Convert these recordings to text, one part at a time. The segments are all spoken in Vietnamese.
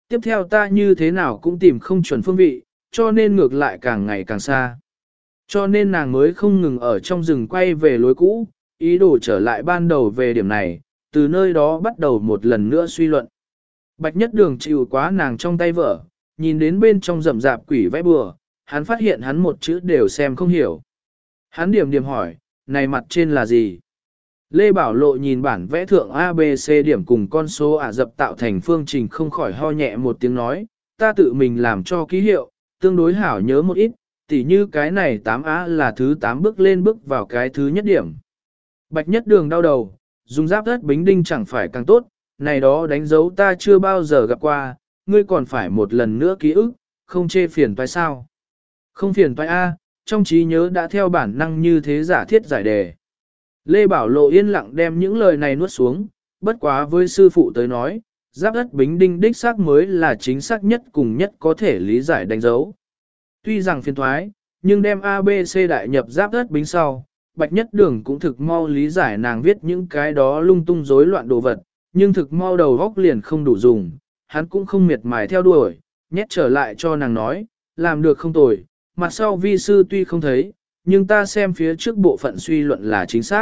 Tiếp theo ta như thế nào cũng tìm không chuẩn phương vị, cho nên ngược lại càng ngày càng xa. Cho nên nàng mới không ngừng ở trong rừng quay về lối cũ, ý đồ trở lại ban đầu về điểm này, từ nơi đó bắt đầu một lần nữa suy luận. Bạch Nhất Đường chịu quá nàng trong tay vợ, nhìn đến bên trong rậm rạp quỷ vẽ bừa, hắn phát hiện hắn một chữ đều xem không hiểu. Hắn điểm điểm hỏi, này mặt trên là gì? Lê Bảo Lộ nhìn bản vẽ thượng ABC điểm cùng con số Ả Rập tạo thành phương trình không khỏi ho nhẹ một tiếng nói, ta tự mình làm cho ký hiệu, tương đối hảo nhớ một ít, tỉ như cái này 8A là thứ 8 bước lên bước vào cái thứ nhất điểm. Bạch Nhất Đường đau đầu, dùng giáp đất bính đinh chẳng phải càng tốt, này đó đánh dấu ta chưa bao giờ gặp qua, ngươi còn phải một lần nữa ký ức, không chê phiền toái sao. Không phiền toái A, trong trí nhớ đã theo bản năng như thế giả thiết giải đề. Lê Bảo Lộ yên lặng đem những lời này nuốt xuống, bất quá với sư phụ tới nói, giáp đất bính đinh đích xác mới là chính xác nhất cùng nhất có thể lý giải đánh dấu. Tuy rằng phiền thoái, nhưng đem ABC đại nhập giáp đất bính sau, Bạch Nhất Đường cũng thực mau lý giải nàng viết những cái đó lung tung rối loạn đồ vật, nhưng thực mau đầu góc liền không đủ dùng, hắn cũng không miệt mài theo đuổi, nhét trở lại cho nàng nói, làm được không tồi, mặt sau vi sư tuy không thấy, nhưng ta xem phía trước bộ phận suy luận là chính xác.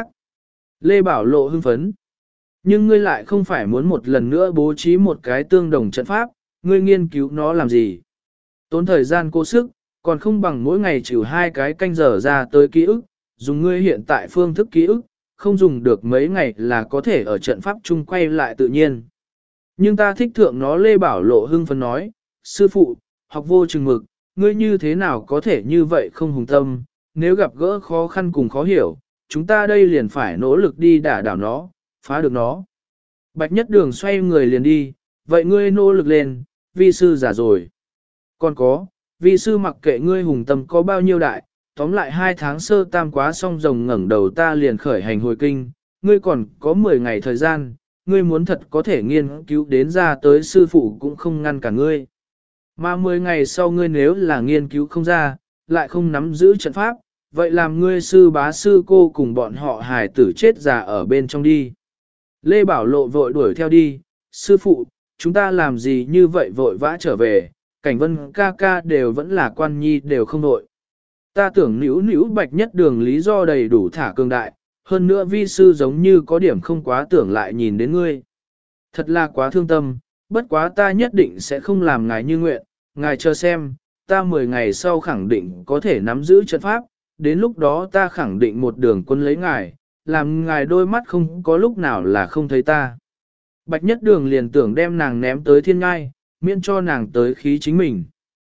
Lê Bảo Lộ hưng phấn. Nhưng ngươi lại không phải muốn một lần nữa bố trí một cái tương đồng trận pháp, ngươi nghiên cứu nó làm gì? Tốn thời gian cố sức, còn không bằng mỗi ngày trừ 2 cái canh giờ ra tới ký ức, dùng ngươi hiện tại phương thức ký ức, không dùng được mấy ngày là có thể ở trận pháp chung quay lại tự nhiên. Nhưng ta thích thượng nó. Lê Bảo Lộ hưng phấn nói, sư phụ, học vô chừng mực, ngươi như thế nào có thể như vậy không hùng tâm, nếu gặp gỡ khó khăn cùng khó hiểu, chúng ta đây liền phải nỗ lực đi đả đảo nó, phá được nó. Bạch Nhất Đường xoay người liền đi, vậy ngươi nỗ lực lên, vi sư giả rồi. Còn có, vi sư mặc kệ ngươi hùng tâm có bao nhiêu đại, tóm lại 2 tháng sơ tam quá xong rồng ngẩng đầu ta liền khởi hành hồi kinh, ngươi còn có 10 ngày thời gian, ngươi muốn thật có thể nghiên cứu đến ra tới sư phụ cũng không ngăn cả ngươi. Mà 10 ngày sau ngươi nếu là nghiên cứu không ra, lại không nắm giữ trận pháp, vậy làm ngươi sư bá sư cô cùng bọn họ hài tử chết già ở bên trong đi. Lê Bảo Lộ vội đuổi theo đi, sư phụ, chúng ta làm gì như vậy vội vã trở về, Cảnh Vân ca ca đều vẫn là quan nhi đều không nội. Ta tưởng nữu Bạch Nhất Đường lý do đầy đủ thả cường đại, hơn nữa vi sư giống như có điểm không quá tưởng lại nhìn đến ngươi. Thật là quá thương tâm, bất quá ta nhất định sẽ không làm ngài như nguyện, ngài chờ xem, ta 10 ngày sau khẳng định có thể nắm giữ trận pháp, đến lúc đó ta khẳng định một đường quân lấy ngài, làm ngài đôi mắt không có lúc nào là không thấy ta. Bạch Nhất Đường liền tưởng đem nàng ném tới thiên ngai, miễn cho nàng tới khí chính mình.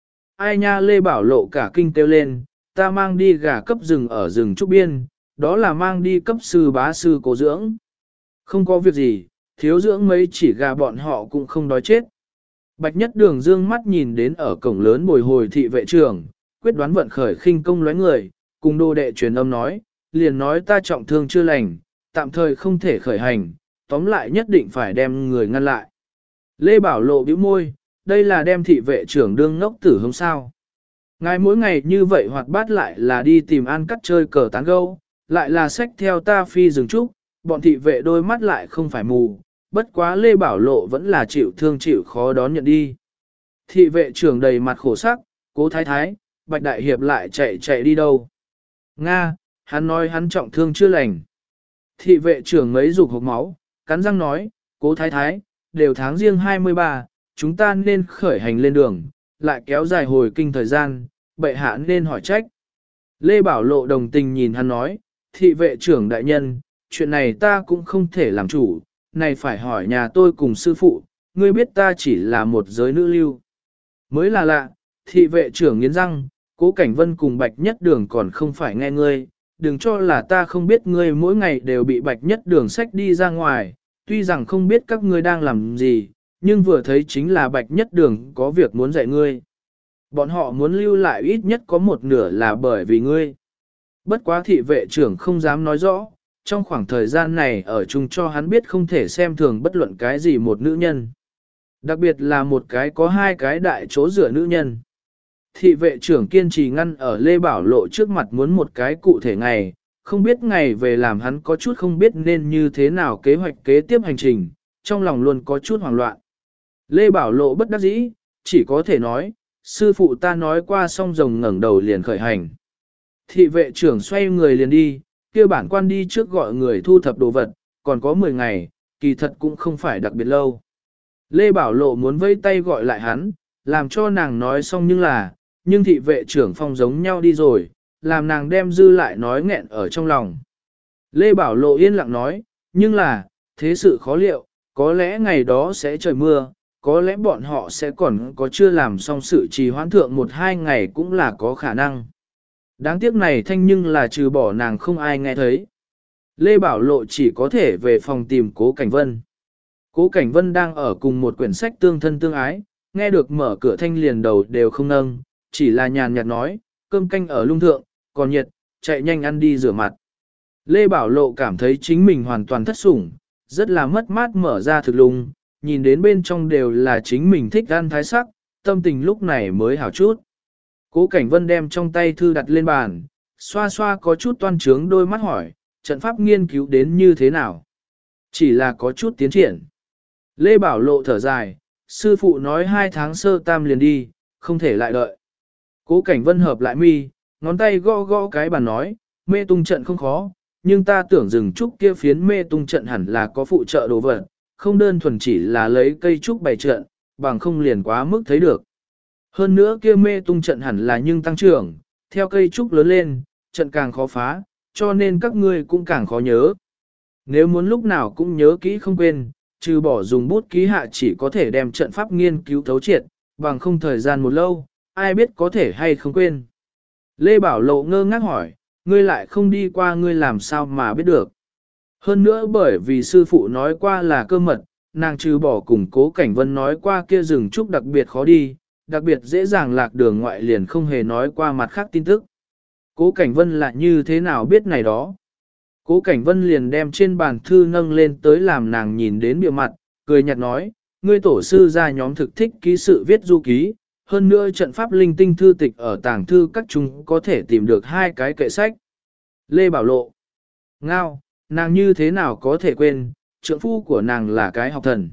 Ai nha. Lê Bảo Lộ cả kinh kêu lên, ta mang đi gà cấp rừng ở rừng trúc biên, đó là mang đi cấp sư bá sư cố dưỡng. Không có việc gì, thiếu dưỡng mấy chỉ gà bọn họ cũng không đói chết. Bạch Nhất Đường dương mắt nhìn đến ở cổng lớn bồi hồi thị vệ trưởng, quyết đoán vận khởi khinh công lóe người, cùng đô đệ truyền âm nói, liền nói ta trọng thương chưa lành, tạm thời không thể khởi hành, tóm lại nhất định phải đem người ngăn lại. Lê Bảo Lộ bĩu môi, đây là đem thị vệ trưởng đương ngốc tử không sao. Ngài mỗi ngày như vậy hoạt bát lại là đi tìm ăn cắt chơi cờ tán gâu, lại là xách theo ta phi rừng trúc, bọn thị vệ đôi mắt lại không phải mù, bất quá Lê Bảo Lộ vẫn là chịu thương chịu khó đón nhận đi. Thị vệ trưởng đầy mặt khổ sắc, Cố thái thái, Bạch đại hiệp lại chạy đi đâu? Nga, hắn nói hắn trọng thương chưa lành. Thị vệ trưởng mấy dục hộc máu, cắn răng nói, Cố thái thái, đều tháng riêng 23, chúng ta nên khởi hành lên đường, lại kéo dài hồi kinh thời gian, bệ hạ nên hỏi trách. Lê Bảo Lộ đồng tình nhìn hắn nói, thị vệ trưởng đại nhân, chuyện này ta cũng không thể làm chủ, này phải hỏi nhà tôi cùng sư phụ, ngươi biết ta chỉ là một giới nữ lưu. Mới là lạ, thị vệ trưởng nghiến răng, Cố Cảnh Vân cùng Bạch Nhất Đường còn không phải nghe ngươi, đừng cho là ta không biết ngươi mỗi ngày đều bị Bạch Nhất Đường xách đi ra ngoài, tuy rằng không biết các ngươi đang làm gì, nhưng vừa thấy chính là Bạch Nhất Đường có việc muốn dạy ngươi. Bọn họ muốn lưu lại ít nhất có một nửa là bởi vì ngươi. Bất quá thị vệ trưởng không dám nói rõ, trong khoảng thời gian này ở chung cho hắn biết không thể xem thường bất luận cái gì một nữ nhân. Đặc biệt là một cái có 2 cái đại chỗ dựa nữ nhân. Thị vệ trưởng kiên trì ngăn ở Lê Bảo Lộ trước mặt muốn một cái cụ thể ngày, không biết ngày về làm hắn có chút không biết nên như thế nào kế hoạch kế tiếp hành trình, trong lòng luôn có chút hoảng loạn. Lê Bảo Lộ bất đắc dĩ, chỉ có thể nói, sư phụ ta nói qua xong rồng ngẩng đầu liền khởi hành. Thị vệ trưởng xoay người liền đi, kia bản quan đi trước gọi người thu thập đồ vật, còn có 10 ngày, kỳ thật cũng không phải đặc biệt lâu. Lê Bảo Lộ muốn vây tay gọi lại hắn, làm cho nàng nói xong nhưng thị vệ trưởng phong giống nhau đi rồi, làm nàng đem dư lại nói nghẹn ở trong lòng. Lê Bảo Lộ yên lặng nói, nhưng là, thế sự khó liệu, có lẽ ngày đó sẽ trời mưa, có lẽ bọn họ sẽ còn có chưa làm xong sự trì hoãn thượng 1-2 ngày cũng là có khả năng. Đáng tiếc này thanh nhưng là trừ bỏ nàng không ai nghe thấy. Lê Bảo Lộ chỉ có thể về phòng tìm Cố Cảnh Vân. Cố Cảnh Vân đang ở cùng một quyển sách tương thân tương ái, nghe được mở cửa thanh liền đầu đều không nâng, chỉ là nhàn nhạt nói, cơm canh ở lung thượng, còn nhiệt, chạy nhanh ăn đi rửa mặt. Lê Bảo Lộ cảm thấy chính mình hoàn toàn thất sủng, rất là mất mát mở ra thực lung, nhìn đến bên trong đều là chính mình thích ăn thái sắc, tâm tình lúc này mới hảo chút. Cố Cảnh Vân đem trong tay thư đặt lên bàn, xoa xoa có chút toan trướng đôi mắt hỏi, trận pháp nghiên cứu đến như thế nào? Chỉ là có chút tiến triển. Lê Bảo Lộ thở dài, sư phụ nói 2 tháng sơ tam liền đi, không thể lại đợi. Cố Cảnh Vân hợp lại mi, ngón tay gõ gõ cái bàn nói, mê tung trận không khó, nhưng ta tưởng rừng trúc kia phiến mê tung trận hẳn là có phụ trợ đồ vật, không đơn thuần chỉ là lấy cây trúc bày trận, bằng không liền quá mức thấy được. Hơn nữa kia mê tung trận hẳn là nhưng tăng trưởng, theo cây trúc lớn lên, trận càng khó phá, cho nên các ngươi cũng càng khó nhớ. Nếu muốn lúc nào cũng nhớ kỹ không quên, trừ bỏ dùng bút ký hạ chỉ có thể đem trận pháp nghiên cứu thấu triệt, bằng không thời gian một lâu, ai biết có thể hay không quên. Lê Bảo Lộ ngơ ngác hỏi, ngươi lại không đi qua ngươi làm sao mà biết được. Hơn nữa bởi vì sư phụ nói qua là cơ mật, nàng trừ bỏ cùng Cố Cảnh Vân nói qua kia rừng trúc đặc biệt khó đi, đặc biệt dễ dàng lạc đường ngoại liền không hề nói qua mặt khác tin tức. Cố Cảnh Vân là như thế nào biết này đó? Cố Cảnh Vân liền đem trên bàn thư nâng lên tới làm nàng nhìn đến bìa mặt, cười nhạt nói, ngươi tổ sư ra nhóm thực thích ký sự viết du ký, hơn nữa trận pháp linh tinh thư tịch ở tàng thư các chúng có thể tìm được 2 cái kệ sách. Lê Bảo Lộ, ngao, nàng như thế nào có thể quên, trượng phu của nàng là cái học thần.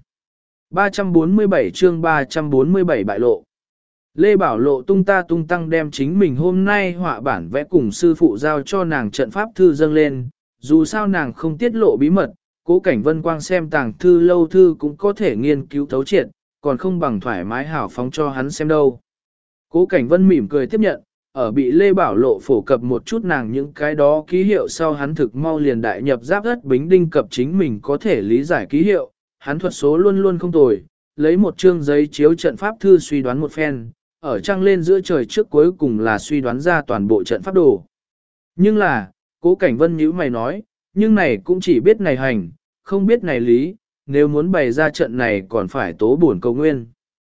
347 chương 347 bại lộ. Lê Bảo Lộ tung ta tung tăng đem chính mình hôm nay họa bản vẽ cùng sư phụ giao cho nàng trận pháp thư dâng lên, dù sao nàng không tiết lộ bí mật, Cố Cảnh Vân quang xem tàng thư lâu thư cũng có thể nghiên cứu thấu triệt, còn không bằng thoải mái hảo phóng cho hắn xem đâu. Cố Cảnh Vân mỉm cười tiếp nhận, ở bị Lê Bảo Lộ phổ cập một chút nàng những cái đó ký hiệu sau hắn thực mau liền đại nhập giáp đất bính đinh cập chính mình có thể lý giải ký hiệu, hắn thuật số luôn luôn không tồi, lấy một chương giấy chiếu trận pháp thư suy đoán một phen, ở trăng lên giữa trời trước cuối cùng là suy đoán ra toàn bộ trận pháp đồ. Nhưng là, Cố Cảnh Vân nhíu mày nói, nhưng này cũng chỉ biết này hành, không biết này lý, nếu muốn bày ra trận này còn phải tố bổn cầu nguyên.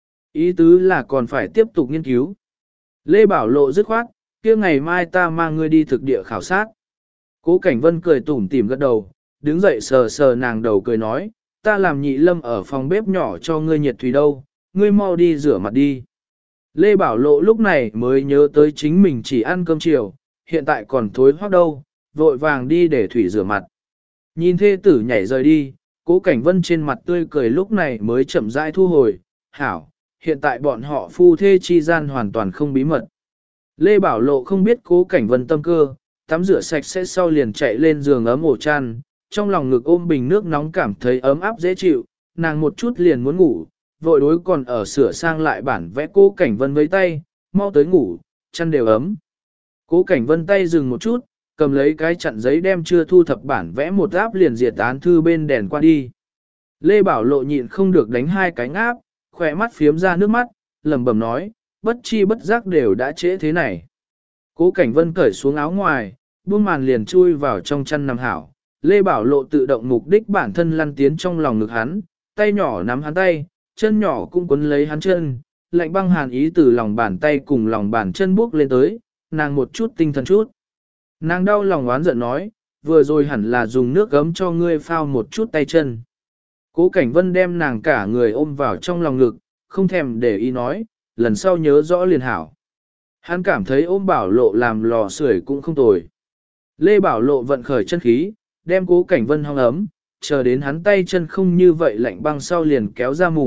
Ý tứ là còn phải tiếp tục nghiên cứu. Lê Bảo Lộ dứt khoát, kia ngày mai ta mang ngươi đi thực địa khảo sát. Cố Cảnh Vân cười tủm tỉm gật đầu, đứng dậy sờ sờ nàng đầu cười nói, ta làm nhị lâm ở phòng bếp nhỏ cho ngươi nhiệt thủy đâu, ngươi mau đi rửa mặt đi. Lê Bảo Lộ lúc này mới nhớ tới chính mình chỉ ăn cơm chiều, hiện tại còn thối hoác đâu, vội vàng đi để thủy rửa mặt. Nhìn thê tử nhảy rời đi, Cố Cảnh Vân trên mặt tươi cười lúc này mới chậm rãi thu hồi, hảo, hiện tại bọn họ phu thê chi gian hoàn toàn không bí mật. Lê Bảo Lộ không biết Cố Cảnh Vân tâm cơ, tắm rửa sạch sẽ sau liền chạy lên giường ấm ổ chăn, trong lòng ngực ôm bình nước nóng cảm thấy ấm áp dễ chịu, nàng một chút liền muốn ngủ, vội đối còn ở sửa sang lại bản vẽ Cố Cảnh Vân với tay, mau tới ngủ, chăn đều ấm. Cố Cảnh Vân tay dừng một chút, cầm lấy cái chặn giấy đem chưa thu thập bản vẽ một áp liền diệt án thư bên đèn qua đi. Lê Bảo Lộ nhịn không được đánh 2 cái áp, khỏe mắt phiếm ra nước mắt, lẩm bẩm nói, bất chi bất giác đều đã trễ thế này. Cố Cảnh Vân cởi xuống áo ngoài, buông màn liền chui vào trong chăn nằm hảo. Lê Bảo Lộ tự động mục đích bản thân lăn tiến trong lòng ngực hắn, tay nhỏ nắm hắn tay, chân nhỏ cũng quấn lấy hắn chân, lạnh băng hàn ý từ lòng bàn tay cùng lòng bàn chân bước lên tới, nàng một chút tinh thần chút. Nàng đau lòng oán giận nói, vừa rồi hẳn là dùng nước gấm cho ngươi phao một chút tay chân. Cố Cảnh Vân đem nàng cả người ôm vào trong lòng ngực, không thèm để ý nói, lần sau nhớ rõ liền hảo. Hắn cảm thấy ôm Bảo Lộ làm lò sưởi cũng không tồi. Lê Bảo Lộ vận khởi chân khí, đem Cố Cảnh Vân hong ấm, chờ đến hắn tay chân không như vậy lạnh băng sau liền kéo ra mùng,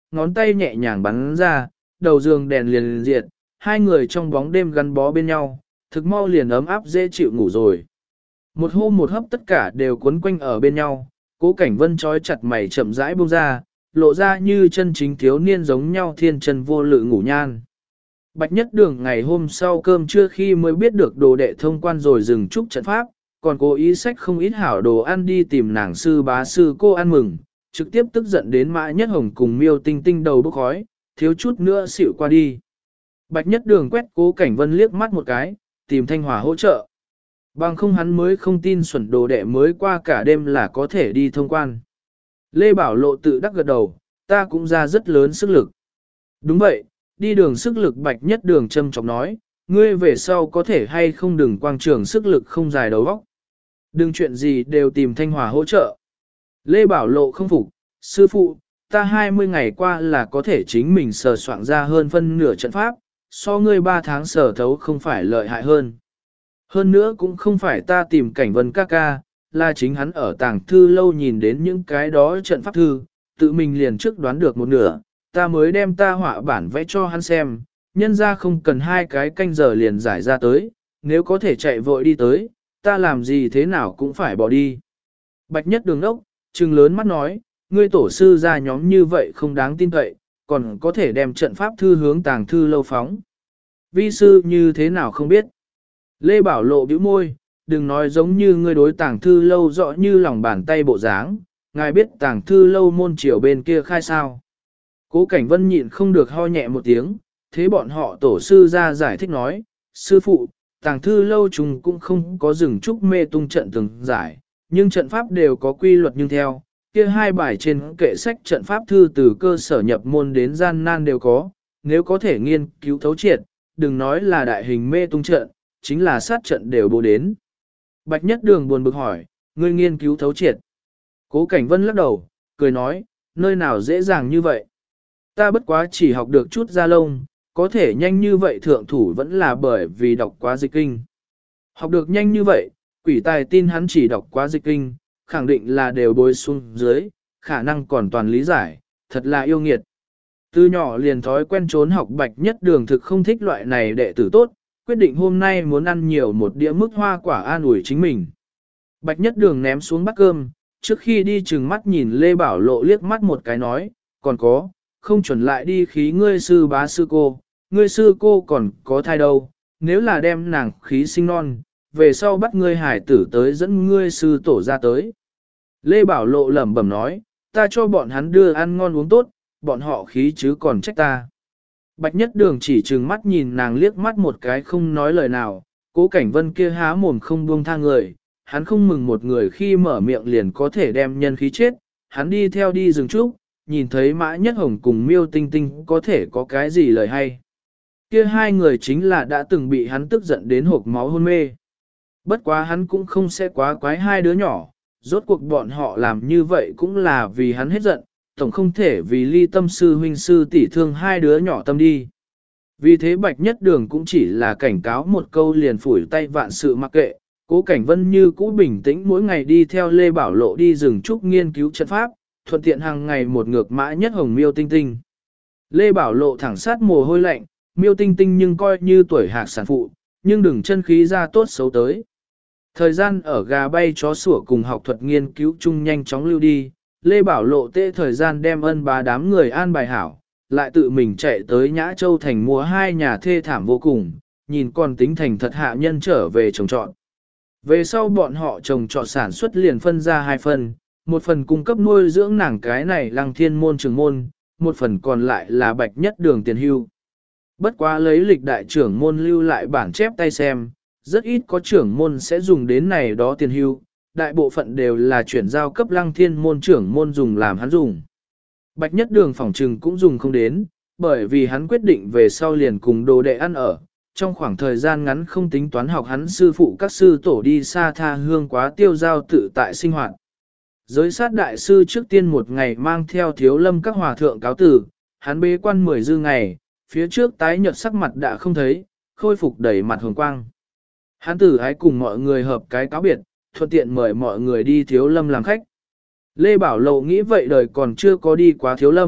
ngón tay nhẹ nhàng bắn ra, đầu giường đèn liền diệt, hai người trong bóng đêm gắn bó bên nhau, thực mau liền ấm áp dễ chịu ngủ rồi. Một hô một hấp tất cả đều quấn quanh ở bên nhau, Cố Cảnh Vân trói chặt mày chậm rãi buông ra, lộ ra như chân chính thiếu niên giống nhau thiên chân vô lự ngủ nhan. Bạch Nhất Đường ngày hôm sau cơm trưa khi mới biết được đồ đệ thông quan rồi dừng chúc trận pháp, còn cố ý xách không ít hảo đồ ăn đi tìm nàng sư bá sư cô ăn mừng, trực tiếp tức giận đến Mã Nhất Hồng cùng Miêu Tinh Tinh đầu bốc khói, thiếu chút nữa xỉu qua đi. Bạch Nhất Đường quét Cố Cảnh Vân liếc mắt một cái, tìm Thanh Hòa hỗ trợ. Bằng không hắn mới không tin xuẩn đồ đệ mới qua cả đêm là có thể đi thông quan. Lê Bảo Lộ tự đắc gật đầu, ta cũng ra rất lớn sức lực. Đúng vậy, đi đường sức lực Bạch Nhất Đường châm chọc nói, ngươi về sau có thể hay không đừng quang trường sức lực không dài đầu óc. Đừng chuyện gì đều tìm Thanh Hòa hỗ trợ. Lê Bảo Lộ không phục, sư phụ, ta 20 ngày qua là có thể chính mình sờ soạn ra hơn phân nửa trận pháp, so ngươi 3 tháng sở thấu không phải lợi hại hơn. Hơn nữa cũng không phải ta tìm Cảnh Vân ca ca, là chính hắn ở tàng thư lâu nhìn đến những cái đó trận pháp thư, tự mình liền trước đoán được một nửa, ta mới đem ta họa bản vẽ cho hắn xem, nhân ra không cần 2 cái canh giờ liền giải ra tới, nếu có thể chạy vội đi tới, ta làm gì thế nào cũng phải bỏ đi. Bạch Nhất Đường ốc, trừng lớn mắt nói, ngươi tổ sư ra nhóm như vậy không đáng tin cậy, còn có thể đem trận pháp thư hướng tàng thư lâu phóng. Vi sư như thế nào không biết. Lê Bảo Lộ bĩu môi, đừng nói giống như ngươi đối tàng thư lâu rõ như lòng bàn tay bộ dáng, ngài biết tàng thư lâu môn triều bên kia khai sao. Cố Cảnh Vân nhịn không được ho nhẹ một tiếng, thế bọn họ tổ sư ra giải thích nói, sư phụ, tàng thư lâu chúng cũng không có dừng trúc mê tung trận từng giải, nhưng trận pháp đều có quy luật nhưng theo, kia 2 bài trên kệ sách trận pháp thư từ cơ sở nhập môn đến gian nan đều có, nếu có thể nghiên cứu thấu triệt, đừng nói là đại hình mê tung trận, chính là sát trận đều bố đến. Bạch Nhất Đường buồn bực hỏi, ngươi nghiên cứu thấu triệt. Cố Cảnh Vân lắc đầu, cười nói, nơi nào dễ dàng như vậy. Ta bất quá chỉ học được chút da lông, có thể nhanh như vậy thượng thủ vẫn là bởi vì đọc quá dịch kinh. Học được nhanh như vậy, quỷ tài tin hắn chỉ đọc quá dịch kinh, khẳng định là đều bối xuống dưới, khả năng còn toàn lý giải, thật là yêu nghiệt. Từ nhỏ liền thói quen trốn học Bạch Nhất Đường thực không thích loại này đệ tử tốt, quyết định hôm nay muốn ăn nhiều một đĩa mức hoa quả an ủi chính mình. Bạch Nhất Đường ném xuống bát cơm, trước khi đi chừng mắt nhìn Lê Bảo Lộ liếc mắt một cái nói, còn có, không chuẩn lại đi khí ngươi sư bá sư cô, ngươi sư cô còn có thai đâu, nếu là đem nàng khí sinh non, về sau bắt ngươi hải tử tới dẫn ngươi sư tổ ra tới. Lê Bảo Lộ lẩm bẩm nói, ta cho bọn hắn đưa ăn ngon uống tốt, bọn họ khí chứ còn trách ta. Bạch Nhất Đường chỉ trừng mắt nhìn nàng liếc mắt một cái không nói lời nào, Cố Cảnh Vân kia há mồm không buông tha người, hắn không mừng một người khi mở miệng liền có thể đem nhân khí chết, hắn đi theo đi rừng trúc, nhìn thấy Mã Nhất Hồng cùng Miêu Tinh Tinh có thể có cái gì lời hay. Kia 2 người chính là đã từng bị hắn tức giận đến hộc máu hôn mê. Bất quá hắn cũng không sẽ quá quái 2 đứa nhỏ, rốt cuộc bọn họ làm như vậy cũng là vì hắn hết giận, tổng không thể vì ly tâm sư huynh sư tỷ thương 2 đứa nhỏ tâm đi. Vì thế Bạch Nhất Đường cũng chỉ là cảnh cáo một câu liền phủi tay vạn sự mặc kệ, Cố Cảnh Vân như cũ bình tĩnh mỗi ngày đi theo Lê Bảo Lộ đi rừng trúc nghiên cứu trận pháp, thuận tiện hàng ngày một ngược Mã Nhất Hồng Miêu Tinh Tinh. Lê Bảo Lộ thẳng sát mồ hôi lạnh, Miêu Tinh Tinh nhưng coi như tuổi hạc sản phụ, nhưng đừng chân khí ra tốt xấu tới. Thời gian ở gà bay chó sủa cùng học thuật nghiên cứu chung nhanh chóng lưu đi, Lê Bảo Lộ tê thời gian đem ân bá đám người an bài hảo, lại tự mình chạy tới Nhã Châu thành mua 2 nhà thê thảm vô cùng, nhìn còn tính thành thật hạ nhân trở về trồng trọt. Về sau bọn họ trồng trọt sản xuất liền phân ra 2 phần, một phần cung cấp nuôi dưỡng nàng cái này Lăng Thiên môn trưởng môn, một phần còn lại là Bạch Nhất Đường tiền hưu. Bất quá lấy lịch đại trưởng môn lưu lại bản chép tay xem, rất ít có trưởng môn sẽ dùng đến này đó tiền hưu, đại bộ phận đều là chuyển giao cấp Lăng Thiên môn trưởng môn dùng làm hắn dùng. Bạch Nhất Đường phỏng trừng cũng dùng không đến, bởi vì hắn quyết định về sau liền cùng đồ đệ ăn ở, trong khoảng thời gian ngắn không tính toán học hắn sư phụ các sư tổ đi xa tha hương quá tiêu giao tự tại sinh hoạt. Giới sát đại sư trước tiên một ngày mang theo Thiếu Lâm các hòa thượng cáo tử, hắn bế quan 10 dư ngày, phía trước tái nhợt sắc mặt đã không thấy, khôi phục đầy mặt hồng quang. Hắn tử ái cùng mọi người hợp cái cáo biệt, thuận tiện mời mọi người đi Thiếu Lâm làm khách. Lê Bảo Lộ nghĩ vậy đời còn chưa có đi quá Thiếu Lâm,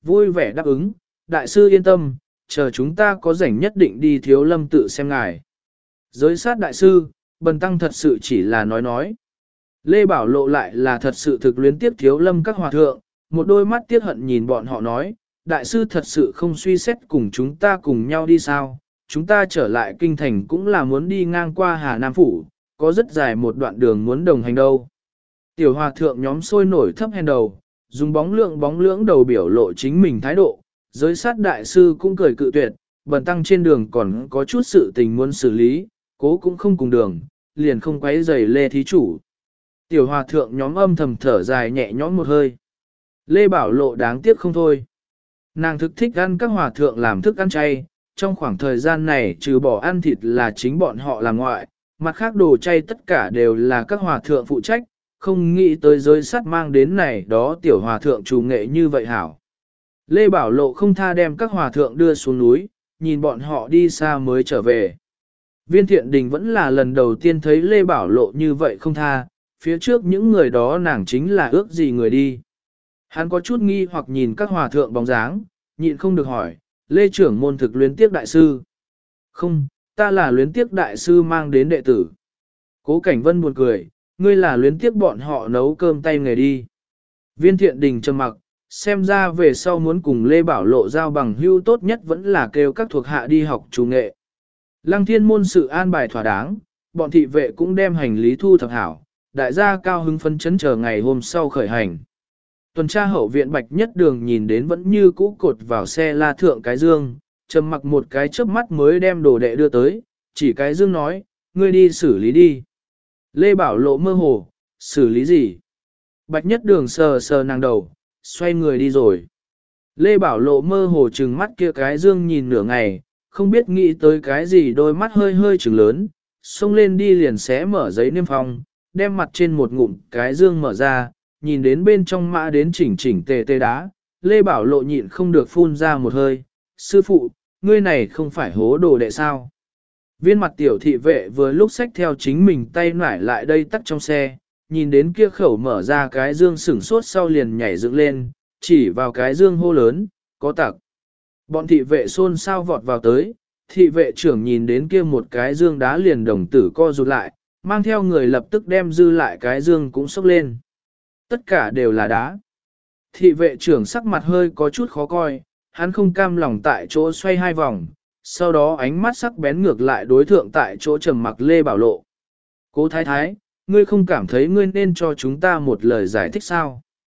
vui vẻ đáp ứng, đại sư yên tâm, chờ chúng ta có rảnh nhất định đi Thiếu Lâm tự xem ngài. Giới sát đại sư, bần tăng thật sự chỉ là nói. Lê Bảo Lộ lại là thật sự thực luyến tiếp Thiếu Lâm các hòa thượng, một đôi mắt tiếc hận nhìn bọn họ nói, đại sư thật sự không suy xét cùng chúng ta cùng nhau đi sao, chúng ta trở lại kinh thành cũng là muốn đi ngang qua Hà Nam Phủ, có rất dài một đoạn đường muốn đồng hành đâu. Tiểu hòa thượng nhóm sôi nổi thấp hèn đầu, dùng bóng lưỡng đầu biểu lộ chính mình thái độ, giới sát đại sư cũng cười cự tuyệt, bần tăng trên đường còn có chút sự tình muốn xử lý, cố cũng không cùng đường, liền không quấy rầy Lê thí chủ. Tiểu hòa thượng nhóm âm thầm thở dài nhẹ nhõm một hơi. Lê Bảo Lộ đáng tiếc không thôi. Nàng thực thích ăn các hòa thượng làm thức ăn chay, trong khoảng thời gian này trừ bỏ ăn thịt là chính bọn họ làm ngoại, mặt khác đồ chay tất cả đều là các hòa thượng phụ trách, không nghĩ tới giới sắt mang đến này đó tiểu hòa thượng chủ nghệ như vậy hảo. Lê Bảo Lộ không tha đem các hòa thượng đưa xuống núi, nhìn bọn họ đi xa mới trở về. Viên Thiện Đình vẫn là lần đầu tiên thấy Lê Bảo Lộ như vậy không tha, phía trước những người đó nàng chính là ước gì người đi. Hắn có chút nghi hoặc nhìn các hòa thượng bóng dáng, nhịn không được hỏi, Lê trưởng môn thực luyến tiếc đại sư. Không, ta là luyến tiếc đại sư mang đến đệ tử. Cố Cảnh Vân buồn cười, ngươi là luyến tiếc bọn họ nấu cơm tay nghề đi. Viên Thiện Đình trầm mặc, xem ra về sau muốn cùng Lê Bảo Lộ giao bằng hữu tốt nhất vẫn là kêu các thuộc hạ đi học chủ nghệ. Lăng Thiên môn sự an bài thỏa đáng, bọn thị vệ cũng đem hành lý thu thập hảo, đại gia cao hứng phấn chấn chờ ngày hôm sau khởi hành. Tuần tra hậu viện Bạch Nhất Đường nhìn đến vẫn như cũ cột vào xe la thượng cái dương, trầm mặc một cái chớp mắt mới đem đồ đệ đưa tới, chỉ cái dương nói, ngươi đi xử lý đi. Lê Bảo Lộ mơ hồ, xử lý gì? Bạch Nhất Đường sờ sờ nàng đầu, xoay người đi rồi. Lê Bảo Lộ mơ hồ trừng mắt kia cái dương nhìn nửa ngày, không biết nghĩ tới cái gì, đôi mắt hơi hơi trừng lớn, xông lên đi liền xé mở giấy niêm phong, đem mặt trên một ngụm cái dương mở ra, nhìn đến bên trong mã đến chỉnh chỉnh tề tề đá, Lê Bảo Lộ nhịn không được phun ra một hơi, sư phụ, ngươi này không phải hố đồ đệ sao? Viên mặt tiểu thị vệ vừa lúc xách theo chính mình tay nải lại đây tắt trong xe, nhìn đến kia khẩu mở ra cái dương sửng sốt sau liền nhảy dựng lên, chỉ vào cái dương hô lớn, có tặc. Bọn thị vệ xôn xao vọt vào tới, thị vệ trưởng nhìn đến kia một cái dương đá liền đồng tử co rụt lại, mang theo người lập tức đem dư lại cái dương cũng xốc lên. Tất cả đều là đá. Thị vệ trưởng sắc mặt hơi có chút khó coi, hắn không cam lòng tại chỗ xoay hai vòng, sau đó ánh mắt sắc bén ngược lại đối thượng tại chỗ trầm mặc Lê Bảo Lộ. Cố thái thái, ngươi không cảm thấy ngươi nên cho chúng ta một lời giải thích sao?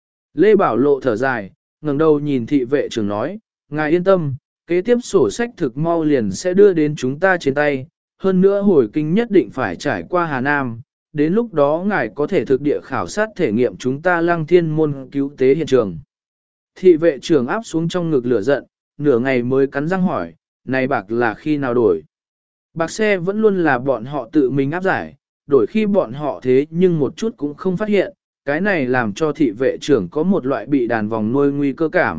Lê Bảo Lộ thở dài, ngẩng đầu nhìn thị vệ trưởng nói, ngài yên tâm, kế tiếp sổ sách thực mau liền sẽ đưa đến chúng ta trên tay, hơn nữa hồi kinh nhất định phải trải qua Hà Nam, đến lúc đó ngài có thể thực địa khảo sát thể nghiệm chúng ta Lăng Thiên môn cứu tế hiện trường. Thị vệ trưởng áp xuống trong ngực lửa giận, nửa ngày mới cắn răng hỏi, này bạc là khi nào đổi? Bạc xe vẫn luôn là bọn họ tự mình áp giải, đổi khi bọn họ thế nhưng một chút cũng không phát hiện, cái này làm cho thị vệ trưởng có một loại bị đàn vòng nuôi nguy cơ cảm.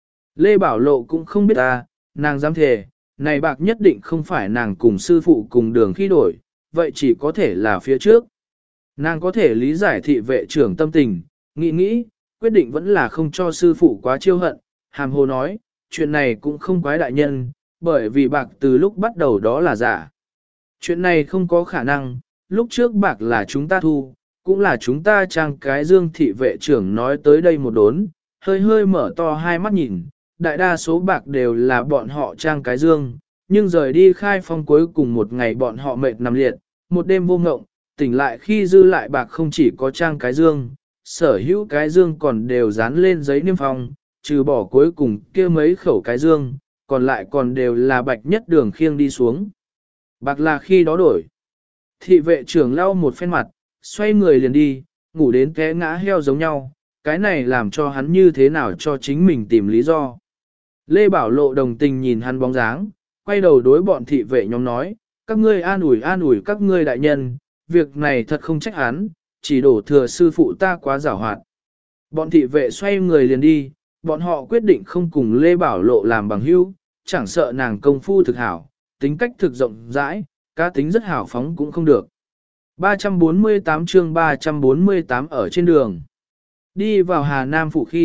Lê Bảo Lộ cũng không biết ta, nàng dám thề, này bạc nhất định không phải nàng cùng sư phụ cùng đường khi đổi, vậy chỉ có thể là phía trước. Nàng có thể lý giải thị vệ trưởng tâm tình, nghĩ, quyết định vẫn là không cho sư phụ quá chiêu hận, hàm hồ nói, chuyện này cũng không quái đại nhân, bởi vì bạc từ lúc bắt đầu đó là giả. Chuyện này không có khả năng, lúc trước bạc là chúng ta thu, cũng là chúng ta trang cái dương. Thị vệ trưởng nói tới đây một đốn, hơi mở to hai mắt nhìn, đại đa số bạc đều là bọn họ trang cái dương, nhưng rời đi khai phong cuối cùng một ngày bọn họ mệt nằm liệt, một đêm vô ngộng, tỉnh lại khi dư lại bạc không chỉ có trang cái dương, sở hữu cái dương còn đều dán lên giấy niêm phong, trừ bỏ cuối cùng kia mấy khẩu cái dương, còn lại còn đều là Bạch Nhất Đường khiêng đi xuống. Bạc là khi đó đổi. Thị vệ trưởng lau một phen mặt, xoay người liền đi, ngủ đến té ngã heo giống nhau, cái này làm cho hắn như thế nào cho chính mình tìm lý do. Lê Bảo Lộ đồng tình nhìn hắn bóng dáng, quay đầu đối bọn thị vệ nhóm nói, các ngươi an ủi các ngươi đại nhân, việc này thật không trách hắn, chỉ đổ thừa sư phụ ta quá giảo hoạt. Bọn thị vệ xoay người liền đi, bọn họ quyết định không cùng Lê Bảo Lộ làm bằng hữu, chẳng sợ nàng công phu thực hảo, tính cách thực rộng rãi, cá tính rất hảo phóng cũng không được. 348 chương 348 ở trên đường. Đi vào Hà Nam phủ khi,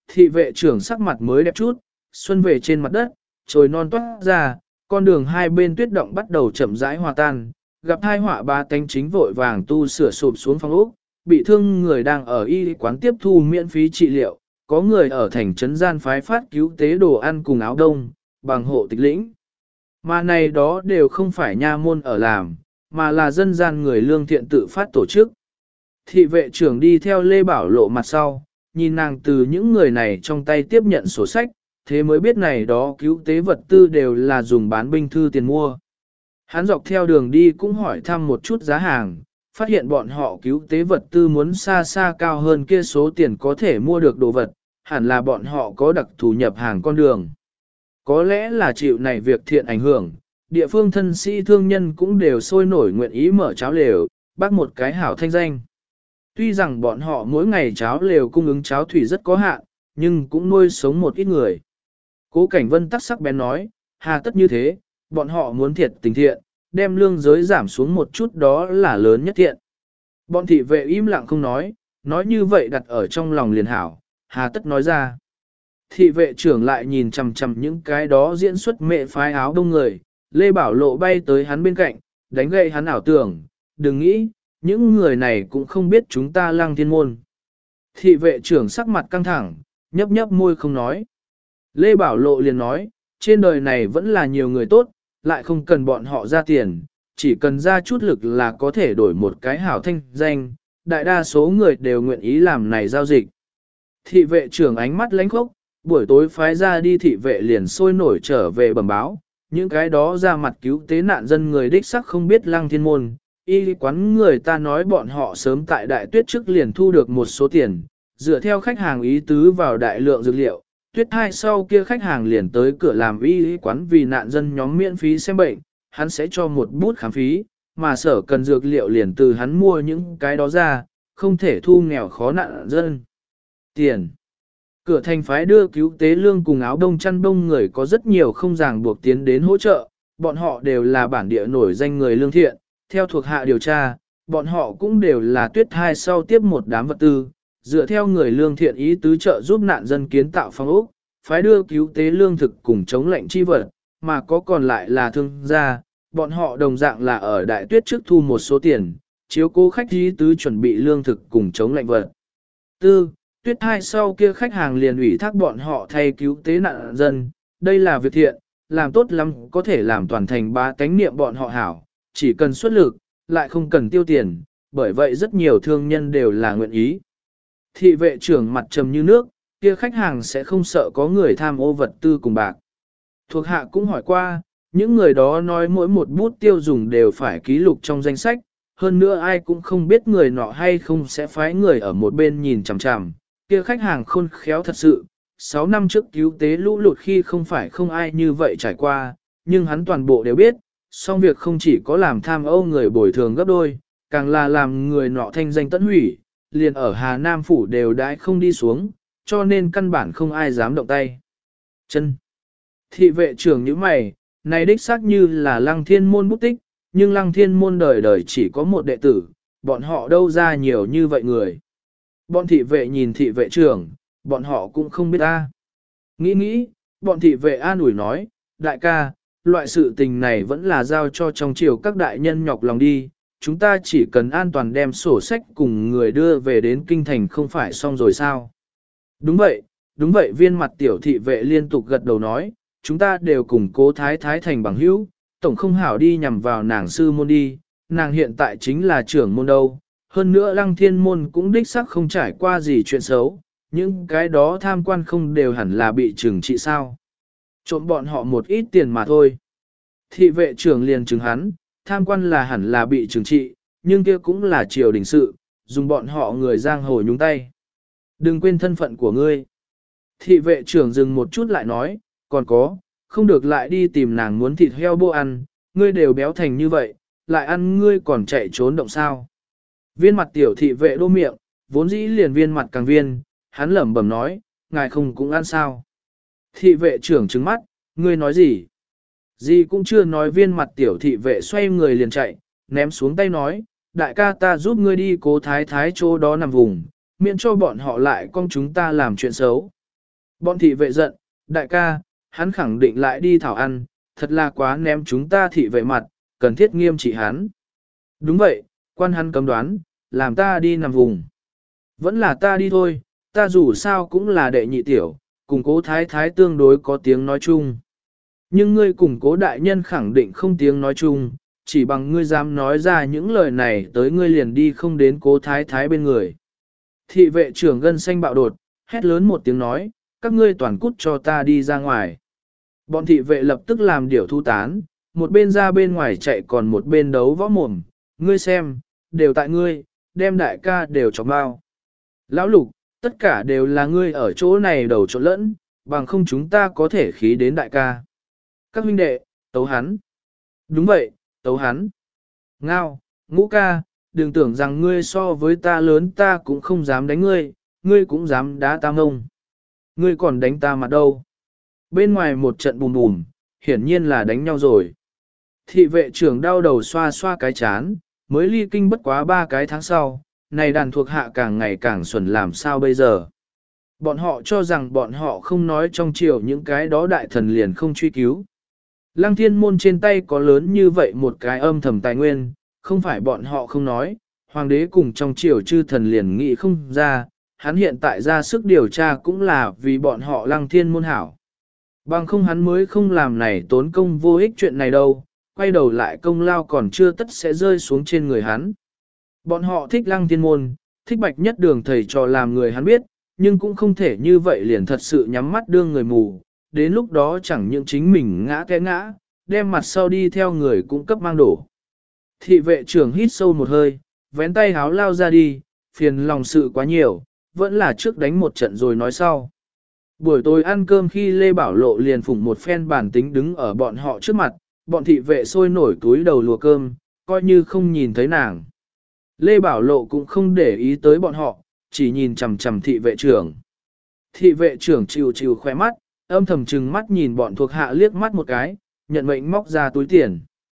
Thị vệ trưởng sắc mặt mới đẹp chút, xuân về trên mặt đất, trồi non toát ra, con đường hai bên tuyết động bắt đầu chậm rãi hòa tan, gặp hai họa ba tánh chính vội vàng tu sửa sụp xuống phòng ốc, bị thương người đang ở y quán tiếp thu miễn phí trị liệu, có người ở thành trấn gian phái phát cứu tế đồ ăn cùng áo đông, bằng hộ tịch lĩnh. Mà này đó đều không phải nha môn ở làm, mà là dân gian người lương thiện tự phát tổ chức. Thị vệ trưởng đi theo Lê Bảo Lộ mặt sau, nhìn nàng từ những người này trong tay tiếp nhận sổ sách, thế mới biết này đó cứu tế vật tư đều là dùng bán binh thư tiền mua. Hắn dọc theo đường đi cũng hỏi thăm một chút giá hàng, phát hiện bọn họ cứu tế vật tư muốn xa xa cao hơn kia số tiền có thể mua được đồ vật, hẳn là bọn họ có đặc thù nhập hàng con đường. Có lẽ là chịu này việc thiện ảnh hưởng, địa phương thân sĩ thương nhân cũng đều sôi nổi nguyện ý mở cháo lều, bác một cái hảo thanh danh. Tuy rằng bọn họ mỗi ngày cháo lều cung ứng cháo thủy rất có hạn, nhưng cũng nuôi sống một ít người. Cố Cảnh Vân tắc sắc bén nói, hà tất như thế, bọn họ muốn thiệt tình thiện, đem lương giới giảm xuống một chút đó là lớn nhất thiện. Bọn thị vệ im lặng không nói như vậy đặt ở trong lòng liền hảo, hà tất nói ra. Thị vệ trưởng lại nhìn chằm chằm những cái đó diễn xuất mẹ phái áo đông người, Lê Bảo Lộ bay tới hắn bên cạnh, đánh gậy hắn ảo tưởng, đừng nghĩ, những người này cũng không biết chúng ta Lăng Thiên môn. Thị vệ trưởng sắc mặt căng thẳng, nhấp nhấp môi không nói. Lê Bảo Lộ liền nói, trên đời này vẫn là nhiều người tốt, lại không cần bọn họ ra tiền, chỉ cần ra chút lực là có thể đổi một cái hảo thanh danh, đại đa số người đều nguyện ý làm này giao dịch. Thị vệ trưởng ánh mắt lánh khốc, buổi tối phái ra đi thị vệ liền sôi nổi trở về bẩm báo, những cái đó ra mặt cứu tế nạn dân người đích sắc không biết Lăng Thiên môn, y quán người ta nói bọn họ sớm tại đại tuyết trước liền thu được một số tiền, dựa theo khách hàng ý tứ vào đại lượng dược liệu, tuyết hai sau kia khách hàng liền tới cửa làm y quán vì nạn dân nhóm miễn phí xem bệnh, hắn sẽ cho một bút khám phí, mà sở cần dược liệu liền từ hắn mua những cái đó ra, không thể thu nghèo khó nạn dân. Tiền. Cửa thành phái đưa cứu tế lương cùng áo đông chăn đông người có rất nhiều không ràng buộc tiến đến hỗ trợ, bọn họ đều là bản địa nổi danh người lương thiện, theo thuộc hạ điều tra, bọn họ cũng đều là tuyết hai sau tiếp một đám vật tư, dựa theo người lương thiện ý tứ trợ giúp nạn dân kiến tạo phong ốc, phái đưa cứu tế lương thực cùng chống lệnh chi vật, mà có còn lại là thương gia, bọn họ đồng dạng là ở đại tuyết trước thu một số tiền, chiếu cố khách ý tứ chuẩn bị lương thực cùng chống lệnh vật. Tư, tuyết hai sau kia khách hàng liền ủy thác bọn họ thay cứu tế nạn dân, đây là việc thiện, làm tốt lắm có thể làm toàn thành bá tánh niệm bọn họ hảo, chỉ cần xuất lực, lại không cần tiêu tiền, bởi vậy rất nhiều thương nhân đều là nguyện ý. Thị vệ trưởng mặt trầm như nước, kia khách hàng sẽ không sợ có người tham ô vật tư cùng bạc. Thuộc hạ cũng hỏi qua, những người đó nói mỗi một bút tiêu dùng đều phải ký lục trong danh sách, hơn nữa ai cũng không biết người nọ hay không sẽ phái người ở một bên nhìn chằm chằm, kia khách hàng khôn khéo thật sự. 6 năm trước cứu tế lũ lụt khi không phải không ai như vậy trải qua, nhưng hắn toàn bộ đều biết, song việc không chỉ có làm tham ô người bồi thường gấp đôi, càng là làm người nọ thanh danh tận hủy, liền ở Hà Nam Phủ đều đãi không đi xuống, cho nên căn bản không ai dám động tay. Chân. Thị vệ trưởng như mày, này đích xác như là Lăng Thiên môn bút tích, nhưng Lăng Thiên môn đời đời chỉ có một đệ tử, bọn họ đâu ra nhiều như vậy người. Bọn thị vệ nhìn thị vệ trưởng, bọn họ cũng không biết ta. Nghĩ, bọn thị vệ an ủi nói, đại ca, loại sự tình này vẫn là giao cho trong triều các đại nhân nhọc lòng đi, chúng ta chỉ cần an toàn đem sổ sách cùng người đưa về đến kinh thành không phải xong rồi sao. Đúng vậy, viên mặt tiểu thị vệ liên tục gật đầu nói, chúng ta đều cùng cố thái thái thành bằng hữu, tổng không hảo đi nhằm vào nàng sư môn đi, nàng hiện tại chính là trưởng môn đâu. Hơn nữa Lăng Thiên môn cũng đích xác không trải qua gì chuyện xấu, những cái đó tham quan không đều hẳn là bị trừng trị sao. Trộm bọn họ một ít tiền mà thôi. Thị vệ trưởng liền trừng hắn, tham quan là hẳn là bị trừng trị, nhưng kia cũng là triều đình sự, dùng bọn họ người giang hồ nhúng tay. Đừng quên thân phận của ngươi. Thị vệ trưởng dừng một chút lại nói, còn có, không được lại đi tìm nàng muốn thịt heo bô ăn, ngươi đều béo thành như vậy, lại ăn ngươi còn chạy trốn động sao. Viên mặt tiểu thị vệ đô miệng, vốn dĩ liền viên mặt càng viên, hắn lẩm bẩm nói, ngài không cũng ăn sao. Thị vệ trưởng trừng mắt, ngươi nói gì? Gì cũng chưa nói, viên mặt tiểu thị vệ xoay người liền chạy, ném xuống tay nói, đại ca ta giúp ngươi đi cố thái thái chỗ đó nằm vùng, miễn cho bọn họ lại con chúng ta làm chuyện xấu. Bọn thị vệ giận, đại ca, hắn khẳng định lại đi thảo ăn, thật là quá ném chúng ta thị vệ mặt, cần thiết nghiêm trị hắn. Đúng vậy, quan hắn cấm đoán, làm ta đi nằm vùng. Vẫn là ta đi thôi, ta dù sao cũng là đệ nhị tiểu, cùng cố thái thái tương đối có tiếng nói chung. Nhưng ngươi cùng cố đại nhân khẳng định không tiếng nói chung, chỉ bằng ngươi dám nói ra những lời này tới ngươi liền đi không đến cố thái thái bên người. Thị vệ trưởng gân xanh bạo đột, hét lớn một tiếng nói, các ngươi toàn cút cho ta đi ra ngoài. Bọn thị vệ lập tức làm điều thu tán, một bên ra bên ngoài chạy còn một bên đấu võ mồm, ngươi xem, đều tại ngươi, đem đại ca đều chọc bao. Lão Lục, tất cả đều là ngươi ở chỗ này đầu trộn lẫn, bằng không chúng ta có thể khí đến đại ca. Các huynh đệ, tấu hắn. Đúng vậy, tấu hắn. Ngao, Ngũ ca, đừng tưởng rằng ngươi so với ta lớn ta cũng không dám đánh ngươi, ngươi cũng dám đá ta mông. Ngươi còn đánh ta mặt đâu. Bên ngoài một trận bùm bùm, hiển nhiên là đánh nhau rồi. Thị vệ trưởng đau đầu xoa xoa cái chán, mới ly kinh bất quá 3 cái tháng sau, này đàn thuộc hạ càng ngày càng xuẩn làm sao bây giờ. Bọn họ cho rằng bọn họ không nói trong triều những cái đó đại thần liền không truy cứu. Lăng thiên môn trên tay có lớn như vậy một cái âm thầm tài nguyên, không phải bọn họ không nói, hoàng đế cùng trong triều chư thần liền nghĩ không ra, hắn hiện tại ra sức điều tra cũng là vì bọn họ lăng thiên môn hảo. Bằng không hắn mới không làm này tốn công vô ích chuyện này đâu, quay đầu lại công lao còn chưa tất sẽ rơi xuống trên người hắn. Bọn họ thích lăng thiên môn, thích bạch nhất đường thầy trò làm người hắn biết, nhưng cũng không thể như vậy liền thật sự nhắm mắt đương người mù, đến lúc đó chẳng những chính mình ngã té ngã, đem mặt sau đi theo người cũng cấp mang đổ. Thị vệ trưởng hít sâu một hơi, vén tay háo lao ra đi, phiền lòng sự quá nhiều, vẫn là trước đánh một trận rồi nói sau. Buổi tối ăn cơm khi Lê Bảo Lộ liền phủng một phen bản tính đứng ở bọn họ trước mặt, bọn thị vệ sôi nổi túi đầu lùa cơm, coi như không nhìn thấy nàng. Lê Bảo Lộ cũng không để ý tới bọn họ, chỉ nhìn chằm chằm thị vệ trưởng. Thị vệ trưởng chịu chịu khoe mắt, âm thầm trừng mắt nhìn bọn thuộc hạ liếc mắt một cái, nhận mệnh móc ra túi tiền.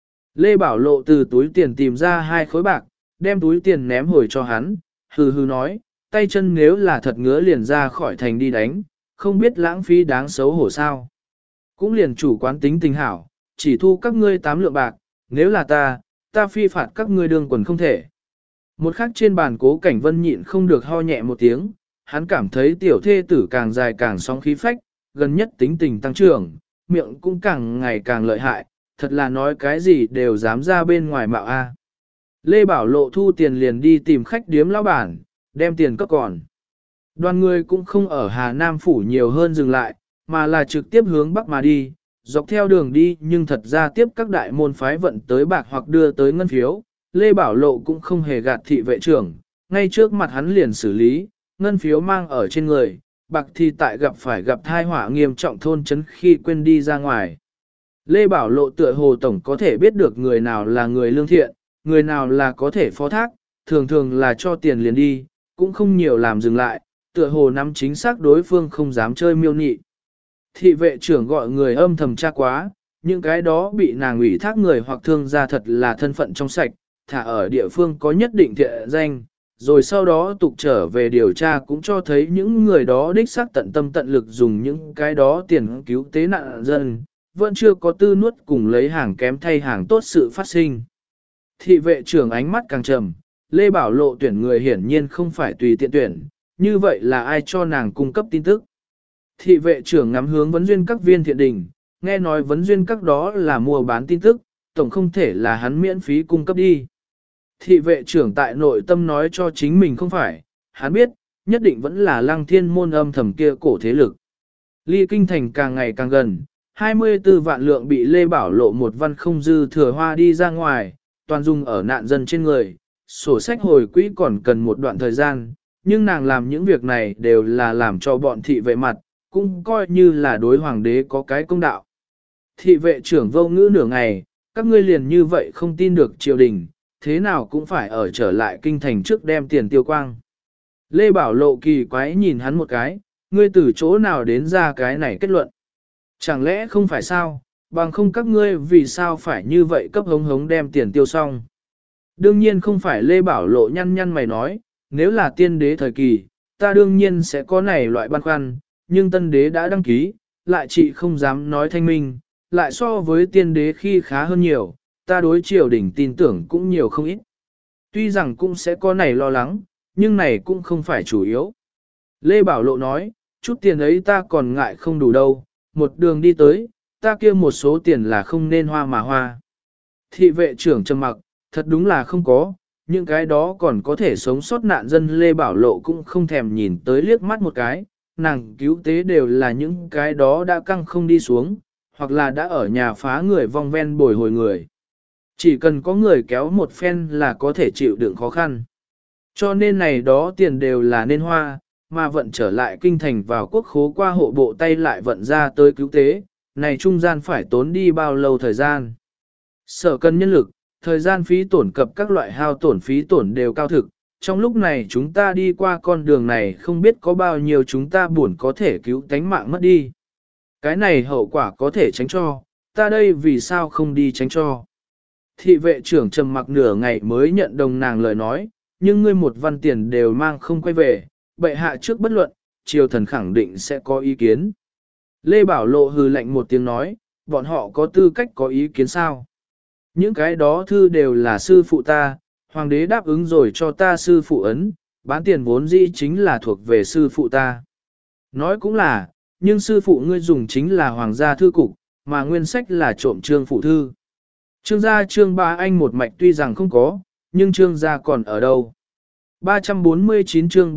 Lê Bảo Lộ từ túi tiền tìm ra 2 khối bạc, đem túi tiền ném hồi cho hắn, hừ hừ nói, tay chân nếu là thật ngứa liền ra khỏi thành đi đánh, không biết lãng phí đáng xấu hổ sao. Cũng liền chủ quán tính tình hảo, chỉ thu các ngươi 8 lượng bạc, nếu là ta phi phạt các ngươi đương quần không thể. Một khắc trên bàn Cố Cảnh Vân nhịn không được ho nhẹ một tiếng, hắn cảm thấy tiểu thê tử càng dài càng sóng khí phách, gần nhất tính tình tăng trưởng, miệng cũng càng ngày càng lợi hại, thật là nói cái gì đều dám ra bên ngoài mạo a. Lê Bảo Lộ thu tiền liền đi tìm khách điếm lão bản, đem tiền cấp còn. Đoàn người cũng không ở Hà Nam Phủ nhiều hơn dừng lại, mà là trực tiếp hướng Bắc mà đi, dọc theo đường đi nhưng thật ra tiếp các đại môn phái vận tới bạc hoặc đưa tới ngân phiếu. Lê Bảo Lộ cũng không hề gạt thị vệ trưởng, ngay trước mặt hắn liền xử lý, ngân phiếu mang ở trên người, bạc thì tại gặp thai họa nghiêm trọng thôn chấn khi quên đi ra ngoài. Lê Bảo Lộ tựa hồ tổng có thể biết được người nào là người lương thiện, người nào là có thể phó thác, thường thường là cho tiền liền đi, cũng không nhiều làm dừng lại, tựa hồ nắm chính xác đối phương không dám chơi miêu nị. Thị vệ trưởng gọi người âm thầm tra quá, những cái đó bị nàng ủy thác người hoặc thương gia thật là thân phận trong sạch, thả ở địa phương có nhất định thiện danh, rồi sau đó tục trở về điều tra cũng cho thấy những người đó đích xác tận tâm tận lực dùng những cái đó tiền cứu tế nạn dân, vẫn chưa có tư nuốt cùng lấy hàng kém thay hàng tốt sự phát sinh. Thị vệ trưởng ánh mắt càng trầm, Lê Bảo Lộ tuyển người hiển nhiên không phải tùy tiện tuyển, như vậy là ai cho nàng cung cấp tin tức. Thị vệ trưởng ngắm hướng vấn duyên các viên thiện đình, nghe nói vấn duyên các đó là mua bán tin tức, tổng không thể là hắn miễn phí cung cấp đi. Thị vệ trưởng tại nội tâm nói cho chính mình không phải, hắn biết, nhất định vẫn là lăng thiên môn âm thầm kia cổ thế lực. Ly kinh thành càng ngày càng gần, 24 vạn lượng bị Lê Bảo Lộ một văn không dư thừa hoa đi ra ngoài, toàn dùng ở nạn dân trên người, sổ sách hồi quỹ còn cần một đoạn thời gian, nhưng nàng làm những việc này đều là làm cho bọn thị vệ mặt, cũng coi như là đối hoàng đế có cái công đạo. Thị vệ trưởng vô ngữ nửa ngày, các ngươi liền như vậy không tin được triều đình, thế nào cũng phải ở trở lại kinh thành trước đem tiền tiêu quang. Lê Bảo Lộ kỳ quái nhìn hắn một cái, ngươi từ chỗ nào đến ra cái này kết luận. Chẳng lẽ không phải sao, bằng không các ngươi vì sao phải như vậy cấp hống hống đem tiền tiêu xong. Đương nhiên không phải Lê Bảo Lộ nhăn nhăn mày nói, nếu là tiên đế thời kỳ, ta đương nhiên sẽ có này loại băn khoăn, nhưng tân đế đã đăng ký, lại chị không dám nói thanh minh, lại so với tiên đế khi khá hơn nhiều, ta đối triều đình tin tưởng cũng nhiều không ít. Tuy rằng cũng sẽ có này lo lắng, nhưng này cũng không phải chủ yếu. Lê Bảo Lộ nói, chút tiền ấy ta còn ngại không đủ đâu, một đường đi tới, ta kia một số tiền là không nên hoa mà hoa. Thị vệ trưởng trầm mặc, thật đúng là không có, những cái đó còn có thể sống sót nạn dân Lê Bảo Lộ cũng không thèm nhìn tới liếc mắt một cái, nàng cứu tế đều là những cái đó đã căng không đi xuống, hoặc là đã ở nhà phá người vong ven bồi hồi người. Chỉ cần có người kéo một phen là có thể chịu đựng khó khăn. Cho nên này đó tiền đều là nên hoa, mà vận trở lại kinh thành vào quốc khố qua hộ bộ tay lại vận ra tới cứu tế, này trung gian phải tốn đi bao lâu thời gian. Sở cần nhân lực, thời gian phí tổn cập các loại hao tổn phí tổn đều cao thực, trong lúc này chúng ta đi qua con đường này không biết có bao nhiêu chúng ta buồn có thể cứu tánh mạng mất đi. Cái này hậu quả có thể tránh cho, ta đây vì sao không đi tránh cho. Thị vệ trưởng trầm mặc nửa ngày mới nhận đồng nàng lời nói, nhưng ngươi một văn tiền đều mang không quay về, bệ hạ trước bất luận, triều thần khẳng định sẽ có ý kiến. Lê Bảo Lộ hừ lạnh một tiếng nói, bọn họ có tư cách có ý kiến sao? Những cái đó thư đều là sư phụ ta, hoàng đế đáp ứng rồi cho ta sư phụ ấn, bán tiền vốn dĩ chính là thuộc về sư phụ ta. Nói cũng là, nhưng sư phụ ngươi dùng chính là hoàng gia thư cục, mà nguyên sách là trộm trương phụ thư. Trương gia trương ba anh một mạch tuy rằng không có, nhưng trương gia còn ở đâu? 349 chương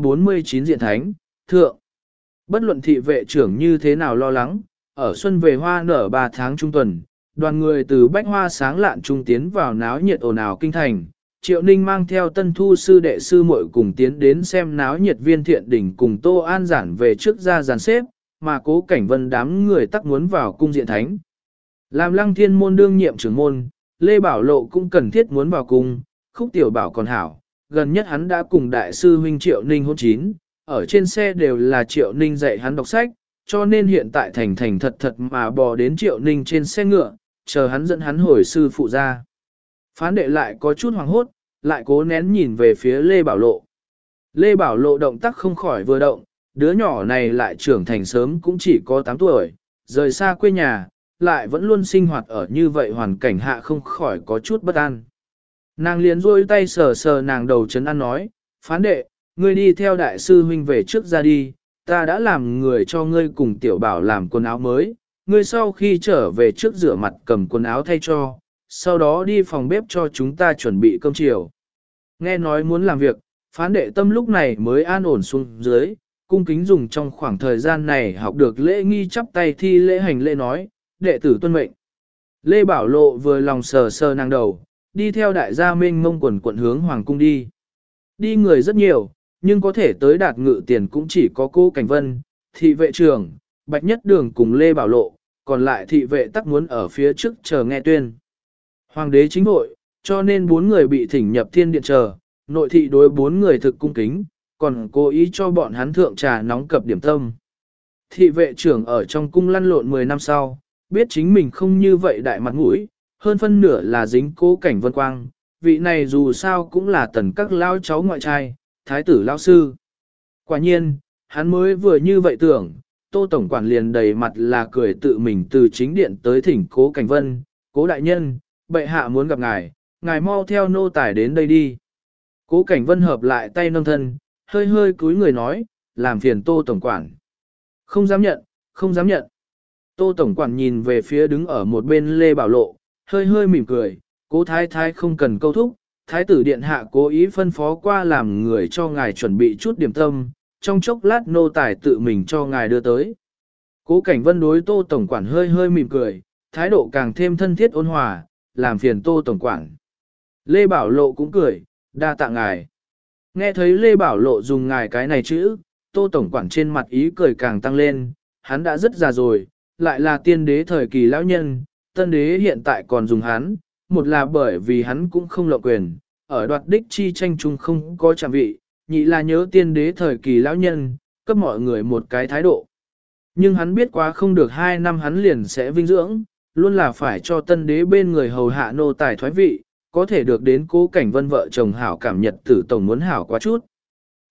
349 diện thánh, thượng. Bất luận thị vệ trưởng như thế nào lo lắng, ở xuân về hoa nở 3 tháng trung tuần, đoàn người từ bách hoa sáng lạn trung tiến vào náo nhiệt ồn ào kinh thành. Triệu Ninh mang theo tân thu sư đệ sư muội cùng tiến đến xem náo nhiệt viên thiện đỉnh cùng Tô An giản về trước ra dàn xếp, mà Cố Cảnh Vân đám người tắc muốn vào cung diện thánh. Làm Lăng Thiên môn đương nhiệm trưởng môn, Lê Bảo Lộ cũng cần thiết muốn vào cung, Khúc Tiểu Bảo còn hảo, gần nhất hắn đã cùng đại sư huynh Triệu Ninh hôn chín, ở trên xe đều là Triệu Ninh dạy hắn đọc sách, cho nên hiện tại thành thành thật thật mà bò đến Triệu Ninh trên xe ngựa, chờ hắn dẫn hắn hồi sư phụ ra. Phán đệ lại có chút hoảng hốt, lại cố nén nhìn về phía Lê Bảo Lộ. Lê Bảo Lộ động tác không khỏi vừa động, đứa nhỏ này lại trưởng thành sớm cũng chỉ có 8 tuổi, rời xa quê nhà, lại vẫn luôn sinh hoạt ở như vậy hoàn cảnh hạ không khỏi có chút bất an. Nàng liền rôi tay sờ sờ nàng đầu chấn an nói, phán đệ, ngươi đi theo đại sư huynh về trước ra đi, ta đã làm người cho ngươi cùng tiểu bảo làm quần áo mới, ngươi sau khi trở về trước rửa mặt cầm quần áo thay cho, sau đó đi phòng bếp cho chúng ta chuẩn bị cơm chiều. Nghe nói muốn làm việc, phán đệ tâm lúc này mới an ổn xuống dưới, cung kính dùng trong khoảng thời gian này học được lễ nghi chắp tay thi lễ hành lễ nói, đệ tử tuân mệnh. Lê Bảo Lộ vừa lòng sờ sờ nàng đầu, đi theo đại gia Minh Mông quần quận hướng hoàng cung đi. Đi người rất nhiều, nhưng có thể tới đạt ngự tiền cũng chỉ có Cố Cảnh Vân, thị vệ trưởng, Bạch Nhất Đường cùng Lê Bảo Lộ, còn lại thị vệ tắc muốn ở phía trước chờ nghe tuyên. Hoàng đế chính hội, cho nên 4 người bị thỉnh nhập thiên điện chờ, nội thị đối 4 người thực cung kính, còn cố ý cho bọn hắn thượng trà nóng cập điểm tâm. Thị vệ trưởng ở trong cung lăn lộn 10 năm sau, biết chính mình không như vậy đại mặt mũi, hơn phân nửa là dính Cố Cảnh Vân quang, vị này dù sao cũng là tần các lao cháu ngoại trai, thái tử lao sư. Quả nhiên, hắn mới vừa như vậy tưởng, Tô Tổng Quản liền đầy mặt là cười tự mình từ chính điện tới thỉnh Cố Cảnh Vân, Cố đại nhân, bệ hạ muốn gặp ngài, ngài mau theo nô tài đến đây đi. Cố Cảnh Vân hợp lại tay nâng thân, hơi hơi cúi người nói, làm phiền Tô Tổng Quản. Không dám nhận, không dám nhận. Tô Tổng Quản nhìn về phía đứng ở một bên Lê Bảo Lộ, hơi hơi mỉm cười, Cố thái thái không cần câu thúc, thái tử điện hạ cố ý phân phó qua làm người cho ngài chuẩn bị chút điểm tâm, trong chốc lát nô tài tự mình cho ngài đưa tới. Cố Cảnh Vân đối Tô Tổng Quản hơi hơi mỉm cười, thái độ càng thêm thân thiết ôn hòa, làm phiền Tô Tổng Quản. Lê Bảo Lộ cũng cười, đa tạ ngài. Nghe thấy Lê Bảo Lộ dùng ngài cái này chữ, Tô Tổng Quản trên mặt ý cười càng tăng lên, hắn đã rất già rồi, lại là tiên đế thời kỳ lão nhân, tân đế hiện tại còn dùng hắn, một là bởi vì hắn cũng không lộng quyền, ở đoạt đích chi tranh chung không có chạm vị, nhị là nhớ tiên đế thời kỳ lão nhân, cấp mọi người một cái thái độ. Nhưng hắn biết quá không được 2 năm hắn liền sẽ vinh dưỡng, luôn là phải cho tân đế bên người hầu hạ nô tài thoái vị, có thể được đến Cố Cảnh Vân vợ chồng hảo cảm nhật tử tổng muốn hảo quá chút.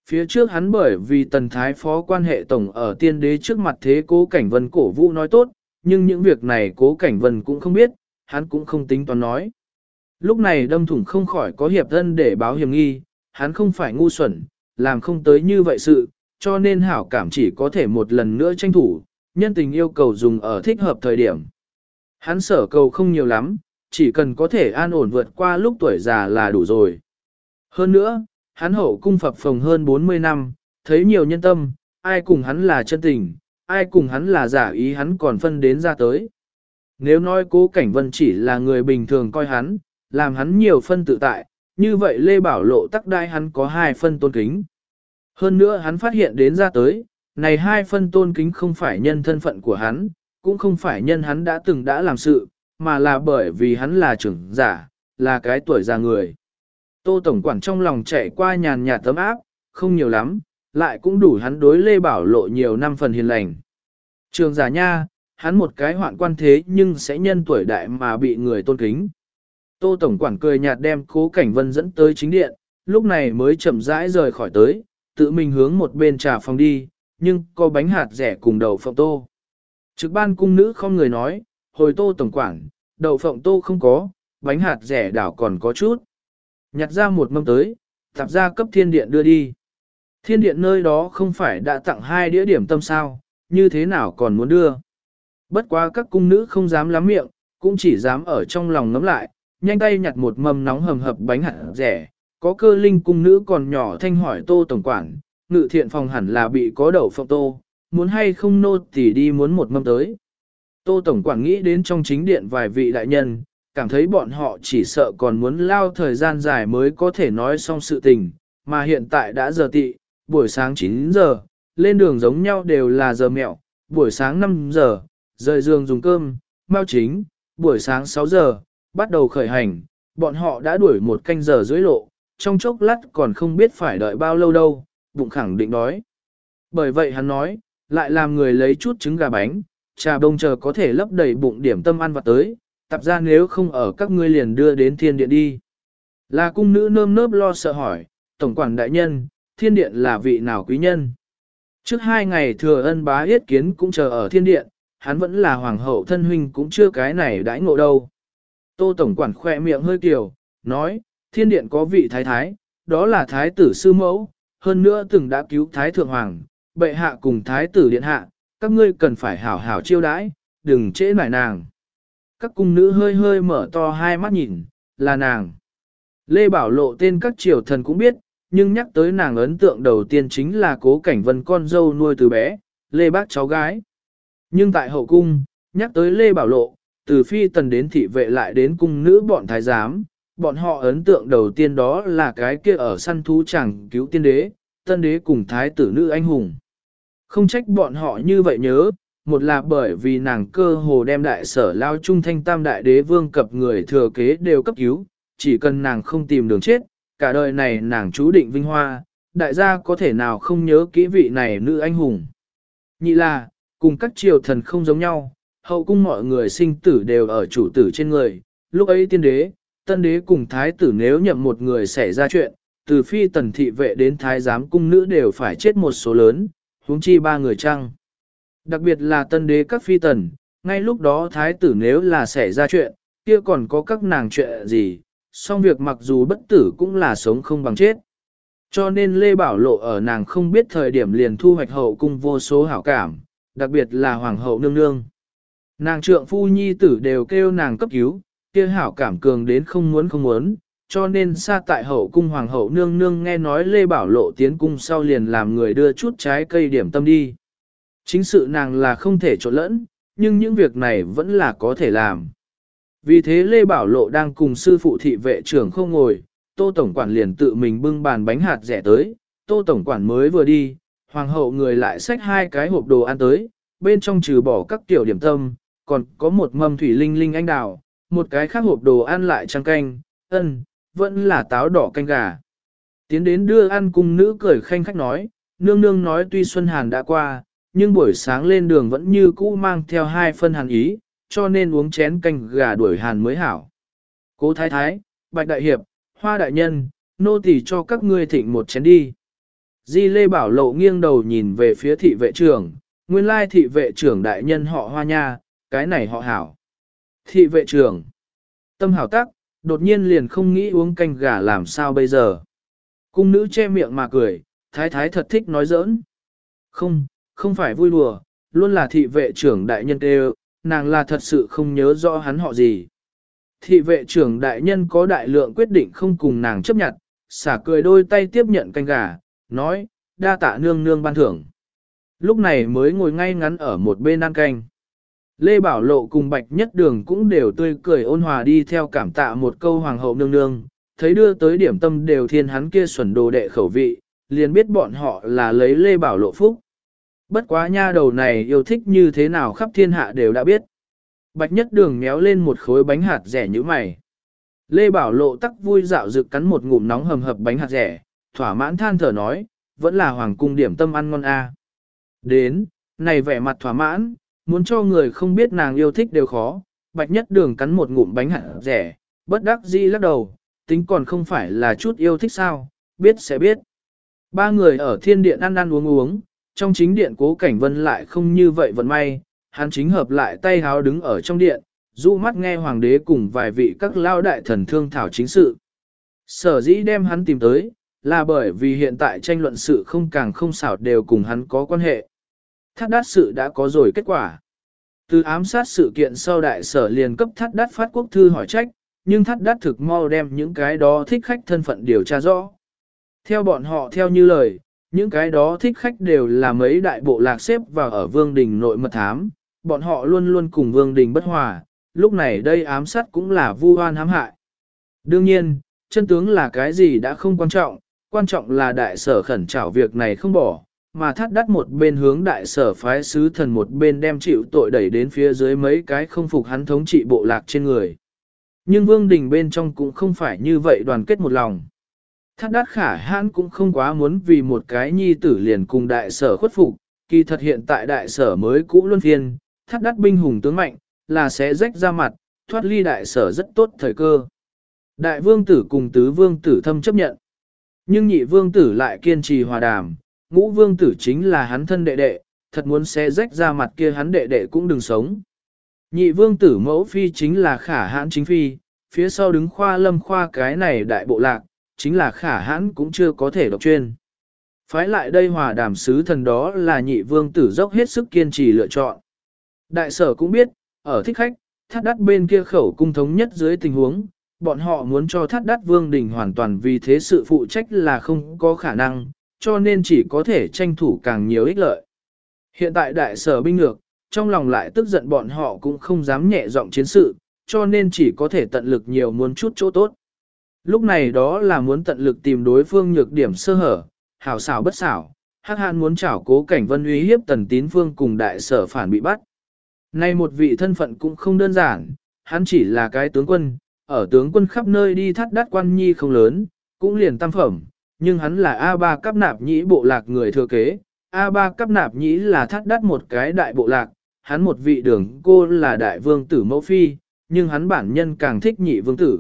Phía trước hắn bởi vì tần thái phó quan hệ tổng ở tiên đế trước mặt thế Cố Cảnh Vân cổ vũ nói tốt, nhưng những việc này Cố Cảnh Vân cũng không biết, hắn cũng không tính toán nói. Lúc này Đâm Thủng không khỏi có hiệp thân để báo hiểm nghi, hắn không phải ngu xuẩn, làm không tới như vậy sự, cho nên hảo cảm chỉ có thể một lần nữa tranh thủ, nhân tình yêu cầu dùng ở thích hợp thời điểm. Hắn sở cầu không nhiều lắm, chỉ cần có thể an ổn vượt qua lúc tuổi già là đủ rồi. Hơn nữa, hắn hậu cung phập phồng hơn 40 năm, thấy nhiều nhân tâm, ai cùng hắn là chân tình, ai cùng hắn là giả ý hắn còn phân đến ra tới. Nếu nói Cố Cảnh Vân chỉ là người bình thường coi hắn, làm hắn nhiều phân tự tại, như vậy Lê Bảo Lộ tắc đai hắn có 2 phân tôn kính. Hơn nữa hắn phát hiện đến ra tới, này 2 phân tôn kính không phải nhân thân phận của hắn, cũng không phải nhân hắn đã từng đã làm sự, mà là bởi vì hắn là trưởng giả, là cái tuổi già người. Tô Tổng Quản trong lòng chạy qua nhàn nhạt tấm áp, không nhiều lắm, lại cũng đủ hắn đối Lê Bảo Lộ nhiều năm phần hiền lành. Trường giả nha, hắn một cái hoạn quan thế nhưng sẽ nhân tuổi đại mà bị người tôn kính. Tô Tổng Quản cười nhạt đem Cố Cảnh Vân dẫn tới chính điện, lúc này mới chậm rãi rời khỏi tới, tự mình hướng một bên trà phòng đi, nhưng có bánh hạt rẻ cùng đậu phộng tô. Trực ban cung nữ không người nói, hồi Tô Tổng Quản, đậu phộng tô không có, bánh hạt rẻ đảo còn có chút. Nhặt ra một mâm tới, tạp ra cấp thiên điện đưa đi. Thiên điện nơi đó không phải đã tặng 2 đĩa điểm tâm sao, như thế nào còn muốn đưa. Bất quá các cung nữ không dám lắm miệng, cũng chỉ dám ở trong lòng ngấm lại, nhanh tay nhặt một mâm nóng hầm hập bánh hạt rẻ. Có Cơ Linh cung nữ còn nhỏ thanh hỏi Tô Tổng Quản, ngự thiện phòng hẳn là bị có đậu phộng tô, muốn hay không nô tỉ đi muốn một mâm tới. Tô Tổng Quản nghĩ đến trong chính điện vài vị đại nhân, cảm thấy bọn họ chỉ sợ còn muốn lao thời gian dài mới có thể nói xong sự tình, mà hiện tại đã giờ tị, buổi sáng 9 giờ, lên đường giống nhau đều là giờ mẹo, buổi sáng 5 giờ, rời giường dùng cơm, mau chính, buổi sáng 6 giờ, bắt đầu khởi hành, bọn họ đã đuổi 1 canh giờ dưới lộ, trong chốc lát còn không biết phải đợi bao lâu đâu, bụng khẳng định đói. Bởi vậy hắn nói, lại làm người lấy chút trứng gà bánh, trà bông chờ có thể lấp đầy bụng điểm tâm ăn vặt tới, tập ra nếu không ở các ngươi liền đưa đến thiên điện đi. Là cung nữ nơm nớp lo sợ hỏi, Tổng Quản đại nhân, thiên điện là vị nào quý nhân? Trước 2 ngày Thừa Ân bá yết kiến cũng chờ ở thiên điện, hắn vẫn là hoàng hậu thân huynh cũng chưa cái này đãi ngộ đâu. Tô Tổng Quản khỏe miệng hơi kiều, nói, thiên điện có vị thái thái, đó là thái tử sư mẫu, hơn nữa từng đã cứu thái thượng hoàng, bệ hạ cùng thái tử điện hạ, các ngươi cần phải hảo hảo chiêu đãi, đừng trễ nải nàng. Các cung nữ hơi hơi mở to hai mắt nhìn, là nàng. Lê Bảo Lộ tên các triều thần cũng biết, nhưng nhắc tới nàng ấn tượng đầu tiên chính là Cố Cảnh Vân con dâu nuôi từ bé, Lê bác cháu gái. Nhưng tại hậu cung, nhắc tới Lê Bảo Lộ, từ phi tần đến thị vệ lại đến cung nữ bọn thái giám, bọn họ ấn tượng đầu tiên đó là cái kia ở săn thú chẳng cứu tiên đế, tân đế cùng thái tử nữ anh hùng. Không trách bọn họ như vậy nhớ, một là bởi vì nàng cơ hồ đem đại sở lao trung thanh tam đại đế vương cập người thừa kế đều cấp cứu, chỉ cần nàng không tìm đường chết, cả đời này nàng chú định vinh hoa, đại gia có thể nào không nhớ kỹ vị này nữ anh hùng. Nhị là, cùng các triều thần không giống nhau, hậu cung mọi người sinh tử đều ở chủ tử trên người, lúc ấy tiên đế, tân đế cùng thái tử nếu nhậm một người xảy ra chuyện, từ phi tần thị vệ đến thái giám cung nữ đều phải chết một số lớn, huống chi 3 người chăng. Đặc biệt là tân đế các phi tần, ngay lúc đó thái tử nếu là xảy ra chuyện, kia còn có các nàng chuyện gì, song việc mặc dù bất tử cũng là sống không bằng chết. Cho nên Lê Bảo Lộ ở nàng không biết thời điểm liền thu hoạch hậu cung vô số hảo cảm, đặc biệt là hoàng hậu nương nương. Nàng trượng phu nhi tử đều kêu nàng cấp cứu, kia hảo cảm cường đến không muốn, cho nên xa tại hậu cung hoàng hậu nương nương nghe nói Lê Bảo Lộ tiến cung sau liền làm người đưa chút trái cây điểm tâm đi. Chính sự nàng là không thể trộn lẫn, nhưng những việc này vẫn là có thể làm. Vì thế Lê Bảo Lộ đang cùng sư phụ thị vệ trưởng không ngồi, Tô Tổng Quản liền tự mình bưng bàn bánh hạt rẻ tới, Tô Tổng Quản mới vừa đi, hoàng hậu người lại xách 2 cái hộp đồ ăn tới, bên trong trừ bỏ các tiểu điểm tâm, còn có một mâm thủy linh linh anh đào, một cái khác hộp đồ ăn lại trăng canh, vẫn là táo đỏ canh gà. Tiến đến đưa ăn cung nữ cười khanh khách nói, nương nương nói tuy Xuân Hàn đã qua, nhưng buổi sáng lên đường vẫn như cũ mang theo 2 phân hàn ý, cho nên uống chén canh gà đuổi hàn mới hảo. Cố thái thái, bạch đại hiệp, hoa đại nhân, nô tỳ cho các ngươi thịnh một chén đi. Di Lê Bảo Lộ nghiêng đầu nhìn về phía thị vệ trưởng, nguyên lai thị vệ trưởng đại nhân họ Hoa nha, cái này họ hảo. Thị vệ trưởng, tâm hảo tắc, đột nhiên liền không nghĩ uống canh gà làm sao bây giờ. Cung nữ che miệng mà cười, thái thái thật thích nói giỡn. Không phải vui đùa, luôn là thị vệ trưởng đại nhân kêu, nàng là thật sự không nhớ rõ hắn họ gì. Thị vệ trưởng đại nhân có đại lượng quyết định không cùng nàng chấp nhận, xả cười đôi tay tiếp nhận canh gà, nói, đa tạ nương nương ban thưởng. Lúc này mới ngồi ngay ngắn ở một bên ăn canh. Lê Bảo Lộ cùng Bạch Nhất Đường cũng đều tươi cười ôn hòa đi theo cảm tạ một câu hoàng hậu nương nương, thấy đưa tới điểm tâm đều thiên hắn kia xuẩn đồ đệ khẩu vị, liền biết bọn họ là lấy Lê Bảo Lộ phúc. Bất quá nha đầu này yêu thích như thế nào khắp thiên hạ đều đã biết. Bạch Nhất Đường méo lên một khối bánh hạt rẻ như mày. Lê Bảo Lộ tắc vui dạo rực cắn một ngụm nóng hầm hập bánh hạt rẻ, thỏa mãn than thở nói, vẫn là hoàng cung điểm tâm ăn ngon a. Đến, này vẻ mặt thỏa mãn, muốn cho người không biết nàng yêu thích đều khó. Bạch Nhất Đường cắn một ngụm bánh hạt rẻ, bất đắc dĩ lắc đầu, tính còn không phải là chút yêu thích sao, biết sẽ biết. Ba người ở thiên điện ăn ăn uống uống, trong chính điện Cố Cảnh Vân lại không như vậy vận may, hắn chính hợp lại tay háo đứng ở trong điện, dụ mắt nghe hoàng đế cùng vài vị các lao đại thần thương thảo chính sự. Sở dĩ đem hắn tìm tới, là bởi vì hiện tại tranh luận sự không càng không xảo đều cùng hắn có quan hệ. Thắt đát sự đã có rồi kết quả. Từ ám sát sự kiện sau đại sở liền cấp thắt đát phát quốc thư hỏi trách, nhưng thắt đát thực mau đem những cái đó thích khách thân phận điều tra rõ. Theo bọn họ theo như lời, những cái đó thích khách đều là mấy đại bộ lạc xếp vào ở Vương Đình nội mật thám, bọn họ luôn luôn cùng Vương Đình bất hòa, lúc này đây ám sát cũng là vu oan hãm hại. Đương nhiên, chân tướng là cái gì đã không quan trọng là đại sở khẩn trảo việc này không bỏ, mà thắt đắt một bên hướng đại sở phái sứ thần một bên đem chịu tội đẩy đến phía dưới mấy cái không phục hắn thống trị bộ lạc trên người. Nhưng Vương Đình bên trong cũng không phải như vậy đoàn kết một lòng. Thắt đắt khả hãn cũng không quá muốn vì một cái nhi tử liền cùng đại sở khuất phục, kỳ thật hiện tại đại sở mới cũ luân phiên, thắt đắt binh hùng tướng mạnh, là sẽ rách ra mặt, thoát ly đại sở rất tốt thời cơ. Đại vương tử cùng tứ vương tử thâm chấp nhận. Nhưng nhị vương tử lại kiên trì hòa đàm, ngũ vương tử chính là hắn thân đệ đệ, thật muốn sẽ rách ra mặt kia hắn đệ đệ cũng đừng sống. Nhị vương tử mẫu phi chính là khả hãn chính phi, phía sau đứng khoa lâm khoa cái này đại bộ lạc, chính là khả hãn cũng chưa có thể độc chuyên. Phái lại đây hòa đàm sứ thần đó là nhị vương tử dốc hết sức kiên trì lựa chọn. Đại sở cũng biết, ở thích khách, thắt đắt bên kia khẩu cung thống nhất dưới tình huống, bọn họ muốn cho thắt đắt vương đình hoàn toàn vì thế sự phụ trách là không có khả năng, cho nên chỉ có thể tranh thủ càng nhiều ích lợi. Hiện tại đại sở binh ngược, trong lòng lại tức giận bọn họ cũng không dám nhẹ giọng chiến sự, cho nên chỉ có thể tận lực nhiều muốn chút chỗ tốt. Lúc này đó là muốn tận lực tìm đối phương nhược điểm sơ hở, hảo xảo bất xảo, Hắc Hàn muốn trảo Cố Cảnh Vân uy hiếp Tần Tín Phương cùng đại sở phản bị bắt. Nay một vị thân phận cũng không đơn giản, hắn chỉ là cái tướng quân, ở tướng quân khắp nơi đi thắt đắt quan nhi không lớn, cũng liền tam phẩm, nhưng hắn là A3 cấp nạp nhĩ bộ lạc người thừa kế, A3 cấp nạp nhĩ là thắt đắt một cái đại bộ lạc, hắn một vị đường cô là đại vương tử mẫu phi, nhưng hắn bản nhân càng thích nhị vương tử.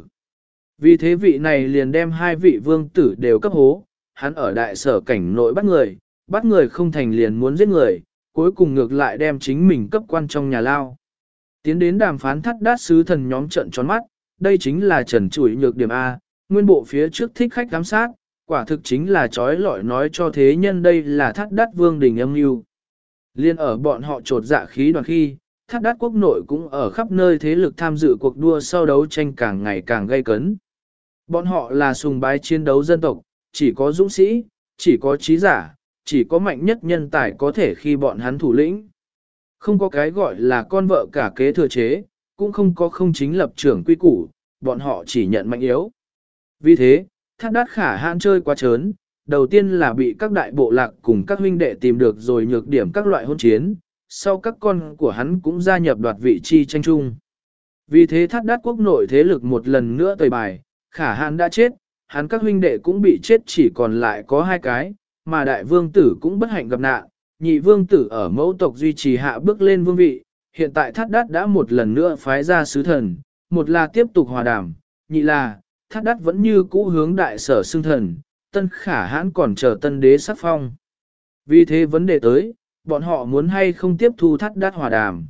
Vì thế vị này liền đem hai vị vương tử đều cấp hố, hắn ở đại sở cảnh nội bắt người không thành liền muốn giết người, cuối cùng ngược lại đem chính mình cấp quan trong nhà lao. Tiến đến đàm phán thắt đát sứ thần nhóm trận tròn mắt, đây chính là trần trụi nhược điểm A, nguyên bộ phía trước thích khách giám sát, quả thực chính là trói lọi nói cho thế nhân đây là thắt đát vương đình âm mưu. Liên ở bọn họ trột dạ khí đoàn khi, thắt đát quốc nội cũng ở khắp nơi thế lực tham dự cuộc đua sau đấu tranh càng ngày càng gay cấn. Bọn họ là sùng bái chiến đấu dân tộc, chỉ có dũng sĩ, chỉ có trí giả, chỉ có mạnh nhất nhân tài có thể khi bọn hắn thủ lĩnh. Không có cái gọi là con vợ cả kế thừa chế, cũng không có không chính lập trưởng quy củ, bọn họ chỉ nhận mạnh yếu. Vì thế, thắt đát khả hãn chơi quá trớn, đầu tiên là bị các đại bộ lạc cùng các huynh đệ tìm được rồi nhược điểm các loại hôn chiến, sau các con của hắn cũng gia nhập đoạt vị chi tranh chung. Vì thế thắt đát quốc nội thế lực một lần nữa tời bài, khả hãn đã chết, hắn các huynh đệ cũng bị chết chỉ còn lại có hai cái, mà đại vương tử cũng bất hạnh gặp nạn, nhị vương tử ở mẫu tộc duy trì hạ bước lên vương vị, hiện tại thắt đát đã một lần nữa phái ra sứ thần, một là tiếp tục hòa đàm, nhị là thắt đát vẫn như cũ hướng đại sở xưng thần, tân khả hãn còn chờ tân đế sắc phong. Vì thế vấn đề tới, bọn họ muốn hay không tiếp thu thắt đát hòa đàm.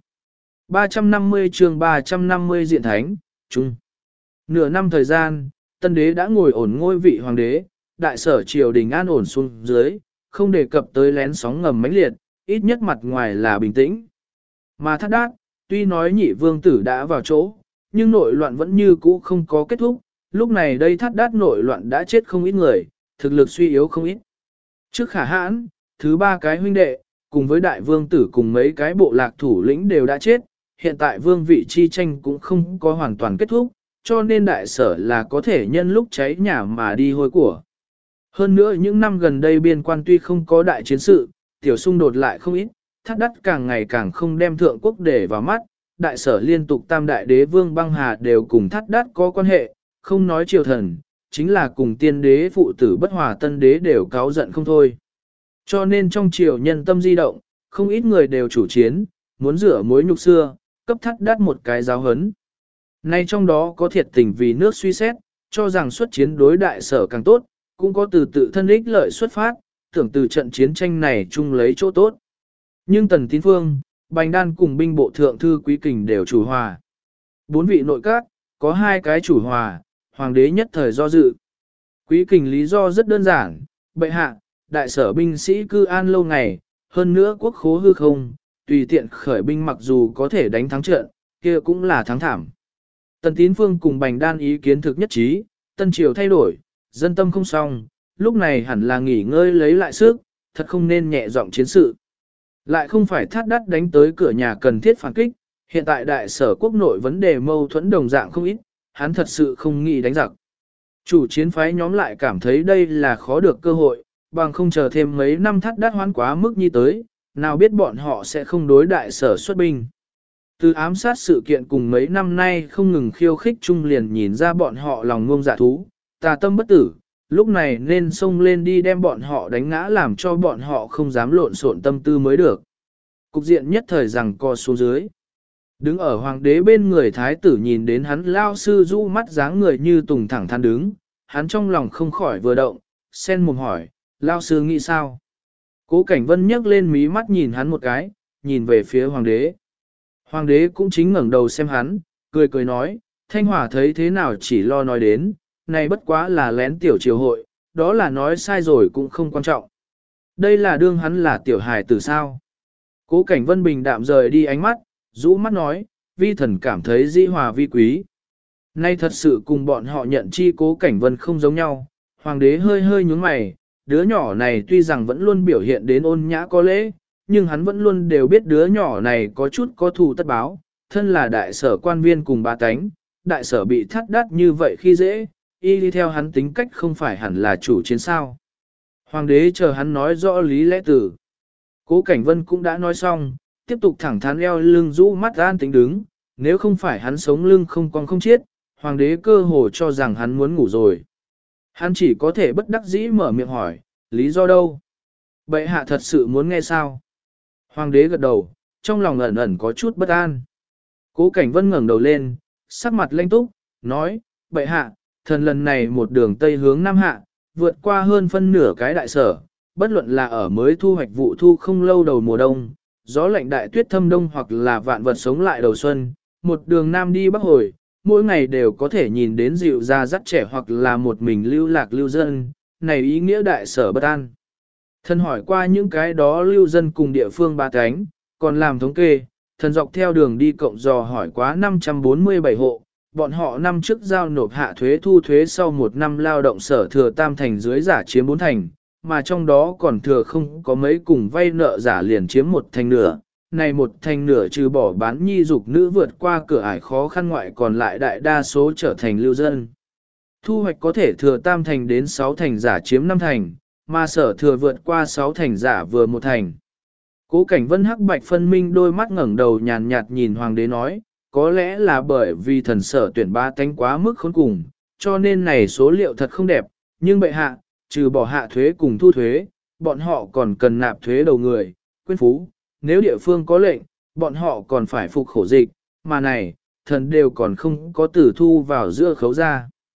350 chương 350 diện thánh, chung. Nửa năm thời gian, tân đế đã ngồi ổn ngôi vị hoàng đế, đại sở triều đình an ổn xuống dưới, không đề cập tới lén sóng ngầm mãnh liệt, ít nhất mặt ngoài là bình tĩnh. Mà thắt đát, tuy nói nhị vương tử đã vào chỗ, nhưng nội loạn vẫn như cũ không có kết thúc, lúc này đây thắt đát nội loạn đã chết không ít người, thực lực suy yếu không ít. Trước khả hãn, thứ ba cái huynh đệ, cùng với đại vương tử cùng mấy cái bộ lạc thủ lĩnh đều đã chết, hiện tại vương vị chi tranh cũng không có hoàn toàn kết thúc, cho nên đại sở là có thể nhân lúc cháy nhà mà đi hôi của. Hơn nữa những năm gần đây biên quan tuy không có đại chiến sự, tiểu xung đột lại không ít, thắt đắt càng ngày càng không đem thượng quốc để vào mắt, đại sở liên tục tam đại đế vương băng hà đều cùng thắt đắt có quan hệ, không nói triều thần, chính là cùng tiên đế phụ tử bất hòa tân đế đều cáu giận không thôi. Cho nên trong triều nhân tâm di động, không ít người đều chủ chiến, muốn rửa mối nhục xưa, cấp thắt đắt một cái giáo hấn. Nay trong đó có thiệt tình vì nước suy xét, cho rằng xuất chiến đối đại sở càng tốt, cũng có từ tự thân ích lợi xuất phát, tưởng từ trận chiến tranh này chung lấy chỗ tốt. Nhưng Tần Tín Phương, Bành Đan cùng binh bộ thượng thư Quý Kình đều chủ hòa. 4 vị nội các, có 2 cái chủ hòa, hoàng đế nhất thời do dự. Quý Kình lý do rất đơn giản, bệ hạ, đại sở binh sĩ cư an lâu ngày, hơn nữa quốc khố hư không, tùy tiện khởi binh mặc dù có thể đánh thắng trận, kia cũng là thắng thảm. Tần Tín Phương cùng Bành Đan ý kiến thực nhất trí, tân triều thay đổi, dân tâm không xong, lúc này hẳn là nghỉ ngơi lấy lại sức, thật không nên nhẹ giọng chiến sự. Lại không phải thắt đắt đánh tới cửa nhà cần thiết phản kích, hiện tại đại sở quốc nội vấn đề mâu thuẫn đồng dạng không ít, hắn thật sự không nghĩ đánh giặc. Chủ chiến phái nhóm lại cảm thấy đây là khó được cơ hội, bằng không chờ thêm mấy năm thắt đắt hoán quá mức như tới, nào biết bọn họ sẽ không đối đại sở xuất binh. Từ ám sát sự kiện cùng mấy năm nay không ngừng khiêu khích chung liền nhìn ra bọn họ lòng ngông dạ thú, tà tâm bất tử, lúc này nên xông lên đi đem bọn họ đánh ngã làm cho bọn họ không dám lộn xộn tâm tư mới được. Cục diện nhất thời rằng co xuống dưới. Đứng ở hoàng đế bên người thái tử nhìn đến hắn lao sư rũ mắt dáng người như tùng thẳng than đứng, hắn trong lòng không khỏi vừa động, sen mồm hỏi, lao sư nghĩ sao? Cố Cảnh Vân nhấc lên mí mắt nhìn hắn một cái, nhìn về phía hoàng đế. Hoàng đế cũng chính ngẩng đầu xem hắn, cười cười nói, Thanh Hỏa thấy thế nào chỉ lo nói đến, này bất quá là lén tiểu triều hội, đó là nói sai rồi cũng không quan trọng. Đây là đương hắn là tiểu hài tử sao. Cố Cảnh Vân bình đạm rời đi ánh mắt, rũ mắt nói, vi thần cảm thấy dĩ hòa vi quý. Nay thật sự cùng bọn họ nhận chi Cố Cảnh Vân không giống nhau, hoàng đế hơi hơi nhướng mày, đứa nhỏ này tuy rằng vẫn luôn biểu hiện đến ôn nhã có lễ, nhưng hắn vẫn luôn đều biết đứa nhỏ này có chút có thù tất báo, thân là đại sở quan viên cùng ba cánh, đại sở bị thắt đắt như vậy khi dễ, y đi theo hắn tính cách không phải hẳn là chủ chiến sao. Hoàng đế chờ hắn nói rõ lý lẽ tử. Cố Cảnh Vân cũng đã nói xong, tiếp tục thẳng thắn eo lưng rũ mắt an tính đứng, nếu không phải hắn sống lưng không cong không chết, hoàng đế cơ hồ cho rằng hắn muốn ngủ rồi. Hắn chỉ có thể bất đắc dĩ mở miệng hỏi, lý do đâu? Bệ hạ thật sự muốn nghe sao? Hoàng đế gật đầu, trong lòng ẩn ẩn có chút bất an. Cố Cảnh Vân ngẩng đầu lên, sắc mặt lanh túc, nói, bệ hạ, thần lần này một đường tây hướng Nam Hạ, vượt qua hơn phân nửa cái đại sở, bất luận là ở mới thu hoạch vụ thu không lâu đầu mùa đông, gió lạnh đại tuyết thâm đông hoặc là vạn vật sống lại đầu xuân, một đường Nam đi Bắc hồi, mỗi ngày đều có thể nhìn đến dịu ra dắt trẻ hoặc là một mình lưu lạc lưu dân, này ý nghĩa đại sở bất an. Thần hỏi qua những cái đó lưu dân cùng địa phương ba cánh, còn làm thống kê, thần dọc theo đường đi cộng dò hỏi quá 547 hộ, bọn họ năm trước giao nộp hạ thuế thu thuế sau một năm lao động sở thừa tam thành dưới giả chiếm 4 thành, mà trong đó còn thừa không có mấy cùng vay nợ giả liền chiếm 1 thành nửa. Này 1 thành nửa trừ bỏ bán nhi dục nữ vượt qua cửa ải khó khăn ngoại còn lại đại đa số trở thành lưu dân. Thu hoạch có thể thừa tam thành đến 6 thành giả chiếm 5 thành, mà sở thừa vượt qua 6 thành giả vừa 1 thành. Cố Cảnh Vân hắc bạch phân minh đôi mắt ngẩng đầu nhàn nhạt nhìn hoàng đế nói, có lẽ là bởi vì thần sở tuyển ba tánh quá mức khốn cùng, cho nên này số liệu thật không đẹp, nhưng bệ hạ, trừ bỏ hạ thuế cùng thu thuế, bọn họ còn cần nạp thuế đầu người, quyên phú, nếu địa phương có lệnh, bọn họ còn phải phục khổ dịch, mà này, thần đều còn không có tử thu vào giữa khấu ra.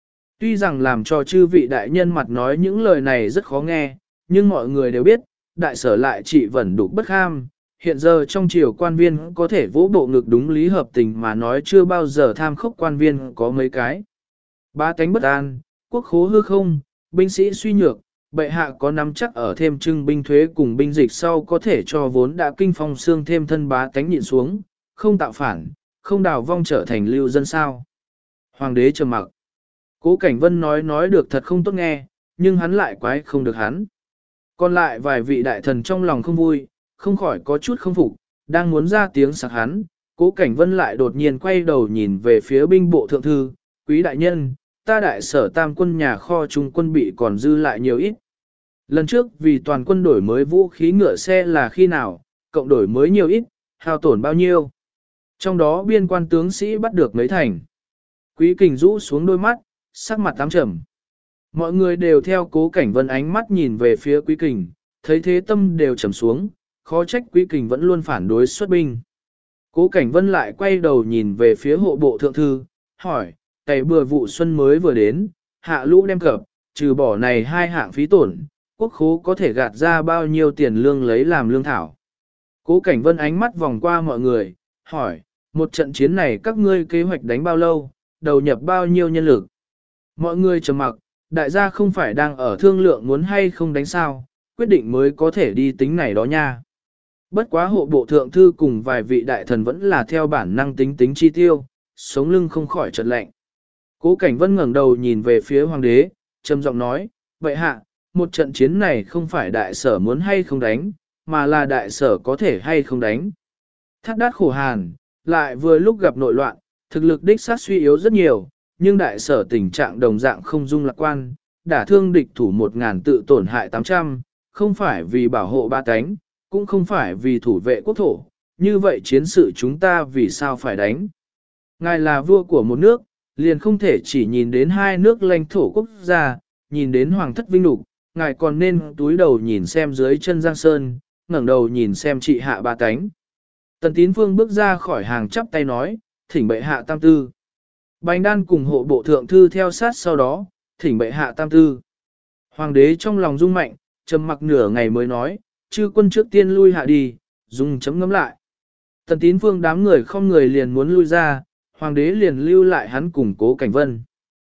Tuy rằng làm cho chư vị đại nhân mặt nói những lời này rất khó nghe, nhưng mọi người đều biết, đại sở lại trị vẩn đục bất ham. Hiện giờ trong triều quan viên có thể vỗ bộ ngực đúng lý hợp tình mà nói chưa bao giờ tham khốc quan viên có mấy cái. Ba tánh bất an, quốc khố hư không, binh sĩ suy nhược, bệ hạ có nắm chắc ở thêm trưng binh thuế cùng binh dịch sau có thể cho vốn đã kinh phong xương thêm thân bá tánh nhịn xuống, không tạo phản, không đào vong trở thành lưu dân sao. Hoàng đế trầm mặc. Cố Cảnh Vân nói được thật không tốt nghe, nhưng hắn lại quái không được hắn. Còn lại vài vị đại thần trong lòng không vui, không khỏi có chút không phục, đang muốn ra tiếng sặc hắn, Cố Cảnh Vân lại đột nhiên quay đầu nhìn về phía binh bộ thượng thư, quý đại nhân, ta đại sở tam quân nhà kho trung quân bị còn dư lại nhiều ít. Lần trước vì toàn quân đổi mới vũ khí ngựa xe là khi nào, cộng đổi mới nhiều ít, hao tổn bao nhiêu. Trong đó biên quan tướng sĩ bắt được mấy thành. Quý Kình rũ xuống đôi mắt, sắc mặt tám trầm. Mọi người đều theo Cố Cảnh Vân ánh mắt nhìn về phía Quý Kình, thấy thế tâm đều trầm xuống, khó trách Quý Kình vẫn luôn phản đối xuất binh. Cố Cảnh Vân lại quay đầu nhìn về phía hộ bộ thượng thư, hỏi, cày bừa vụ xuân mới vừa đến, hạ lũ đem cập, trừ bỏ này hai hạng phí tổn, quốc khố có thể gạt ra bao nhiêu tiền lương lấy làm lương thảo. Cố Cảnh Vân ánh mắt vòng qua mọi người, hỏi, một trận chiến này các ngươi kế hoạch đánh bao lâu, đầu nhập bao nhiêu nhân lực. Mọi người trầm mặc, đại gia không phải đang ở thương lượng muốn hay không đánh sao, quyết định mới có thể đi tính này đó nha. Bất quá hộ bộ thượng thư cùng vài vị đại thần vẫn là theo bản năng tính chi tiêu, sống lưng không khỏi chợt lạnh. Cố Cảnh Vân ngẩng đầu nhìn về phía hoàng đế, trầm giọng nói, vậy hạ, một trận chiến này không phải đại sở muốn hay không đánh, mà là đại sở có thể hay không đánh. Thác đát khổ hàn, lại vừa lúc gặp nội loạn, thực lực đích sát suy yếu rất nhiều, nhưng đại sở tình trạng đồng dạng không dung lạc quan, đả thương địch thủ 1.000 tự tổn hại 800, không phải vì bảo hộ ba cánh, cũng không phải vì thủ vệ quốc thổ, như vậy chiến sự chúng ta vì sao phải đánh. Ngài là vua của một nước, liền không thể chỉ nhìn đến hai nước lãnh thổ quốc gia, nhìn đến hoàng thất vinh lục, ngài còn nên túi đầu nhìn xem dưới chân Giang Sơn, ngẩng đầu nhìn xem trị hạ ba cánh. Tần Tín Phương bước ra khỏi hàng chắp tay nói, thỉnh bệ hạ tam tư. Bành Đan cùng hộ bộ thượng thư theo sát sau đó, thỉnh bệ hạ tam tư. Hoàng đế trong lòng rung mạnh, trầm mặc nửa ngày mới nói, chư quân trước tiên lui hạ đi, dùng chấm ngấm lại. Tần Tín Phương đám người không người liền muốn lui ra, hoàng đế liền lưu lại hắn cùng Cố Cảnh Vân.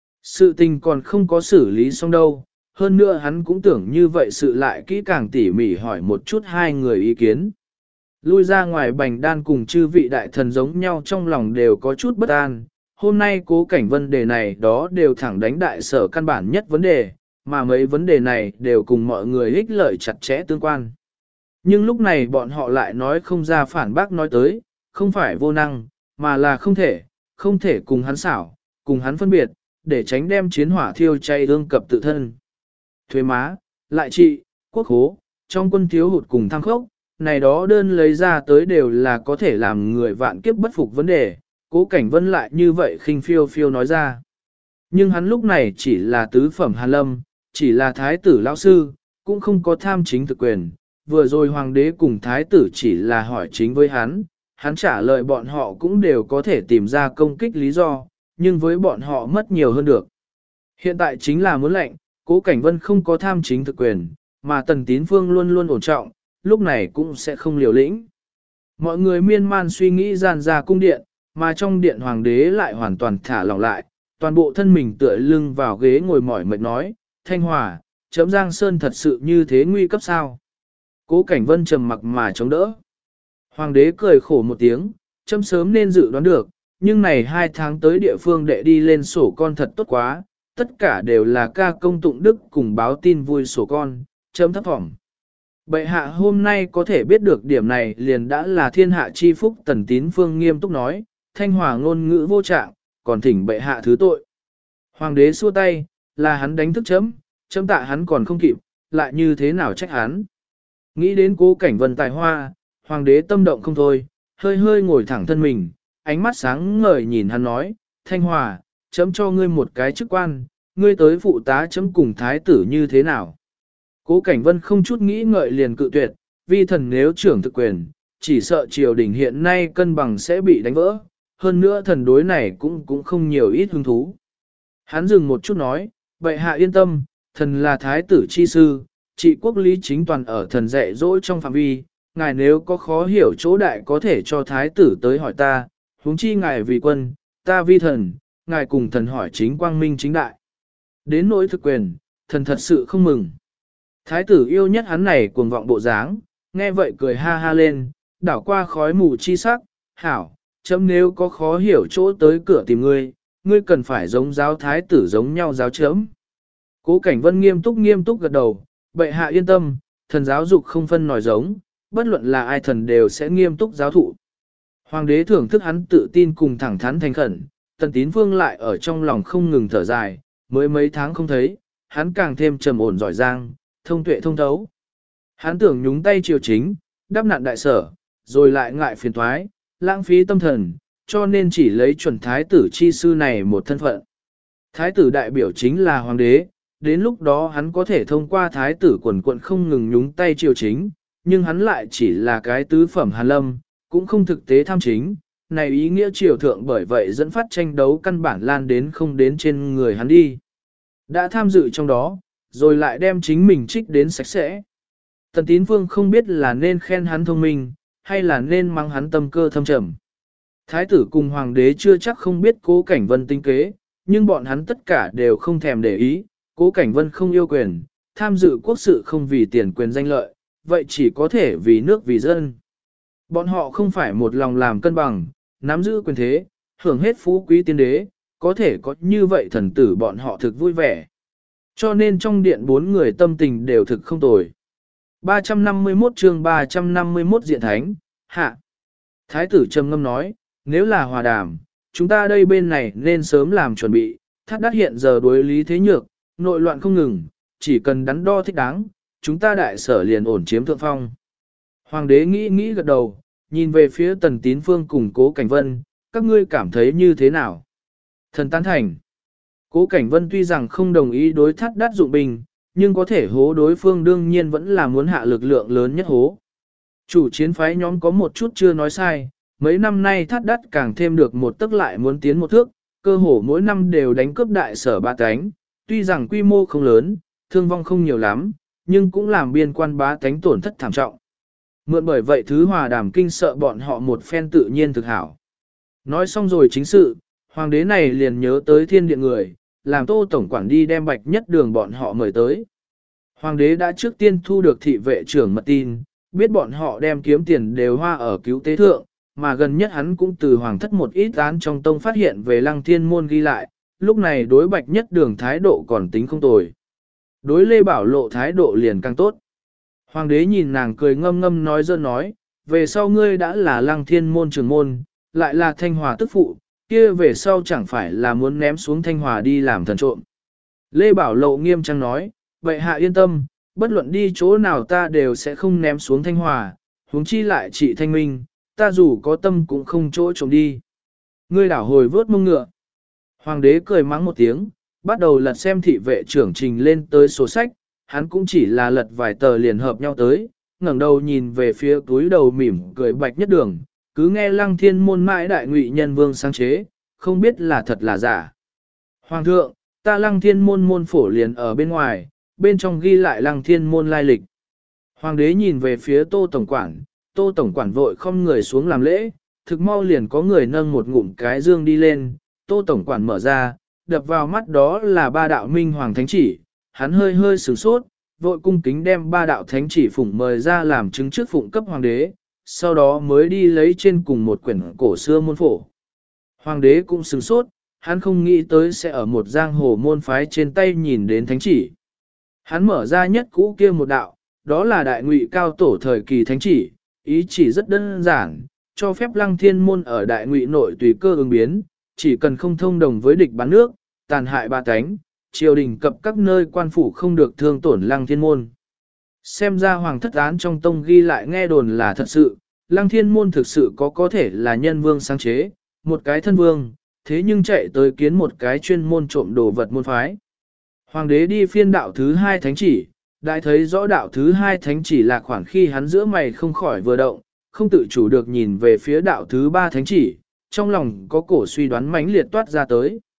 Sự tình còn không có xử lý xong đâu, hơn nữa hắn cũng tưởng như vậy sự lại kỹ càng tỉ mỉ hỏi một chút hai người ý kiến. Lui ra ngoài Bành Đan cùng chư vị đại thần giống nhau trong lòng đều có chút bất an, hôm nay Cố Cảnh Vân đề này đó đều thẳng đánh đại sở căn bản nhất vấn đề, mà mấy vấn đề này đều cùng mọi người ích lợi chặt chẽ tương quan. Nhưng lúc này bọn họ lại nói không ra phản bác nói tới, không phải vô năng, mà là không thể cùng hắn xảo, cùng hắn phân biệt, để tránh đem chiến hỏa thiêu cháy ương cập tự thân. Thuế má, lại trị, quốc khố, trong quân thiếu hụt cùng tham khốc, này đó đơn lấy ra tới đều là có thể làm người vạn kiếp bất phục vấn đề, Cố Cảnh Vân lại như vậy khinh phiêu phiêu nói ra. Nhưng hắn lúc này chỉ là tứ phẩm hàn lâm, chỉ là thái tử lão sư, cũng không có tham chính thực quyền, vừa rồi hoàng đế cùng thái tử chỉ là hỏi chính với hắn trả lời bọn họ cũng đều có thể tìm ra công kích lý do, nhưng với bọn họ mất nhiều hơn được. Hiện tại chính là muốn lệnh, Cố Cảnh Vân không có tham chính thực quyền, mà Tần Tín Phương luôn luôn ổn trọng, lúc này cũng sẽ không liều lĩnh. Mọi người miên man suy nghĩ gian ra cung điện, mà trong điện hoàng đế lại hoàn toàn thả lỏng lại, toàn bộ thân mình tựa lưng vào ghế ngồi mỏi mệt nói, Thanh Hòa, chấm Giang Sơn thật sự như thế nguy cấp sao? Cố Cảnh Vân trầm mặc mà chống đỡ. Hoàng đế cười khổ một tiếng, chấm sớm nên dự đoán được, nhưng này 2 tháng tới địa phương đệ đi lên sổ con thật tốt quá, tất cả đều là ca công tụng đức cùng báo tin vui sổ con, chấm thấp thỏm. Bệ hạ hôm nay có thể biết được điểm này liền đã là thiên hạ chi phúc. Tần Tín Phương nghiêm túc nói, Thanh Hòa ngôn ngữ vô trạng, còn thỉnh bệ hạ thứ tội. Hoàng đế xua tay, là hắn đánh thức chấm tạ hắn còn không kịp, lại như thế nào trách hắn. Nghĩ đến Cố Cảnh Vân tài hoa, hoàng đế tâm động không thôi, hơi hơi ngồi thẳng thân mình, ánh mắt sáng ngời nhìn hắn nói, Thanh Hòa, chấm cho ngươi một cái chức quan, ngươi tới phụ tá chấm cùng thái tử như thế nào. Cố Cảnh Vân không chút nghĩ ngợi liền cự tuyệt, vi thần nếu trưởng thực quyền, chỉ sợ triều đình hiện nay cân bằng sẽ bị đánh vỡ, hơn nữa thần đối này cũng không nhiều ít hứng thú. Hắn dừng một chút nói, bệ hạ yên tâm, thần là thái tử chi sư, trị quốc lý chính toàn ở thần dạy dỗ trong phạm vi, ngài nếu có khó hiểu chỗ đại có thể cho thái tử tới hỏi ta, huống chi ngài vì quân, ta vi thần, ngài cùng thần hỏi chính quang minh chính đại. Đến nỗi thực quyền, thần thật sự không mừng. Thái tử yêu nhất hắn này cuồng vọng bộ dáng, nghe vậy cười ha ha lên, đảo qua khói mù chi sắc, hảo, chấm nếu có khó hiểu chỗ tới cửa tìm ngươi, ngươi cần phải giống giáo thái tử giống nhau giáo chấm. Cố Cảnh Vân nghiêm túc gật đầu, bệ hạ yên tâm, thần giáo dục không phân nòi giống, bất luận là ai thần đều sẽ nghiêm túc giáo thụ. Hoàng đế thưởng thức hắn tự tin cùng thẳng thắn thành khẩn, Tần Tín Phương lại ở trong lòng không ngừng thở dài, mới mấy tháng không thấy, hắn càng thêm trầm ổn giỏi giang, thông tuệ thông thấu. Hắn tưởng nhúng tay triều chính, đáp nạn đại sở, rồi lại ngại phiền toái, lãng phí tâm thần, cho nên chỉ lấy chuẩn thái tử chi sư này một thân phận. Thái tử đại biểu chính là hoàng đế, đến lúc đó hắn có thể thông qua thái tử quần quận không ngừng nhúng tay triều chính, nhưng hắn lại chỉ là cái tứ phẩm hàn lâm, cũng không thực tế tham chính, này ý nghĩa triều thượng bởi vậy dẫn phát tranh đấu căn bản lan đến không đến trên người hắn đi. Đã tham dự trong đó, rồi lại đem chính mình trích đến sạch sẽ. Tần Tín Phương không biết là nên khen hắn thông minh, hay là nên mắng hắn tâm cơ thâm trầm. Thái tử cùng hoàng đế chưa chắc không biết Cố Cảnh Vân tính kế, nhưng bọn hắn tất cả đều không thèm để ý, Cố Cảnh Vân không yêu quyền, tham dự quốc sự không vì tiền quyền danh lợi, vậy chỉ có thể vì nước vì dân. Bọn họ không phải một lòng làm cân bằng, nắm giữ quyền thế, hưởng hết phú quý tiên đế, có thể có như vậy thần tử bọn họ thực vui vẻ. Cho nên trong điện bốn người tâm tình đều thực không tồi. 351 chương 351 diện thánh, hạ. Thái tử trầm ngâm nói, nếu là hòa đàm, chúng ta đây bên này nên sớm làm chuẩn bị, Thát Đát hiện giờ đối lý thế nhược, nội loạn không ngừng, chỉ cần đắn đo thích đáng, chúng ta đại sở liền ổn chiếm thượng phong. Hoàng đế nghĩ gật đầu, nhìn về phía Tần Tín Phương cùng Cố Cảnh Vân, các ngươi cảm thấy như thế nào? Thần tán thành. Cố Cảnh Vân tuy rằng không đồng ý đối Thát Đát dụng binh, nhưng có thể hố đối phương đương nhiên vẫn là muốn hạ lực lượng lớn nhất hố. Chủ chiến phái nhóm có một chút chưa nói sai, mấy năm nay Thát Đát càng thêm được một tức lại muốn tiến một thước, cơ hồ mỗi năm đều đánh cướp đại sở ba cánh, tuy rằng quy mô không lớn, thương vong không nhiều lắm, nhưng cũng làm biên quan bá tánh tổn thất thảm trọng. Mượn bởi vậy thứ hòa đàm kinh sợ bọn họ một phen tự nhiên thực hảo. Nói xong rồi chính sự, hoàng đế này liền nhớ tới thiên điện người, làm Tô Tổng quản đi đem Bạch Nhất Đường bọn họ mời tới. Hoàng đế đã trước tiên thu được thị vệ trưởng mật tin, biết bọn họ đem kiếm tiền đều hoa ở cứu tế thượng, mà gần nhất hắn cũng từ hoàng thất một ít án trong tông phát hiện về Lăng Thiên Môn ghi lại, lúc này đối Bạch Nhất Đường thái độ còn tính không tồi. Đối Lê Bảo Lộ thái độ liền càng tốt. Hoàng đế nhìn nàng cười ngâm ngâm nói dơ nói, về sau ngươi đã là Lăng Thiên Môn trưởng môn, lại là Thanh Hòa tức phụ, kia về sau chẳng phải là muốn ném xuống Thanh Hòa đi làm thần trộm. Lê Bảo Lộ nghiêm trang nói, vậy hạ yên tâm, bất luận đi chỗ nào ta đều sẽ không ném xuống Thanh Hòa, huống chi lại trị Thanh Minh, ta dù có tâm cũng không chỗ trộm đi. Ngươi đảo hồi vớt mông ngựa. Hoàng đế cười mắng một tiếng, bắt đầu lật xem thị vệ trưởng trình lên tới sổ sách, hắn cũng chỉ là lật vài tờ liền hợp nhau tới, ngẩng đầu nhìn về phía túi đầu mỉm cười Bạch Nhất Đường, cứ nghe Lăng Thiên Môn mãi đại ngụy nhân vương sáng chế, không biết là thật là giả. Hoàng thượng, ta Lăng Thiên Môn môn phổ liền ở bên ngoài, bên trong ghi lại Lăng Thiên Môn lai lịch. Hoàng đế nhìn về phía Tô Tổng quản vội không người xuống làm lễ, thực mau liền có người nâng một ngụm cái dương đi lên, Tô Tổng quản mở ra, đập vào mắt đó là ba đạo minh hoàng thánh chỉ, hắn hơi sửng sốt, vội cung kính đem ba đạo thánh chỉ phụng mời ra làm chứng trước phụng cấp hoàng đế, sau đó mới đi lấy trên cùng một quyển cổ xưa môn phổ. Hoàng đế cũng sửng sốt, hắn không nghĩ tới sẽ ở một giang hồ môn phái trên tay nhìn đến thánh chỉ. Hắn mở ra nhất cũ kia một đạo, đó là đại ngụy cao tổ thời kỳ thánh chỉ, ý chỉ rất đơn giản, cho phép Lăng Thiên Môn ở đại ngụy nội tùy cơ ứng biến, chỉ cần không thông đồng với địch bán nước, tàn hại ba cánh, triều đình cập các nơi quan phủ không được thương tổn Lăng Thiên Môn. Xem ra hoàng thất án trong tông ghi lại nghe đồn là thật sự, Lăng Thiên Môn thực sự có thể là nhân vương sáng chế, một cái thân vương, thế nhưng chạy tới kiến một cái chuyên môn trộm đồ vật môn phái. Hoàng đế đi phiên đạo thứ hai thánh chỉ, đại thấy rõ đạo thứ hai thánh chỉ là khoảng khi hắn giữa mày không khỏi vừa động, không tự chủ được nhìn về phía đạo thứ ba thánh chỉ, trong lòng có cổ suy đoán mãnh liệt toát ra tới.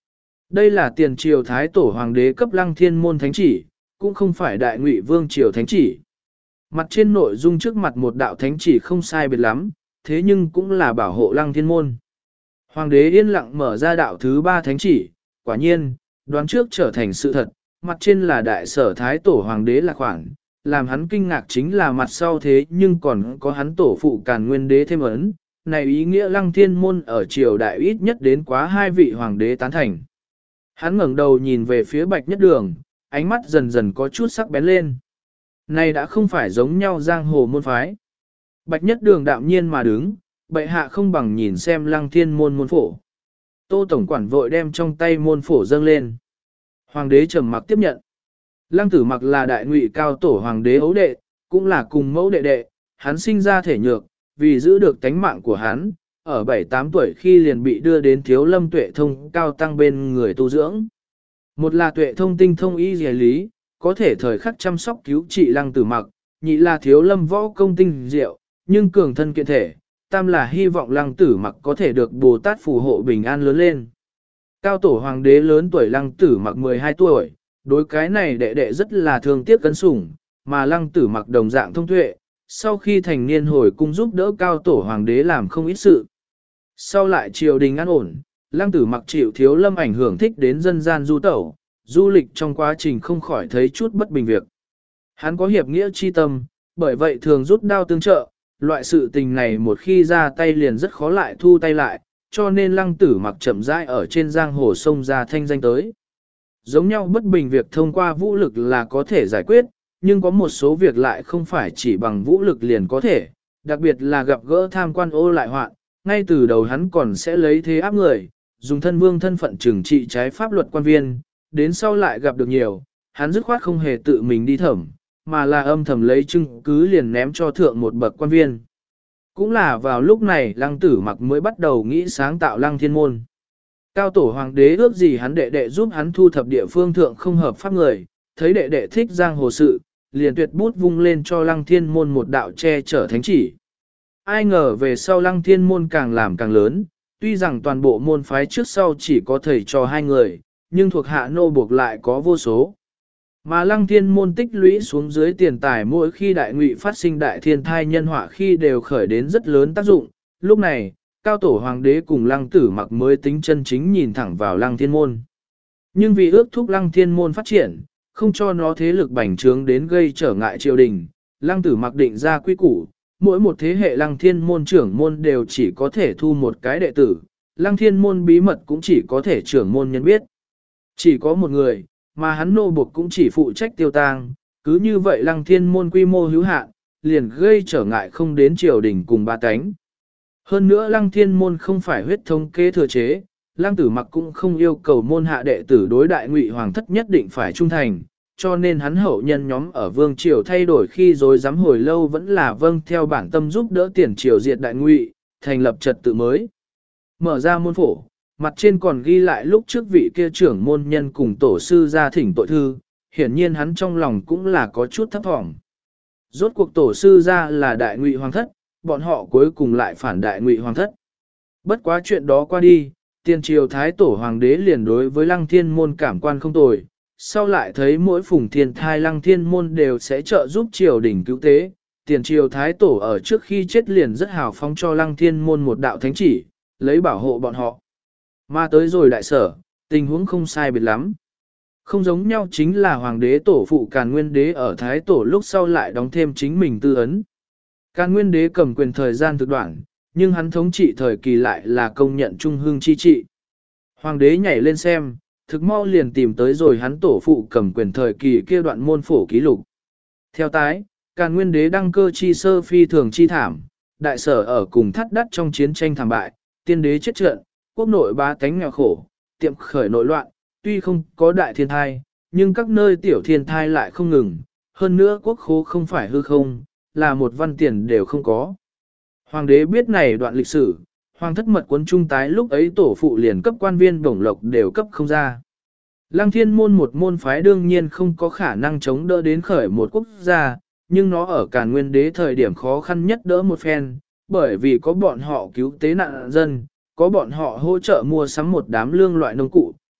Đây là tiền triều thái tổ hoàng đế cấp Lăng Thiên môn thánh chỉ, cũng không phải đại ngụy vương triều thánh chỉ. Mặt trên nội dung trước mặt một đạo thánh chỉ không sai biệt lắm, thế nhưng cũng là bảo hộ Lăng Thiên môn. Hoàng đế yên lặng mở ra đạo thứ 3 thánh chỉ, quả nhiên, đoán trước trở thành sự thật, mặt trên là đại sở thái tổ hoàng đế là khoản, làm hắn kinh ngạc chính là mặt sau thế nhưng còn có hắn tổ phụ Càn Nguyên đế thêm ấn, này ý nghĩa Lăng Thiên môn ở triều đại ít nhất đến quá 2 vị hoàng đế tán thành. Hắn ngẩng đầu nhìn về phía Bạch Nhất Đường, ánh mắt dần dần có chút sắc bén lên. Này đã không phải giống nhau giang hồ môn phái. Bạch Nhất Đường đạm nhiên mà đứng, bệ hạ không bằng nhìn xem Lăng Thiên môn môn phổ. Tô Tổng quản vội đem trong tay môn phổ dâng lên. Hoàng đế trầm mặc tiếp nhận. Lăng Tử Mặc là đại ngụy cao tổ hoàng đế ấu đệ, cũng là cùng mẫu đệ đệ, hắn sinh ra thể nhược, vì giữ được tánh mạng của hắn, ở 7-8 tuổi khi liền bị đưa đến Thiếu Lâm Tuệ Thông cao tăng bên người tu dưỡng. Một là Tuệ Thông tinh thông y dề lý, có thể thời khắc chăm sóc cứu trị Lăng Tử Mặc, nhị là Thiếu Lâm võ công tinh diệu, nhưng cường thân kiện thể, tam là hy vọng Lăng Tử Mặc có thể được Bồ Tát phù hộ bình an lớn lên. Cao tổ hoàng đế lớn tuổi Lăng Tử Mặc 12 tuổi, đối cái này đệ đệ rất là thương tiếc cân sủng, mà Lăng Tử Mặc đồng dạng thông tuệ, sau khi thành niên hồi cung giúp đỡ cao tổ hoàng đế làm không ít sự. Sau lại triều đình an ổn, Lăng Tử Mặc chịu Thiếu Lâm ảnh hưởng thích đến dân gian du tẩu, du lịch trong quá trình không khỏi thấy chút bất bình việc. Hắn có hiệp nghĩa chi tâm, bởi vậy thường rút đao tương trợ, loại sự tình này một khi ra tay liền rất khó lại thu tay lại, cho nên Lăng Tử Mặc chậm rãi ở trên giang hồ sông ra thanh danh tới. Giống nhau bất bình việc thông qua vũ lực là có thể giải quyết, nhưng có một số việc lại không phải chỉ bằng vũ lực liền có thể, đặc biệt là gặp gỡ tham quan ô lại hoạn, ngay từ đầu hắn còn sẽ lấy thế áp người, dùng thân vương thân phận trừng trị trái pháp luật quan viên, đến sau lại gặp được nhiều, hắn dứt khoát không hề tự mình đi thẩm, mà là âm thầm lấy chứng cứ liền ném cho thượng một bậc quan viên. Cũng là vào lúc này Lăng Tử Mặc mới bắt đầu nghĩ sáng tạo Lăng Thiên môn. Cao tổ hoàng đế ước gì hắn đệ đệ giúp hắn thu thập địa phương thượng không hợp pháp người, thấy đệ đệ thích giang hồ sự, liền tuyệt bút vung lên cho Lăng Thiên môn một đạo che chở thánh chỉ. Ai ngờ về sau Lăng Thiên môn càng làm càng lớn, tuy rằng toàn bộ môn phái trước sau chỉ có thầy trò 2 người, nhưng thuộc hạ nô buộc lại có vô số. Mà Lăng Thiên môn tích lũy xuống dưới tiền tài mỗi khi đại ngụy phát sinh đại thiên thai nhân họa khi đều khởi đến rất lớn tác dụng. Lúc này, cao tổ hoàng đế cùng Lăng Tử Mặc mới tính chân chính nhìn thẳng vào Lăng Thiên môn. Nhưng vì ước thúc Lăng Thiên môn phát triển, không cho nó thế lực bành trướng đến gây trở ngại triều đình, Lăng Tử Mặc định ra quy củ, mỗi một thế hệ Lăng Thiên môn trưởng môn đều chỉ có thể thu một cái đệ tử, Lăng Thiên môn bí mật cũng chỉ có thể trưởng môn nhân biết. Chỉ có một người, mà hắn nô buộc cũng chỉ phụ trách tiêu tang, cứ như vậy Lăng Thiên môn quy mô hữu hạn, liền gây trở ngại không đến triều đình cùng ba cánh. Hơn nữa Lăng Thiên môn không phải huyết thống kế thừa chế, Lăng Tử Mặc cũng không yêu cầu môn hạ đệ tử đối đại ngụy hoàng thất nhất định phải trung thành, cho nên hắn hậu nhân nhóm ở vương triều thay đổi khi rồi dám hồi lâu vẫn là vâng theo bản tâm giúp đỡ tiền triều diệt đại ngụy, thành lập trật tự mới. Mở ra môn phổ, mặt trên còn ghi lại lúc trước vị kia trưởng môn nhân cùng tổ sư ra thỉnh tội thư, hiển nhiên hắn trong lòng cũng là có chút thấp thỏm. Rốt cuộc tổ sư ra là đại ngụy hoàng thất, bọn họ cuối cùng lại phản đại ngụy hoàng thất. Bất quá chuyện đó qua đi, tiền triều thái tổ hoàng đế liền đối với Lăng Thiên môn cảm quan không tồi, sau lại thấy mỗi phùng thiên thai Lăng Thiên môn đều sẽ trợ giúp triều đình cứu tế, tiền triều thái tổ ở trước khi chết liền rất hào phóng cho Lăng Thiên môn một đạo thánh chỉ, lấy bảo hộ bọn họ. Mà tới rồi đại sở, tình huống không sai biệt lắm. Không giống nhau chính là hoàng đế tổ phụ Càn Nguyên đế ở thái tổ lúc sau lại đóng thêm chính mình tư ấn. Càn Nguyên đế cầm quyền thời gian thực đoạn, nhưng hắn thống trị thời kỳ lại là công nhận trung hương chi trị. Hoàng đế nhảy lên xem, thực mau liền tìm tới rồi hắn tổ phụ cầm quyền thời kỳ kia đoạn môn phổ ký lục. Theo tái, Càn Nguyên đế đăng cơ chi sơ phi thường chi thảm, đại sở ở cùng thắt đắt trong chiến tranh thảm bại, tiên đế chết trận, quốc nội bá tánh nghèo khổ, tiệm khởi nội loạn, tuy không có đại thiên thai, nhưng các nơi tiểu thiên thai lại không ngừng, hơn nữa quốc khố không phải hư không, là một văn tiền đều không có. Hoàng đế biết này đoạn lịch sử, hoàng thất mật quân trung tái lúc ấy tổ phụ liền cấp quan viên bổng lộc đều cấp không ra. Lăng Thiên môn một môn phái đương nhiên không có khả năng chống đỡ đến khởi một quốc gia, nhưng nó ở Càn Nguyên đế thời điểm khó khăn nhất đỡ một phen, bởi vì có bọn họ cứu tế nạn dân, có bọn họ hỗ trợ mua sắm một đám lương loại nông cụ,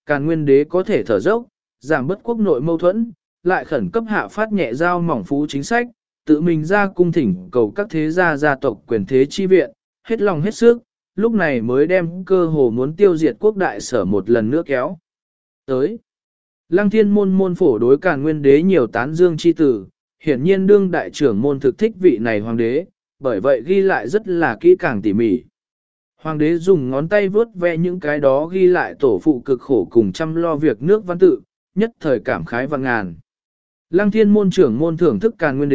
Càn Nguyên đế có thể thở dốc, giảm bớt quốc nội mâu thuẫn, lại khẩn cấp hạ phát nhẹ giao mỏng phú chính sách, tự mình ra cung thỉnh cầu các thế gia gia tộc quyền thế chi viện, hết lòng hết sức, lúc này mới đem cơ hồ muốn tiêu diệt quốc đại sở một lần nữa kéo. Tới, Lăng Thiên môn môn phổ đối Càn Nguyên đế nhiều tán dương chi tử, hiển nhiên đương đại trưởng môn thực thích vị này hoàng đế, bởi vậy ghi lại rất là kỹ càng tỉ mỉ. Hoàng đế dùng ngón tay vớt ve những cái đó ghi lại tổ phụ cực khổ cùng chăm lo việc nước văn tự, nhất thời cảm khái và ngàn. Lăng Thiên môn trưởng môn thưởng thức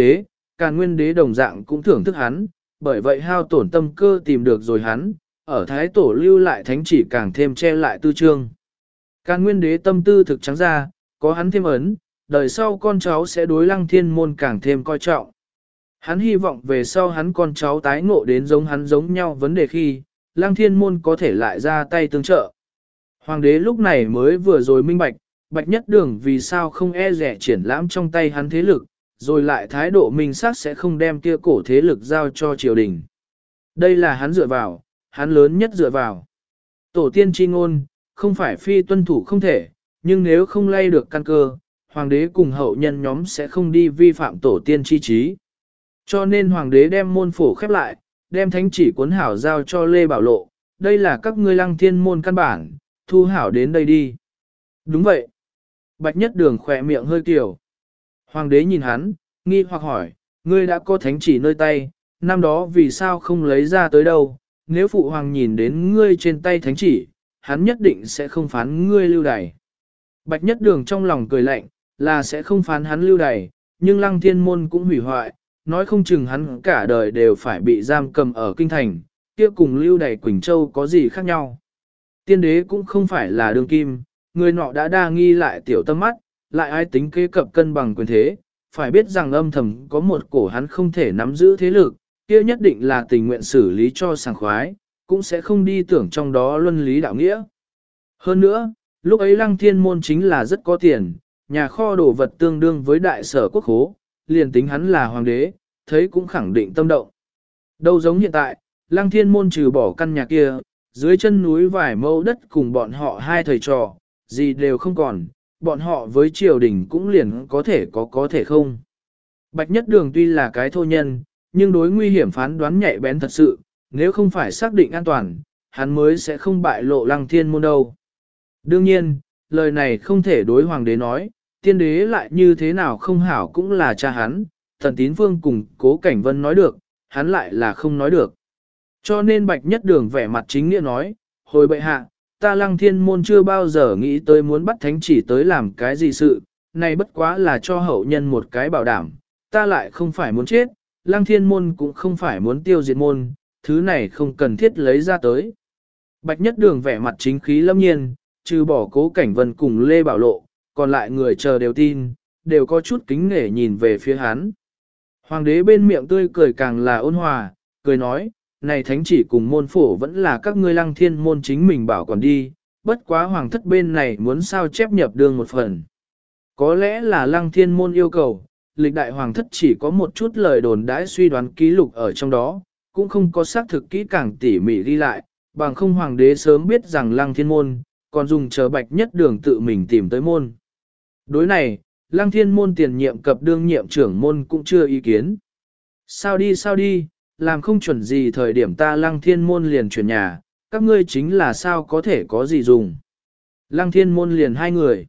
Càn Nguyên đế đồng dạng cũng thưởng thức hắn, bởi vậy hao tổn tâm cơ tìm được rồi hắn, ở Thái Tổ lưu lại thánh chỉ càng thêm che lại tư chương. Càn Nguyên đế tâm tư thực trắng ra, có hắn thêm ấn, đời sau con cháu sẽ đối Lăng Thiên môn càng thêm coi trọng. Hắn hy vọng về sau hắn con cháu tái ngộ đến giống hắn giống nhau vấn đề khi, Lăng Thiên môn có thể lại ra tay tương trợ. Hoàng đế lúc này mới vừa rồi minh bạch, Bạch Nhất Đường vì sao không e rẻ triển lãm trong tay hắn thế lực, rồi lại thái độ minh xác sẽ không đem kia cổ thế lực giao cho triều đình. Đây là hắn dựa vào, hắn lớn nhất dựa vào. Tổ tiên chi ngôn, không phải phi tuân thủ không thể, nhưng nếu không lay được căn cơ, hoàng đế cùng hậu nhân nhóm sẽ không đi vi phạm tổ tiên chi trí. Cho nên hoàng đế đem môn phổ khép lại, đem thánh chỉ cuốn hảo giao cho Lê Bảo Lộ, đây là các ngươi Lăng Thiên môn căn bản, thu hảo đến đây đi. Đúng vậy. Bạch Nhất Đường khỏe miệng hơi kiểu. Hoàng đế nhìn hắn, nghi hoặc hỏi, ngươi đã có thánh chỉ nơi tay, năm đó vì sao không lấy ra tới đâu, nếu phụ hoàng nhìn đến ngươi trên tay thánh chỉ, hắn nhất định sẽ không phán ngươi lưu đày. Bạch Nhất Đường trong lòng cười lạnh, là sẽ không phán hắn lưu đày, nhưng Lăng Thiên môn cũng hủy hoại, nói không chừng hắn cả đời đều phải bị giam cầm ở kinh thành, kia cùng lưu đày Quỳnh Châu có gì khác nhau. Tiên đế cũng không phải là đương kim, người nọ đã đa nghi lại tiểu tâm mắt, lại ai tính kế cập cân bằng quyền thế, phải biết rằng âm thầm có một cổ hắn không thể nắm giữ thế lực, kia nhất định là tình nguyện xử lý cho sảng khoái, cũng sẽ không đi tưởng trong đó luân lý đạo nghĩa. Hơn nữa, lúc ấy Lăng Thiên môn chính là rất có tiền, nhà kho đồ vật tương đương với đại sở quốc khố, liền tính hắn là hoàng đế, thấy cũng khẳng định tâm động. Đâu giống hiện tại, Lăng Thiên môn trừ bỏ căn nhà kia, dưới chân núi vài mẫu đất cùng bọn họ hai thầy trò, gì đều không còn, bọn họ với triều đình cũng liền có thể không. Bạch Nhất Đường tuy là cái thô nhân, nhưng đối nguy hiểm phán đoán nhạy bén thật sự, nếu không phải xác định an toàn, hắn mới sẽ không bại lộ Lăng Thiên môn đâu. Đương nhiên, lời này không thể đối hoàng đế nói, tiên đế lại như thế nào không hảo cũng là cha hắn, Thần Tín Phương cùng Cố Cảnh Vân nói được, hắn lại là không nói được. Cho nên Bạch Nhất Đường vẻ mặt chính nghĩa nói, hồi bệ hạ, ta Lăng Thiên môn chưa bao giờ nghĩ tới muốn bắt thánh chỉ tới làm cái gì sự, này bất quá là cho hậu nhân một cái bảo đảm, ta lại không phải muốn chết, Lăng Thiên môn cũng không phải muốn tiêu diệt môn, thứ này không cần thiết lấy ra tới. Bạch Nhất Đường vẻ mặt chính khí lâm nhiên, trừ bỏ Cố Cảnh Vân cùng Lê Bảo Lộ, còn lại người chờ đều tin, đều có chút kính nể nhìn về phía hắn. Hoàng đế bên miệng tươi cười càng là ôn hòa, cười nói, này thánh chỉ cùng môn phổ vẫn là các ngươi Lăng Thiên môn chính mình bảo quản đi, bất quá hoàng thất bên này muốn sao chép nhập đương một phần. Có lẽ là Lăng Thiên môn yêu cầu, lịch đại hoàng thất chỉ có một chút lời đồn đãi suy đoán ký lục ở trong đó, cũng không có xác thực kỹ càng tỉ mỉ ghi lại, bằng không hoàng đế sớm biết rằng Lăng Thiên môn, còn dùng chờ Bạch Nhất Đường tự mình tìm tới môn. Đối này, Lăng Thiên môn tiền nhiệm cập đương nhiệm trưởng môn cũng chưa ý kiến. Sao đi, làm không chuẩn gì thời điểm ta Lăng Thiên môn liền chuyển nhà, các ngươi chính là sao có thể có gì dùng. Lăng Thiên môn liền hai người.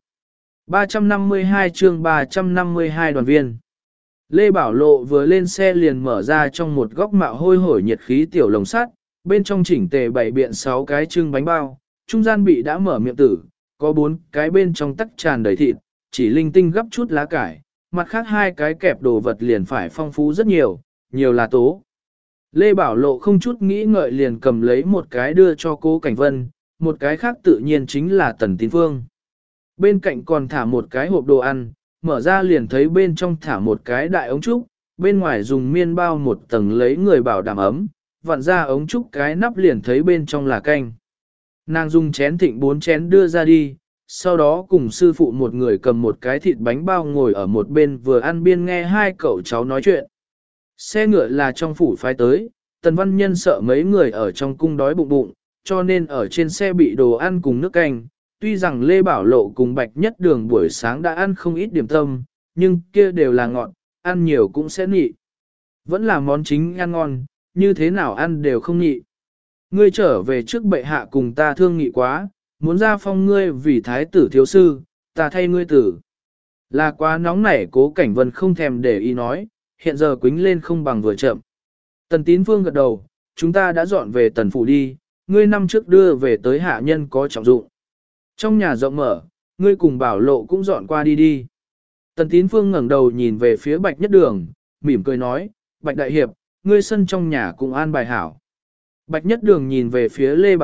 352 chương 352 đoàn viên. Lê Bảo Lộ vừa lên xe liền mở ra trong một góc mạo hôi hổi nhiệt khí tiểu lồng sắt, bên trong chỉnh tề bày biện 6 cái trưng bánh bao, trung gian bị đã mở miệng tử, có 4 cái bên trong tắc tràn đầy thịt, chỉ linh tinh gấp chút lá cải, mặt khác 2 cái kẹp đồ vật liền phải phong phú rất nhiều, nhiều là tố. Lê Bảo Lộ không chút nghĩ ngợi liền cầm lấy một cái đưa cho Cố Cảnh Vân, một cái khác tự nhiên chính là Tần Tín Phương. Bên cạnh còn thả một cái hộp đồ ăn, mở ra liền thấy bên trong thả một cái đại ống trúc, bên ngoài dùng miên bao một tầng lấy người bảo đảm ấm, vặn ra ống trúc cái nắp liền thấy bên trong là canh. Nàng dùng chén thịnh 4 chén đưa ra đi, sau đó cùng sư phụ một người cầm một cái thịt bánh bao ngồi ở một bên vừa ăn biên nghe hai cậu cháu nói chuyện. Xe ngựa là trong phủ phái tới, Tần Văn Nhân sợ mấy người ở trong cung đói bụng bụng, cho nên ở trên xe bị đồ ăn cùng nước canh, tuy rằng Lê Bảo Lộ cùng Bạch Nhất Đường buổi sáng đã ăn không ít điểm tâm, nhưng kia đều là ngọt, ăn nhiều cũng sẽ nị. Vẫn là món chính ăn ngon, như thế nào ăn đều không nị. Ngươi trở về trước bệ hạ cùng ta thương nghị quá, muốn ra phong ngươi vì thái tử thiếu sư, ta thay ngươi tử. Là quá nóng nảy Cố Cảnh Vân không thèm để ý nói, hiện giờ quính lên không bằng vừa chậm. Tần Tín Phương gật đầu, chúng ta đã dọn về tần phủ đi, ngươi năm trước đưa về tới hạ nhân có trọng dụng. Trong nhà rộng mở, ngươi cùng Bảo Lộ cũng dọn qua đi đi. Tần Tín Phương ngẩng đầu nhìn về phía Bạch Nhất Đường, mỉm cười nói, Bạch Đại Hiệp, ngươi sân trong nhà cũng an bài hảo. Bạch Nhất Đường nhìn về phía Lê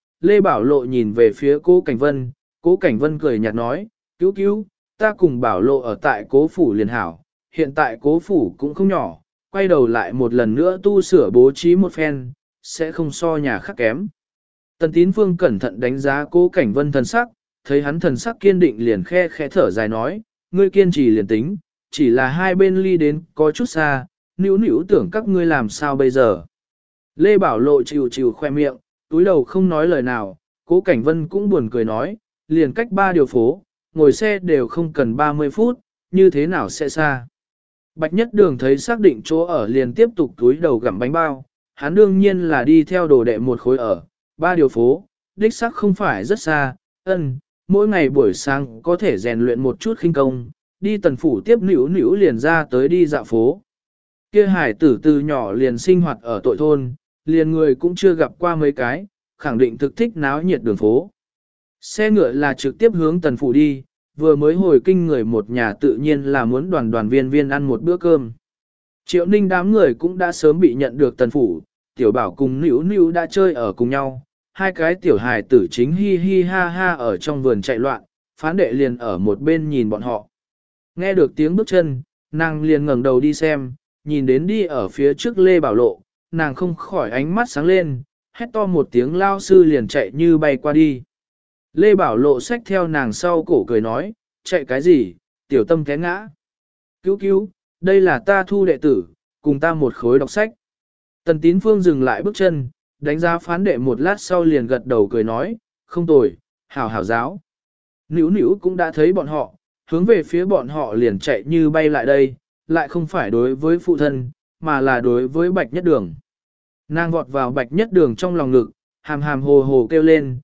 Bảo Lộ nhìn về phía Cố Cảnh Vân cười nhạt nói, cứu cứu, ta cùng Bảo Lộ ở tại Cố phủ liền hảo, hiện tại Cố phủ cũng không nhỏ, quay đầu lại một lần nữa tu sửa bố trí một phen, sẽ không so nhà khác kém. Tần Tín Phương cẩn thận đánh giá Cố Cảnh Vân thần sắc, thấy hắn thần sắc kiên định liền khe khẽ thở dài nói, ngươi kiên trì liền tính, chỉ là hai bên ly đến có chút xa, nữu tưởng các ngươi làm sao bây giờ. Lê Bảo Lộ chịu khoe miệng, túi đầu không nói lời nào, Cố Cảnh Vân cũng buồn cười nói, liền cách 3 điều phố, ngồi xe đều không cần 30 phút, như thế nào sẽ xa. Bạch Nhất Đường thấy xác định chỗ ở liền tiếp tục túi đầu gặm bánh bao, hắn đương nhiên là đi theo đồ đệ một khối ở, 3 điều phố, đích xác không phải rất xa, mỗi ngày buổi sáng có thể rèn luyện một chút khinh công, đi tần phủ tiếp nữu liền ra tới đi dạo phố. Kia hải tử từ nhỏ liền sinh hoạt ở tội thôn, liền người cũng chưa gặp qua mấy cái, khẳng định thực thích náo nhiệt đường phố. Xe ngựa là trực tiếp hướng tần phủ đi, vừa mới hồi kinh người một nhà tự nhiên là muốn đoàn viên ăn một bữa cơm. Triệu Ninh đám người cũng đã sớm bị nhận được tần phủ, tiểu bảo cùng nữu đã chơi ở cùng nhau, hai cái tiểu hài tử chính hi hi ha ha ở trong vườn chạy loạn, phán đệ liền ở một bên nhìn bọn họ. Nghe được tiếng bước chân, nàng liền ngẩng đầu đi xem, nhìn đến đi ở phía trước Lê Bảo Lộ, nàng không khỏi ánh mắt sáng lên, hét to một tiếng lao sư liền chạy như bay qua đi. Lê Bảo Lộ xách theo nàng sau cổ cười nói, chạy cái gì, tiểu tâm té ngã. Cứu, đây là ta thu đệ tử, cùng ta một khối đọc sách. Tần Tín Phương dừng lại bước chân, đánh giá phán đệ một lát sau liền gật đầu cười nói, không tồi, hảo giáo. Nữu cũng đã thấy bọn họ, hướng về phía bọn họ liền chạy như bay lại đây, lại không phải đối với phụ thân, mà là đối với Bạch Nhất Đường. Nàng vọt vào Bạch Nhất Đường trong lòng ngực, hàm hồ kêu lên,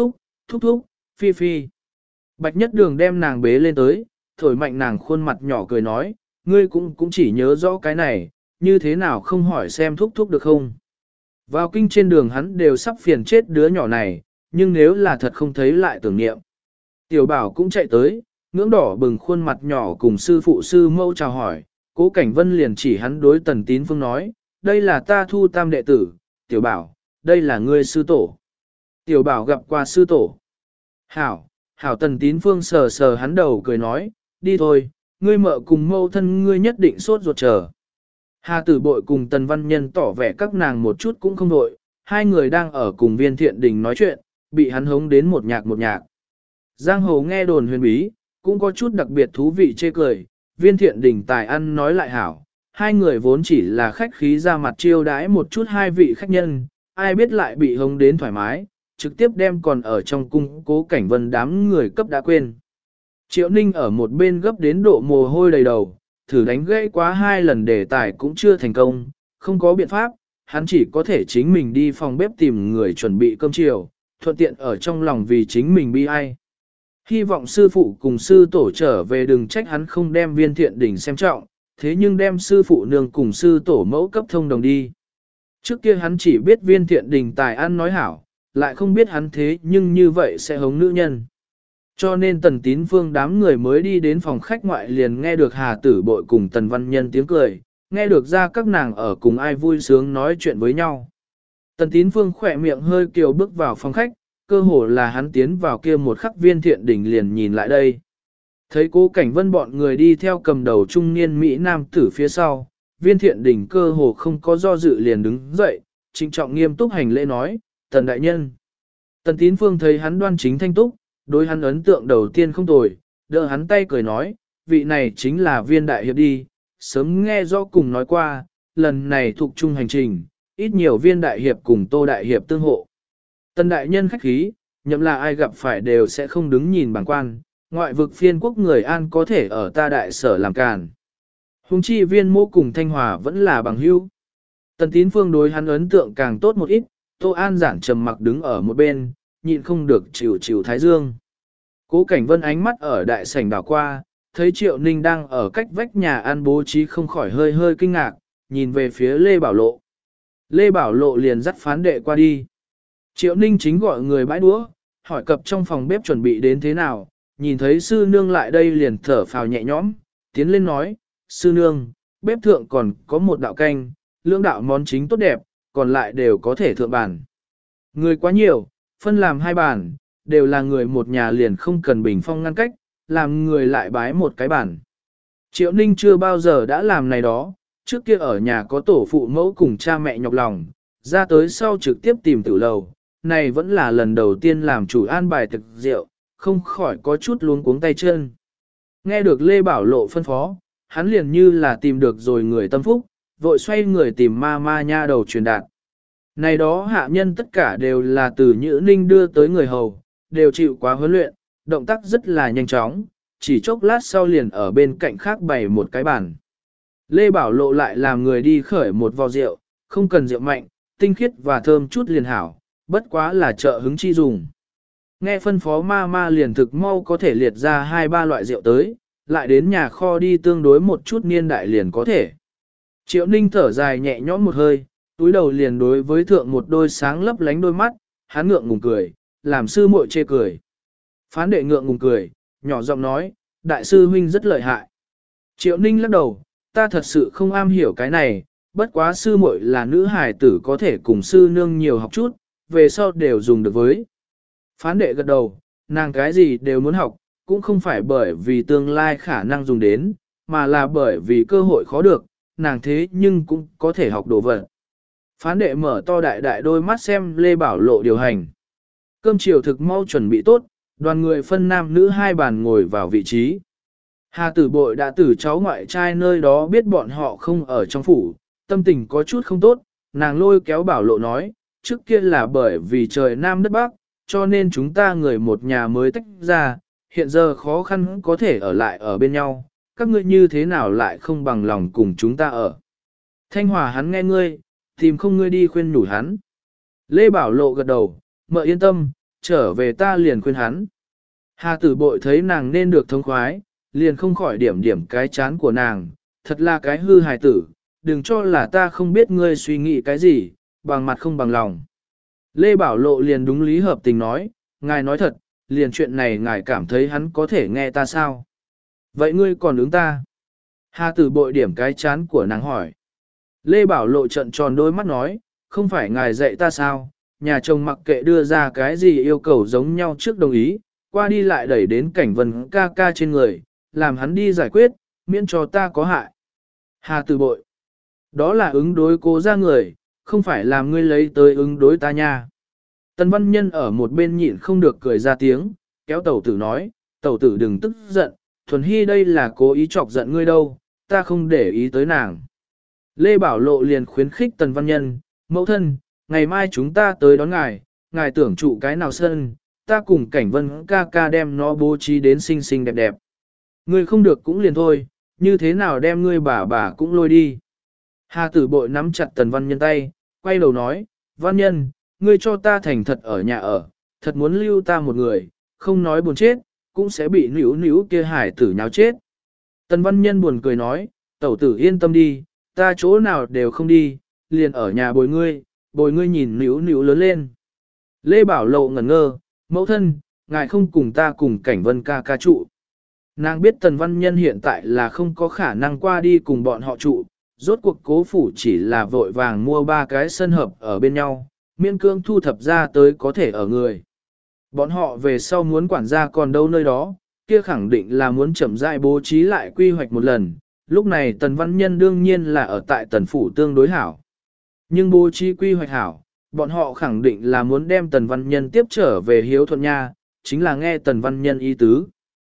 thúc, phi. Bạch Nhất Đường đem nàng bế lên tới, thổi mạnh nàng khuôn mặt nhỏ cười nói, ngươi cũng chỉ nhớ rõ cái này, như thế nào không hỏi xem thúc được không. Vào kinh trên đường hắn đều sắp phiền chết đứa nhỏ này, nhưng nếu là thật không thấy lại tưởng niệm. Tiểu bảo cũng chạy tới, ngưỡng đỏ bừng khuôn mặt nhỏ cùng sư phụ sư mẫu chào hỏi, Cố Cảnh Vân liền chỉ hắn đối Tần Tín Phương nói, đây là ta thu tam đệ tử, tiểu bảo, đây là ngươi sư tổ. Tiểu bảo gặp qua sư tổ. Hảo Tần Tín Phương sờ hắn đầu cười nói, đi thôi, ngươi mợ cùng mâu thân ngươi nhất định sốt ruột chờ. Hà Tử Bội cùng Tần Văn Nhân tỏ vẻ các nàng một chút cũng không đội, hai người đang ở cùng Viên Thiện Đình nói chuyện, bị hắn hống đến một nhạc. Giang Hồ nghe đồn huyền bí, cũng có chút đặc biệt thú vị chê cười, Viên Thiện Đình tài ăn nói lại hảo, hai người vốn chỉ là khách khí ra mặt chiêu đãi một chút hai vị khách nhân, ai biết lại bị hống đến thoải mái, trực tiếp đem còn ở trong cung Cố Cảnh Vân đám người cấp đã quên. Triệu Ninh ở một bên gấp đến độ mồ hôi đầy đầu, thử đánh gãy quá 2 lần đề tài cũng chưa thành công, không có biện pháp, hắn chỉ có thể chính mình đi phòng bếp tìm người chuẩn bị cơm chiều, thuận tiện ở trong lòng vì chính mình bi ai. Hy vọng sư phụ cùng sư tổ trở về đừng trách hắn không đem Viên Thiện Đình xem trọng, thế nhưng đem sư phụ nương cùng sư tổ mẫu cấp thông đồng đi. Trước kia hắn chỉ biết Viên Thiện Đình tài ăn nói hảo, lại không biết hắn thế nhưng như vậy sẽ hống nữ nhân. Cho nên Tần Tín Phương đám người mới đi đến phòng khách ngoại liền nghe được Hà Tử Bội cùng Tần Văn Nhân tiếng cười, nghe được ra các nàng ở cùng ai vui sướng nói chuyện với nhau. Tần Tín Phương khỏe miệng hơi kiều bước vào phòng khách, cơ hồ là hắn tiến vào kia một khắc Viên Thiện Đình liền nhìn lại đây. Thấy Cố Cảnh Vân bọn người đi theo cầm đầu trung niên Mỹ Nam tử phía sau, Viên Thiện Đình cơ hồ không có do dự liền đứng dậy, trịnh trọng nghiêm túc hành lễ nói, Tần Đại Nhân. Tần Tín Phương thấy hắn đoan chính thanh túc, đối hắn ấn tượng đầu tiên không tồi, đỡ hắn tay cười nói, vị này chính là Viên Đại Hiệp đi, sớm nghe rõ cùng nói qua, lần này thuộc chung hành trình, ít nhiều Viên Đại Hiệp cùng Tô Đại Hiệp tương hộ. Tần Đại Nhân khách khí, nhậm là ai gặp phải đều sẽ không đứng nhìn bằng quan, ngoại vực phiên quốc người An có thể ở ta đại sở làm càn. Hùng chi Viên Mỗ cùng Thanh Hòa vẫn là bằng hữu. Tần Tín Phương đối hắn ấn tượng càng tốt một ít, Tô An giản trầm mặc đứng ở một bên, nhịn không được chịu chịu thái dương. Cố Cảnh Vân ánh mắt ở đại sảnh đảo qua, thấy Triệu Ninh đang ở cách vách nhà ăn bố trí không khỏi hơi hơi kinh ngạc, nhìn về phía Lê Bảo Lộ. Lê Bảo Lộ liền dắt phán đệ qua đi. Triệu Ninh chính gọi người bãi đũa, hỏi cập trong phòng bếp chuẩn bị đến thế nào, nhìn thấy sư nương lại đây liền thở phào nhẹ nhõm, tiến lên nói, sư nương, bếp thượng còn có một đạo canh, lưỡng đạo món chính tốt đẹp, còn lại đều có thể thượng bàn. Người quá nhiều, phân làm hai bàn, đều là người một nhà liền không cần bình phong ngăn cách, làm người lại bái một cái bàn. Triệu Ninh chưa bao giờ đã làm này đó, trước kia ở nhà có tổ phụ mẫu cùng cha mẹ nhọc lòng, ra tới sau trực tiếp tìm tử lầu, này vẫn là lần đầu tiên làm chủ an bài thực rượu, không khỏi có chút luống cuống tay chân. Nghe được Lê Bảo Lộ phân phó, hắn liền như là tìm được rồi người tâm phúc, vội xoay người tìm ma ma nha đầu truyền đạt. Này đó hạ nhân tất cả đều là từ Nhữ Ninh đưa tới người hầu, đều chịu quá huấn luyện, động tác rất là nhanh chóng, chỉ chốc lát sau liền ở bên cạnh khác bày một cái bàn. Lê Bảo Lộ lại làm người đi khởi một vò rượu, không cần rượu mạnh, tinh khiết và thơm chút liền hảo, bất quá là trợ hứng chi dùng. Nghe phân phó ma ma liền thực mau có thể liệt ra 2-3 loại rượu tới, lại đến nhà kho đi tương đối một chút niên đại liền có thể. Triệu Ninh thở dài nhẹ nhõm một hơi, túi đầu liền đối với thượng một đôi sáng lấp lánh đôi mắt, hắn ngượng ngùng cười, làm sư muội chê cười. Phán đệ ngượng ngùng cười, nhỏ giọng nói, đại sư huynh rất lợi hại. Triệu Ninh lắc đầu, ta thật sự không am hiểu cái này, bất quá sư muội là nữ hài tử có thể cùng sư nương nhiều học chút, về sau đều dùng được với. Phán đệ gật đầu, nàng cái gì đều muốn học, cũng không phải bởi vì tương lai khả năng dùng đến, mà là bởi vì cơ hội khó được, nàng thế nhưng cũng có thể học đồ vật. Phán đệ mở to đại đại đôi mắt xem Lê Bảo Lộ điều hành. Cơm chiều thực mau chuẩn bị tốt, đoàn người phân nam nữ hai bàn ngồi vào vị trí. Hà tử bội đã từ cháu ngoại trai nơi đó biết bọn họ không ở trong phủ, tâm tình có chút không tốt, nàng lôi kéo Bảo Lộ nói, trước kia là bởi vì trời Nam đất Bắc, cho nên chúng ta người một nhà mới tách ra, hiện giờ khó khăn có thể ở lại ở bên nhau, các ngươi như thế nào lại không bằng lòng cùng chúng ta ở. Thanh Hòa hắn nghe ngươi, tìm không ngươi đi khuyên nhủ hắn. Lê Bảo Lộ gật đầu, mợ yên tâm, trở về ta liền khuyên hắn. Hà tử bội thấy nàng nên được thông khoái, liền không khỏi điểm điểm cái chán của nàng, thật là cái hư hài tử, đừng cho là ta không biết ngươi suy nghĩ cái gì, bằng mặt không bằng lòng. Lê Bảo Lộ liền đúng lý hợp tình nói, ngài nói thật, liền chuyện này ngài cảm thấy hắn có thể nghe ta sao? Vậy ngươi còn ứng ta? Hà tử bội điểm cái chán của nàng hỏi. Lê Bảo Lộ trận tròn đôi mắt nói, không phải ngài dạy ta sao? Nhà chồng mặc kệ đưa ra cái gì yêu cầu giống nhau trước đồng ý, qua đi lại đẩy đến Cảnh Vân ca ca trên người, làm hắn đi giải quyết, miễn cho ta có hại. Hà tử bội. Đó là ứng đối cố ra người, không phải làm ngươi lấy tới ứng đối ta nha. Tần Văn Nhân ở một bên nhịn không được cười ra tiếng, kéo tẩu tử nói, tẩu tử đừng tức giận, Thuần Hy đây là cố ý chọc giận ngươi đâu, ta không để ý tới nàng. Lê Bảo Lộ liền khuyến khích Tần Văn Nhân, mẫu thân, ngày mai chúng ta tới đón ngài, ngài tưởng trụ cái nào sân, ta cùng Cảnh Vân ca ca đem nó bố trí đến xinh xinh đẹp đẹp. Ngươi không được cũng liền thôi, như thế nào đem ngươi bà cũng lôi đi. Hà tử bội nắm chặt Tần Văn Nhân tay, quay đầu nói, Văn Nhân, ngươi cho ta thành thật ở nhà ở, thật muốn lưu ta một người, không nói buồn chết, cũng sẽ bị níu níu kia hải tử nháo chết. Tần Văn Nhân buồn cười nói, tẩu tử yên tâm đi, ta chỗ nào đều không đi, liền ở nhà bồi ngươi nhìn níu níu lớn lên. Lê Bảo Lộ ngẩn ngơ, mẫu thân, ngài không cùng ta cùng Cảnh Vân ca ca trụ. Nàng biết Tần Văn Nhân hiện tại là không có khả năng qua đi cùng bọn họ trụ, rốt cuộc cố phủ chỉ là vội vàng mua 3 cái sân hợp ở bên nhau, miễn cưỡng thu thập ra tới có thể ở người. Bọn họ về sau muốn quản gia còn đâu nơi đó, kia khẳng định là muốn chậm rãi bố trí lại quy hoạch một lần, lúc này Tần Văn Nhân đương nhiên là ở tại Tần Phủ tương đối hảo. Nhưng bố trí quy hoạch hảo, bọn họ khẳng định là muốn đem Tần Văn Nhân tiếp trở về Hiếu Thuận Nha, chính là nghe Tần Văn Nhân ý tứ.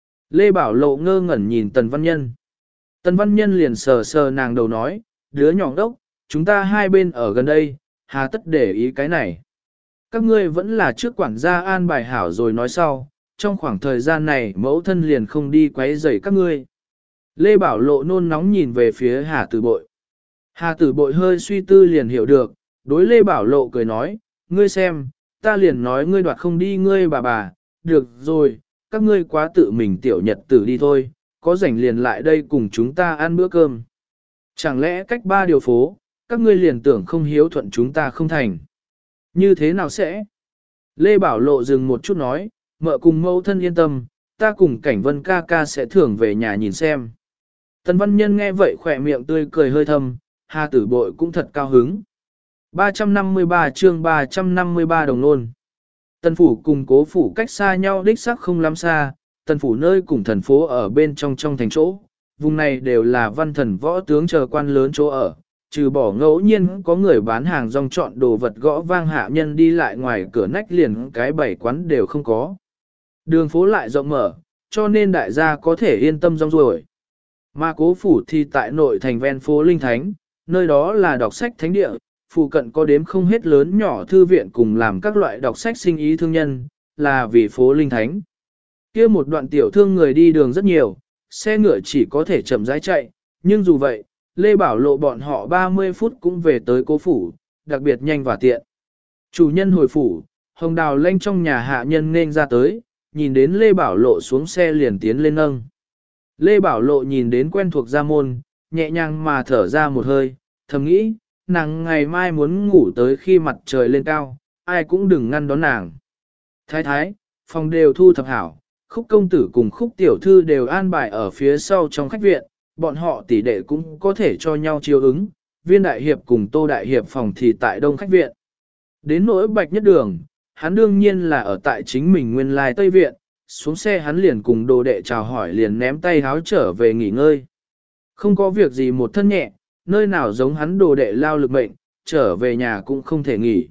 Lê Bảo Lộ ngơ ngẩn nhìn Tần Văn Nhân. Tần Văn Nhân liền sờ sờ nàng đầu nói, đứa nhỏ đốc, chúng ta hai bên ở gần đây, hà tất để ý cái này. Các ngươi vẫn là trước quản gia an bài hảo rồi nói sau, trong khoảng thời gian này mẫu thân liền không đi quấy rầy các ngươi. Lê Bảo Lộ nôn nóng nhìn về phía Hà Tử Bội. Hà Tử Bội hơi suy tư liền hiểu được, đối Lê Bảo Lộ cười nói, ngươi xem, ta liền nói ngươi đoạt không đi ngươi bà, được rồi, các ngươi quá tự mình tiểu nhật tử đi thôi, có rảnh liền lại đây cùng chúng ta ăn bữa cơm. Chẳng lẽ cách 3 điều phố, các ngươi liền tưởng không hiếu thuận chúng ta không thành. Như thế nào sẽ? Lê Bảo Lộ dừng một chút nói, mợ cùng mẫu thân yên tâm, ta cùng Cảnh Vân ca ca sẽ thưởng về nhà nhìn xem. Tần Văn Nhân nghe vậy khỏe miệng tươi cười hơi thâm, Hà Tử Bội cũng thật cao hứng. 353 chương 353 đồng nôn. Tần phủ cùng Cố phủ cách xa nhau đích xác không lắm xa, Tần phủ nơi cùng thành phố ở bên trong thành chỗ, vùng này đều là văn thần võ tướng chờ quan lớn chỗ ở, trừ bỏ ngẫu nhiên có người bán hàng rong chọn đồ vật gõ vang hạ nhân đi lại ngoài cửa nách liền cái bảy quán đều không có. Đường phố lại rộng mở, cho nên đại gia có thể yên tâm rong ruổi. Mà Cố phủ thì tại nội thành ven phố Linh Thánh, nơi đó là đọc sách thánh địa, phụ cận có đếm không hết lớn nhỏ thư viện cùng làm các loại đọc sách sinh ý thương nhân, là vì phố Linh Thánh. Kia một đoạn tiểu thương người đi đường rất nhiều, xe ngựa chỉ có thể chậm rãi chạy, nhưng dù vậy, Lê Bảo Lộ bọn họ 30 phút cũng về tới Cố phủ, đặc biệt nhanh và tiện. Chủ nhân hồi phủ, Hồng Đào lanh trong nhà hạ nhân nên ra tới, nhìn đến Lê Bảo Lộ xuống xe liền tiến lên nâng. Lê Bảo Lộ nhìn đến quen thuộc gia môn, nhẹ nhàng mà thở ra một hơi, thầm nghĩ, nàng ngày mai muốn ngủ tới khi mặt trời lên cao, ai cũng đừng ngăn đón nàng. Thái thái, phòng đều thu thập hảo, Khúc công tử cùng Khúc tiểu thư đều an bài ở phía sau trong khách viện, bọn họ tỷ đệ cũng có thể cho nhau chiếu ứng, Viên đại hiệp cùng Tô đại hiệp phòng thì tại đông khách viện. Đến nỗi Bạch Nhất Đường, hắn đương nhiên là ở tại chính mình nguyên lai Tây viện, xuống xe hắn liền cùng đồ đệ chào hỏi liền ném tay háo trở về nghỉ ngơi. Không có việc gì một thân nhẹ, nơi nào giống hắn đồ đệ lao lực mệnh, trở về nhà cũng không thể nghỉ.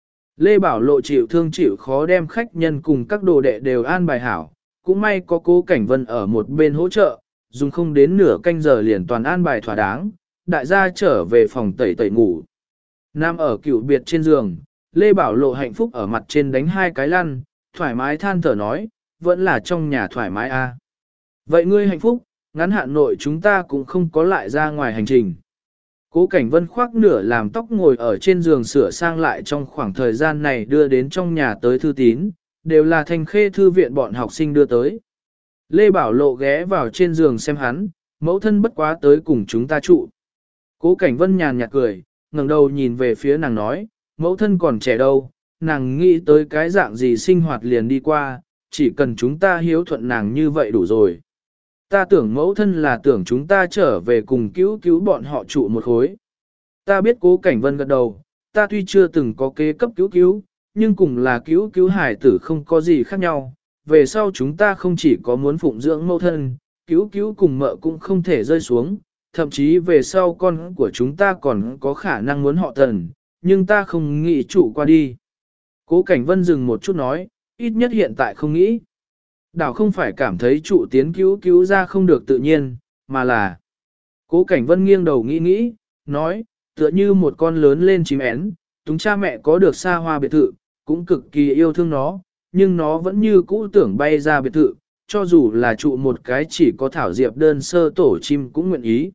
Lê Bảo Lộ chịu thương chịu khó đem khách nhân cùng các đồ đệ đều an bài hảo, cũng may có Cố Cảnh Vân ở một bên hỗ trợ, dùng không đến nửa canh giờ liền toàn an bài thỏa đáng, đại gia trở về phòng tẩy tẩy ngủ. Nam ở cựu biệt trên giường, Lê Bảo Lộ hạnh phúc ở mặt trên đánh 2 cái lăn, thoải mái than thở nói, vẫn là trong nhà thoải mái a. Vậy ngươi hạnh phúc, ngắn hạn nội chúng ta cũng không có lại ra ngoài hành trình. Cố Cảnh Vân khoác nửa làm tóc ngồi ở trên giường sửa sang lại trong khoảng thời gian này đưa đến trong nhà tới thư tín, đều là Thanh Khê thư viện bọn học sinh đưa tới. Lê Bảo Lộ ghé vào trên giường xem hắn, mẫu thân bất quá tới cùng chúng ta trụ. Cố Cảnh Vân nhàn nhạt cười, ngẩng đầu nhìn về phía nàng nói, mẫu thân còn trẻ đâu, nàng nghĩ tới cái dạng gì sinh hoạt liền đi qua, chỉ cần chúng ta hiếu thuận nàng như vậy đủ rồi. Ta tưởng mẫu thân là tưởng chúng ta trở về cùng cứu bọn họ trụ một khối. Ta biết Cố Cảnh Vân gật đầu, ta tuy chưa từng có kế cấp cứu, nhưng cùng là cứu hải tử không có gì khác nhau. Về sau chúng ta không chỉ có muốn phụng dưỡng mẫu thân, cứu cùng mợ cũng không thể rơi xuống, thậm chí về sau con của chúng ta còn có khả năng muốn họ Tần, nhưng ta không nghĩ trụ qua đi. Cố Cảnh Vân dừng một chút nói, ít nhất hiện tại không nghĩ. Đảo không phải cảm thấy trụ tiến cứu ra không được tự nhiên, mà là... Cố Cảnh Vân nghiêng đầu nghĩ, nói, tựa như một con lớn lên chim én, chúng cha mẹ có được xa hoa biệt thự, cũng cực kỳ yêu thương nó, nhưng nó vẫn như cũ tưởng bay ra biệt thự, cho dù là trụ một cái chỉ có thảo diệp đơn sơ tổ chim cũng nguyện ý.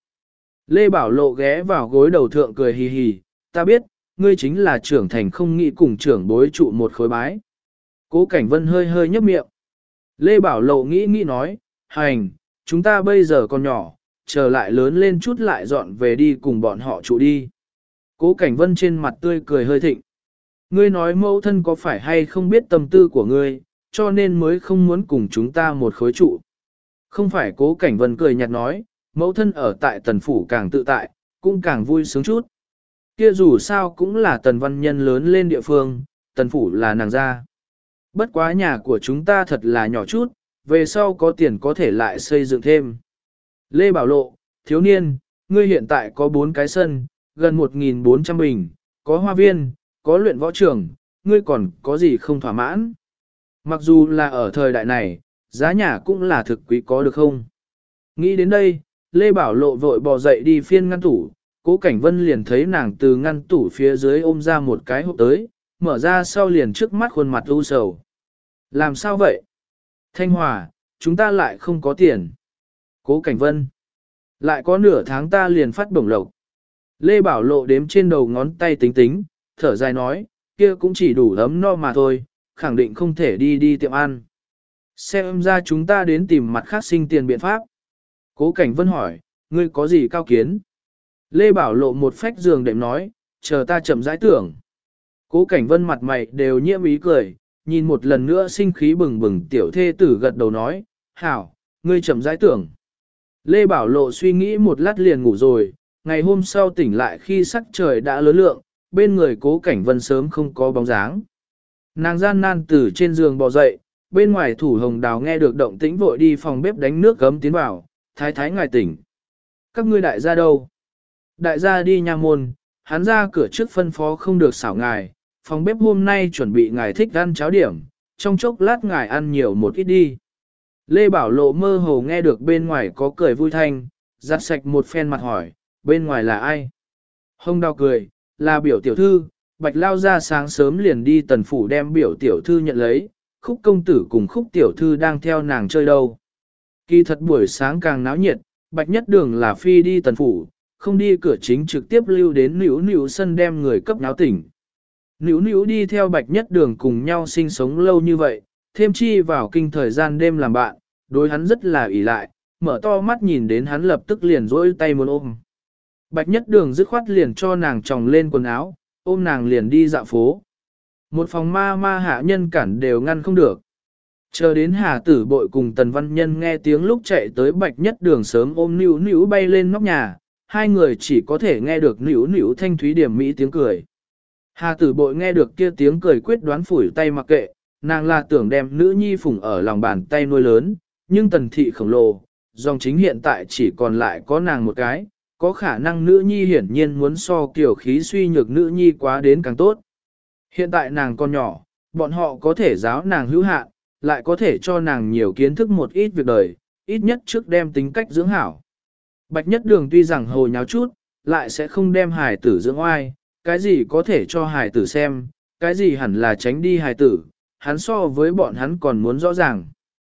Lê Bảo Lộ ghé vào gối đầu thượng cười hì hì, ta biết, ngươi chính là trưởng thành không nghĩ cùng trưởng bối trụ một khối bái. Cố Cảnh Vân hơi nhấp miệng. Lê Bảo Lộ nghĩ nói, hành, chúng ta bây giờ còn nhỏ, chờ lại lớn lên chút lại dọn về đi cùng bọn họ trụ đi. Cố Cảnh Vân trên mặt tươi cười hơi thịnh. Ngươi nói mẫu thân có phải hay không biết tâm tư của ngươi, cho nên mới không muốn cùng chúng ta một khối trụ. Không phải Cố Cảnh Vân cười nhạt nói, mẫu thân ở tại Tần Phủ càng tự tại, cũng càng vui sướng chút. Kia dù sao cũng là Tần Văn Nhân lớn lên địa phương, Tần Phủ là nàng gia. Bất quá nhà của chúng ta thật là nhỏ chút, về sau có tiền có thể lại xây dựng thêm. Lê Bảo Lộ, thiếu niên, ngươi hiện tại có 4 cái sân, gần 1.400 bình, có hoa viên, có luyện võ trường, ngươi còn có gì không thỏa mãn. Mặc dù là ở thời đại này, giá nhà cũng là thực quý có được không? Nghĩ đến đây, Lê Bảo Lộ vội bò dậy đi phiên ngăn tủ, Cố Cảnh Vân liền thấy nàng từ ngăn tủ phía dưới ôm ra một cái hộp tới, mở ra sau liền trước mắt khuôn mặt u sầu. Làm sao vậy? Thanh Hòa, chúng ta lại không có tiền. Cố Cảnh Vân. Lại có nửa tháng ta liền phát bổng lộc. Lê Bảo Lộ đếm trên đầu ngón tay tính tính, thở dài nói, kia cũng chỉ đủ ấm no mà thôi, khẳng định không thể đi tiệm ăn. Xem ra chúng ta đến tìm mặt khác sinh tiền biện pháp. Cố Cảnh Vân hỏi, ngươi có gì cao kiến? Lê Bảo Lộ một phách giường đệm nói, chờ ta chậm rãi tưởng. Cố Cảnh Vân mặt mày đều nhiễm ý cười, nhìn một lần nữa sinh khí bừng bừng tiểu thê tử gật đầu nói, hảo, ngươi chậm rãi tưởng. Lê Bảo Lộ suy nghĩ một lát liền ngủ rồi, ngày hôm sau tỉnh lại khi sắc trời đã lớn lượng, bên người Cố Cảnh Vân sớm không có bóng dáng. Nàng gian nan từ trên giường bò dậy, bên ngoài Thủ Hồng Đào nghe được động tĩnh vội đi phòng bếp đánh nước gấm tiến vào, thái thái ngài tỉnh. Các ngươi đại gia đâu? Đại gia đi nha môn, hắn ra cửa trước phân phó không được xảo ngài, phòng bếp hôm nay chuẩn bị ngài thích ăn cháo điểm, trong chốc lát ngài ăn nhiều một ít đi. Lê Bảo Lộ mơ hồ nghe được bên ngoài có cười vui thanh, giặt sạch một phen mặt hỏi, bên ngoài là ai? Hồng Đào cười, là biểu tiểu thư, Bạch lao ra sáng sớm liền đi tần phủ đem biểu tiểu thư nhận lấy, Khúc công tử cùng Khúc tiểu thư đang theo nàng chơi đâu. Kỳ thật buổi sáng càng náo nhiệt, Bạch nhất đường là phi đi tần phủ, không đi cửa chính trực tiếp lưu đến nữu nữu sân đem người cấp náo tỉnh. Nữu nữu đi theo Bạch nhất đường cùng nhau sinh sống lâu như vậy, thêm chi vào kinh thời gian đêm làm bạn, đối hắn rất là ỷ lại, mở to mắt nhìn đến hắn lập tức liền rỗi tay muốn ôm. Bạch nhất đường dứt khoát liền cho nàng tròng lên quần áo, ôm nàng liền đi dạo phố. Một phòng ma hạ nhân cản đều ngăn không được. Chờ đến Hà Tử Bội cùng Tần Văn Nhân nghe tiếng lúc chạy tới Bạch nhất đường sớm ôm nữu nữu bay lên nóc nhà, hai người chỉ có thể nghe được nữu nữu thanh thúy điểm mỹ tiếng cười. Hà Tử Bội nghe được kia tiếng cười quyết đoán phủi tay mặc kệ, nàng là tưởng đem nữ nhi phủng ở lòng bàn tay nuôi lớn, nhưng Tần thị khổng lồ, dòng chính hiện tại chỉ còn lại có nàng một cái, có khả năng nữ nhi hiển nhiên muốn so kiểu khí suy nhược nữ nhi quá đến càng tốt. Hiện tại nàng còn nhỏ, bọn họ có thể giáo nàng hữu hạn, lại có thể cho nàng nhiều kiến thức một ít việc đời, ít nhất trước đem tính cách dưỡng hảo. Bạch nhất đường tuy rằng hồ nháo chút, lại sẽ không đem hài tử dưỡng oai, cái gì có thể cho hài tử xem, cái gì hẳn là tránh đi hài tử, hắn so với bọn hắn còn muốn rõ ràng.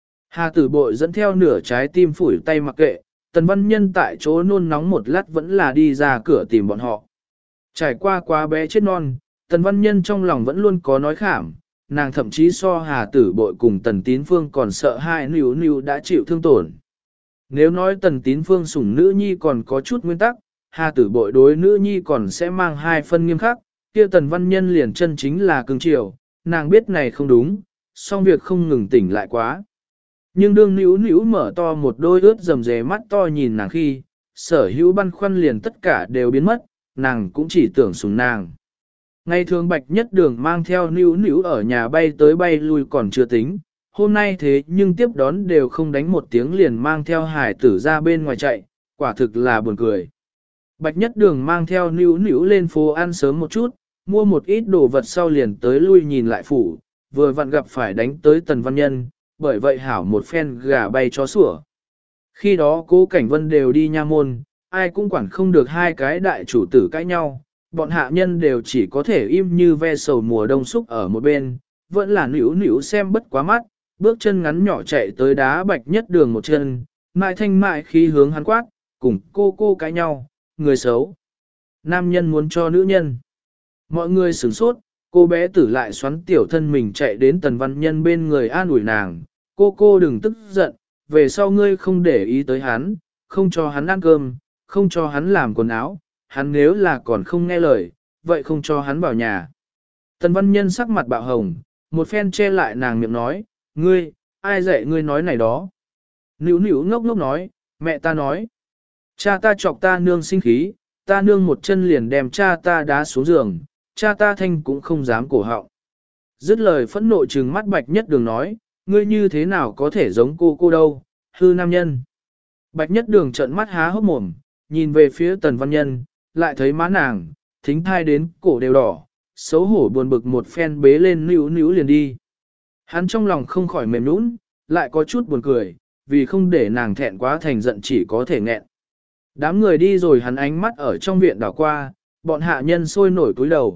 Hà Tử Bội dẫn theo nửa trái tim phủi tay mặc kệ, Tần Văn Nhân tại chỗ nôn nóng một lát vẫn là đi ra cửa tìm bọn họ. Trải qua quá bé chết non, Tần Văn Nhân trong lòng vẫn luôn có nói khảm, nàng thậm chí so Hà Tử Bội cùng Tần Tín Phương còn sợ hai níu đã chịu thương tổn. Nếu nói Tần Tín Phương sủng nữ nhi còn có chút nguyên tắc, Hà Tử Bội đối nữ nhi còn sẽ mang hai phân nghiêm khắc, kia Tần Văn Nhân liền chân chính là cưng chiều, nàng biết này không đúng, song việc không ngừng tỉnh lại quá. Nhưng đương nữu mở to một đôi ướt rầm rề mắt to nhìn nàng khi, sở hữu băn khoăn liền tất cả đều biến mất, nàng cũng chỉ tưởng sủng nàng. Ngày thường Bạch nhất đường mang theo nữu ở nhà bay tới bay lui còn chưa tính, hôm nay thế nhưng tiếp đón đều không đánh một tiếng liền mang theo hải tử ra bên ngoài chạy, quả thực là buồn cười. Bạch nhất đường mang theo nữu lên phố ăn sớm một chút, mua một ít đồ vật sau liền tới lui nhìn lại phủ, vừa vặn gặp phải đánh tới Tần Văn Nhân, bởi vậy hảo một phen gà bay chó sủa. Khi đó Cố Cảnh Vân đều đi nha môn, ai cũng quản không được hai cái đại chủ tử cãi nhau, bọn hạ nhân đều chỉ có thể im như ve sầu mùa đông xúc ở một bên, vẫn là nữu xem bất quá mắt, bước chân ngắn nhỏ chạy tới đá Bạch nhất đường một chân, mại thanh mại khí hướng hắn quát, cùng cô cãi nhau, người xấu. Nam nhân muốn cho nữ nhân. Mọi người sửng sốt, cô bé tử lại xoắn tiểu thân mình chạy đến Tần Văn Nhân bên người an ủi nàng, cô đừng tức giận, về sau ngươi không để ý tới hắn, không cho hắn ăn cơm, không cho hắn làm quần áo, hắn nếu là còn không nghe lời, vậy không cho hắn vào nhà. Tần Văn Nhân sắc mặt bạo hồng, một phen che lại nàng miệng nói, ngươi, ai dạy ngươi nói này đó. Nữu ngốc nói, mẹ ta nói, cha ta chọc ta nương sinh khí, ta nương một chân liền đem cha ta đá xuống giường, cha ta thanh cũng không dám cổ họng. Dứt lời phẫn nộ trừng mắt Bạch nhất đường nói, ngươi như thế nào có thể giống cô đâu, hư nam nhân. Bạch nhất đường trợn mắt há hốc mồm, nhìn về phía Tần Văn Nhân, lại thấy má nàng, thính thai đến cổ đều đỏ, xấu hổ buồn bực một phen bế lên nữu liền đi. Hắn trong lòng không khỏi mềm nũng, lại có chút buồn cười, vì không để nàng thẹn quá thành giận chỉ có thể nghẹn. Đám người đi rồi hắn ánh mắt ở trong viện đảo qua, bọn hạ nhân sôi nổi cúi đầu,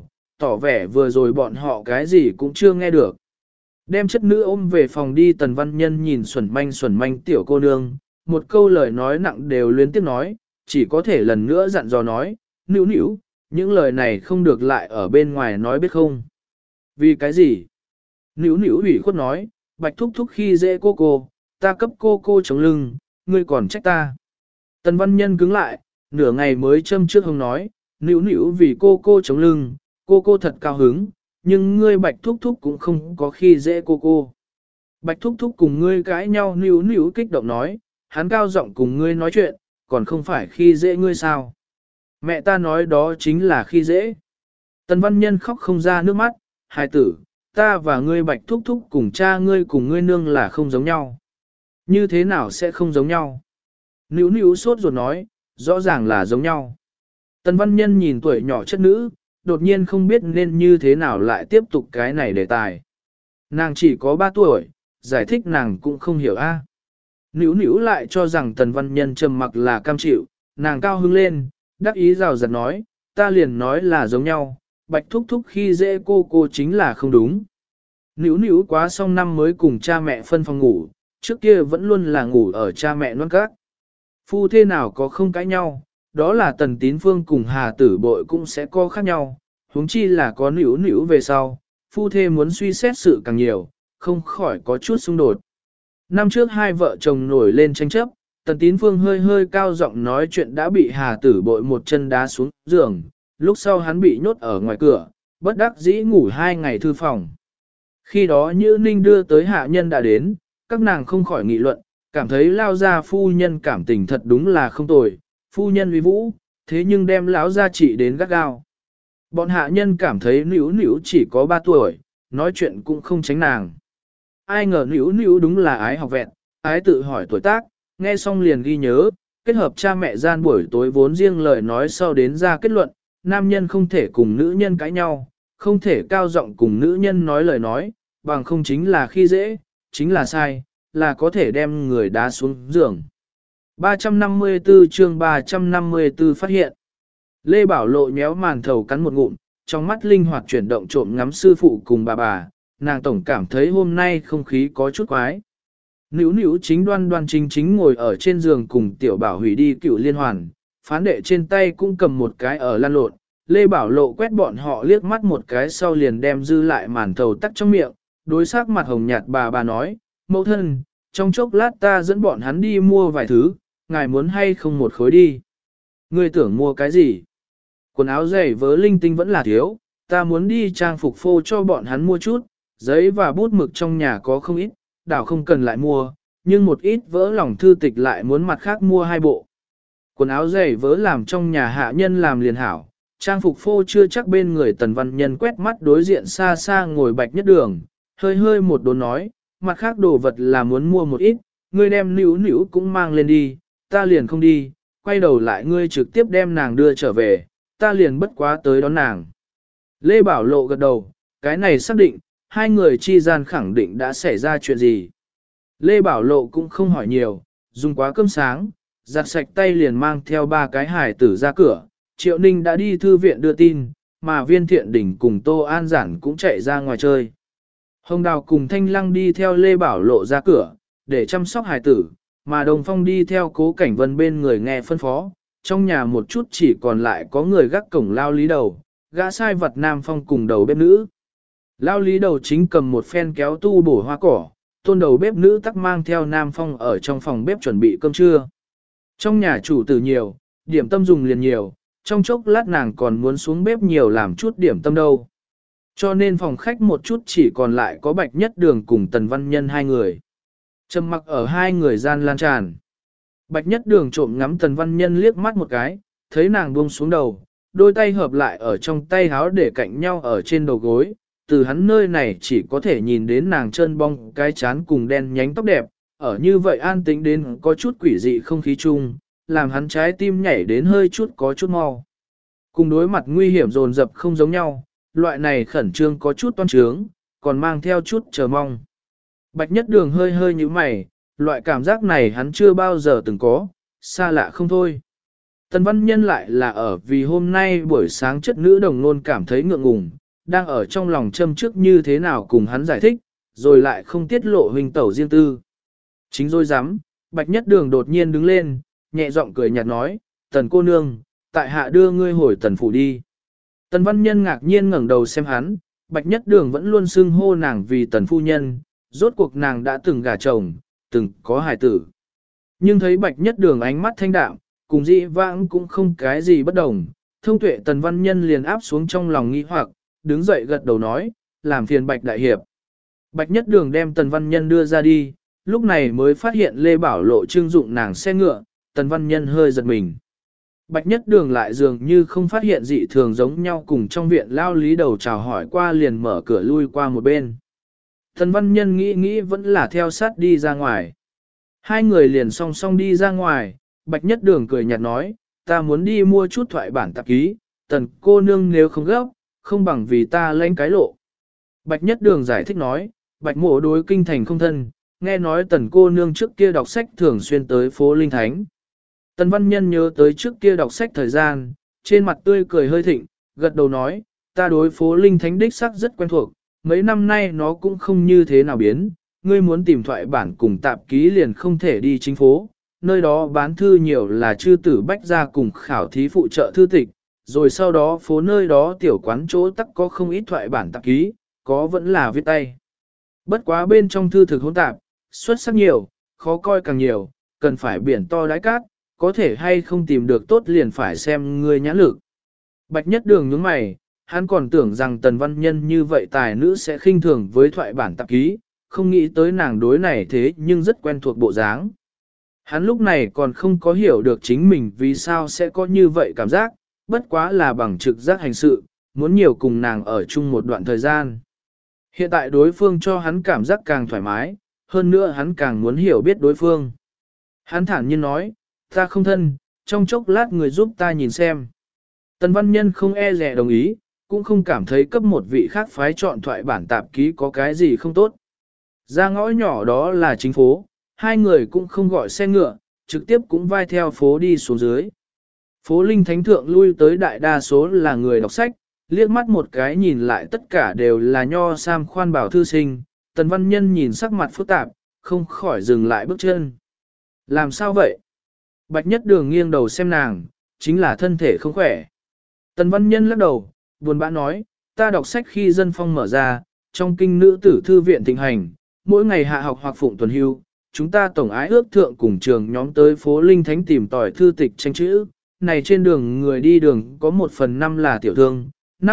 tỏ vẻ vừa rồi bọn họ cái gì cũng chưa nghe được. Đem chất nữ ôm về phòng đi, Tần Văn Nhân nhìn xuẩn manh tiểu cô nương, một câu lời nói nặng đều luyến tiếp nói, chỉ có thể lần nữa dặn dò nói, nữu nữu, những lời này không được lại ở bên ngoài nói biết không. Vì cái gì? Nữu nữu ủy khuất nói, Bạch thúc thúc khi dễ cô, ta cấp cô chống lưng, ngươi còn trách ta. Tần Văn Nhân cứng lại, nửa ngày mới châm trước hông nói, nữu nữu vì cô chống lưng, cô thật cao hứng, nhưng ngươi Bạch thúc thúc cũng không có khi dễ cô. Bạch thúc thúc cùng ngươi cãi nhau, nữu nữu kích động nói, hắn cao giọng cùng ngươi nói chuyện, còn không phải khi dễ ngươi sao. Mẹ ta nói đó chính là khi dễ. Tần Văn Nhân khóc không ra nước mắt, hài tử, ta và ngươi Bạch thúc thúc cùng cha ngươi cùng ngươi nương là không giống nhau. Như thế nào sẽ không giống nhau? Nữu nữu sốt ruột nói, rõ ràng là giống nhau. Tần Văn Nhân nhìn tuổi nhỏ chất nữ, đột nhiên không biết nên như thế nào lại tiếp tục cái này đề tài. Nàng chỉ có 3 tuổi, giải thích nàng cũng không hiểu a. Nữu nữu lại cho rằng Tần Văn Nhân trầm mặc là cam chịu, nàng cao hứng lên, đắc ý rào rạt nói, ta liền nói là giống nhau, Bạch thúc thúc khi dễ cô chính là không đúng. Nữu nữu quá xong năm mới cùng cha mẹ phân phòng ngủ, trước kia vẫn luôn là ngủ ở cha mẹ non các. Phu thế nào có không cãi nhau, đó là Tần Tín Phương cùng Hà Tử Bội cũng sẽ có khác nhau, huống chi là có nữu nữu về sau, phu thê muốn suy xét sự càng nhiều, không khỏi có chút xung đột. Năm trước hai vợ chồng nổi lên tranh chấp, Tần Tín Phương hơi cao giọng nói chuyện đã bị Hà Tử Bội một chân đá xuống giường, lúc sau hắn bị nhốt ở ngoài cửa, bất đắc dĩ ngủ 2 ngày thư phòng. Khi đó Nhữ Ninh đưa tới hạ nhân đã đến, các nàng không khỏi nghị luận, cảm thấy lao gia phu nhân cảm tình thật đúng là không tồi, phu nhân uy vũ, thế nhưng đem lão gia trị đến gắt gao. Bọn hạ nhân cảm thấy nữu nữu chỉ có 3 tuổi, nói chuyện cũng không tránh nàng. Ai ngờ nữu nữu đúng là ái học vẹn, ái tự hỏi tuổi tác, nghe xong liền ghi nhớ, kết hợp cha mẹ gian buổi tối vốn riêng lời nói sau đến ra kết luận, nam nhân không thể cùng nữ nhân cãi nhau, không thể cao giọng cùng nữ nhân nói lời nói, bằng không chính là khi dễ, chính là sai, là có thể đem người đá xuống giường. 354 chương 354 phát hiện. Lê Bảo Lộ nhéo màn thầu cắn một ngụm, trong mắt linh hoạt chuyển động trộm ngắm sư phụ cùng bà, nàng tổng cảm thấy hôm nay không khí có chút quái. Nữu nữu chính đoan chính ngồi ở trên giường cùng tiểu bảo hủy đi cựu liên hoàn, phán đệ trên tay cũng cầm một cái ở lan lộn. Lê Bảo Lộ quét bọn họ liếc mắt một cái sau liền đem dư lại màn thầu tắc trong miệng, đối sắc mặt hồng nhạt bà nói, mẫu thân, trong chốc lát ta dẫn bọn hắn đi mua vài thứ, ngài muốn hay không một khối đi. Ngươi tưởng mua cái gì? Quần áo giày vớ linh tinh vẫn là thiếu, ta muốn đi trang phục phô cho bọn hắn mua chút, giấy và bút mực trong nhà có không ít, đảo không cần lại mua, nhưng một ít vỡ lòng thư tịch lại muốn mặt khác mua 2 bộ. Quần áo giày vớ làm trong nhà hạ nhân làm liền hảo, trang phục phô chưa chắc bên người Tần Văn Nhân quét mắt đối diện xa xa ngồi Bạch Nhất Đường, hơi một đốn nói, mặt khác đồ vật là muốn mua một ít, ngươi đem nữu cũng mang lên đi, ta liền không đi, quay đầu lại ngươi trực tiếp đem nàng đưa trở về, ta liền bất quá tới đón nàng. Lê Bảo Lộ gật đầu, cái này xác định, hai người chi gian khẳng định đã xảy ra chuyện gì. Lê Bảo Lộ cũng không hỏi nhiều, dùng quá cơm sáng, giặt sạch tay liền mang theo 3 cái hải tử ra cửa, Triệu Ninh đã đi thư viện đưa tin, mà Viên Thiện Đỉnh cùng Tô An Giản cũng chạy ra ngoài chơi. Hồng Đào cùng Thanh Lăng đi theo Lê Bảo Lộ ra cửa, để chăm sóc hải tử, mà Đồng Phong đi theo Cố Cảnh Vân bên người nghe phân phó, trong nhà một chút chỉ còn lại có người gác cổng lao lý đầu, gã sai vật Nam Phong cùng đầu bếp nữ. Lao lý đầu chính cầm một phen kéo tu bổ hoa cỏ, tôn đầu bếp nữ tắc mang theo Nam Phong ở trong phòng bếp chuẩn bị cơm trưa. Trong nhà chủ tử nhiều, điểm tâm dùng liền nhiều, trong chốc lát nàng còn muốn xuống bếp nhiều làm chút điểm tâm đâu. Cho nên phòng khách một chút chỉ còn lại có Bạch Nhất Đường cùng Tần Văn Nhân 2 người. Trầm mặc ở 2 người gian lan tràn. Bạch Nhất Đường trộm ngắm Tần Văn Nhân liếc mắt một cái, thấy nàng buông xuống đầu, đôi tay hợp lại ở trong tay háo để cạnh nhau ở trên đầu gối. Từ hắn nơi này chỉ có thể nhìn đến nàng chân bong cái chán cùng đen nhánh tóc đẹp, ở như vậy an tĩnh đến có chút quỷ dị không khí chung, làm hắn trái tim nhảy đến hơi chút có chút mau. Cùng đối mặt nguy hiểm dồn dập không giống nhau, loại này khẩn trương có chút toan trướng, còn mang theo chút chờ mong. Bạch Nhất Đường hơi như mày, loại cảm giác này hắn chưa bao giờ từng có, xa lạ không thôi. Tần Văn Nhân lại là ở vì hôm nay buổi sáng chất nữ đồng nôn cảm thấy ngượng ngùng, đang ở trong lòng châm trước như thế nào cùng hắn giải thích, rồi lại không tiết lộ huynh tẩu riêng tư. Chính rồi dám, Bạch Nhất Đường đột nhiên đứng lên, nhẹ giọng cười nhạt nói, Tần cô nương, tại hạ đưa ngươi hồi Tần phủ đi. Tần Văn Nhân ngạc nhiên ngẩng đầu xem hắn, Bạch Nhất Đường vẫn luôn xưng hô nàng vì Tần phu nhân, rốt cuộc nàng đã từng gả chồng, từng có hài tử. Nhưng thấy Bạch Nhất Đường ánh mắt thanh đạm, cùng dị vãng cũng không cái gì bất đồng, thông tuệ Tần Văn Nhân liền áp xuống trong lòng nghi hoặc, đứng dậy gật đầu nói, làm phiền Bạch Đại Hiệp. Bạch Nhất Đường đem Tần Văn Nhân đưa ra đi, lúc này mới phát hiện Lê Bảo Lộ trưng dụng nàng xe ngựa, Tần Văn Nhân hơi giật mình. Bạch Nhất Đường lại dường như không phát hiện dị thường giống nhau cùng trong viện lao lý đầu chào hỏi qua liền mở cửa lui qua một bên. Tần Văn Nhân nghĩ vẫn là theo sát đi ra ngoài. Hai người liền song song đi ra ngoài, Bạch Nhất Đường cười nhạt nói, ta muốn đi mua chút thoại bản tạp ký, Tần cô nương nếu không gấp, không bằng vì ta lãnh cái lộ. Bạch Nhất Đường giải thích nói, Bạch mộ đối kinh thành không thân, nghe nói Tần cô nương trước kia đọc sách thường xuyên tới phố Linh Thánh. Tần Văn Nhân nhớ tới trước kia đọc sách thời gian, trên mặt tươi cười hơi thịnh, gật đầu nói, ta đối phố Linh Thánh đích sắc rất quen thuộc, mấy năm nay nó cũng không như thế nào biến, ngươi muốn tìm thoại bản cùng tạp ký liền không thể đi chính phố, nơi đó bán thư nhiều là chư tử bách gia cùng khảo thí phụ trợ thư tịch, rồi sau đó phố nơi đó tiểu quán chỗ tắc có không ít thoại bản tạp ký, có vẫn là viết tay. Bất quá bên trong thư thực hỗn tạp, xuất sắc nhiều, khó coi càng nhiều, cần phải biển to đáy cát, có thể hay không tìm được tốt liền phải xem ngươi nhãn lực. Bạch Nhất Đường nhướng mày, hắn còn tưởng rằng Tần Văn Nhân như vậy tài nữ sẽ khinh thường với thoại bản tạp ký, không nghĩ tới nàng đối này thế nhưng rất quen thuộc bộ dáng. Hắn lúc này còn không có hiểu được chính mình vì sao sẽ có như vậy cảm giác, bất quá là bằng trực giác hành sự, muốn nhiều cùng nàng ở chung một đoạn thời gian. Hiện tại đối phương cho hắn cảm giác càng thoải mái, hơn nữa hắn càng muốn hiểu biết đối phương. Hắn thản nhiên nói, ta không thân, trong chốc lát người giúp ta nhìn xem. Tần Văn Nhân không e dè đồng ý, cũng không cảm thấy cấp một vị khác phái chọn thoại bản tạp ký có cái gì không tốt. Ra ngõ nhỏ đó là chính phố, hai người cũng không gọi xe ngựa, trực tiếp cũng vai theo phố đi xuống dưới. Phố Linh Thánh Thượng lui tới đại đa số là người đọc sách, liếc mắt một cái nhìn lại tất cả đều là nho sam khoan bảo thư sinh, Tần Văn Nhân nhìn sắc mặt phức tạp, không khỏi dừng lại bước chân. Làm sao vậy? Bạch Nhất Đường nghiêng đầu xem nàng, chính là thân thể không khỏe. Tần Văn Nhân lắc đầu, buồn bã nói, ta đọc sách khi dân phong mở ra, trong kinh nữ tử thư viện thịnh hành, mỗi ngày hạ học hoặc phụng tuần hưu, chúng ta tổng ái ước thượng cùng trường nhóm tới phố Linh Thánh tìm tòi thư tịch tranh chữ, này trên đường người đi đường có 1/5 là tiểu thương,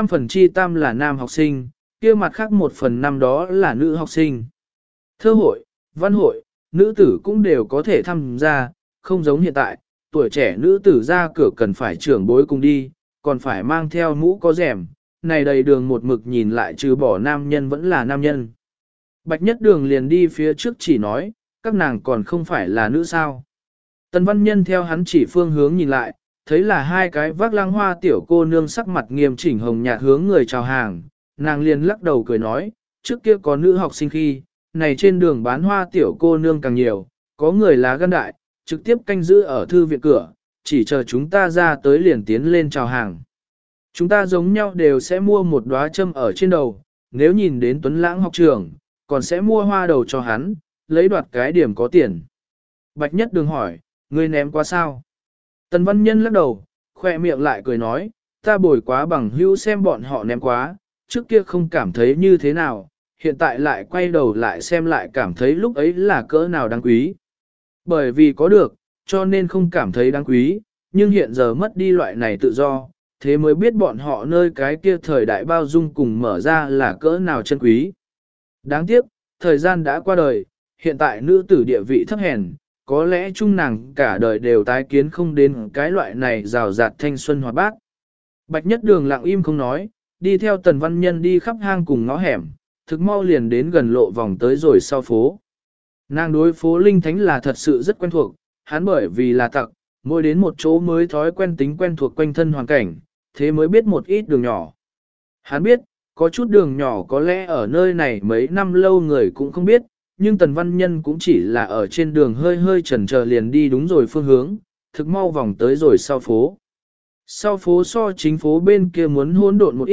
5/3 là nam học sinh, kia mặt khác 1/5 đó là nữ học sinh. Thơ hội, văn hội, nữ tử cũng đều có thể tham gia, không giống hiện tại, tuổi trẻ nữ tử ra cửa cần phải trưởng bối cùng đi, còn phải mang theo mũ có rèm, này đầy đường một mực nhìn lại trừ bỏ nam nhân vẫn là nam nhân. Bạch Nhất Đường liền đi phía trước chỉ nói, các nàng còn không phải là nữ sao. Tần Văn Nhân theo hắn chỉ phương hướng nhìn lại, thấy là hai cái vác lang hoa tiểu cô nương sắc mặt nghiêm chỉnh hồng nhạt hướng người chào hàng, nàng liền lắc đầu cười nói, trước kia có nữ học sinh khi, này trên đường bán hoa tiểu cô nương càng nhiều, có người lá gan đại, trực tiếp canh giữ ở thư viện cửa, chỉ chờ chúng ta ra tới liền tiến lên chào hàng. Chúng ta giống nhau đều sẽ mua một đóa châm ở trên đầu, nếu nhìn đến Tuấn Lãng học trưởng, còn sẽ mua hoa đầu cho hắn, lấy đoạt cái điểm có tiền. Bạch Nhất Đường hỏi, ngươi ném quá sao? Tần Văn Nhân lắc đầu, khoe miệng lại cười nói, ta bồi quá bằng hữu xem bọn họ ném quá, trước kia không cảm thấy như thế nào, hiện tại lại quay đầu lại xem lại cảm thấy lúc ấy là cỡ nào đáng quý. Bởi vì có được, cho nên không cảm thấy đáng quý, nhưng hiện giờ mất đi loại này tự do, thế mới biết bọn họ nơi cái kia thời đại bao dung cùng mở ra là cỡ nào chân quý. Đáng tiếc, thời gian đã qua đời, hiện tại nữ tử địa vị thấp hèn, có lẽ chung nàng cả đời đều tái kiến không đến cái loại này rào rạt thanh xuân hoạt bát. Bạch Nhất Đường lặng im không nói, đi theo Tần Văn Nhân đi khắp hang cùng ngõ hẻm, thực mau liền đến gần lộ vòng tới rồi sau phố. Nàng đối phố Linh Thánh là thật sự rất quen thuộc, hắn bởi vì là tặc, mỗi đến một chỗ mới thói quen tính quen thuộc quanh thân hoàn cảnh, thế mới biết một ít đường nhỏ. Hắn biết, có chút đường nhỏ có lẽ ở nơi này mấy năm lâu người cũng không biết, nhưng Tần Văn Nhân cũng chỉ là ở trên đường hơi hơi chần chờ liền đi đúng rồi phương hướng, thực mau vòng tới rồi sau phố. Sau phố so chính phố bên kia muốn hỗn độn một ít,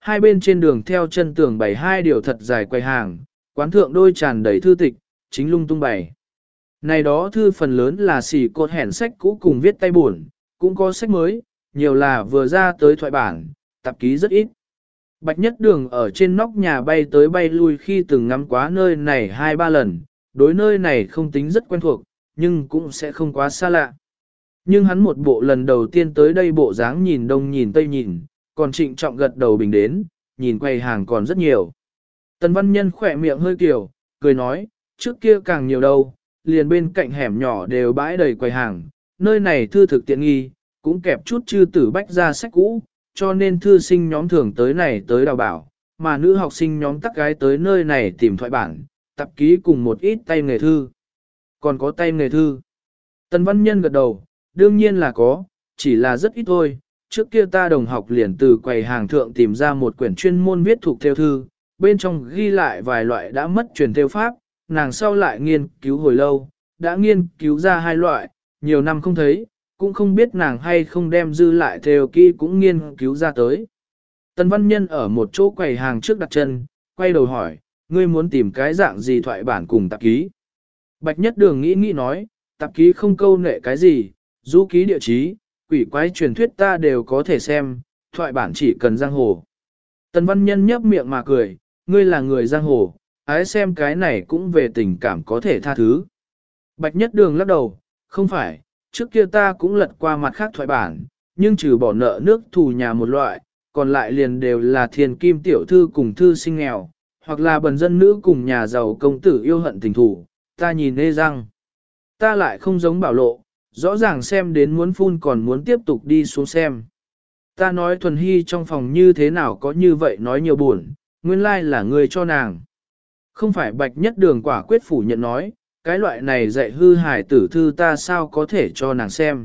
hai bên trên đường theo chân tường bày hai điều thật dài quầy hàng, quán thượng đôi tràn đầy thư tịch, chính lung tung bày. Này đó thư phần lớn là xỉ cột hẻn sách cũ cùng viết tay buồn, cũng có sách mới, nhiều là vừa ra tới thoại bản, tạp ký rất ít. Bạch Nhất Đường ở trên nóc nhà bay tới bay lui khi từng ngắm quá nơi này 2-3 lần, đối nơi này không tính rất quen thuộc, nhưng cũng sẽ không quá xa lạ. Nhưng hắn một bộ lần đầu tiên tới đây bộ dáng nhìn đông nhìn tây nhìn, còn trịnh trọng gật đầu bình đến, nhìn quầy hàng còn rất nhiều. Tần Văn Nhân khỏe miệng hơi kiểu, cười nói, trước kia càng nhiều đâu, liền bên cạnh hẻm nhỏ đều bãi đầy quầy hàng, nơi này thư thực tiện nghi, cũng kẹp chút chư tử bách ra sách cũ, cho nên thư sinh nhóm thường tới này tới đào bảo, mà nữ học sinh nhóm tắc gái tới nơi này tìm thoại bản, tạp ký cùng một ít tay nghề thư. Còn có tay nghề thư. Tần Văn Nhân gật đầu, đương nhiên là có, chỉ là rất ít thôi. Trước kia ta đồng học liền từ quầy hàng thượng tìm ra một quyển chuyên môn viết thuộc theo thư, bên trong ghi lại vài loại đã mất truyền theo pháp, nàng sau lại nghiên cứu hồi lâu, đã nghiên cứu ra 2 loại, nhiều năm không thấy, cũng không biết nàng hay không đem dư lại theo kỹ cũng nghiên cứu ra tới. Tần Văn Nhân ở một chỗ quầy hàng trước đặt chân, quay đầu hỏi, ngươi muốn tìm cái dạng gì thoại bản cùng tạp ký? Bạch Nhất Đường nghĩ nói, tạp ký không câu nệ cái gì, du ký địa chí, quỷ quái truyền thuyết ta đều có thể xem, thoại bản chỉ cần giang hồ. Tần Văn Nhân nhấp miệng mà cười, ngươi là người giang hồ, ái xem cái này cũng về tình cảm có thể tha thứ. Bạch Nhất Đường lắc đầu, không phải, trước kia ta cũng lật qua mặt khác thoại bản, nhưng trừ bỏ nợ nước thù nhà một loại, còn lại liền đều là thiền kim tiểu thư cùng thư sinh nghèo, hoặc là bần dân nữ cùng nhà giàu công tử yêu hận tình thủ, ta nhìn ê răng. Ta lại không giống Bảo Lộ, rõ ràng xem đến muốn phun còn muốn tiếp tục đi xuống xem. Ta nói Thuần Hy trong phòng như thế nào có như vậy nói nhiều buồn, nguyên lai là người cho nàng. Không phải Bạch Nhất Đường quả quyết phủ nhận nói, cái loại này dạy hư hài tử thư ta sao có thể cho nàng xem.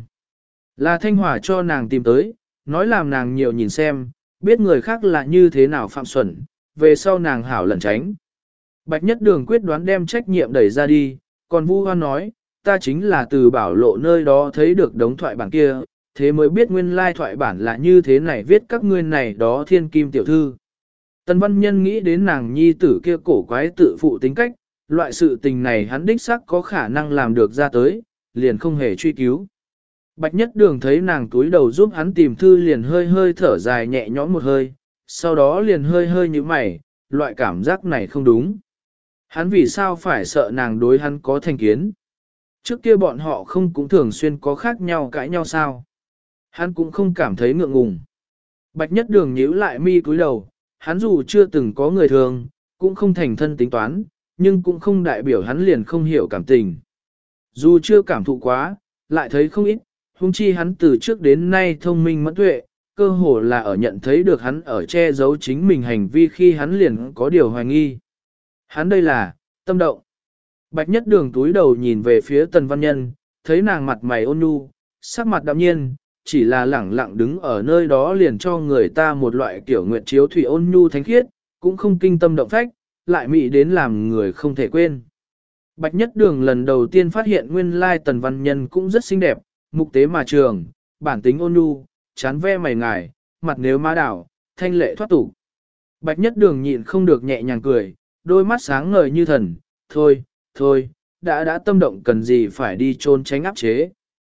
Là Thanh Hòa cho nàng tìm tới, nói làm nàng nhiều nhìn xem, biết người khác là như thế nào phạm xuẩn, về sau nàng hảo lẩn tránh. Bạch Nhất Đường quyết đoán đem trách nhiệm đẩy ra đi, còn Vu Hoan nói, ta chính là từ Bảo Lộ nơi đó thấy được đống thoại bản kia, thế mới biết nguyên lai thoại bản là như thế này viết các ngươi này đó thiên kim tiểu thư. Tần Văn Nhân nghĩ đến nàng nhi tử kia cổ quái tự phụ tính cách, loại sự tình này hắn đích xác có khả năng làm được ra tới, liền không hề truy cứu. Bạch Nhất Đường thấy nàng túi đầu giúp hắn tìm thư liền hơi hơi thở dài nhẹ nhõm một hơi, sau đó liền hơi hơi như mày, loại cảm giác này không đúng. Hắn vì sao phải sợ nàng đối hắn có thành kiến? Trước kia bọn họ không cũng thường xuyên có khác nhau cãi nhau sao? Hắn cũng không cảm thấy ngượng ngùng. Bạch Nhất Đường nhíu lại mi cúi đầu, hắn dù chưa từng có người thường, cũng không thành thân tính toán, nhưng cũng không đại biểu hắn liền không hiểu cảm tình. Dù chưa cảm thụ quá, lại thấy không ít, huống chi hắn từ trước đến nay thông minh mẫn tuệ, cơ hồ là ở nhận thấy được hắn ở che giấu chính mình hành vi khi hắn liền có điều hoài nghi. Hắn đây là, tâm động. Bạch Nhất Đường túi đầu nhìn về phía Tần Văn Nhân, thấy nàng mặt mày ôn nhu, sắc mặt đạm nhiên, chỉ là lẳng lặng đứng ở nơi đó liền cho người ta một loại kiểu nguyệt chiếu thủy ôn nhu thánh khiết, cũng không kinh tâm động phách, lại mị đến làm người không thể quên. Bạch Nhất Đường lần đầu tiên phát hiện nguyên lai Tần Văn Nhân cũng rất xinh đẹp, mục tế mà trường, bản tính ôn nhu, chán ve mày ngài, mặt nếu má đảo, thanh lệ thoát tục. Bạch Nhất Đường nhịn không được nhẹ nhàng cười, đôi mắt sáng ngời như thần, thôi, đã tâm động cần gì phải đi trôn tránh áp chế.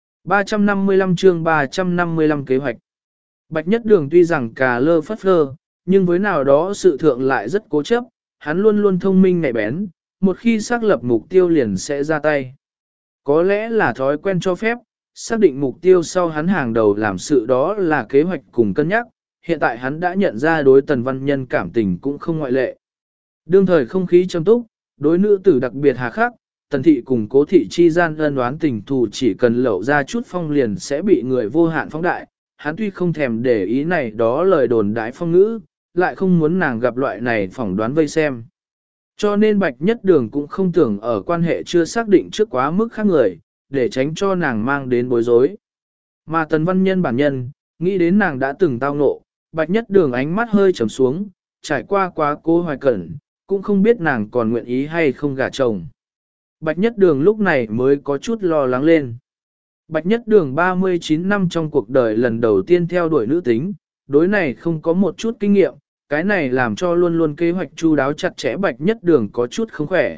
355 chương 355 kế hoạch. Bạch Nhất Đường tuy rằng cà lơ phất phơ, nhưng với nào đó sự thượng lại rất cố chấp, hắn luôn luôn thông minh nhạy bén, một khi xác lập mục tiêu liền sẽ ra tay. Có lẽ là thói quen cho phép, xác định mục tiêu sau hắn hàng đầu làm sự đó là kế hoạch cùng cân nhắc, hiện tại hắn đã nhận ra đối Tần Văn Nhân cảm tình cũng không ngoại lệ. Đương thời không khí trầm túc, đối nữ tử đặc biệt hà khắc, Tần thị cùng Cố thị chi gian ân oán tình thù chỉ cần lậu ra chút phong liền sẽ bị người vô hạn phóng đại, hắn tuy không thèm để ý này đó lời đồn đãi phong ngữ, lại không muốn nàng gặp loại này phỏng đoán vây xem. Cho nên Bạch Nhất Đường cũng không tưởng ở quan hệ chưa xác định trước quá mức khác người, để tránh cho nàng mang đến bối rối. Mà Tần Văn Nhân bản nhân, nghĩ đến nàng đã từng tao ngộ, Bạch Nhất Đường ánh mắt hơi trầm xuống, trải qua quá Cố Hoài Cẩn, cũng không biết nàng còn nguyện ý hay không gả chồng. Bạch Nhất Đường lúc này mới có chút lo lắng lên. Bạch Nhất Đường 39 năm trong cuộc đời lần đầu tiên theo đuổi nữ tính, đối này không có một chút kinh nghiệm, cái này làm cho luôn luôn kế hoạch chu đáo chặt chẽ Bạch Nhất Đường có chút không khỏe.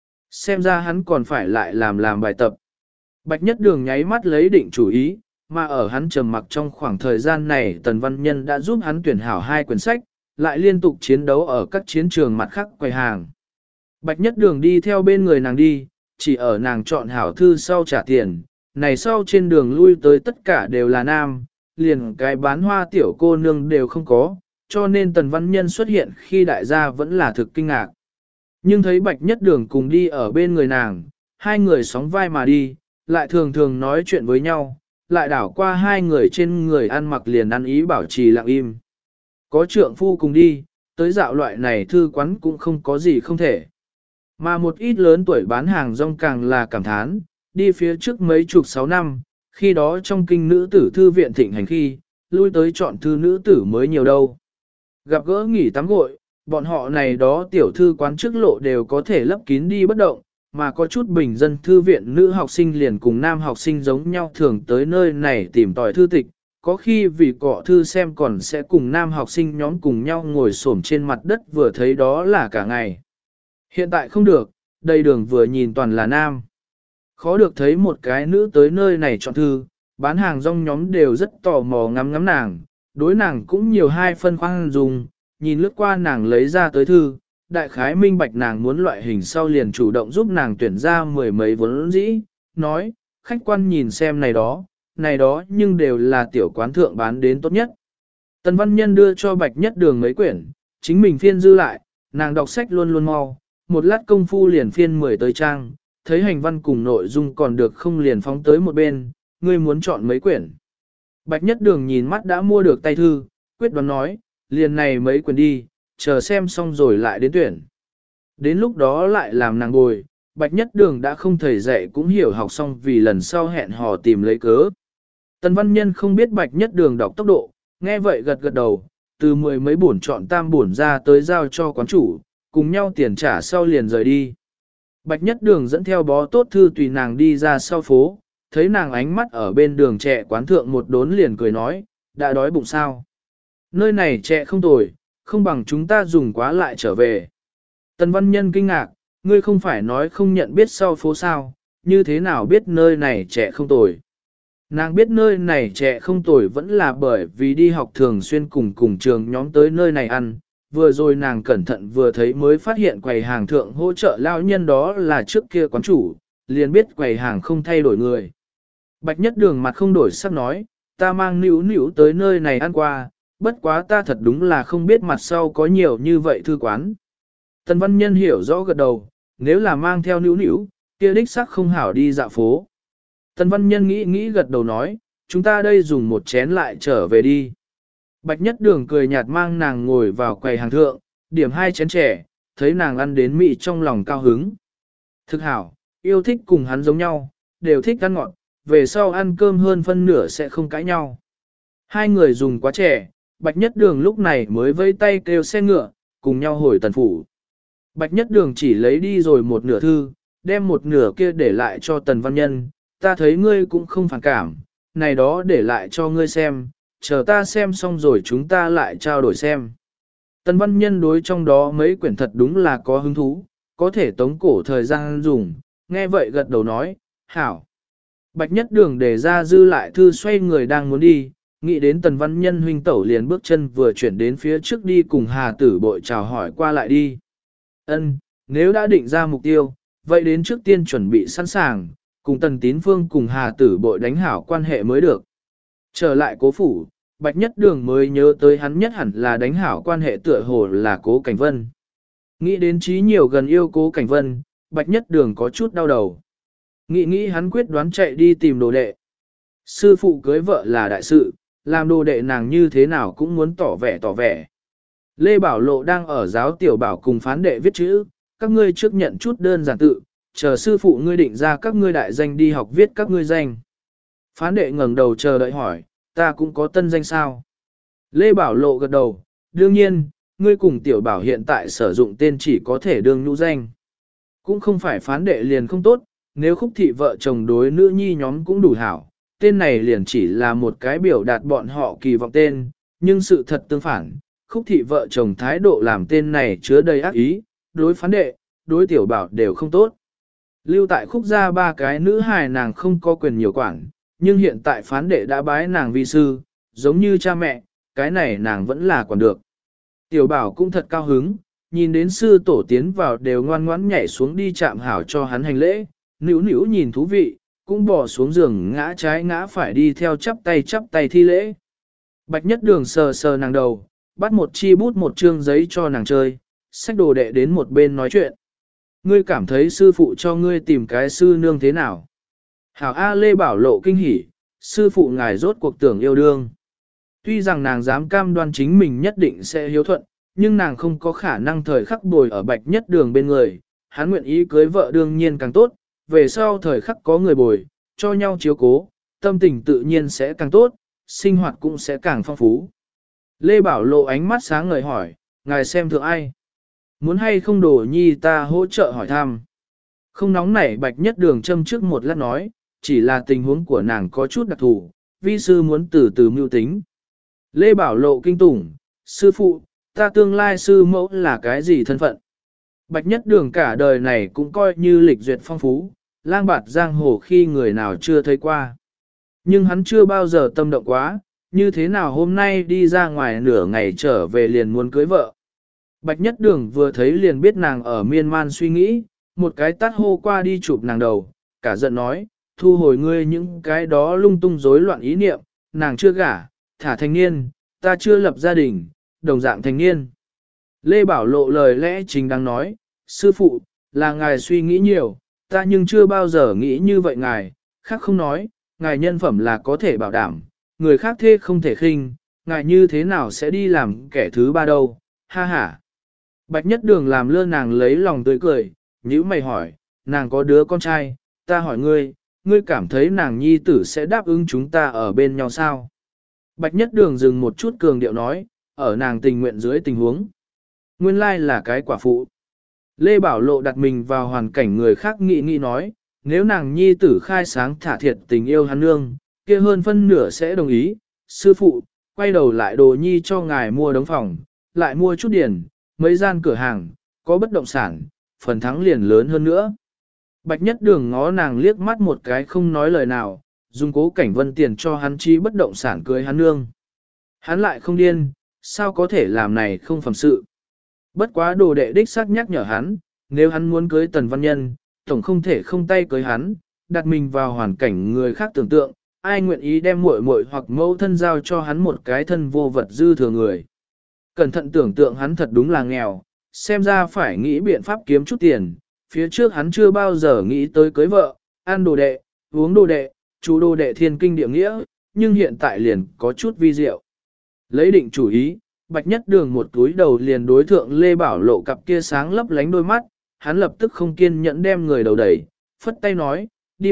Xem ra hắn còn phải lại làm bài tập. Bạch Nhất Đường nháy mắt lấy định chủ ý, mà ở hắn trầm mặc trong khoảng thời gian này Tần Văn Nhân đã giúp hắn tuyển hảo 2 quyển sách, lại liên tục chiến đấu ở các chiến trường mặt khác quầy hàng. Bạch Nhất Đường đi theo bên người nàng đi, chỉ ở nàng chọn hảo thư sau trả tiền, này sau trên đường lui tới tất cả đều là nam, liền cái bán hoa tiểu cô nương đều không có, cho nên Tần Văn Nhân xuất hiện khi đại gia vẫn là thực kinh ngạc. Nhưng thấy Bạch Nhất Đường cùng đi ở bên người nàng, 2 người sóng vai mà đi, lại thường thường nói chuyện với nhau, lại đảo qua 2 người trên người ăn mặc liền ăn ý bảo trì lặng im. Có trượng phu cùng đi, tới dạo loại này thư quán cũng không có gì không thể. Mà một ít lớn tuổi bán hàng rong càng là cảm thán, đi phía trước mấy chục 6 năm, khi đó trong kinh nữ tử thư viện thịnh hành khi, lui tới chọn thư nữ tử mới nhiều đâu. Gặp gỡ nghỉ tắm gội, bọn họ này đó tiểu thư quán trước lộ đều có thể lấp kín đi bất động, mà có chút bình dân thư viện nữ học sinh liền cùng nam học sinh giống nhau thường tới nơi này tìm tòi thư tịch, có khi vì cọ thư xem còn sẽ cùng nam học sinh nhóm cùng nhau ngồi xổm trên mặt đất vừa thấy đó là cả ngày. Hiện tại không được, đầy đường vừa nhìn toàn là nam. Khó được thấy một cái nữ tới nơi này chọn thư, bán hàng rong nhóm đều rất tò mò ngắm ngắm nàng, đối nàng cũng nhiều 2 phân khoan dùng, nhìn lướt qua nàng lấy ra tới thư, đại khái minh bạch nàng muốn loại hình sau liền chủ động giúp nàng tuyển ra 10 mấy vốn dĩ, nói, khách quan nhìn xem này đó nhưng đều là tiểu quán thượng bán đến tốt nhất. Tần Văn Nhân đưa cho Bạch Nhất Đường mấy quyển, chính mình phiên dư lại, nàng đọc sách luôn luôn mau, một lát công phu liền phiên 10 tới trang, thấy hành văn cùng nội dung còn được không liền phóng tới một bên, ngươi muốn chọn mấy quyển. Bạch Nhất Đường nhìn mắt đã mua được tay thư, quyết đoán nói, liền này mấy quyển đi, chờ xem xong rồi lại đến tuyển. Đến lúc đó lại làm nàng bồi, Bạch Nhất Đường đã không thầy dạy cũng hiểu học xong vì lần sau hẹn hò tìm lấy cớ. Tần Văn Nhân không biết Bạch Nhất Đường đọc tốc độ, nghe vậy gật gật đầu, từ 10 mấy bổn chọn tam bổn ra tới giao cho quán chủ, cùng nhau tiền trả sau liền rời đi. Bạch Nhất Đường dẫn theo bó tốt thư tùy nàng đi ra sau phố, thấy nàng ánh mắt ở bên đường trẻ quán thượng một đốn liền cười nói, đã đói bụng sao? Nơi này trẻ không tồi, không bằng chúng ta dùng quá lại trở về. Tần Văn Nhân kinh ngạc, ngươi không phải nói không nhận biết sau phố sao, như thế nào biết nơi này trẻ không tồi. Nàng biết nơi này trẻ không tồi vẫn là bởi vì đi học thường xuyên cùng trường nhóm tới nơi này ăn, vừa rồi nàng cẩn thận vừa thấy mới phát hiện quầy hàng thượng hỗ trợ lao nhân đó là trước kia quán chủ, liền biết quầy hàng không thay đổi người. Bạch Nhất Đường mặt không đổi sắc nói, ta mang nữu nữu tới nơi này ăn qua, bất quá ta thật đúng là không biết mặt sau có nhiều như vậy thư quán. Tần Văn Nhân hiểu rõ gật đầu, nếu là mang theo nữu nữu, kia đích sắc không hảo đi dạo phố. Tần Văn Nhân nghĩ gật đầu nói, chúng ta đây dùng một chén lại trở về đi. Bạch Nhất Đường cười nhạt mang nàng ngồi vào quầy hàng thượng, điểm 2 chén trẻ, thấy nàng ăn đến mị trong lòng cao hứng. Thực hảo, yêu thích cùng hắn giống nhau, đều thích ăn ngọt, về sau ăn cơm hơn phân nửa sẽ không cãi nhau. 2 người dùng quá trẻ, Bạch Nhất Đường lúc này mới vẫy tay kêu xe ngựa, cùng nhau hồi tần phủ. Bạch Nhất Đường chỉ lấy đi rồi một nửa thư, đem một nửa kia để lại cho Tần Văn Nhân, ta thấy ngươi cũng không phản cảm, này đó để lại cho ngươi xem, chờ ta xem xong rồi chúng ta lại trao đổi xem. Tần Văn Nhân đối trong đó mấy quyển thật đúng là có hứng thú, có thể tống cổ thời gian dùng, nghe vậy gật đầu nói, hảo. Bạch Nhất Đường để ra dư lại thư xoay người đang muốn đi, nghĩ đến Tần Văn Nhân huynh tẩu liền bước chân vừa chuyển đến phía trước đi cùng Hà Tử Bội chào hỏi qua lại đi. Ân, nếu đã định ra mục tiêu, vậy đến trước tiên chuẩn bị sẵn sàng, cùng Tần Tín Phương cùng Hà Tử Bội đánh hảo quan hệ mới được. Trở lại Cố phủ, Bạch Nhất Đường mới nhớ tới hắn nhất hẳn là đánh hảo quan hệ tựa hồ là Cố Cảnh Vân. Nghĩ đến trí nhiều gần yêu Cố Cảnh Vân, Bạch Nhất Đường có chút đau đầu. Nghĩ hắn quyết đoán chạy đi tìm đồ đệ. Sư phụ cưới vợ là đại sự, làm đồ đệ nàng như thế nào cũng muốn tỏ vẻ. Lê Bảo Lộ đang ở giáo tiểu bảo cùng phán đệ viết chữ, các ngươi trước nhận chút đơn giản tự, chờ sư phụ ngươi định ra các ngươi đại danh đi học viết các ngươi danh. Phán đệ ngẩng đầu chờ đợi hỏi, ta cũng có tân danh sao? Lê Bảo Lộ gật đầu, đương nhiên, ngươi cùng tiểu bảo hiện tại sử dụng tên chỉ có thể đương nhũ danh. Cũng không phải phán đệ liền không tốt, nếu Khúc thị vợ chồng đối nữ nhi nhóm cũng đủ hảo, tên này liền chỉ là một cái biểu đạt bọn họ kỳ vọng tên, nhưng sự thật tương phản, Khúc thị vợ chồng thái độ làm tên này chứa đầy ác ý, đối phán đệ, đối tiểu bảo đều không tốt. Lưu tại Khúc gia ba cái nữ hài nàng không có quyền nhiều quản, nhưng hiện tại phán đệ đã bái nàng vi sư, giống như cha mẹ, cái này nàng vẫn là quản được. Tiểu bảo cũng thật cao hứng, nhìn đến sư tổ tiến vào đều ngoan ngoãn nhảy xuống đi chạm hảo cho hắn hành lễ, nữu nữu nhìn thú vị, cũng bỏ xuống giường ngã trái ngã phải đi theo chắp tay thi lễ. Bạch Nhất Đường sờ sờ nàng đầu, bắt một chi bút một chương giấy cho nàng chơi, xách đồ đệ đến một bên nói chuyện. Ngươi cảm thấy sư phụ cho ngươi tìm cái sư nương thế nào? Hảo A Lê Bảo Lộ kinh hỉ, sư phụ ngài rốt cuộc tưởng yêu đương. Tuy rằng nàng dám cam đoan chính mình nhất định sẽ hiếu thuận, nhưng nàng không có khả năng thời khắc bồi ở Bạch Nhất Đường bên người, hắn nguyện ý cưới vợ đương nhiên càng tốt, về sau thời khắc có người bồi, cho nhau chiếu cố, tâm tình tự nhiên sẽ càng tốt, sinh hoạt cũng sẽ càng phong phú. Lê Bảo Lộ ánh mắt sáng ngời hỏi, ngài xem thượng ai? Muốn hay không Đồ Nhi ta hỗ trợ hỏi thăm? Không nóng nảy Bạch Nhất Đường châm trước một lát nói, chỉ là tình huống của nàng có chút đặc thù, vi sư muốn từ từ mưu tính. Lê Bảo Lộ kinh tủng, sư phụ, ta tương lai sư mẫu là cái gì thân phận? Bạch Nhất Đường cả đời này cũng coi như lịch duyệt phong phú, lang bạt giang hồ khi người nào chưa thấy qua. Nhưng hắn chưa bao giờ tâm động quá, như thế nào hôm nay đi ra ngoài nửa ngày trở về liền muốn cưới vợ. Bạch Nhất Đường vừa thấy liền biết nàng ở miên man suy nghĩ, một cái tát hô qua đi chụp nàng đầu, cả giận nói, thu hồi ngươi những cái đó lung tung rối loạn ý niệm, nàng chưa gả, thả thanh niên, ta chưa lập gia đình, đồng dạng thanh niên. Lê Bảo Lộ lời lẽ chính đang nói, sư phụ, là ngài suy nghĩ nhiều, ta nhưng chưa bao giờ nghĩ như vậy ngài, khác không nói, ngài nhân phẩm là có thể bảo đảm, người khác thế không thể khinh, ngài như thế nào sẽ đi làm kẻ thứ ba đâu, ha ha. Bạch Nhất Đường làm lơ nàng lấy lòng tươi cười, nhữ mày hỏi, nàng có đứa con trai, ta hỏi ngươi, ngươi cảm thấy nàng nhi tử sẽ đáp ứng chúng ta ở bên nhau sao? Bạch Nhất Đường dừng một chút cường điệu nói, ở nàng tình nguyện dưới tình huống. Nguyên lai là cái quả phụ. Lê Bảo Lộ đặt mình vào hoàn cảnh người khác nghĩ nói, nếu nàng nhi tử khai sáng thả thiệt tình yêu hắn nương, kia hơn phân nửa sẽ đồng ý. Sư phụ, quay đầu lại Đồ Nhi cho ngài mua đống phòng, lại mua chút điển, mấy gian cửa hàng, có bất động sản, phần thắng liền lớn hơn nữa. Bạch Nhất Đường ngó nàng liếc mắt một cái không nói lời nào, dùng Cố Cảnh Vân tiền cho hắn chi bất động sản cưới hắn nương. Hắn lại không điên, sao có thể làm này không phẩm sự. Bất quá đồ đệ đích xác nhắc nhở hắn, nếu hắn muốn cưới Tần Văn Nhân, tổng không thể không tay cưới hắn, đặt mình vào hoàn cảnh người khác tưởng tượng, ai nguyện ý đem muội muội hoặc mẫu thân giao cho hắn một cái thân vô vật dư thừa người. Cẩn thận tưởng tượng hắn thật đúng là nghèo, xem ra phải nghĩ biện pháp kiếm chút tiền, phía trước hắn chưa bao giờ nghĩ tới cưới vợ, ăn đồ đệ, uống đồ đệ, chú đồ đệ thiên kinh địa nghĩa, nhưng hiện tại liền có chút vi diệu. Lấy định chủ ý, Bạch Nhất Đường một túi đầu liền đối thượng Lê Bảo Lộ cặp kia sáng lấp lánh đôi mắt, hắn lập tức không kiên nhẫn đem người đầu đẩy, phất tay nói,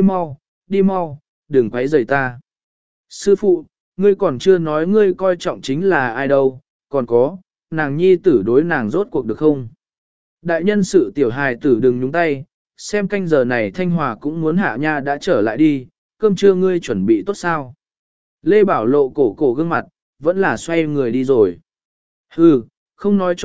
đi mau, đừng quấy rầy ta. Sư phụ, ngươi còn chưa nói ngươi coi trọng chính là ai đâu, còn có, nàng nhi tử đối nàng rốt cuộc được không? Đại nhân sự tiểu hài tử đừng nhúng tay, xem canh giờ này Thanh Hòa cũng muốn hạ nha đã trở lại đi, cơm trưa ngươi chuẩn bị tốt sao? Lê Bảo Lộ cổ gương mặt, vẫn là xoay người đi rồi. Hừ, không nói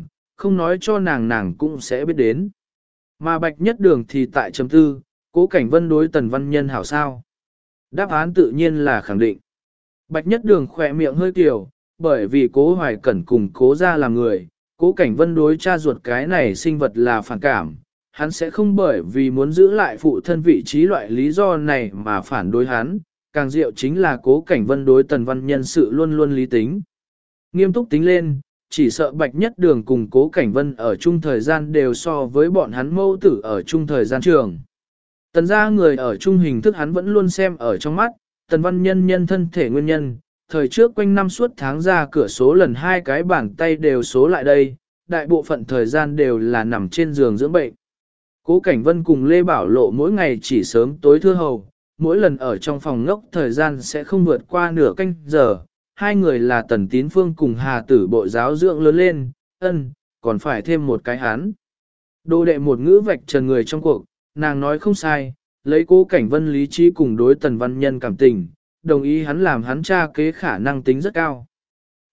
cho nàng nàng cũng sẽ biết đến. Mà Bạch Nhất Đường thì tại chấm tư, Cố Cảnh Vân đối Tần Văn Nhân hảo sao? Đáp án tự nhiên là khẳng định. Bạch Nhất Đường khỏe miệng hơi kiểu, bởi vì Cố Hoài Cẩn cùng Cố ra làm người, Cố Cảnh Vân đối cha ruột cái này sinh vật là phản cảm, hắn sẽ không bởi vì muốn giữ lại phụ thân vị trí loại lý do này mà phản đối hắn, càng diệu chính là Cố Cảnh Vân đối Tần Văn Nhân sự luôn luôn lý tính. Nghiêm túc tính lên, chỉ sợ Bạch Nhất Đường cùng Cố Cảnh Vân ở chung thời gian đều so với bọn hắn mâu tử ở chung thời gian trường. Tần ra người ở chung hình thức hắn vẫn luôn xem ở trong mắt, Tần Văn Nhân nhân thân thể nguyên nhân, thời trước quanh năm suốt tháng ra cửa số lần 2 cái bàn tay đều số lại đây, đại bộ phận thời gian đều là nằm trên giường dưỡng bệnh. Cố Cảnh Vân cùng Lê Bảo Lộ mỗi ngày chỉ sớm tối thưa hầu, mỗi lần ở trong phòng ngốc thời gian sẽ không vượt qua nửa canh giờ, hai người là Tần Tín Phương cùng Hà Tử bộ giáo dưỡng lớn lên, còn phải thêm một cái hắn. Đô đệ một ngữ vạch trần người trong cuộc, nàng nói không sai, lấy Cố Cảnh Vân lý trí cùng đối Tần Văn Nhân cảm tình, đồng ý hắn làm hắn cha kế khả năng tính rất cao.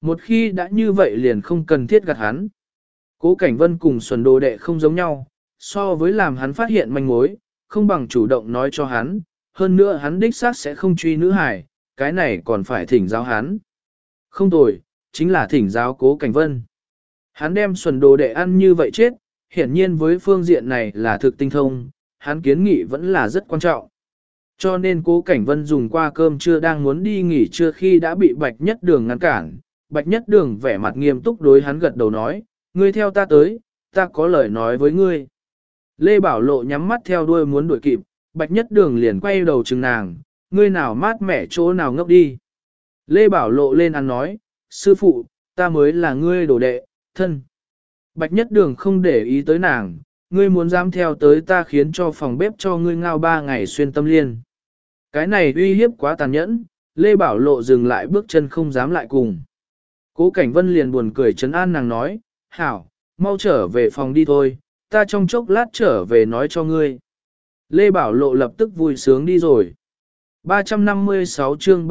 Một khi đã như vậy liền không cần thiết gạt hắn. Cố Cảnh Vân cùng Xuân Đồ Đệ không giống nhau, so với làm hắn phát hiện manh mối, không bằng chủ động nói cho hắn, hơn nữa hắn đích xác sẽ không truy nữ hải, cái này còn phải thỉnh giáo hắn. Không tồi, chính là thỉnh giáo Cố Cảnh Vân. Hắn đem Xuân Đồ Đệ ăn như vậy chết, hiển nhiên với phương diện này là thực tinh thông, hắn kiến nghị vẫn là rất quan trọng. Cho nên Cố Cảnh Vân dùng qua cơm trưa đang muốn đi nghỉ trưa khi đã bị Bạch Nhất Đường ngăn cản. Bạch Nhất Đường vẻ mặt nghiêm túc đối hắn gật đầu nói, ngươi theo ta tới, ta có lời nói với ngươi. Lê Bảo Lộ nhắm mắt theo đuôi muốn đuổi kịp, Bạch Nhất Đường liền quay đầu chừng nàng, ngươi nào mát mẻ chỗ nào ngốc đi. Lê Bảo Lộ lên ăn nói, sư phụ, ta mới là ngươi đồ đệ, thân. Bạch Nhất Đường không để ý tới nàng, ngươi muốn dám theo tới ta khiến cho phòng bếp cho ngươi ngao 3 ngày xuyên tâm liên. Cái này uy hiếp quá tàn nhẫn, Lê Bảo Lộ dừng lại bước chân không dám lại cùng. Cố Cảnh Vân liền buồn cười trấn an nàng nói, hảo, mau trở về phòng đi thôi, ta trong chốc lát trở về nói cho ngươi. Lê Bảo Lộ lập tức vui sướng đi rồi. 356 chương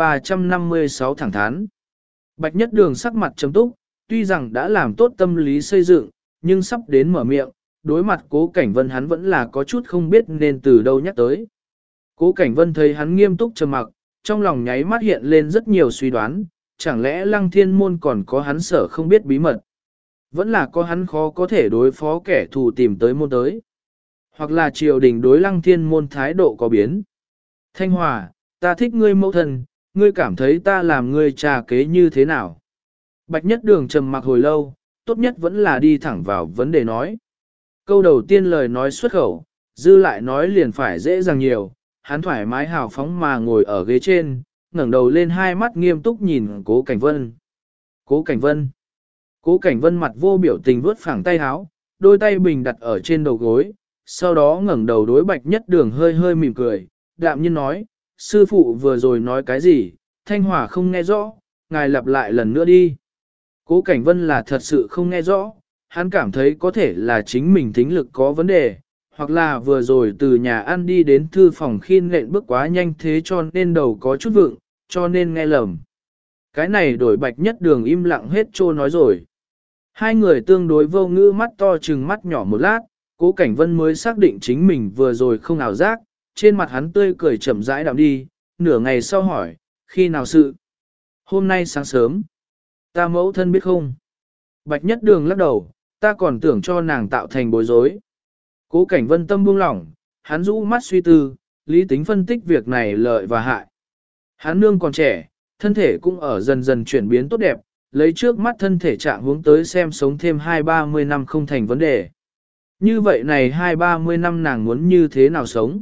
356 thẳng thắn. Bạch Nhất Đường sắc mặt trầm túc, tuy rằng đã làm tốt tâm lý xây dựng, nhưng sắp đến mở miệng, đối mặt Cố Cảnh Vân hắn vẫn là có chút không biết nên từ đâu nhắc tới. Cố Cảnh Vân thấy hắn nghiêm túc trầm mặc, trong lòng nháy mắt hiện lên rất nhiều suy đoán, chẳng lẽ Lăng Thiên Môn còn có hắn sở không biết bí mật. Vẫn là có hắn khó có thể đối phó kẻ thù tìm tới môn tới. Hoặc là triều đình đối Lăng Thiên Môn thái độ có biến. Thanh Hòa, ta thích ngươi mẫu thân, ngươi cảm thấy ta làm ngươi trà kế như thế nào? Bạch Nhất Đường trầm mặc hồi lâu, tốt nhất vẫn là đi thẳng vào vấn đề nói. Câu đầu tiên lời nói xuất khẩu, dư lại nói liền phải dễ dàng nhiều, hắn thoải mái hào phóng mà ngồi ở ghế trên, ngẩng đầu lên hai mắt nghiêm túc nhìn Cố Cảnh Vân. Cố Cảnh Vân. Cố Cảnh Vân mặt vô biểu tình vuốt phẳng tay háo, đôi tay bình đặt ở trên đầu gối, sau đó ngẩng đầu đối Bạch Nhất Đường hơi hơi mỉm cười, đạm nhiên nói, sư phụ vừa rồi nói cái gì, Thanh Hòa không nghe rõ, ngài lặp lại lần nữa đi. Cố Cảnh Vân là thật sự không nghe rõ, hắn cảm thấy có thể là chính mình thính lực có vấn đề, hoặc là vừa rồi từ nhà ăn đi đến thư phòng khi nện bước quá nhanh thế cho nên đầu có chút vượng, cho nên nghe lầm. Cái này đổi Bạch Nhất Đường im lặng hết trô nói rồi. Hai người tương đối vô ngữ mắt to chừng mắt nhỏ một lát, Cố Cảnh Vân mới xác định chính mình vừa rồi không ảo giác, trên mặt hắn tươi cười chậm rãi đạm đi, nửa ngày sau hỏi, khi nào sự? Hôm nay sáng sớm. Ta mẫu thân biết không? Bạch Nhất Đường lắc đầu, ta còn tưởng cho nàng tạo thành bối rối. Cố Cảnh Vân tâm buông lỏng, hắn rũ mắt suy tư, lý tính phân tích việc này lợi và hại. Hắn nương còn trẻ, thân thể cũng ở dần dần chuyển biến tốt đẹp, lấy trước mắt thân thể trạng hướng tới xem sống thêm 20-30 năm không thành vấn đề. Như vậy này 20-30 năm nàng muốn như thế nào sống?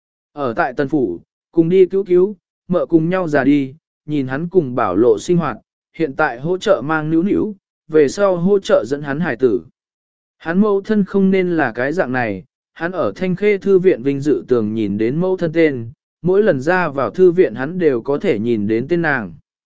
Ở tại Tân Phủ, cùng đi cứu, mợ cùng nhau già đi, nhìn hắn cùng Bảo Lộ sinh hoạt, hiện tại hỗ trợ mang nữu, về sau hỗ trợ dẫn hắn hải tử. Hắn mẫu thân không nên là cái dạng này, hắn ở Thanh Khê Thư viện vinh dự tường nhìn đến mẫu thân tên, mỗi lần ra vào thư viện hắn đều có thể nhìn đến tên nàng.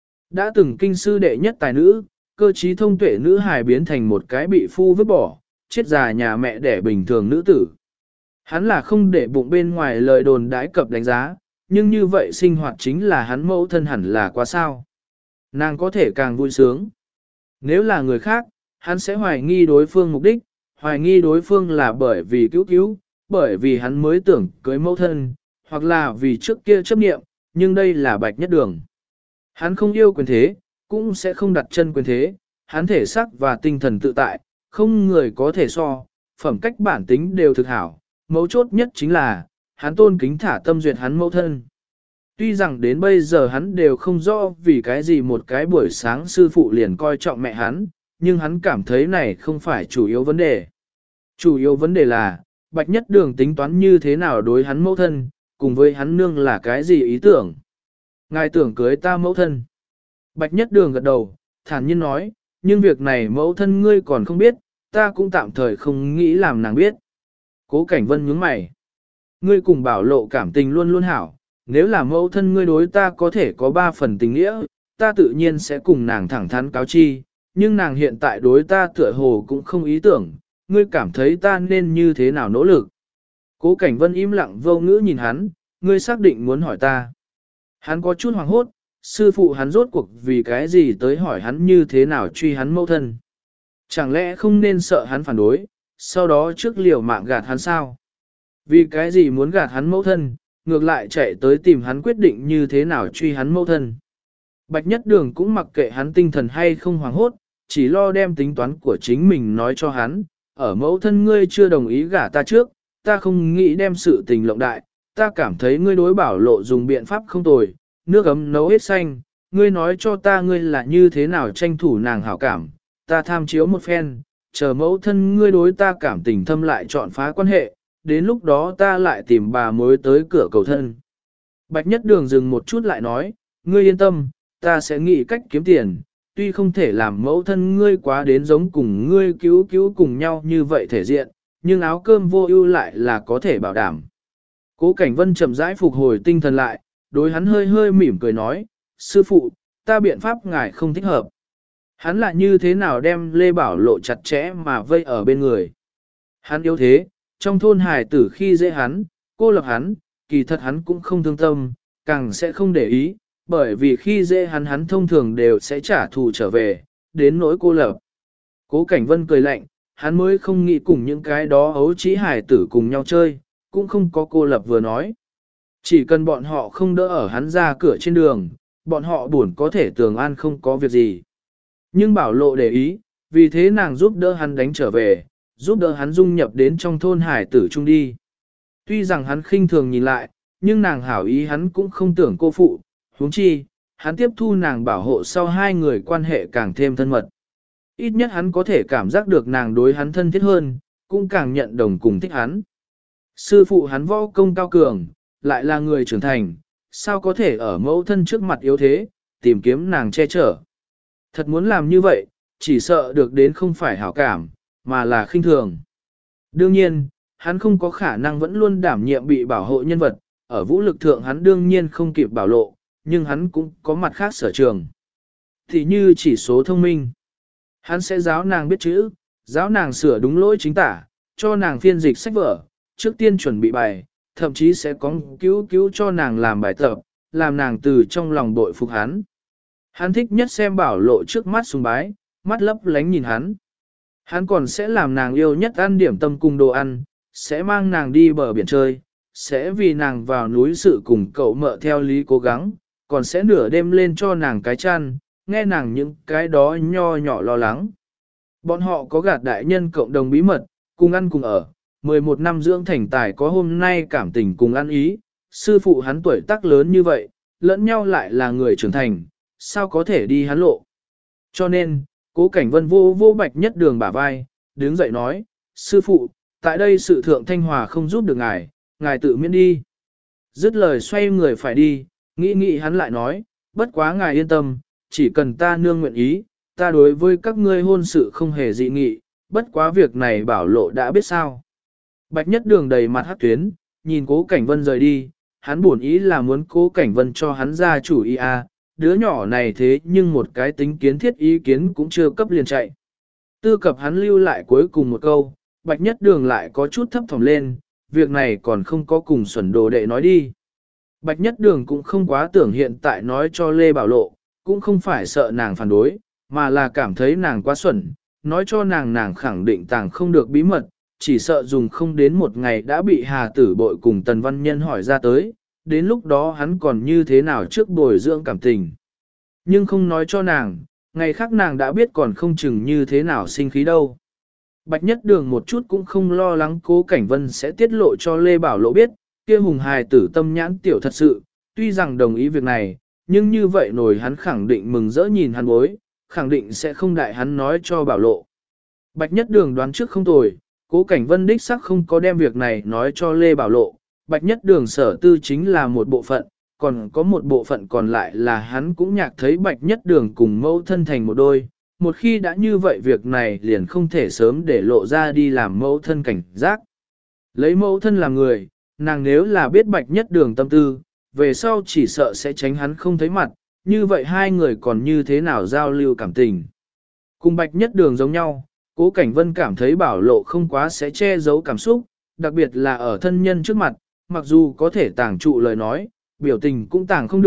Đã từng kinh sư đệ nhất tài nữ, cơ trí thông tuệ nữ hài biến thành một cái bị phu vứt bỏ, chết già nhà mẹ đẻ bình thường nữ tử. Hắn là không để bụng bên ngoài lời đồn đãi cập đánh giá, nhưng như vậy sinh hoạt chính là hắn mẫu thân hẳn là quá sao. Nàng có thể càng vui sướng. Nếu là người khác, hắn sẽ hoài nghi đối phương mục đích, hoài nghi đối phương là bởi vì cứu, bởi vì hắn mới tưởng cưới mẫu thân, hoặc là vì trước kia chấp niệm, nhưng đây là Bạch Nhất Đường. Hắn không yêu quyền thế, cũng sẽ không đặt chân quyền thế, hắn thể xác và tinh thần tự tại, không người có thể so, phẩm cách bản tính đều thực hảo, mấu chốt nhất chính là, hắn tôn kính thả tâm duyệt hắn mẫu thân. Tuy rằng đến bây giờ hắn đều không rõ vì cái gì một cái buổi sáng sư phụ liền coi trọng mẹ hắn, nhưng hắn cảm thấy này không phải chủ yếu vấn đề. Chủ yếu vấn đề là, Bạch Nhất Đường tính toán như thế nào đối hắn mẫu thân, cùng với hắn nương là cái gì ý tưởng. Ngài tưởng cưới ta mẫu thân. Bạch Nhất Đường gật đầu, thản nhiên nói, nhưng việc này mẫu thân ngươi còn không biết, ta cũng tạm thời không nghĩ làm nàng biết. Cố Cảnh Vân nhướng mày. Ngươi cùng Bảo Lộ cảm tình luôn luôn hảo, nếu là mẫu thân ngươi đối ta có thể có 3 phần tình nghĩa, ta tự nhiên sẽ cùng nàng thẳng thắn cáo chi, nhưng nàng hiện tại đối ta tựa hồ cũng không ý tưởng, ngươi cảm thấy ta nên như thế nào nỗ lực. Cố Cảnh Vân im lặng vô ngữ nhìn hắn, ngươi xác định muốn hỏi ta. Hắn có chút hoảng hốt, sư phụ hắn rốt cuộc vì cái gì tới hỏi hắn như thế nào truy hắn mẫu thân. Chẳng lẽ không nên sợ hắn phản đối, sau đó trước liều mạng gạt hắn sao? Vì cái gì muốn gạt hắn mẫu thân, ngược lại chạy tới tìm hắn quyết định như thế nào truy hắn mẫu thân. Bạch Nhất Đường cũng mặc kệ hắn tinh thần hay không hoảng hốt, chỉ lo đem tính toán của chính mình nói cho hắn, ở mẫu thân ngươi chưa đồng ý gả ta trước, ta không nghĩ đem sự tình lộng đại, ta cảm thấy ngươi đối Bảo Lộ dùng biện pháp không tồi, nước ấm nấu hết xanh, ngươi nói cho ta ngươi là như thế nào tranh thủ nàng hảo cảm, ta tham chiếu một phen, chờ mẫu thân ngươi đối ta cảm tình thâm lại chọn phá quan hệ, đến lúc đó ta lại tìm bà mối tới cửa cầu thân. Bạch Nhất Đường dừng một chút lại nói, ngươi yên tâm, ta sẽ nghĩ cách kiếm tiền, tuy không thể làm mẫu thân ngươi quá đến giống cùng ngươi cứu cùng nhau như vậy thể diện, nhưng áo cơm vô ưu lại là có thể bảo đảm. Cố Cảnh Vân chậm rãi phục hồi tinh thần lại, đối hắn hơi hơi mỉm cười nói, sư phụ, ta biện pháp ngài không thích hợp. Hắn lại như thế nào đem Lê Bảo Lộ chặt chẽ mà vây ở bên người. Hắn yếu thế, trong thôn hài tử khi dễ hắn, cô lập hắn, kỳ thật hắn cũng không thương tâm, càng sẽ không để ý, bởi vì khi dễ hắn thông thường đều sẽ trả thù trở về, đến nỗi cô lập. Cố Cảnh Vân cười lạnh, hắn mới không nghĩ cùng những cái đó ấu trĩ hài tử cùng nhau chơi, cũng không có cô lập vừa nói. Chỉ cần bọn họ không đỡ ở hắn ra cửa trên đường, bọn họ buồn có thể tường an không có việc gì. Nhưng Bảo Lộ để ý, vì thế nàng giúp đỡ hắn đánh trở về, giúp đỡ hắn dung nhập đến trong thôn hải tử chung đi. Tuy rằng hắn khinh thường nhìn lại, nhưng nàng hảo ý hắn cũng không tưởng cô phụ, huống chi, hắn tiếp thu nàng bảo hộ sau hai người quan hệ càng thêm thân mật. Ít nhất hắn có thể cảm giác được nàng đối hắn thân thiết hơn, cũng càng nhận đồng cùng thích hắn. Sư phụ hắn võ công cao cường, lại là người trưởng thành, sao có thể ở mẫu thân trước mặt yếu thế, tìm kiếm nàng che chở. Thật muốn làm như vậy, chỉ sợ được đến không phải hảo cảm, mà là khinh thường. Đương nhiên, hắn không có khả năng vẫn luôn đảm nhiệm bị bảo hộ nhân vật, ở vũ lực thượng hắn đương nhiên không kịp Bảo Lộ, nhưng hắn cũng có mặt khác sở trường. Thì như chỉ số thông minh. Hắn sẽ giáo nàng biết chữ, giáo nàng sửa đúng lỗi chính tả, cho nàng phiên dịch sách vở, trước tiên chuẩn bị bài, thậm chí sẽ có cứu cho nàng làm bài tập, làm nàng từ trong lòng bội phục hắn. Hắn thích nhất xem Bảo Lộ trước mắt sùng bái, mắt lấp lánh nhìn hắn. Hắn còn sẽ làm nàng yêu nhất ăn điểm tâm cùng đồ ăn, sẽ mang nàng đi bờ biển chơi, sẽ vì nàng vào núi sự cùng cậu mợ theo lý cố gắng, còn sẽ nửa đêm lên cho nàng cái chăn, nghe nàng những cái đó nho nhỏ lo lắng. Bọn họ có gạt đại nhân cộng đồng bí mật, cùng ăn cùng ở, 11 năm dưỡng thành tài có hôm nay cảm tình cùng ăn ý, sư phụ hắn tuổi tác lớn như vậy, lẫn nhau lại là người trưởng thành, sao có thể đi hắn lộ. Cho nên, Cố Cảnh Vân vô Bạch Nhất Đường bả vai, đứng dậy nói, sư phụ, tại đây sự thượng thanh hòa không giúp được ngài tự miễn đi. Dứt lời xoay người phải đi, nghĩ hắn lại nói, bất quá ngài yên tâm, chỉ cần ta nương nguyện ý, ta đối với các ngươi hôn sự không hề dị nghị, bất quá việc này Bảo Lộ đã biết sao. Bạch Nhất Đường đầy mặt hắc tuyến, nhìn Cố Cảnh Vân rời đi, hắn buồn ý là muốn Cố Cảnh Vân cho hắn ra chủ ý đứa nhỏ này thế nhưng một cái tính kiến thiết ý kiến cũng chưa cấp liền chạy. Tư cập hắn lưu lại cuối cùng một câu, Bạch Nhất Đường lại có chút thấp thỏm lên, việc này còn không có cùng xuẩn đồ đệ nói đi. Bạch Nhất Đường cũng không quá tưởng hiện tại nói cho Lê Bảo Lộ, cũng không phải sợ nàng phản đối, mà là cảm thấy nàng quá xuẩn, nói cho nàng khẳng định tàng không được bí mật, chỉ sợ dùng không đến một ngày đã bị Hà Tử Bội cùng Tần Văn Nhân hỏi ra tới, đến lúc đó hắn còn như thế nào trước bồi dưỡng cảm tình. Nhưng không nói cho nàng, ngày khác nàng đã biết còn không chừng như thế nào sinh khí đâu. Bạch Nhất Đường một chút cũng không lo lắng Cố Cảnh Vân sẽ tiết lộ cho Lê Bảo Lộ biết, kia hùng hài tử tâm nhãn tiểu thật sự, tuy rằng đồng ý việc này, nhưng như vậy nổi hắn khẳng định mừng rỡ nhìn hắn bối, khẳng định sẽ không đại hắn nói cho Bảo Lộ. Bạch Nhất Đường đoán trước không tồi, Cố Cảnh Vân đích sắc không có đem việc này nói cho Lê Bảo Lộ, Bạch Nhất Đường sở tư chính là một bộ phận, còn có một bộ phận còn lại là hắn cũng nhạc thấy Bạch Nhất Đường cùng mẫu thân thành một đôi. Một khi đã như vậy việc này liền không thể sớm để lộ ra đi làm mẫu thân cảnh giác. Lấy mẫu thân làm người, nàng nếu là biết Bạch Nhất Đường tâm tư, về sau chỉ sợ sẽ tránh hắn không thấy mặt, như vậy hai người còn như thế nào giao lưu cảm tình. Cùng Bạch Nhất Đường giống nhau, Cố Cảnh Vân cảm thấy Bảo Lộ không quá sẽ che giấu cảm xúc, đặc biệt là ở thân nhân trước mặt, mặc dù có thể tàng trụ lời nói, biểu tình cũng tàng không được,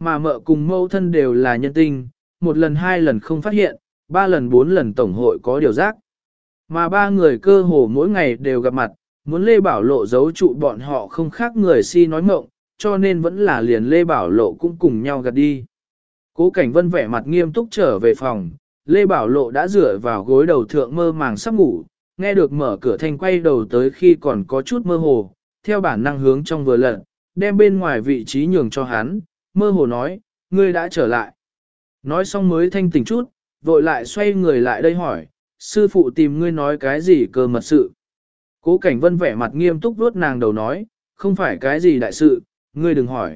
mà mợ cùng mâu thân đều là nhân tinh, một lần hai lần không phát hiện, ba lần bốn lần tổng hội có điều giác. Mà ba người cơ hồ mỗi ngày đều gặp mặt, muốn Lê Bảo Lộ giấu trụ bọn họ không khác người si nói mộng, cho nên vẫn là liền Lê Bảo Lộ cũng cùng nhau gạt đi. Cố Cảnh Vân vẻ mặt nghiêm túc trở về phòng, Lê Bảo Lộ đã dựa vào gối đầu thượng mơ màng sắp ngủ, nghe được mở cửa thanh quay đầu tới khi còn có chút mơ hồ, theo bản năng hướng trong vừa lận, đem bên ngoài vị trí nhường cho hắn, mơ hồ nói, ngươi đã trở lại. Nói xong mới thanh tỉnh chút, vội lại xoay người lại đây hỏi, sư phụ tìm ngươi nói cái gì cơ mật sự. Cố Cảnh Vân vẻ mặt nghiêm túc vuốt nàng đầu nói, không phải cái gì đại sự, ngươi đừng hỏi.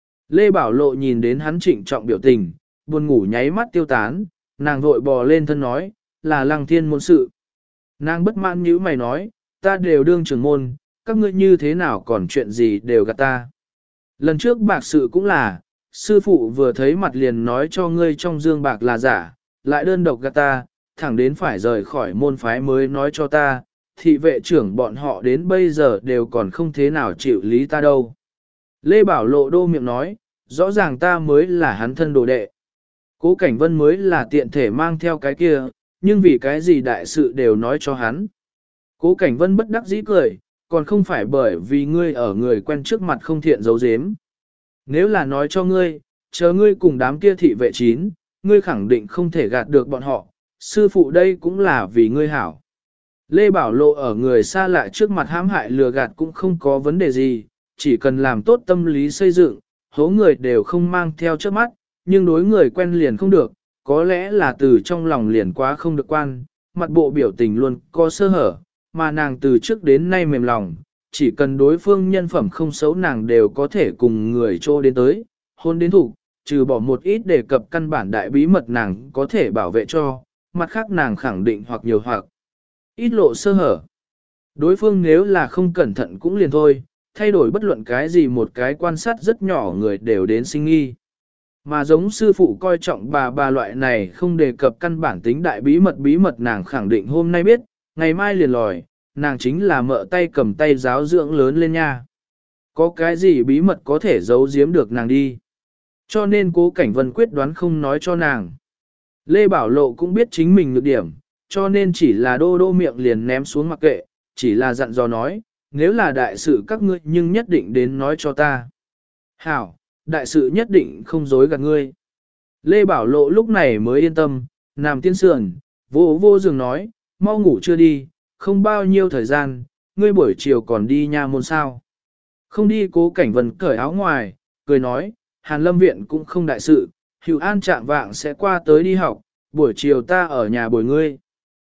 Lê Bảo Lộ nhìn đến hắn trịnh trọng biểu tình, buồn ngủ nháy mắt tiêu tán, nàng vội bò lên thân nói, là Lăng Thiên môn sự. Nàng bất mãn nhíu mày nói, ta đều đương trưởng môn, các ngươi như thế nào còn chuyện gì đều gạt ta. Lần trước bạc sự cũng là, sư phụ vừa thấy mặt liền nói cho ngươi trong dương bạc là giả, lại đơn độc gạt ta, thẳng đến phải rời khỏi môn phái mới nói cho ta, thị vệ trưởng bọn họ đến bây giờ đều còn không thế nào chịu lý ta đâu. Lê Bảo Lộ đô miệng nói, rõ ràng ta mới là hắn thân đồ đệ. Cố Cảnh Vân mới là tiện thể mang theo cái kia, nhưng vì cái gì đại sự đều nói cho hắn. Cố Cảnh Vân bất đắc dĩ cười, còn không phải bởi vì ngươi ở người quen trước mặt không thiện giấu giếm. Nếu là nói cho ngươi, chờ ngươi cùng đám kia thị vệ chín, ngươi khẳng định không thể gạt được bọn họ, sư phụ đây cũng là vì ngươi hảo. Lê Bảo Lộ ở người xa lạ trước mặt hãm hại lừa gạt cũng không có vấn đề gì, chỉ cần làm tốt tâm lý xây dựng, hố người đều không mang theo trước mắt, nhưng đối người quen liền không được, có lẽ là từ trong lòng liền quá không được quan, mặt bộ biểu tình luôn có sơ hở, mà nàng từ trước đến nay mềm lòng, chỉ cần đối phương nhân phẩm không xấu nàng đều có thể cùng người trô đến tới, hôn đến thủ, trừ bỏ một ít đề cập căn bản đại bí mật nàng có thể bảo vệ cho, mặt khác nàng khẳng định hoặc nhiều hoặc ít lộ sơ hở. Đối phương nếu là không cẩn thận cũng liền thôi, thay đổi bất luận cái gì một cái quan sát rất nhỏ người đều đến sinh nghi. Mà giống sư phụ coi trọng bà loại này không đề cập căn bản tính đại bí mật nàng khẳng định hôm nay biết, ngày mai liền lòi, nàng chính là mợ tay cầm tay giáo dưỡng lớn lên nha. Có cái gì bí mật có thể giấu giếm được nàng đi. Cho nên Cố Cảnh Vân quyết đoán không nói cho nàng. Lê Bảo Lộ cũng biết chính mình nhược điểm, cho nên chỉ là đô đô miệng liền ném xuống mặc kệ, chỉ là dặn dò nói, nếu là đại sự các ngươi nhưng nhất định đến nói cho ta. Hảo, đại sự nhất định không dối gạt ngươi. Lê Bảo Lộ lúc này mới yên tâm, nằm tiên sườn, vô giường nói, mau ngủ chưa đi, không bao nhiêu thời gian, ngươi buổi chiều còn đi nha môn sao. Không đi. Cố Cảnh Vân cởi áo ngoài, cười nói, Hàn Lâm viện cũng không đại sự, Hữu An trạng vạng sẽ qua tới đi học, buổi chiều ta ở nhà bồi ngươi.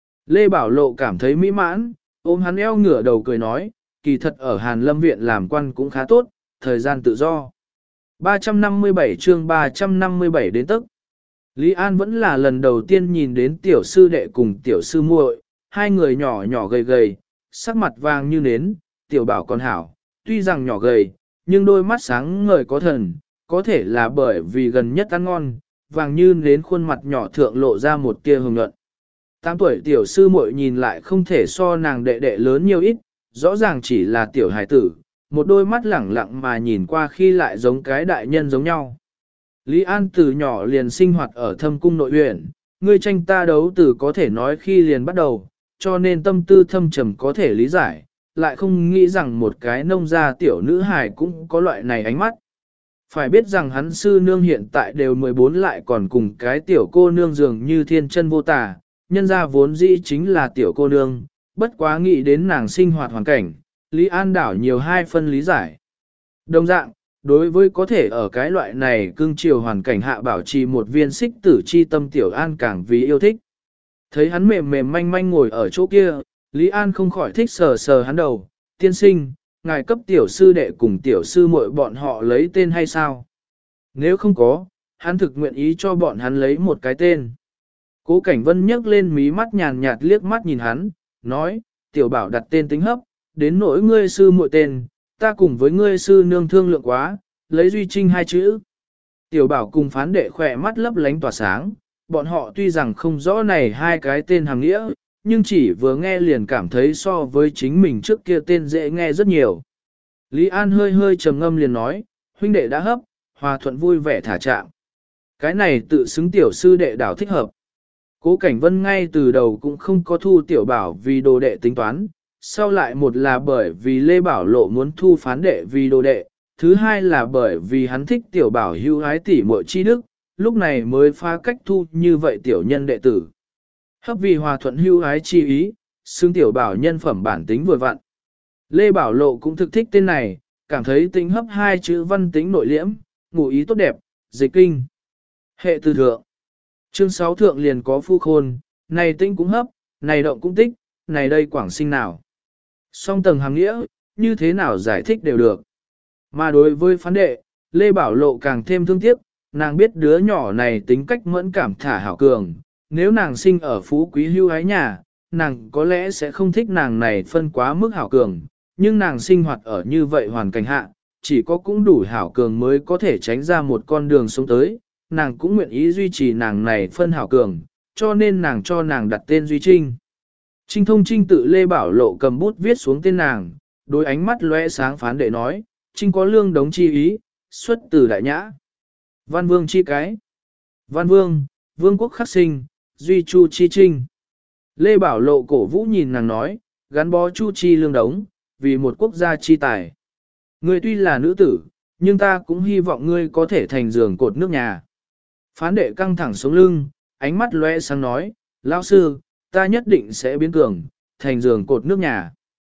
Lê Bảo Lộ cảm thấy mỹ mãn, ôm hắn eo ngửa đầu cười nói, kỳ thật ở Hàn Lâm viện làm quan cũng khá tốt, thời gian tự do. 357 chương 357 đến tức. Lý An vẫn là lần đầu tiên nhìn đến tiểu sư đệ cùng tiểu sư muội, hai người nhỏ nhỏ gầy gầy, sắc mặt vàng như nến, tiểu bảo còn hảo, tuy rằng nhỏ gầy, nhưng đôi mắt sáng ngời có thần, có thể là bởi vì gần nhất ăn ngon, vàng như nến khuôn mặt nhỏ thượng lộ ra một tia hồng nhuận. 8 tuổi tiểu sư muội nhìn lại không thể so nàng đệ đệ lớn nhiều ít, rõ ràng chỉ là tiểu hài tử, một đôi mắt lẳng lặng mà nhìn qua khi lại giống cái đại nhân giống nhau. Lý An từ nhỏ liền sinh hoạt ở thâm cung nội huyện, ngươi tranh ta đấu từ có thể nói khi liền bắt đầu, cho nên tâm tư thâm trầm có thể lý giải, lại không nghĩ rằng một cái nông gia tiểu nữ hài cũng có loại này ánh mắt. Phải biết rằng hắn sư nương hiện tại đều 14 lại còn cùng cái tiểu cô nương dường như thiên chân vô tả, nhân gia vốn dĩ chính là tiểu cô nương, bất quá nghĩ đến nàng sinh hoạt hoàn cảnh, Lý An đảo nhiều hai phân lý giải. Đồng dạng, đối với có thể ở cái loại này cưng chiều hoàn cảnh hạ bảo trì một viên xích tử chi tâm tiểu An càng vì yêu thích. Thấy hắn mềm mềm manh manh ngồi ở chỗ kia, Lý An không khỏi thích sờ sờ hắn đầu, tiên sinh, ngài cấp tiểu sư đệ cùng tiểu sư muội bọn họ lấy tên hay sao? Nếu không có, hắn thực nguyện ý cho bọn hắn lấy một cái tên. Cố Cảnh Vân nhấc lên mí mắt nhàn nhạt liếc mắt nhìn hắn, nói, tiểu bảo đặt tên tính hấp, đến nỗi ngươi sư muội tên, ta cùng với ngươi sư nương thương lượng quá, lấy Duy Trinh hai chữ. Tiểu bảo cùng phán đệ khỏe mắt lấp lánh tỏa sáng, bọn họ tuy rằng không rõ này hai cái tên hàng nghĩa, nhưng chỉ vừa nghe liền cảm thấy so với chính mình trước kia tên dễ nghe rất nhiều. Lý An hơi hơi trầm ngâm liền nói, huynh đệ đã hấp, hòa thuận vui vẻ thả chạm. Cái này tự xứng tiểu sư đệ đảo thích hợp. Cố Cảnh Vân ngay từ đầu cũng không có thu tiểu bảo vì đồ đệ tính toán, sau lại một là bởi vì Lê Bảo Lộ muốn thu phán đệ vì đồ đệ, thứ hai là bởi vì hắn thích tiểu bảo hưu hái tỉ muội chi đức, lúc này mới phá cách thu như vậy tiểu nhân đệ tử. Hấp vì hòa thuận hưu hái chi ý, xưng tiểu bảo nhân phẩm bản tính vừa vặn. Lê Bảo Lộ cũng thực thích tên này, cảm thấy tính hấp hai chữ văn tính nội liễm, ngụ ý tốt đẹp, dịch kinh. Hệ từ thượng. Chương 6 thượng liền có phu khôn, này tinh cũng hấp, này động cũng tích, này đây quảng sinh nào. Song tầng hàng nghĩa, như thế nào giải thích đều được. Mà đối với phán đệ, Lê Bảo Lộ càng thêm thương tiếc, nàng biết đứa nhỏ này tính cách mẫn cảm thả hảo cường, nếu nàng sinh ở phú quý hưu ái nhà, nàng có lẽ sẽ không thích nàng này phân quá mức hảo cường, nhưng nàng sinh hoạt ở như vậy hoàn cảnh hạ, chỉ có cũng đủ hảo cường mới có thể tránh ra một con đường sống tới, nàng cũng nguyện ý duy trì nàng này phân hảo cường, cho nên nàng cho nàng đặt tên Duy Trinh. Trinh Thông Trinh tự Lê Bảo Lộ cầm bút viết xuống tên nàng, đôi ánh mắt lóe sáng phán đệ nói, Trinh có lương đống chi ý, xuất từ đại nhã. Văn Vương chi cái. Văn Vương, Vương quốc khắc sinh, Duy Chu chi Trinh. Lê Bảo Lộ cổ vũ nhìn nàng nói, gắn bó Chu chi lương đống, vì một quốc gia chi tài. Ngươi tuy là nữ tử, nhưng ta cũng hy vọng ngươi có thể thành giường cột nước nhà. Phán đệ căng thẳng sống lưng, ánh mắt lóe sáng nói, lão sư, ta nhất định sẽ biến cường, thành giường cột nước nhà.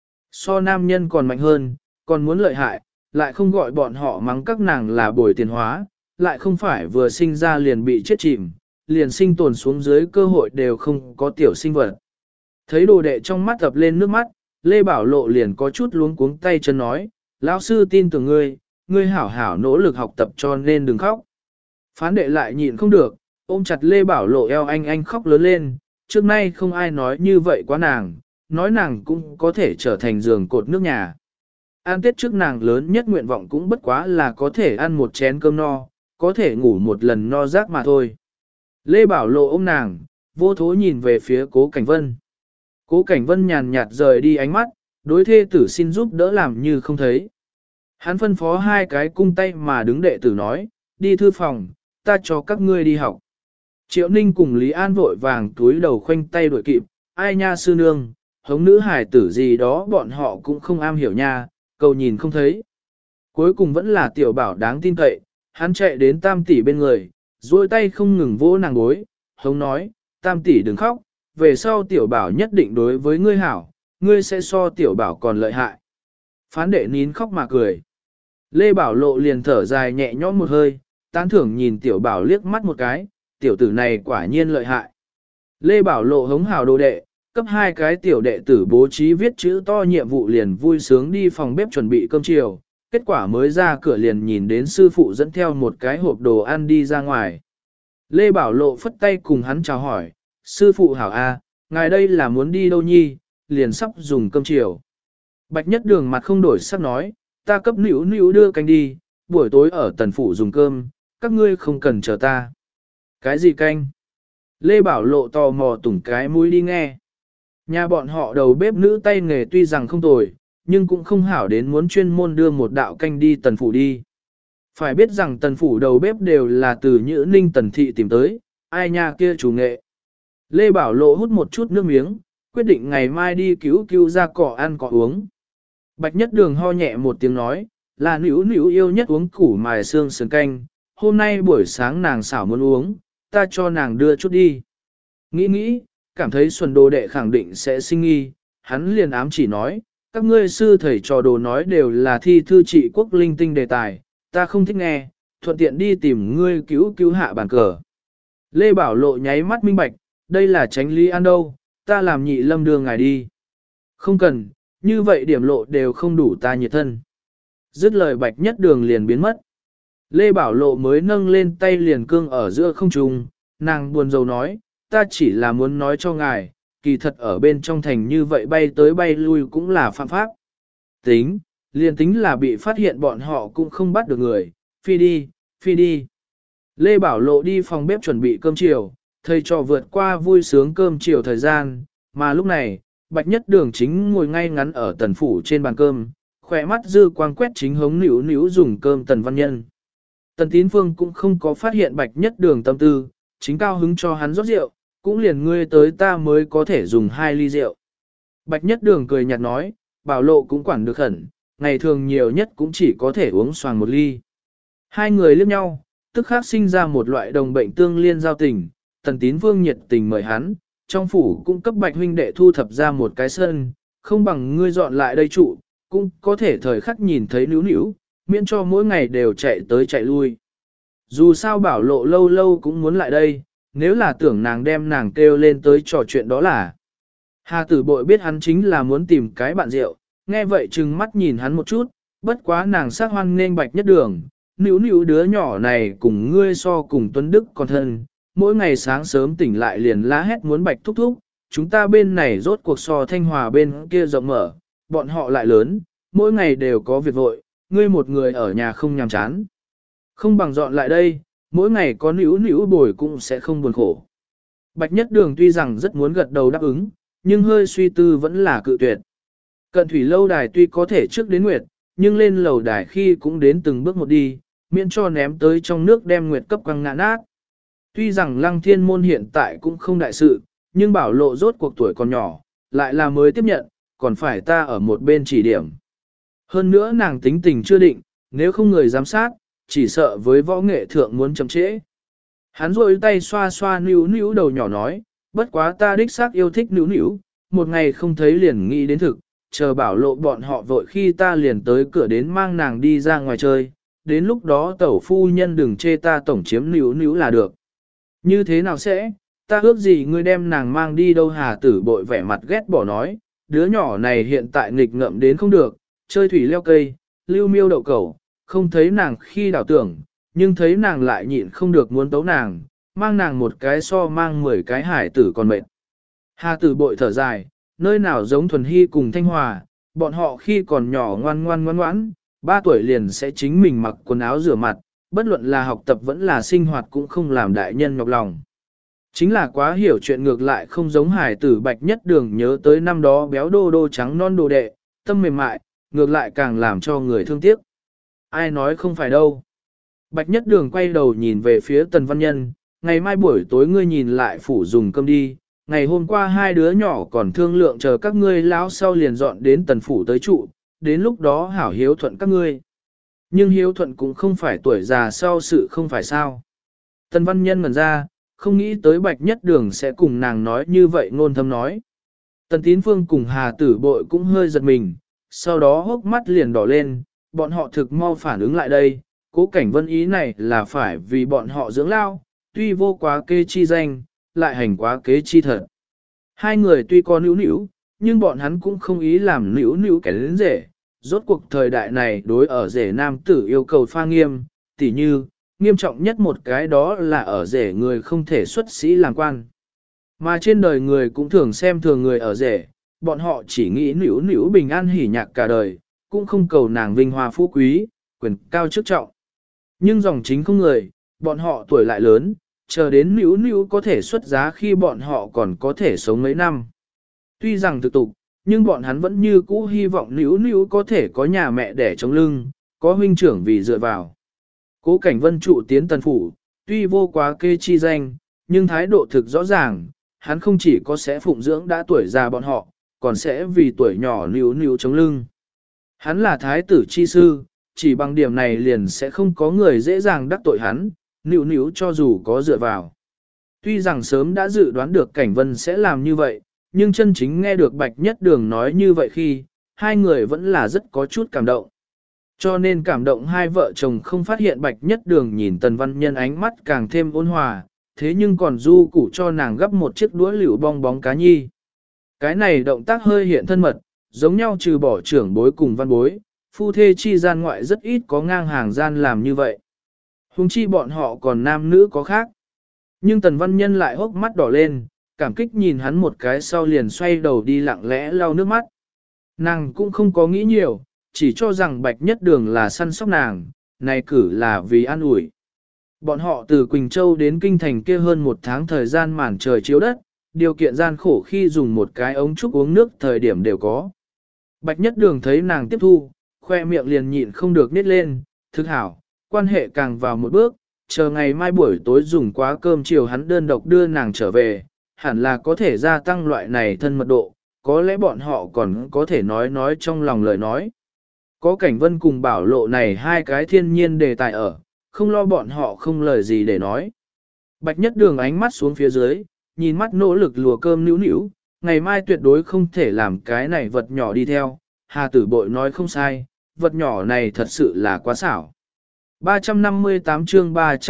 So nam nhân còn mạnh hơn, còn muốn lợi hại, lại không gọi bọn họ mắng các nàng là bồi tiền hóa, lại không phải vừa sinh ra liền bị chết chìm, liền sinh tồn xuống dưới cơ hội đều không có tiểu sinh vật. Thấy đồ đệ trong mắt ập lên nước mắt, Lê Bảo Lộ liền có chút luống cuống tay chân nói, lão sư tin tưởng ngươi, ngươi hảo hảo nỗ lực học tập cho nên đừng khóc. Phán đệ lại nhịn không được, ôm chặt Lê Bảo Lộ eo anh khóc lớn lên, trước nay không ai nói như vậy quá nàng, nói nàng cũng có thể trở thành giường cột nước nhà. An Tết trước nàng lớn nhất nguyện vọng cũng bất quá là có thể ăn một chén cơm no, có thể ngủ một lần no rác mà thôi. Lê Bảo Lộ ôm nàng, vô thố nhìn về phía Cố Cảnh Vân. Cố Cảnh Vân nhàn nhạt rời đi ánh mắt, đối thê tử xin giúp đỡ làm như không thấy. Hắn phân phó hai cái cung tay mà đứng đệ tử nói, đi thư phòng, ta cho các ngươi đi học. Triệu Ninh cùng Lý An vội vàng túi đầu khoanh tay đuổi kịp, ai nha sư nương, hống nữ hải tử gì đó bọn họ cũng không am hiểu nha, cầu nhìn không thấy. Cuối cùng vẫn là tiểu bảo đáng tin cậy, hắn chạy đến Tam tỷ bên người, duỗi tay không ngừng vỗ nàng gối, hống nói, Tam tỷ đừng khóc, về sau tiểu bảo nhất định đối với ngươi hảo, ngươi sẽ so tiểu bảo còn lợi hại. Phán đệ nín khóc mà cười. Lê Bảo Lộ liền thở dài nhẹ nhõm một hơi, tán thưởng nhìn tiểu bảo liếc mắt một cái, tiểu tử này quả nhiên lợi hại. Lê Bảo Lộ hống hào đồ đệ, cấp hai cái tiểu đệ tử bố trí viết chữ to nhiệm vụ liền vui sướng đi phòng bếp chuẩn bị cơm chiều, kết quả mới ra cửa liền nhìn đến sư phụ dẫn theo một cái hộp đồ ăn đi ra ngoài. Lê Bảo Lộ phất tay cùng hắn chào hỏi, sư phụ hảo a, ngài đây là muốn đi đâu nhi, liền sắp dùng cơm chiều. Bạch Nhất Đường mặt không đổi sắc nói, ta cấp nữu nữu đưa canh đi, buổi tối ở tần phủ dùng cơm, các ngươi không cần chờ ta. Cái gì canh? Lê Bảo Lộ tò mò tủng cái mũi đi nghe. Nhà bọn họ đầu bếp nữ tay nghề tuy rằng không tồi, nhưng cũng không hảo đến muốn chuyên môn đưa một đạo canh đi tần phủ đi. Phải biết rằng tần phủ đầu bếp đều là từ Nhữ Ninh tần thị tìm tới, ai nhà kia chủ nghệ. Lê Bảo Lộ hút một chút nước miếng, quyết định ngày mai đi cứu ra cỏ ăn cỏ uống. Bạch Nhất Đường ho nhẹ một tiếng nói, là nữu nữu yêu nhất uống củ mài xương sườn canh, hôm nay buổi sáng nàng xảo muốn uống, ta cho nàng đưa chút đi. Nghĩ, cảm thấy Xuân Đồ đệ khẳng định sẽ sinh nghi, hắn liền ám chỉ nói, các ngươi sư thầy trò đồ nói đều là thi thư trị quốc linh tinh đề tài, ta không thích nghe, thuận tiện đi tìm ngươi cứu hạ bàn cờ. Lê Bảo Lộ nháy mắt minh bạch, đây là tránh lý ăn đâu, ta làm nhị lâm đưa ngài đi. Không cần, như vậy điểm lộ đều không đủ ta nhiệt thân. Dứt lời Bạch Nhất Đường liền biến mất. Lê Bảo Lộ mới nâng lên tay liền cương ở giữa không trung, nàng buồn rầu nói, ta chỉ là muốn nói cho ngài, kỳ thật ở bên trong thành như vậy bay tới bay lui cũng là phạm pháp. Liền tính là bị phát hiện bọn họ cũng không bắt được người, phi đi. Lê Bảo Lộ đi phòng bếp chuẩn bị cơm chiều, thầy trò vượt qua vui sướng cơm chiều thời gian, mà lúc này, Bạch Nhất Đường chính ngồi ngay ngắn ở tần phủ trên bàn cơm, khỏe mắt dư quang quét chính hống nữu dùng cơm Tần Văn Nhân. Tần Tín Phương cũng không có phát hiện Bạch Nhất Đường tâm tư, chính cao hứng cho hắn rót rượu, cũng liền ngươi tới ta mới có thể dùng 2 ly rượu. Bạch Nhất Đường cười nhạt nói, Bảo Lộ cũng quản được hẳn, ngày thường nhiều nhất cũng chỉ có thể uống xoàng 1 ly. Hai người liếc nhau, tức khắc sinh ra một loại đồng bệnh tương liên giao tình, Tần Tín Phương nhiệt tình mời hắn, trong phủ cũng cấp Bạch huynh đệ thu thập ra một cái sân, không bằng ngươi dọn lại đây trụ, cũng có thể thời khắc nhìn thấy níu níu, miễn cho mỗi ngày đều chạy tới chạy lui. Dù sao Bảo Lộ lâu lâu cũng muốn lại đây, nếu là tưởng nàng đem nàng kêu lên tới trò chuyện đó là. Hà Tử Bội biết hắn chính là muốn tìm cái bạn rượu, nghe vậy trừng mắt nhìn hắn một chút, bất quá nàng sắc hoan nên Bạch Nhất Đường, níu níu đứa nhỏ này cùng ngươi so cùng Tuấn Đức còn thân, mỗi ngày sáng sớm tỉnh lại liền la hét muốn Bạch thúc thúc, chúng ta bên này rốt cuộc so Thanh Hòa bên kia rộng mở, bọn họ lại lớn, mỗi ngày đều có việc vội, ngươi một người ở nhà không nhàm chán. Không bằng dọn lại đây, mỗi ngày có níu níu bồi cũng sẽ không buồn khổ. Bạch Nhất Đường tuy rằng rất muốn gật đầu đáp ứng, nhưng hơi suy tư vẫn là cự tuyệt. Cận thủy lâu đài tuy có thể trước đến nguyệt, nhưng lên lầu đài khi cũng đến từng bước một đi, miễn cho ném tới trong nước đem nguyệt cấp quăng ngã nát. Tuy rằng Lăng Thiên Môn hiện tại cũng không đại sự, nhưng Bảo Lộ rốt cuộc tuổi còn nhỏ, lại là mới tiếp nhận, còn phải ta ở một bên chỉ điểm. Hơn nữa nàng tính tình chưa định, nếu không người giám sát, chỉ sợ với võ nghệ thượng muốn chậm trễ. Hắn rôi tay xoa xoa níu níu đầu nhỏ nói, bất quá ta đích xác yêu thích níu níu, một ngày không thấy liền nghĩ đến thực, chờ Bảo Lộ bọn họ vội khi ta liền tới cửa đến mang nàng đi ra ngoài chơi, đến lúc đó tẩu phu nhân đừng chê ta tổng chiếm níu níu là được. Như thế nào sẽ, ta ước gì ngươi đem nàng mang đi đâu. Hà Tử Bội vẻ mặt ghét bỏ nói, đứa nhỏ này hiện tại nghịch ngợm đến không được, chơi thủy leo cây, lưu miêu đậu cẩu, không thấy nàng khi đảo tưởng, nhưng thấy nàng lại nhịn không được muốn tấu nàng, mang nàng một cái so mang 10 cái hải tử còn mệt. Hà Tử Bội thở dài, nơi nào giống Thuần Hy cùng Thanh Hòa, bọn họ khi còn nhỏ ngoan ngoãn, 3 tuổi liền sẽ chính mình mặc quần áo rửa mặt, bất luận là học tập vẫn là sinh hoạt cũng không làm đại nhân nhọc lòng. Chính là quá hiểu chuyện ngược lại không giống hải tử Bạch Nhất Đường nhớ tới năm đó béo đô đô trắng non đồ đệ, tâm mềm mại, ngược lại càng làm cho người thương tiếc. Ai nói không phải đâu. Bạch Nhất Đường quay đầu nhìn về phía Tần Văn Nhân, ngày mai buổi tối ngươi nhìn lại phủ dùng cơm đi, ngày hôm qua 2 đứa nhỏ còn thương lượng chờ các ngươi lão sau liền dọn đến Tần phủ tới trụ, đến lúc đó hảo hiếu thuận các ngươi. Nhưng hiếu thuận cũng không phải tuổi già sau sự không phải sao. Tần Văn Nhân ngẩn ra, không nghĩ tới Bạch Nhất Đường sẽ cùng nàng nói như vậy ngôn thâm nói. Tần Tín Phương cùng Hà Tử Bội cũng hơi giật mình, sau đó hốc mắt liền đỏ lên, bọn họ thực mau phản ứng lại đây, Cố Cảnh Vân ý này là phải vì bọn họ dưỡng lao, tuy vô quá kế chi danh, lại hành quá kế chi thật. Hai người tuy có níu níu, nhưng bọn hắn cũng không ý làm níu níu kẻ đến rể, rốt cuộc thời đại này đối ở rể nam tử yêu cầu pha nghiêm, tỉ như, nghiêm trọng nhất một cái đó là ở rể người không thể xuất sĩ làm quan. Mà trên đời người cũng thường xem thường người ở rể, bọn họ chỉ nghĩ níu níu bình an hỉ nhạc cả đời, cũng không cầu nàng vinh hoa phú quý, quyền cao chức trọng. Nhưng dòng chính không người, bọn họ tuổi lại lớn, chờ đến níu níu có thể xuất giá khi bọn họ còn có thể sống mấy năm. Tuy rằng thực tục, nhưng bọn hắn vẫn như cũ hy vọng níu níu có thể có nhà mẹ để chống lưng, có huynh trưởng vì dựa vào. Cố Cảnh Vân trụ tiến Tần phủ, tuy vô quá kê chi danh, nhưng thái độ thực rõ ràng, hắn không chỉ có sẽ phụng dưỡng đã tuổi già bọn họ, còn sẽ vì tuổi nhỏ níu níu chống lưng. Hắn là thái tử chi sư, chỉ bằng điểm này liền sẽ không có người dễ dàng đắc tội hắn, níu níu cho dù có dựa vào. Tuy rằng sớm đã dự đoán được Cảnh Vân sẽ làm như vậy, nhưng chân chính nghe được Bạch Nhất Đường nói như vậy khi, hai người vẫn là rất có chút cảm động. Cho nên cảm động hai vợ chồng không phát hiện Bạch Nhất Đường nhìn Tần Văn Nhân ánh mắt càng thêm ôn hòa, thế nhưng còn du củ cho nàng gấp một chiếc đũa liễu bong bóng cá nhi. Cái này động tác hơi hiện thân mật, giống nhau trừ bỏ trưởng bối cùng văn bối, phu thê chi gian ngoại rất ít có ngang hàng gian làm như vậy. Hùng chi bọn họ còn nam nữ có khác. Nhưng Tần Văn Nhân lại hốc mắt đỏ lên, cảm kích nhìn hắn một cái sau liền xoay đầu đi lặng lẽ lau nước mắt. Nàng cũng không có nghĩ nhiều, chỉ cho rằng Bạch Nhất Đường là săn sóc nàng, này cử là vì an ủi. Bọn họ từ Quỳnh Châu đến Kinh Thành kia hơn 1 tháng thời gian màn trời chiếu đất, điều kiện gian khổ khi dùng một cái ống trúc uống nước thời điểm đều có. Bạch Nhất Đường thấy nàng tiếp thu, khoe miệng liền nhịn không được nít lên, thức hảo, quan hệ càng vào một bước, chờ ngày mai buổi tối dùng quá cơm chiều hắn đơn độc đưa nàng trở về, hẳn là có thể gia tăng loại này thân mật độ, có lẽ bọn họ còn có thể nói trong lòng lời nói. Có Cảnh Vân cùng Bảo Lộ này hai cái thiên nhiên đề tài ở, không lo bọn họ không lời gì để nói. Bạch Nhất Đường ánh mắt xuống phía dưới, nhìn mắt nỗ lực lùa cơm nữu nữu, ngày mai tuyệt đối không thể làm cái này vật nhỏ đi theo, Hà Tử Bội nói không sai, vật nhỏ này thật sự là quá xảo. 358 chương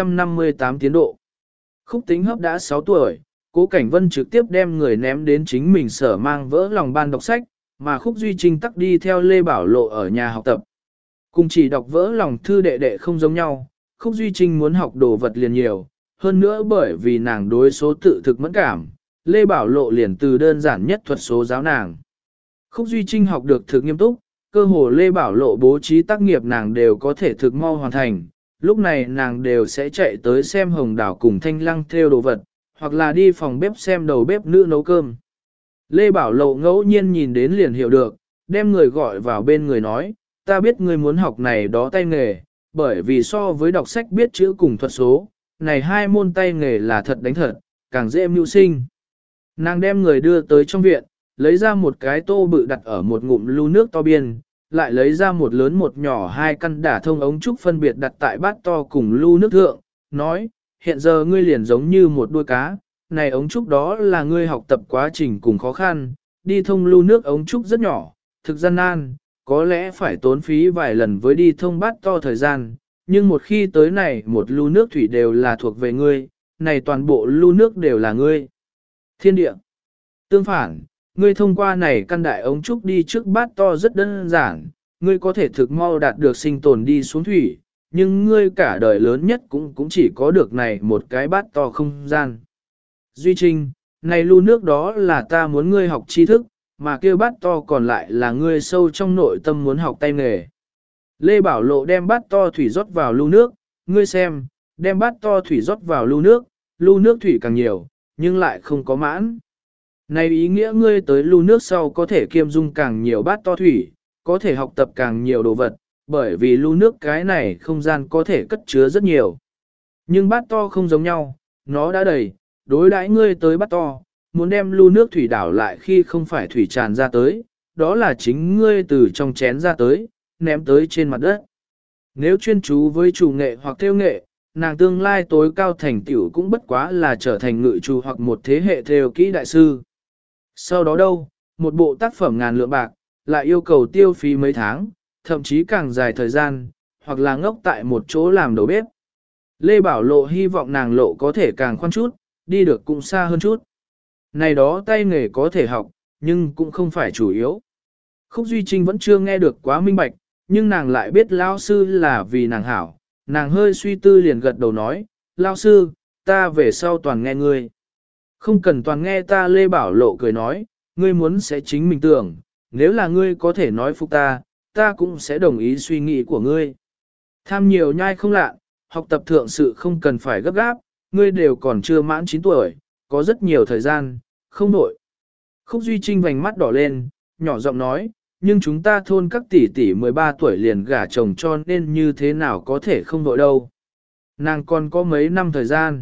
358 tiến độ. Khúc Tính Hấp đã 6 tuổi, Cố Cảnh Vân trực tiếp đem người ném đến chính mình sở mang vỡ lòng ban đọc sách, mà Khúc Duy Trinh tắc đi theo Lê Bảo Lộ ở nhà học tập. Cùng chỉ đọc vỡ lòng thư đệ đệ không giống nhau, Khúc Duy Trinh muốn học đồ vật liền nhiều, hơn nữa bởi vì nàng đối số tự thực mẫn cảm, Lê Bảo Lộ liền từ đơn giản nhất thuật số giáo nàng. Khúc Duy Trinh học được thực nghiêm túc, cơ hồ Lê Bảo Lộ bố trí tác nghiệp nàng đều có thể thực mau hoàn thành, lúc này nàng đều sẽ chạy tới xem Hồng Đảo cùng Thanh Lăng theo đồ vật, hoặc là đi phòng bếp xem đầu bếp nữ nấu cơm. Lê Bảo Lộ ngẫu nhiên nhìn đến liền hiểu được, đem người gọi vào bên người nói, ta biết ngươi muốn học này đó tay nghề, bởi vì so với đọc sách biết chữ cùng thuật số, này hai môn tay nghề là thật đánh thật, càng dễ mưu sinh. Nàng đem người đưa tới trong viện, lấy ra một cái tô bự đặt ở một ngụm lu nước to biên, lại lấy ra một lớn một nhỏ hai căn đả thông ống trúc phân biệt đặt tại bát to cùng lu nước thượng, nói, hiện giờ ngươi liền giống như một đuôi cá, này ống trúc đó là ngươi học tập quá trình cùng khó khăn, đi thông lu nước ống trúc rất nhỏ, thực gian nan, có lẽ phải tốn phí vài lần với đi thông bát to thời gian, nhưng một khi tới này một lu nước thủy đều là thuộc về ngươi, này toàn bộ lu nước đều là ngươi. Thiên địa. Tương phản, ngươi thông qua này căn đại ống trúc đi trước bát to rất đơn giản, ngươi có thể thực mau đạt được sinh tồn đi xuống thủy, nhưng ngươi cả đời lớn nhất cũng chỉ có được này một cái bát to không gian. Duy Trinh, này lu nước đó là ta muốn ngươi học tri thức, mà kêu bát to còn lại là ngươi sâu trong nội tâm muốn học tay nghề. Lê Bảo Lộ đem bát to thủy rót vào lu nước, ngươi xem, đem bát to thủy rót vào lu nước thủy càng nhiều, nhưng lại không có mãn. Này ý nghĩa ngươi tới lu nước sau có thể kiêm dung càng nhiều bát to thủy, có thể học tập càng nhiều đồ vật, bởi vì lu nước cái này không gian có thể cất chứa rất nhiều. Nhưng bát to không giống nhau, nó đã đầy, đối đãi ngươi tới bát to, muốn đem lu nước thủy đảo lại khi không phải thủy tràn ra tới, đó là chính ngươi từ trong chén ra tới, ném tới trên mặt đất. Nếu chuyên chú với chủ nghệ hoặc theo nghệ, nàng tương lai tối cao thành tiểu cũng bất quá là trở thành ngự chủ hoặc một thế hệ theo kỹ đại sư. Sau đó đâu, một bộ tác phẩm ngàn lượng bạc, lại yêu cầu tiêu phí mấy tháng, thậm chí càng dài thời gian, hoặc là ngốc tại một chỗ làm đầu bếp. Lê Bảo Lộ hy vọng nàng lộ có thể càng khoan chút, đi được cũng xa hơn chút. Này đó tay nghề có thể học, nhưng cũng không phải chủ yếu. Khúc Duy Trinh vẫn chưa nghe được quá minh bạch, nhưng nàng lại biết lao sư là vì nàng hảo. Nàng hơi suy tư liền gật đầu nói, lao sư, ta về sau toàn nghe ngươi. Không cần toàn nghe ta. Lê Bảo Lộ cười nói, ngươi muốn sẽ chính mình tưởng, nếu là ngươi có thể nói phục ta, ta cũng sẽ đồng ý suy nghĩ của ngươi. Tham nhiều nhai không lạ, học tập thượng sự không cần phải gấp gáp, ngươi đều còn chưa mãn 9 tuổi, có rất nhiều thời gian, không đổi. Khúc Duy Trinh vành mắt đỏ lên, nhỏ giọng nói, nhưng chúng ta thôn các tỷ tỷ 13 tuổi liền gả chồng cho nên như thế nào có thể không đổi đâu. Nàng còn có mấy năm thời gian.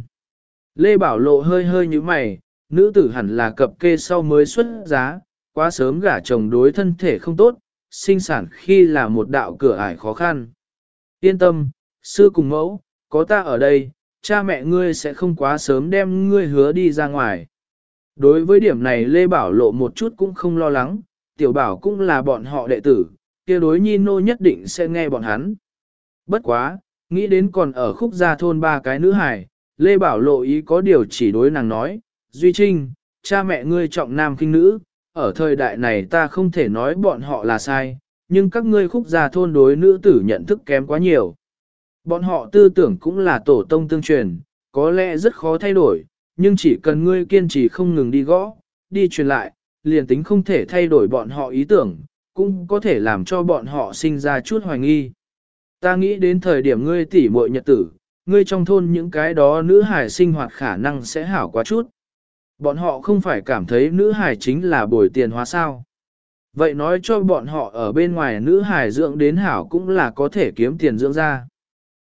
Lê Bảo Lộ hơi hơi như mày, nữ tử hẳn là cập kê sau mới xuất giá, quá sớm gả chồng đối thân thể không tốt, sinh sản khi là một đạo cửa ải khó khăn. Yên tâm, sư cùng mẫu, có ta ở đây, cha mẹ ngươi sẽ không quá sớm đem ngươi hứa đi ra ngoài. Đối với điểm này Lê Bảo Lộ một chút cũng không lo lắng, Tiểu Bảo cũng là bọn họ đệ tử, kia đối nhi nô nhất định sẽ nghe bọn hắn. Bất quá, nghĩ đến còn ở khúc gia thôn ba cái nữ hài, Lê Bảo Lộ ý có điều chỉ đối nàng nói, Duy Trinh, cha mẹ ngươi trọng nam khinh nữ, ở thời đại này ta không thể nói bọn họ là sai, nhưng các ngươi khúc gia thôn đối nữ tử nhận thức kém quá nhiều. Bọn họ tư tưởng cũng là tổ tông tương truyền, có lẽ rất khó thay đổi, nhưng chỉ cần ngươi kiên trì không ngừng đi gõ, đi truyền lại, liền tính không thể thay đổi bọn họ ý tưởng, cũng có thể làm cho bọn họ sinh ra chút hoài nghi. Ta nghĩ đến thời điểm ngươi tỉ muội nhật tử, ngươi trong thôn những cái đó nữ hài sinh hoạt khả năng sẽ hảo quá chút. Bọn họ không phải cảm thấy nữ hài chính là bồi tiền hóa sao. Vậy nói cho bọn họ ở bên ngoài nữ hài dưỡng đến hảo cũng là có thể kiếm tiền dưỡng ra.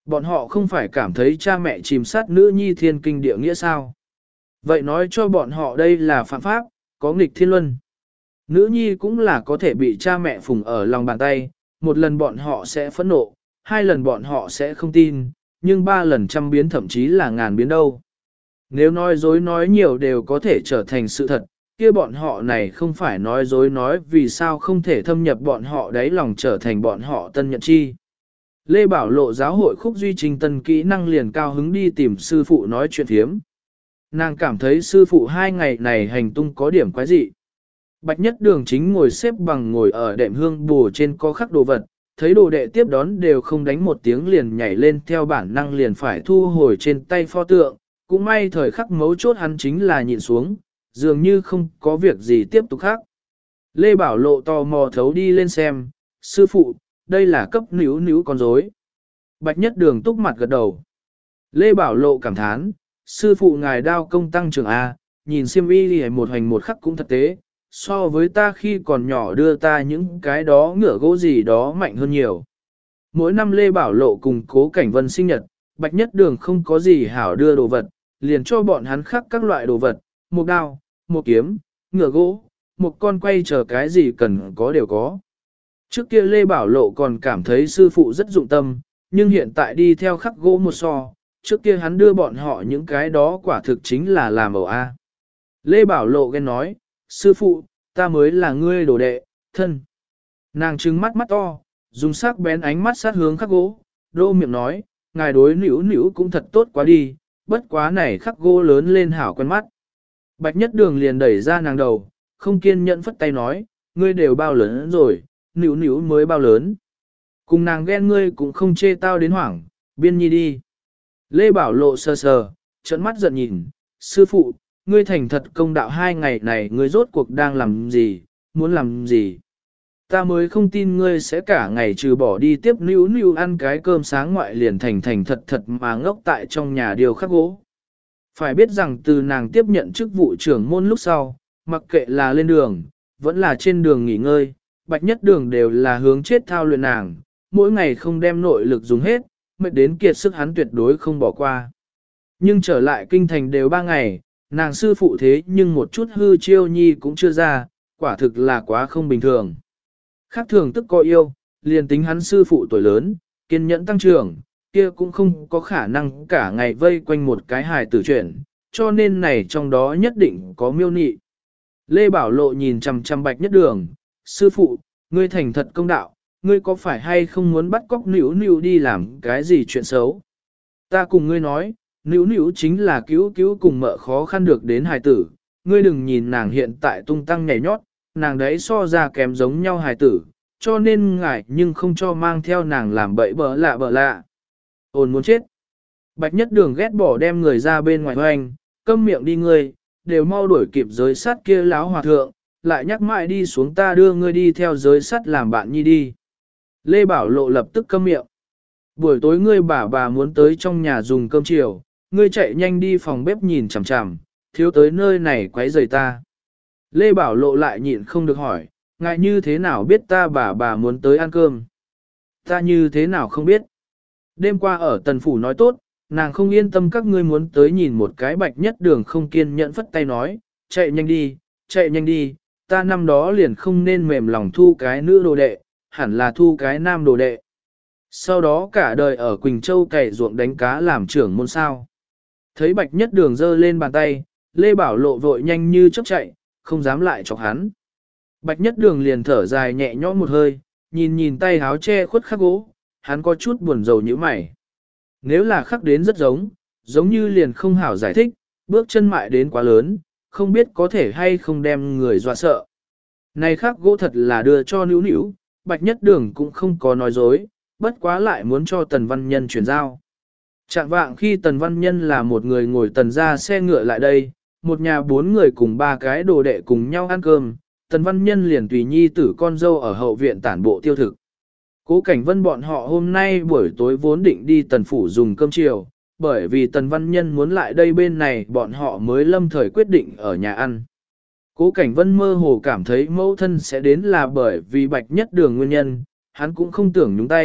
Bọn họ không phải cảm thấy cha mẹ chìm sát nữ nhi thiên kinh địa nghĩa sao? Vậy nói cho bọn họ đây là phạm pháp, có nghịch thiên luân. Nữ nhi cũng là có thể bị cha mẹ phùng ở lòng bàn tay, một lần bọn họ sẽ phẫn nộ, hai lần bọn họ sẽ không tin, nhưng ba lần trăm biến thậm chí là ngàn biến đâu. Nếu nói dối nói nhiều đều có thể trở thành sự thật, kia bọn họ này không phải nói dối nói vì sao không thể thâm nhập bọn họ đáy lòng trở thành bọn họ tân nhận chi. Lê Bảo Lộ giáo hội khúc duy trình tân kỹ năng liền cao hứng đi tìm sư phụ nói chuyện thiếm. Nàng cảm thấy sư phụ 2 ngày này hành tung có điểm quái dị. Bạch Nhất Đường chính ngồi xếp bằng ngồi ở đệm hương bù trên có khắc đồ vật, thấy đồ đệ tiếp đón đều không đánh một tiếng liền nhảy lên theo bản năng liền phải thu hồi trên tay pho tượng, cũng may thời khắc mấu chốt hắn chính là nhịn xuống, dường như không có việc gì tiếp tục khác. Lê Bảo Lộ tò mò thấu đi lên xem, sư phụ, đây là cấp níu níu con rối. Bạch Nhất Đường túc mặt gật đầu. Lê Bảo Lộ cảm thán, sư phụ ngài đao công tăng trưởng A, nhìn xiêm y đi một hành một khắc cũng thật tế, so với ta khi còn nhỏ đưa ta những cái đó ngựa gỗ gì đó mạnh hơn nhiều. Mỗi năm Lê Bảo Lộ cùng Cố Cảnh Vân sinh nhật, Bạch Nhất Đường không có gì hảo đưa đồ vật, liền cho bọn hắn khắc các loại đồ vật, một đao, một kiếm, ngựa gỗ, một con quay chờ cái gì cần có đều có. Trước kia Lê Bảo Lộ còn cảm thấy sư phụ rất dụng tâm, nhưng hiện tại đi theo khắc gỗ một so, trước kia hắn đưa bọn họ những cái đó quả thực chính là làm ẩu A. Lê Bảo Lộ ghen nói, sư phụ, ta mới là ngươi đồ đệ, thân. Nàng trừng mắt mắt to, dùng sắc bén ánh mắt sát hướng khắc gỗ, đô miệng nói, ngài đối nữu nữu cũng thật tốt quá đi, bất quá này khắc gỗ lớn lên hảo quen mắt. Bạch Nhất Đường liền đẩy ra nàng đầu, không kiên nhẫn phất tay nói, ngươi đều bao lớn rồi, nữu nữu mới bao lớn. Cùng nàng ghen ngươi cũng không chê tao đến hoảng, biên nhi đi. Lê Bảo Lộ sờ sờ, trợn mắt giận nhìn, sư phụ, ngươi thành thật công đạo 2 ngày này ngươi rốt cuộc đang làm gì, muốn làm gì. Ta mới không tin ngươi sẽ cả ngày trừ bỏ đi tiếp níu níu ăn cái cơm sáng ngoại liền thành thật thật mà ngốc tại trong nhà điều khắc gỗ. Phải biết rằng từ nàng tiếp nhận chức vụ trưởng môn lúc sau, mặc kệ là lên đường, vẫn là trên đường nghỉ ngơi, Bạch Nhất Đường đều là hướng chết thao luyện nàng, mỗi ngày không đem nội lực dùng hết, mệt đến kiệt sức hắn tuyệt đối không bỏ qua. Nhưng trở lại kinh thành đều 3 ngày, nàng sư phụ thế nhưng một chút hư chiêu nhi cũng chưa ra, quả thực là quá không bình thường. Khác thường tức có yêu, liền tính hắn sư phụ tuổi lớn, kiên nhẫn tăng trưởng, kia cũng không có khả năng cả ngày vây quanh một cái hài tử chuyển, cho nên này trong đó nhất định có miêu nị. Lê Bảo Lộ nhìn chằm chằm Bạch Nhất Đường, sư phụ, ngươi thành thật công đạo, ngươi có phải hay không muốn bắt cóc nữu nữu đi làm cái gì chuyện xấu? Ta cùng ngươi nói, nữu nữu chính là cứu cùng mợ khó khăn được đến hài tử, ngươi đừng nhìn nàng hiện tại tung tăng nhảy nhót, nàng đấy so ra kém giống nhau hài tử, cho nên ngại nhưng không cho mang theo nàng làm bậy bợ lạ. Ôn muốn chết. Bạch Nhất Đường ghét bỏ đem người ra bên ngoài hoành, câm miệng đi ngươi, đều mau đuổi kịp giới sắt kia láo hòa thượng, lại nhắc mãi đi xuống ta đưa ngươi đi theo giới sắt làm bạn nhi đi. Lê Bảo Lộ lập tức câm miệng. Buổi tối ngươi bà muốn tới trong nhà dùng cơm chiều, ngươi chạy nhanh đi phòng bếp nhìn chằm chằm, thiếu tới nơi này quấy rầy ta. Lê Bảo Lộ lại nhịn không được hỏi, ngại như thế nào biết ta bà muốn tới ăn cơm? Ta như thế nào không biết? Đêm qua ở Tần Phủ nói tốt, nàng không yên tâm các ngươi muốn tới nhìn một cái Bạch Nhất Đường không kiên nhẫn phất tay nói, chạy nhanh đi, ta năm đó liền không nên mềm lòng thu cái nữ đồ đệ, hẳn là thu cái nam đồ đệ. Sau đó cả đời ở Quỳnh Châu cày ruộng đánh cá làm trưởng môn sao. Thấy Bạch Nhất Đường giơ lên bàn tay, Lê Bảo Lộ vội nhanh như chớp chạy, không dám lại chọc hắn. Bạch Nhất Đường liền thở dài nhẹ nhõm một hơi, nhìn tay háo che khuất khắc gỗ, hắn có chút buồn rầu như mày. Nếu là khắc đến rất giống như liền không hảo giải thích, bước chân mại đến quá lớn, không biết có thể hay không đem người dọa sợ. Này khắc gỗ thật là đưa cho nữu nữu, Bạch Nhất Đường cũng không có nói dối, bất quá lại muốn cho Tần Văn Nhân chuyển giao. Trạng vạng khi Tần Văn Nhân là một người ngồi tần ra xe ngựa lại đây, một nhà 4 người cùng 3 cái đồ đệ cùng nhau ăn cơm, Tần Văn Nhân liền tùy nhi tử con dâu ở hậu viện tản bộ tiêu thực. Cố Cảnh Vân bọn họ hôm nay buổi tối vốn định đi Tần Phủ dùng cơm chiều, bởi vì Tần Văn Nhân muốn lại đây bên này bọn họ mới lâm thời quyết định ở nhà ăn. Cố Cảnh Vân mơ hồ cảm thấy mẫu thân sẽ đến là bởi vì Bạch Nhất Đường nguyên nhân, hắn cũng không tưởng nhúng tay,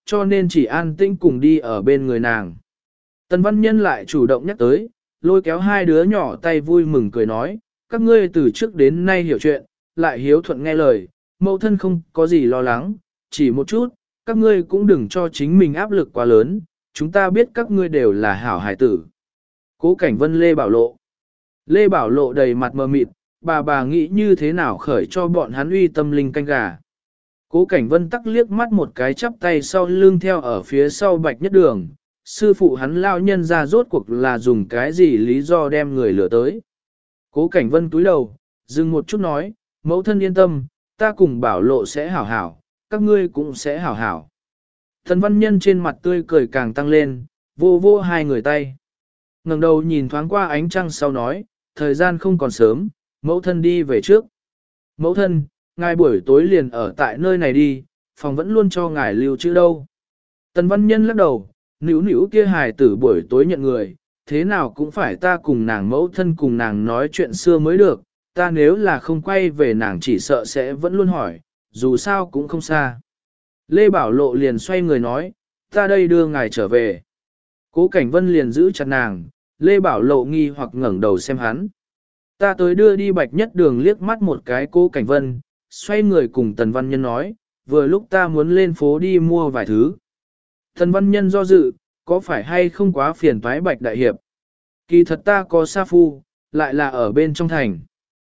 cho nên chỉ an tĩnh cùng đi ở bên người nàng. Tần Văn Nhân lại chủ động nhắc tới, lôi kéo hai đứa nhỏ tay vui mừng cười nói, các ngươi từ trước đến nay hiểu chuyện, lại hiếu thuận nghe lời, mẫu thân không có gì lo lắng, chỉ một chút, các ngươi cũng đừng cho chính mình áp lực quá lớn, chúng ta biết các ngươi đều là hảo hài tử. Cố Cảnh Vân Lê Bảo Lộ. Lê Bảo Lộ đầy mặt mờ mịt, bà nghĩ như thế nào khởi cho bọn hắn uy tâm linh canh gà. Cố Cảnh Vân tắc liếc mắt một cái chắp tay sau lưng theo ở phía sau Bạch Nhất Đường, sư phụ hắn lao nhân ra rốt cuộc là dùng cái gì lý do đem người lừa tới. Cố Cảnh Vân cúi đầu, dừng một chút nói, mẫu thân yên tâm, ta cùng Bảo Lộ sẽ hảo hảo, các ngươi cũng sẽ hảo hảo. Thần Văn Nhân trên mặt tươi cười càng tăng lên, vô vô hai người tay. Ngẩng đầu nhìn thoáng qua ánh trăng sau nói, thời gian không còn sớm, mẫu thân đi về trước. Mẫu thân, ngài buổi tối liền ở tại nơi này đi, phòng vẫn luôn cho ngài lưu trữ đâu. Tần Văn Nhân lắc đầu, nữu kia hài tử buổi tối nhận người, thế nào cũng phải ta cùng nàng mẫu thân cùng nàng nói chuyện xưa mới được, ta nếu là không quay về nàng chỉ sợ sẽ vẫn luôn hỏi, dù sao cũng không xa. Lê Bảo Lộ liền xoay người nói, ta đây đưa ngài trở về. Cố Cảnh Vân liền giữ chặt nàng, Lê Bảo Lộ nghi hoặc ngẩng đầu xem hắn. Ta tới đưa đi Bạch Nhất Đường liếc mắt một cái Cố Cảnh Vân, xoay người cùng Tần Văn Nhân nói, vừa lúc ta muốn lên phố đi mua vài thứ. Tần Văn Nhân do dự, có phải hay không quá phiền toái Bạch Đại Hiệp. Kỳ thật ta có sa phu, lại là ở bên trong thành.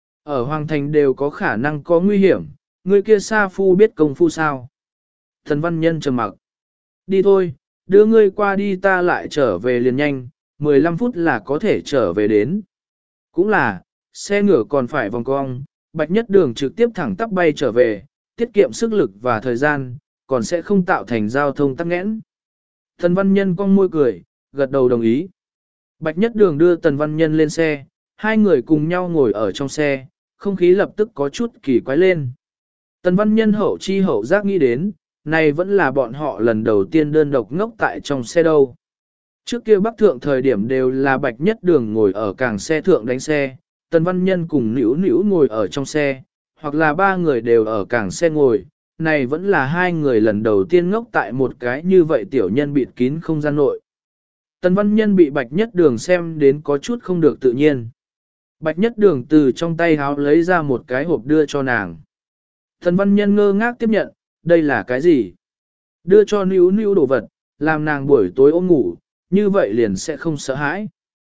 Ở Hoàng Thành đều có khả năng có nguy hiểm, người kia sa phu biết công phu sao. Tần Văn Nhân trầm mặc. Đi thôi, đưa ngươi qua đi ta lại trở về liền nhanh, 15 phút là có thể trở về đến. Cũng là, xe ngựa còn phải vòng cong, Bạch Nhất Đường trực tiếp thẳng tắp bay trở về, tiết kiệm sức lực và thời gian, còn sẽ không tạo thành giao thông tắc nghẽn. Tần Văn Nhân cong môi cười, gật đầu đồng ý. Bạch Nhất Đường đưa Tần Văn Nhân lên xe, hai người cùng nhau ngồi ở trong xe, không khí lập tức có chút kỳ quái lên. Tần Văn Nhân hậu chi hậu giác nghĩ đến, này vẫn là bọn họ lần đầu tiên đơn độc ngốc tại trong xe đâu. Trước kia Bắc Thượng thời điểm đều là Bạch Nhất Đường ngồi ở càng xe thượng đánh xe, Tần Văn Nhân cùng Nữu ngồi ở trong xe, hoặc là ba người đều ở càng xe ngồi, này vẫn là hai người lần đầu tiên ngốc tại một cái như vậy tiểu nhân bịt kín không gian nội. Tần Văn Nhân bị Bạch Nhất Đường xem đến có chút không được tự nhiên. Bạch Nhất Đường từ trong tay háo lấy ra một cái hộp đưa cho nàng. Tần Văn Nhân ngơ ngác tiếp nhận, đây là cái gì? Đưa cho Nữu đồ vật, làm nàng buổi tối ôm ngủ, như vậy liền sẽ không sợ hãi.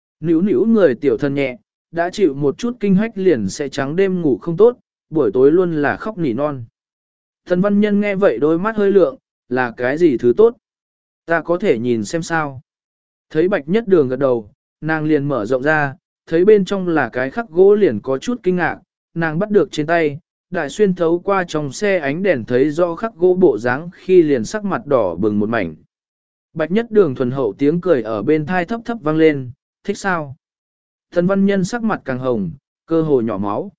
Nữu người tiểu thân nhẹ, đã chịu một chút kinh hách liền sẽ trắng đêm ngủ không tốt, buổi tối luôn là khóc nỉ non. Tần Văn Nhân nghe vậy đôi mắt hơi lượng, là cái gì thứ tốt? Ta có thể nhìn xem sao? Thấy Bạch Nhất Đường gật đầu, nàng liền mở rộng ra, thấy bên trong là cái khắc gỗ liền có chút kinh ngạc, nàng bắt được trên tay, đại xuyên thấu qua trong xe ánh đèn thấy do khắc gỗ bộ dáng khi liền sắc mặt đỏ bừng một mảnh. Bạch Nhất Đường thuần hậu tiếng cười ở bên thai thấp thấp vang lên, thích sao? Tần Văn Nhân sắc mặt càng hồng, cơ hồ nhỏ máu.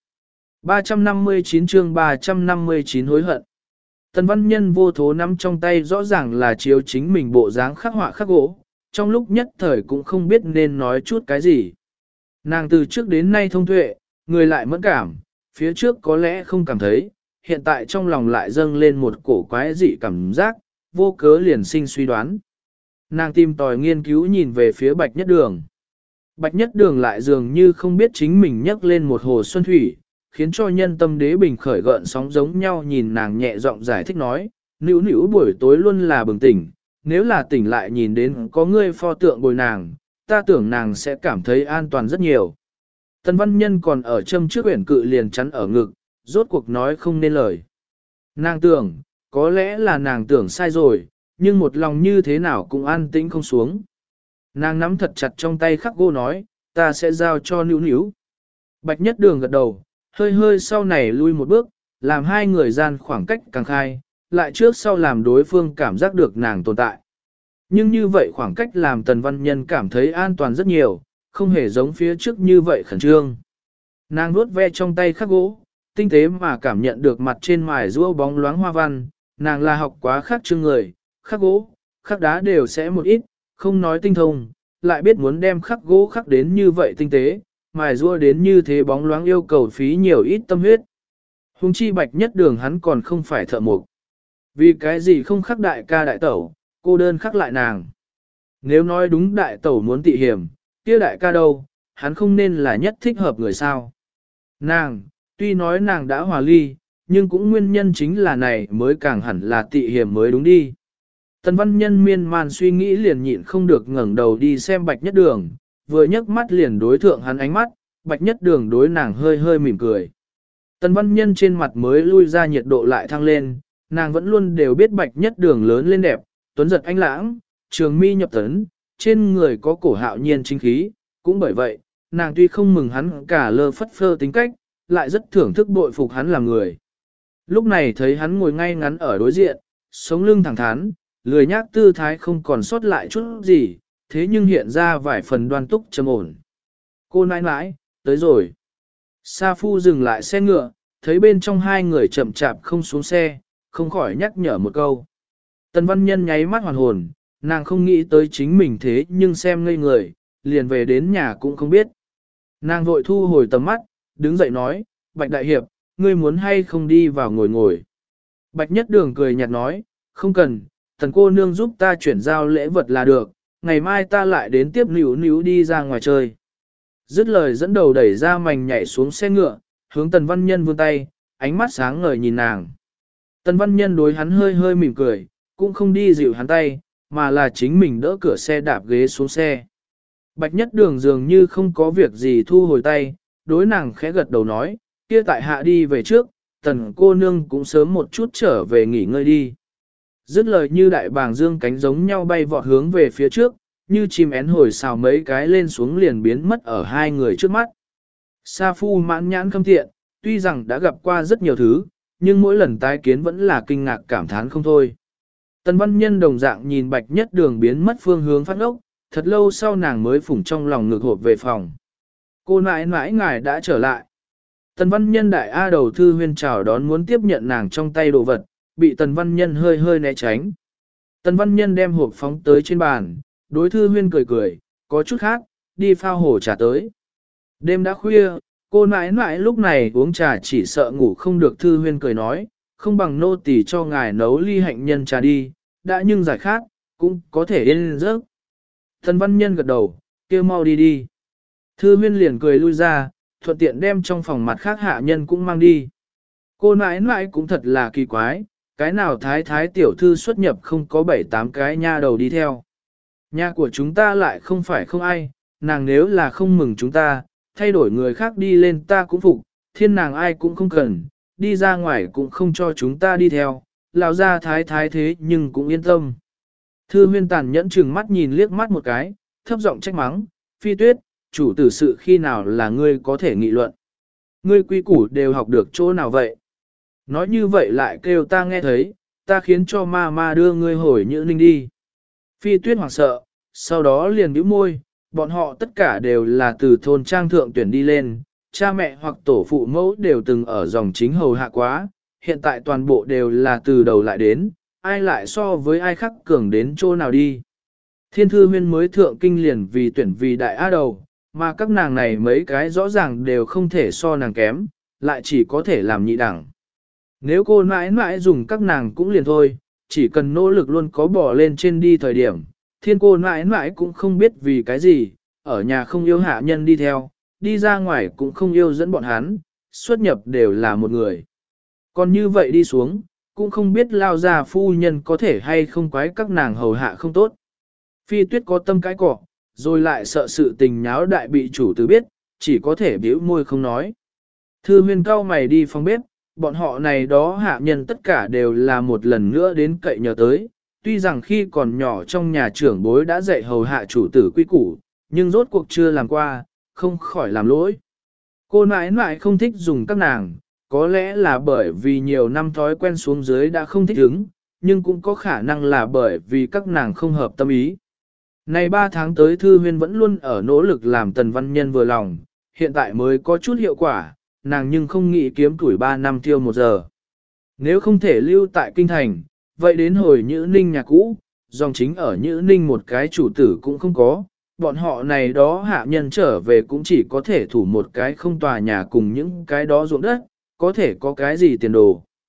359 chương 359 hối hận. Tần Văn Nhân vô thố nắm trong tay rõ ràng là chiếu chính mình bộ dáng khắc họa khắc gỗ, trong lúc nhất thời cũng không biết nên nói chút cái gì. Nàng từ trước đến nay thông tuệ, người lại mẫn cảm, phía trước có lẽ không cảm thấy, hiện tại trong lòng lại dâng lên một cổ quái dị cảm giác, vô cớ liền sinh suy đoán. Nàng tìm tòi nghiên cứu nhìn về phía Bạch Nhất Đường. Bạch Nhất Đường lại dường như không biết chính mình nhấc lên một hồ xuân thủy, khiến cho nhân tâm đế bình khởi gợn sóng giống nhau nhìn nàng nhẹ giọng giải thích nói, Nữu buổi tối luôn là bừng tỉnh, nếu là tỉnh lại nhìn đến có người pho tượng bồi nàng, ta tưởng nàng sẽ cảm thấy an toàn rất nhiều. Tần Văn Nhân còn ở châm trước uyển cự liền chắn ở ngực, rốt cuộc nói không nên lời. Nàng tưởng, có lẽ là nàng tưởng sai rồi, nhưng một lòng như thế nào cũng an tĩnh không xuống. Nàng nắm thật chặt trong tay khắc gỗ nói, ta sẽ giao cho Nữu. Bạch Nhất Đường gật đầu, hơi sau này lui một bước, làm hai người gian khoảng cách càng khai, lại trước sau làm đối phương cảm giác được nàng tồn tại. Nhưng như vậy khoảng cách làm Tần Văn Nhân cảm thấy an toàn rất nhiều, không hề giống phía trước như vậy khẩn trương. Nàng nuốt ve trong tay khắc gỗ, tinh tế mà cảm nhận được mặt trên mài rũa bóng loáng hoa văn, nàng là học quá khắc chương người, khắc gỗ, khắc đá đều sẽ một ít, không nói tinh thông, lại biết muốn đem khắc gỗ khắc đến như vậy tinh tế, mài rũa đến như thế bóng loáng yêu cầu phí nhiều ít tâm huyết. Hùng chi Bạch Nhất Đường hắn còn không phải thợ mộc. Vì cái gì không khắc đại ca đại tẩu, cô đơn khắc lại nàng. Nếu nói đúng đại tẩu muốn tị hiểm, kia đại ca đâu, hắn không nên là nhất thích hợp người sao. Nàng, tuy nói nàng đã hòa ly, nhưng cũng nguyên nhân chính là này mới càng hẳn là tị hiểm mới đúng đi. Tần Văn Nhân miên man suy nghĩ liền nhịn không được ngẩng đầu đi xem Bạch Nhất Đường, vừa nhấc mắt liền đối thượng hắn ánh mắt, Bạch Nhất Đường đối nàng hơi hơi mỉm cười. Tần Văn Nhân trên mặt mới lui ra nhiệt độ lại thăng lên, nàng vẫn luôn đều biết Bạch Nhất Đường lớn lên đẹp, tuấn giật anh lãng, trường mi nhập tấn, trên người có cổ hạo nhiên chính khí, cũng bởi vậy, nàng tuy không mừng hắn cả lơ phất phơ tính cách, lại rất thưởng thức bội phục hắn làm người. Lúc này thấy hắn ngồi ngay ngắn ở đối diện, sống lưng thẳng thắn, lười nhác tư thái không còn sót lại chút gì, thế nhưng hiện ra vài phần đoan túc trầm ổn. Cô nãi nãi, tới rồi. Sa Phu dừng lại xe ngựa, thấy bên trong hai người chậm chạp không xuống xe, không khỏi nhắc nhở một câu. Tần Văn Nhân nháy mắt hoàn hồn, nàng không nghĩ tới chính mình thế nhưng xem ngây người, liền về đến nhà cũng không biết. Nàng vội thu hồi tầm mắt, đứng dậy nói, Bạch Đại Hiệp, ngươi muốn hay không đi vào ngồi ngồi. Bạch Nhất Đường cười nhạt nói, không cần, Tần cô nương giúp ta chuyển giao lễ vật là được, ngày mai ta lại đến tiếp níu níu đi ra ngoài chơi. Dứt lời dẫn đầu đẩy ra mành nhảy xuống xe ngựa, hướng Tần Văn Nhân vươn tay, ánh mắt sáng ngời nhìn nàng. Tần Văn Nhân đối hắn hơi hơi mỉm cười, cũng không đi dịu hắn tay, mà là chính mình đỡ cửa xe đạp ghế xuống xe. Bạch Nhất Đường dường như không có việc gì thu hồi tay, đối nàng khẽ gật đầu nói, kia tại hạ đi về trước, Tần cô nương cũng sớm một chút trở về nghỉ ngơi đi. Dứt lời như đại bàng dương cánh giống nhau bay vọt hướng về phía trước, như chim én hồi xào mấy cái lên xuống liền biến mất ở hai người trước mắt. Sa Phu mãn nhãn khâm tiện, tuy rằng đã gặp qua rất nhiều thứ, nhưng mỗi lần tái kiến vẫn là kinh ngạc cảm thán không thôi. Tần Văn Nhân đồng dạng nhìn Bạch Nhất Đường biến mất phương hướng phát ốc, thật lâu sau nàng mới phủng trong lòng ngược hộp về phòng. Cô nãi nãi ngài đã trở lại. Tần Văn Nhân đại A đầu Thư Huyên chào đón muốn tiếp nhận nàng trong tay đồ vật, bị Tần Văn Nhân hơi hơi né tránh. Tần Văn Nhân đem hộp phóng tới trên bàn, đối Thư Huyên cười cười, có chút khác, đi phao hồ trà tới. Đêm đã khuya, cô nãi nãi lúc này uống trà chỉ sợ ngủ không được. Thư Huyên cười nói, không bằng nô tỳ cho ngài nấu ly hạnh nhân trà đi, đã nhưng giải khát, cũng có thể yên giấc. Tần Văn Nhân gật đầu, kêu mau đi đi. Thư Huyên liền cười lui ra, thuận tiện đem trong phòng mặt khác hạ nhân cũng mang đi. Cô nãi nãi cũng thật là kỳ quái, cái nào thái thái tiểu thư xuất nhập không có 7-8 cái nha đầu đi theo. Nhà của chúng ta lại không phải không ai, nàng nếu là không mừng chúng ta, thay đổi người khác đi lên ta cũng phục, thiên nàng ai cũng không cần, đi ra ngoài cũng không cho chúng ta đi theo, lão ra thái thái thế nhưng cũng yên tâm. Thư Huyên tàn nhẫn chừng mắt nhìn liếc mắt một cái, thấp giọng trách mắng, Phi Tuyết, chủ tử sự khi nào là ngươi có thể nghị luận. Ngươi quy củ đều học được chỗ nào vậy? Nói như vậy lại kêu ta nghe thấy, ta khiến cho ma ma đưa ngươi hồi Nhữ Ninh đi. Phi Tuyết hoảng sợ, sau đó liền bĩu môi, bọn họ tất cả đều là từ thôn trang thượng tuyển đi lên, cha mẹ hoặc tổ phụ mẫu đều từng ở dòng chính hầu hạ quá, hiện tại toàn bộ đều là từ đầu lại đến, ai lại so với ai khác cường đến chỗ nào đi. Thiên Thư Huyên mới thượng kinh liền vì tuyển vì đại á đầu, mà các nàng này mấy cái rõ ràng đều không thể so nàng kém, lại chỉ có thể làm nhị đẳng. Nếu cô mãi mãi dùng các nàng cũng liền thôi, chỉ cần nỗ lực luôn có bỏ lên trên đi thời điểm, thiên cô mãi mãi cũng không biết vì cái gì, ở nhà không yêu hạ nhân đi theo, đi ra ngoài cũng không yêu dẫn bọn hắn, xuất nhập đều là một người. Còn như vậy đi xuống, cũng không biết lao ra phu nhân có thể hay không quái các nàng hầu hạ không tốt. Phi Tuyết có tâm cái cọ, rồi lại sợ sự tình nháo đại bị chủ tử biết, chỉ có thể bĩu môi không nói. Thư Huyên cao mày đi phòng bếp, bọn họ này đó hạ nhân tất cả đều là một lần nữa đến cậy nhờ tới. Tuy rằng khi còn nhỏ trong nhà trưởng bối đã dạy hầu hạ chủ tử quy củ, nhưng rốt cuộc chưa làm qua, không khỏi làm lỗi. Cô nãi nãi không thích dùng các nàng, có lẽ là bởi vì nhiều năm thói quen xuống dưới đã không thích ứng, nhưng cũng có khả năng là bởi vì các nàng không hợp tâm ý. Này 3 tháng tới Thư Huyên vẫn luôn ở nỗ lực làm Tần Văn Nhân vừa lòng, hiện tại mới có chút hiệu quả, nàng nhưng không nghĩ kiếm tuổi 3 năm tiêu 1 giờ. Nếu không thể lưu tại kinh thành, vậy đến hồi Nhữ Ninh nhà cũ, dòng chính ở Nhữ Ninh một cái chủ tử cũng không có, bọn họ này đó hạ nhân trở về cũng chỉ có thể thủ một cái không tòa nhà cùng những cái đó ruộng đất, có thể có cái gì tiền đồ.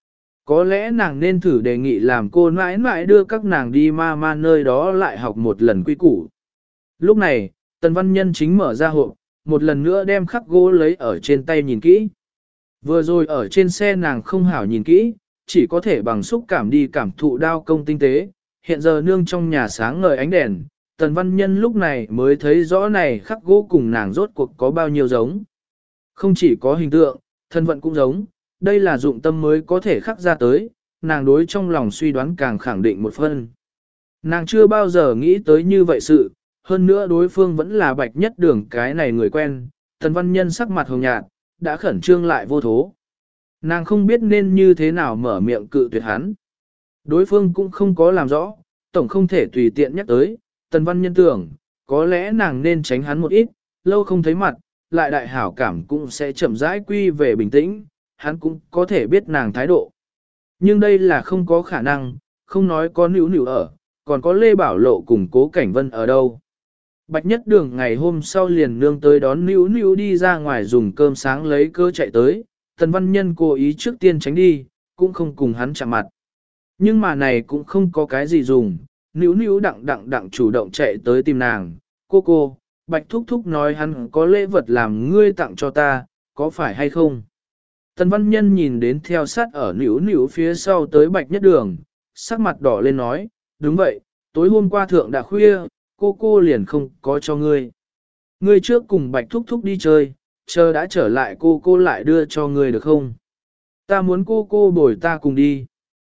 Có lẽ nàng nên thử đề nghị làm cô mãi mãi đưa các nàng đi ma ma nơi đó lại học một lần quy củ. Lúc này, Tần Văn Nhân chính mở ra hộp, một lần nữa đem khắc gỗ lấy ở trên tay nhìn kỹ. Vừa rồi ở trên xe nàng không hảo nhìn kỹ, chỉ có thể bằng xúc cảm đi cảm thụ đao công tinh tế. Hiện giờ nương trong nhà sáng ngời ánh đèn, Tần Văn Nhân lúc này mới thấy rõ này khắc gỗ cùng nàng rốt cuộc có bao nhiêu giống. Không chỉ có hình tượng, thân vận cũng giống, đây là dụng tâm mới có thể khắc ra tới, nàng đối trong lòng suy đoán càng khẳng định một phần. Nàng chưa bao giờ nghĩ tới như vậy sự, hơn nữa đối phương vẫn là Bạch Nhất Đường cái này người quen, Tần Văn Nhân sắc mặt hồng nhạt, đã khẩn trương lại vô thố. Nàng không biết nên như thế nào mở miệng cự tuyệt hắn. Đối phương cũng không có làm rõ, tổng không thể tùy tiện nhắc tới, Tần Văn Nhân tưởng, có lẽ nàng nên tránh hắn một ít, lâu không thấy mặt, lại đại hảo cảm cũng sẽ chậm rãi quy về bình tĩnh, hắn cũng có thể biết nàng thái độ. Nhưng đây là không có khả năng, không nói có nữu nữu ở, còn có Lê Bảo Lộ cùng Cố Cảnh Vân ở đâu. Bạch Nhất Đường ngày hôm sau liền nương tới đón nữu nữu đi ra ngoài dùng cơm sáng lấy cơ chạy tới, Tần Văn Nhân cố ý trước tiên tránh đi, cũng không cùng hắn chạm mặt. Nhưng mà này cũng không có cái gì dùng, nữu nữu đặng chủ động chạy tới tìm nàng, cô, Bạch Thúc Thúc nói hắn có lễ vật làm ngươi tặng cho ta, có phải hay không? Tần Văn Nhân nhìn đến theo sát ở nữu nữu phía sau tới Bạch Nhất Đường, sắc mặt đỏ lên nói, đúng vậy, tối hôm qua thượng đã khuya, cô liền không có cho ngươi. Ngươi trước cùng Bạch Thúc Thúc đi chơi, chờ đã trở lại cô lại đưa cho ngươi được không? Ta muốn cô bồi ta cùng đi.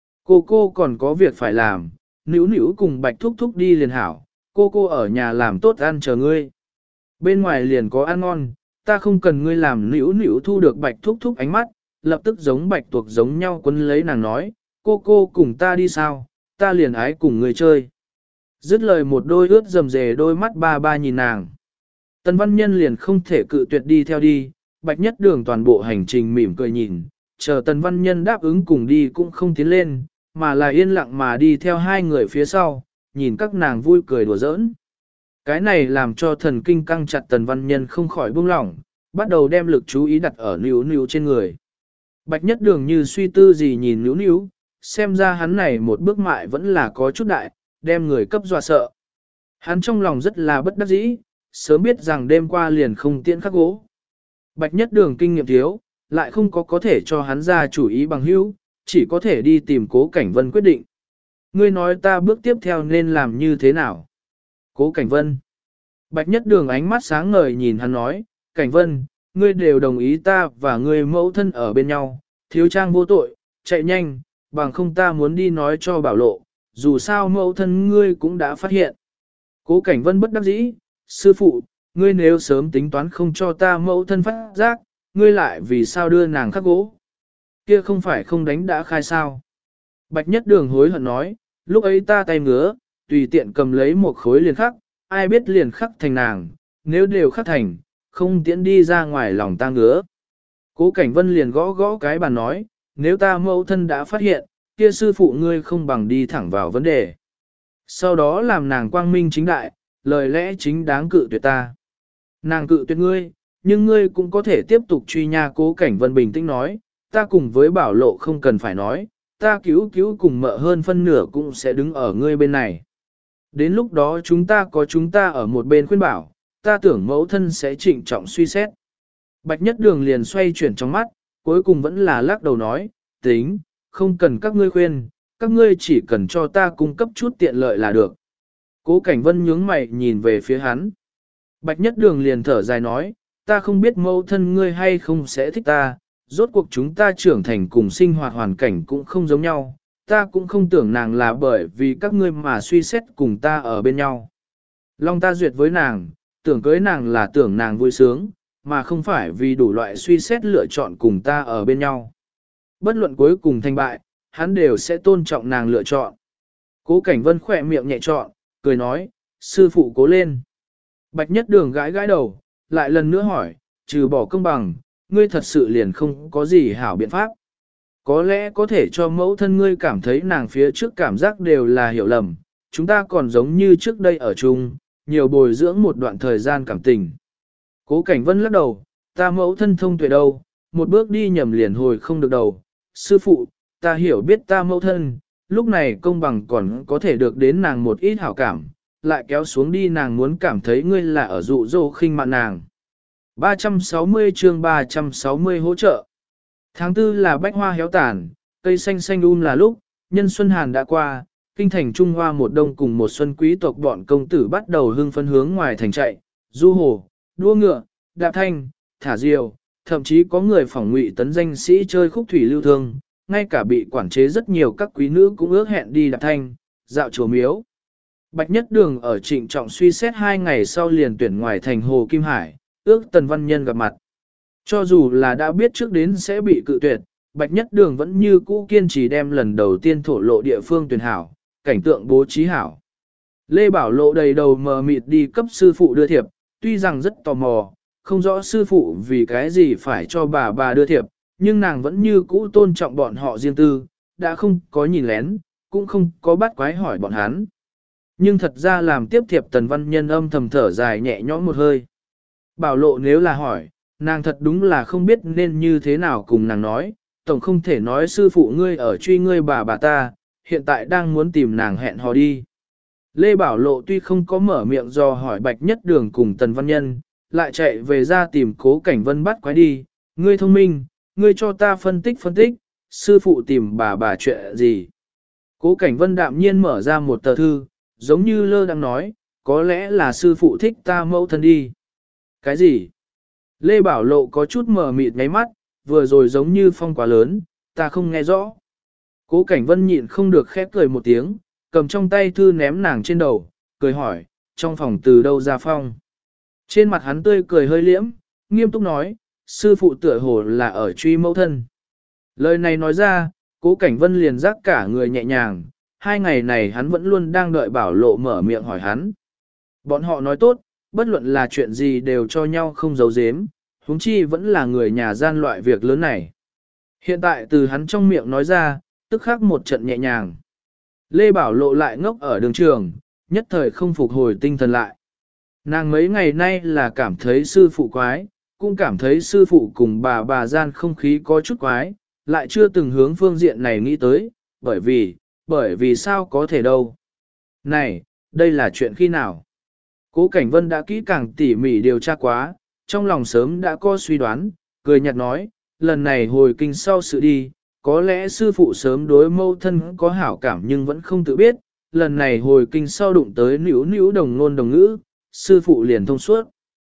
Cô còn có việc phải làm, nữu nữu cùng Bạch Thúc Thúc đi liền hảo, cô ở nhà làm tốt ăn chờ ngươi. Bên ngoài liền có ăn ngon, ta không cần ngươi làm nữu nữu thu được Bạch Thúc Thúc ánh mắt, lập tức giống Bạch tuộc giống nhau quấn lấy nàng nói, cô cùng ta đi sao, ta liền ái cùng ngươi chơi. Dứt lời một đôi ướt rầm rề đôi mắt ba nhìn nàng. Tần Văn Nhân liền không thể cự tuyệt đi theo đi, Bạch Nhất Đường toàn bộ hành trình mỉm cười nhìn, chờ Tần Văn Nhân đáp ứng cùng đi cũng không tiến lên, mà là yên lặng mà đi theo hai người phía sau, nhìn các nàng vui cười đùa giỡn. Cái này làm cho thần kinh căng chặt Tần Văn Nhân không khỏi buông lỏng, bắt đầu đem lực chú ý đặt ở níu trên người. Bạch Nhất Đường như suy tư gì nhìn níu, xem ra hắn này một bước mại vẫn là có chút đại, đem người cấp dọa sợ. Hắn trong lòng rất là bất đắc dĩ, sớm biết rằng đêm qua liền không tiễn khắc gỗ. Bạch Nhất Đường kinh nghiệm thiếu, lại không có thể cho hắn ra chủ ý bằng hữu, chỉ có thể đi tìm Cố Cảnh Vân quyết định. Ngươi nói ta bước tiếp theo nên làm như thế nào? Cố Cảnh Vân. Bạch Nhất Đường ánh mắt sáng ngời nhìn hắn nói, Cảnh Vân, ngươi đều đồng ý ta và ngươi mẫu thân ở bên nhau, thiếu trang vô tội, chạy nhanh, bằng không ta muốn đi nói cho Bảo Lộ, dù sao mẫu thân ngươi cũng đã phát hiện. Cố Cảnh Vân bất đắc dĩ, sư phụ, ngươi nếu sớm tính toán không cho ta mẫu thân phát giác, ngươi lại vì sao đưa nàng khắc gỗ? Kia không phải không đánh đã khai sao? Bạch Nhất Đường hối hận nói, lúc ấy ta tay ngứa, tùy tiện cầm lấy một khối liền khắc, ai biết liền khắc thành nàng, nếu đều khắc thành, không tiễn đi ra ngoài lòng ta ngứa. Cố Cảnh Vân liền gõ cái bàn nói, nếu ta mẫu thân đã phát hiện, kia sư phụ ngươi không bằng đi thẳng vào vấn đề. Sau đó làm nàng quang minh chính đại, lời lẽ chính đáng cự tuyệt ta. Nàng cự tuyệt ngươi, nhưng ngươi cũng có thể tiếp tục truy nha. Cố Cảnh Vân bình tĩnh nói, ta cùng với Bảo Lộ không cần phải nói, ta cứu cùng mợ hơn phân nửa cũng sẽ đứng ở ngươi bên này. Đến lúc đó chúng ta có chúng ta ở một bên khuyên bảo, ta tưởng mẫu thân sẽ trịnh trọng suy xét. Bạch Nhất Đường liền xoay chuyển trong mắt, cuối cùng vẫn là lắc đầu nói, tính, không cần các ngươi khuyên, các ngươi chỉ cần cho ta cung cấp chút tiện lợi là được. Cố Cảnh Vân nhướng mày nhìn về phía hắn. Bạch Nhất Đường liền thở dài nói, ta không biết mẫu thân ngươi hay không sẽ thích ta, rốt cuộc chúng ta trưởng thành cùng sinh hoạt hoàn cảnh cũng không giống nhau, ta cũng không tưởng nàng là bởi vì các ngươi mà suy xét cùng ta ở bên nhau. Long ta duyệt với nàng, tưởng cưới nàng là tưởng nàng vui sướng, mà không phải vì đủ loại suy xét lựa chọn cùng ta ở bên nhau. Bất luận cuối cùng thành bại, hắn đều sẽ tôn trọng nàng lựa chọn. Cố Cảnh Vân khỏe miệng nhẹ trọn, cười nói, sư phụ cố lên. Bạch Nhất Đường gãi đầu, lại lần nữa hỏi, trừ bỏ công bằng, ngươi thật sự liền không có gì hảo biện pháp. Có lẽ có thể cho mẫu thân ngươi cảm thấy nàng phía trước cảm giác đều là hiểu lầm, chúng ta còn giống như trước đây ở chung, nhiều bồi dưỡng một đoạn thời gian cảm tình. Cố Cảnh Vân lắc đầu, ta mẫu thân thông tuệ đâu, một bước đi nhầm liền hồi không được đầu. Sư phụ, ta hiểu biết ta mẫu thân, lúc này công bằng còn có thể được đến nàng một ít hảo cảm, lại kéo xuống đi nàng muốn cảm thấy ngươi là ở dụ dỗ khinh mạn nàng. 360 chương 360 hỗ trợ. Tháng 4 là bách hoa héo tàn, cây xanh xanh là lúc, nhân xuân hàn đã qua, kinh thành Trung Hoa một đông cùng một xuân quý tộc bọn công tử bắt đầu hưng phấn hướng ngoài thành chạy, du hồ, đua ngựa, đạp thanh, thả diều, thậm chí có người phỏng ngụy tấn danh sĩ chơi khúc thủy lưu thương, ngay cả bị quản chế rất nhiều các quý nữ cũng ước hẹn đi đạp thanh, dạo chùa miếu. Bạch Nhất Đường ở trịnh trọng suy xét 2 ngày sau liền tuyển ngoài thành Hồ Kim Hải, ước Tần Văn Nhân gặp mặt. Cho dù là đã biết trước đến sẽ bị cự tuyệt, Bạch Nhất Đường vẫn như cũ kiên trì đem lần đầu tiên thổ lộ địa phương tuyển hảo, cảnh tượng bố trí hảo. Lê Bảo Lộ đầy đầu mờ mịt đi cấp sư phụ đưa thiệp, tuy rằng rất tò mò, không rõ sư phụ vì cái gì phải cho bà đưa thiệp, nhưng nàng vẫn như cũ tôn trọng bọn họ riêng tư, đã không có nhìn lén, cũng không có bắt quái hỏi bọn hắn. Nhưng thật ra làm tiếp thiệp Tần Văn Nhân âm thầm thở dài nhẹ nhõm một hơi. Bảo Lộ nếu là hỏi, nàng thật đúng là không biết nên như thế nào cùng nàng nói, tổng không thể nói sư phụ ngươi ở truy ngươi bà ta, hiện tại đang muốn tìm nàng hẹn hò đi. Lê Bảo Lộ tuy không có mở miệng do hỏi Bạch Nhất Đường cùng Tần Văn Nhân, lại chạy về ra tìm Cố Cảnh Vân bắt quái đi, ngươi thông minh, ngươi cho ta phân tích, sư phụ tìm bà chuyện gì. Cố Cảnh Vân đạm nhiên mở ra một tờ thư, giống như lơ đang nói, có lẽ là sư phụ thích ta mẫu thân đi. Cái gì? Lê Bảo Lộ có chút mờ mịt ngáy mắt, vừa rồi giống như phong quá lớn, ta không nghe rõ. Cố Cảnh Vân nhịn không được khép cười một tiếng, cầm trong tay thư ném nàng trên đầu, cười hỏi, trong phòng từ đâu ra phong. Trên mặt hắn tươi cười hơi liễm, nghiêm túc nói, sư phụ tựa hồ là ở truy mẫu thân. Lời này nói ra, Cố Cảnh Vân liền giác cả người nhẹ nhàng, 2 ngày này hắn vẫn luôn đang đợi Bảo Lộ mở miệng hỏi hắn. Bọn họ nói tốt, bất luận là chuyện gì đều cho nhau không giấu giếm, huống chi vẫn là người nhà gian loại việc lớn này. Hiện tại từ hắn trong miệng nói ra, tức khắc một trận nhẹ nhàng. Lê Bảo Lộ lại ngốc ở đường trường, nhất thời không phục hồi tinh thần lại. Nàng mấy ngày nay là cảm thấy sư phụ quái, cũng cảm thấy sư phụ cùng bà gian không khí có chút quái, lại chưa từng hướng phương diện này nghĩ tới, bởi vì sao có thể đâu. Này, đây là chuyện khi nào? Cố Cảnh Vân đã kỹ càng tỉ mỉ điều tra quá, trong lòng sớm đã có suy đoán, cười nhạt nói, lần này hồi kinh sau sự đi, có lẽ sư phụ sớm đối mâu thân có hảo cảm nhưng vẫn không tự biết, lần này hồi kinh sau đụng tới nữu đồng ngôn đồng ngữ, sư phụ liền thông suốt.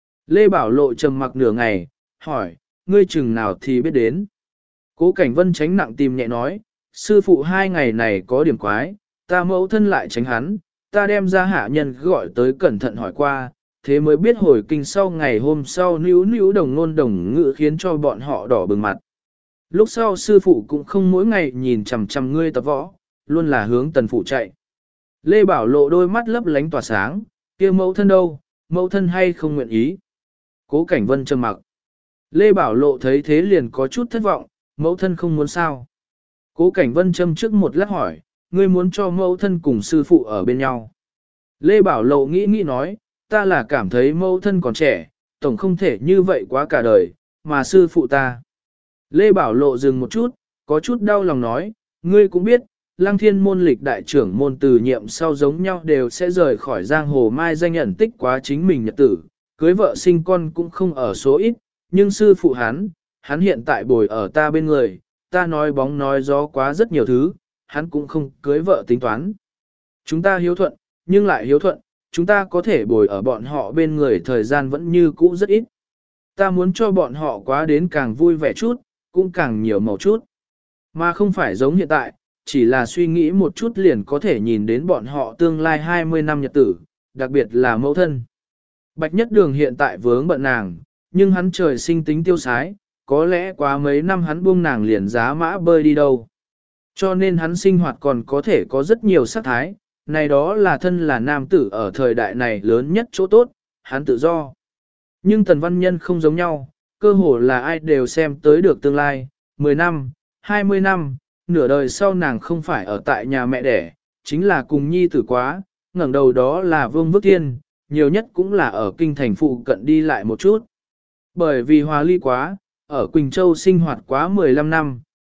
Lê Bảo Lộ trầm mặc nửa ngày, hỏi, ngươi chừng nào thì biết đến. Cố Cảnh Vân tránh nặng tìm nhẹ nói, sư phụ 2 ngày này có điểm quái, ta mẫu thân lại tránh hắn, ta đem ra hạ nhân gọi tới cẩn thận hỏi qua, thế mới biết hồi kinh sau ngày hôm sau nữu đồng ngôn đồng ngữ khiến cho bọn họ đỏ bừng mặt. Lúc sau sư phụ cũng không mỗi ngày nhìn chằm chằm ngươi tập võ, luôn là hướng tần phụ chạy. Lê Bảo Lộ đôi mắt lấp lánh tỏa sáng, kia mẫu thân đâu, mẫu thân hay không nguyện ý. Cố Cảnh Vân trầm mặc. Lê Bảo Lộ thấy thế liền có chút thất vọng, mẫu thân không muốn sao. Cố Cảnh Vân châm trước một lát hỏi, ngươi muốn cho mẫu thân cùng sư phụ ở bên nhau. Lê Bảo Lộ nghĩ nói, ta là cảm thấy mẫu thân còn trẻ, tổng không thể như vậy quá cả đời, mà sư phụ ta. Lê Bảo Lộ dừng một chút, có chút đau lòng nói, ngươi cũng biết, Lăng Thiên môn lịch đại trưởng môn từ nhiệm sau giống nhau đều sẽ rời khỏi giang hồ mai danh ẩn tích quá chính mình nhật tử, cưới vợ sinh con cũng không ở số ít, nhưng sư phụ hắn hiện tại bồi ở ta bên người, ta nói bóng nói gió quá rất nhiều thứ, hắn cũng không cưới vợ tính toán. Chúng ta hiếu thuận, nhưng lại hiếu thuận, chúng ta có thể bồi ở bọn họ bên người thời gian vẫn như cũ rất ít. Ta muốn cho bọn họ quá đến càng vui vẻ chút, cũng càng nhiều màu chút. Mà không phải giống hiện tại, chỉ là suy nghĩ một chút liền có thể nhìn đến bọn họ tương lai 20 năm nhật tử, đặc biệt là mẫu thân. Bạch Nhất Đường hiện tại vướng bận nàng, nhưng hắn trời sinh tính tiêu sái, có lẽ quá mấy năm hắn buông nàng liền giá mã bơi đi đâu. Cho nên hắn sinh hoạt còn có thể có rất nhiều sắc thái, này đó là thân là nam tử ở thời đại này lớn nhất chỗ tốt, hắn tự do. Nhưng Tần Văn Nhân không giống nhau, cơ hồ là ai đều xem tới được tương lai, 10 năm, 20 năm, nửa đời sau nàng không phải ở tại nhà mẹ đẻ, chính là cùng nhi tử quá, ngẩng đầu đó là Vương Vước Thiên, nhiều nhất cũng là ở kinh thành phụ cận đi lại một chút. Bởi vì hòa ly quá, ở Quỳnh Châu sinh hoạt quá 15 năm,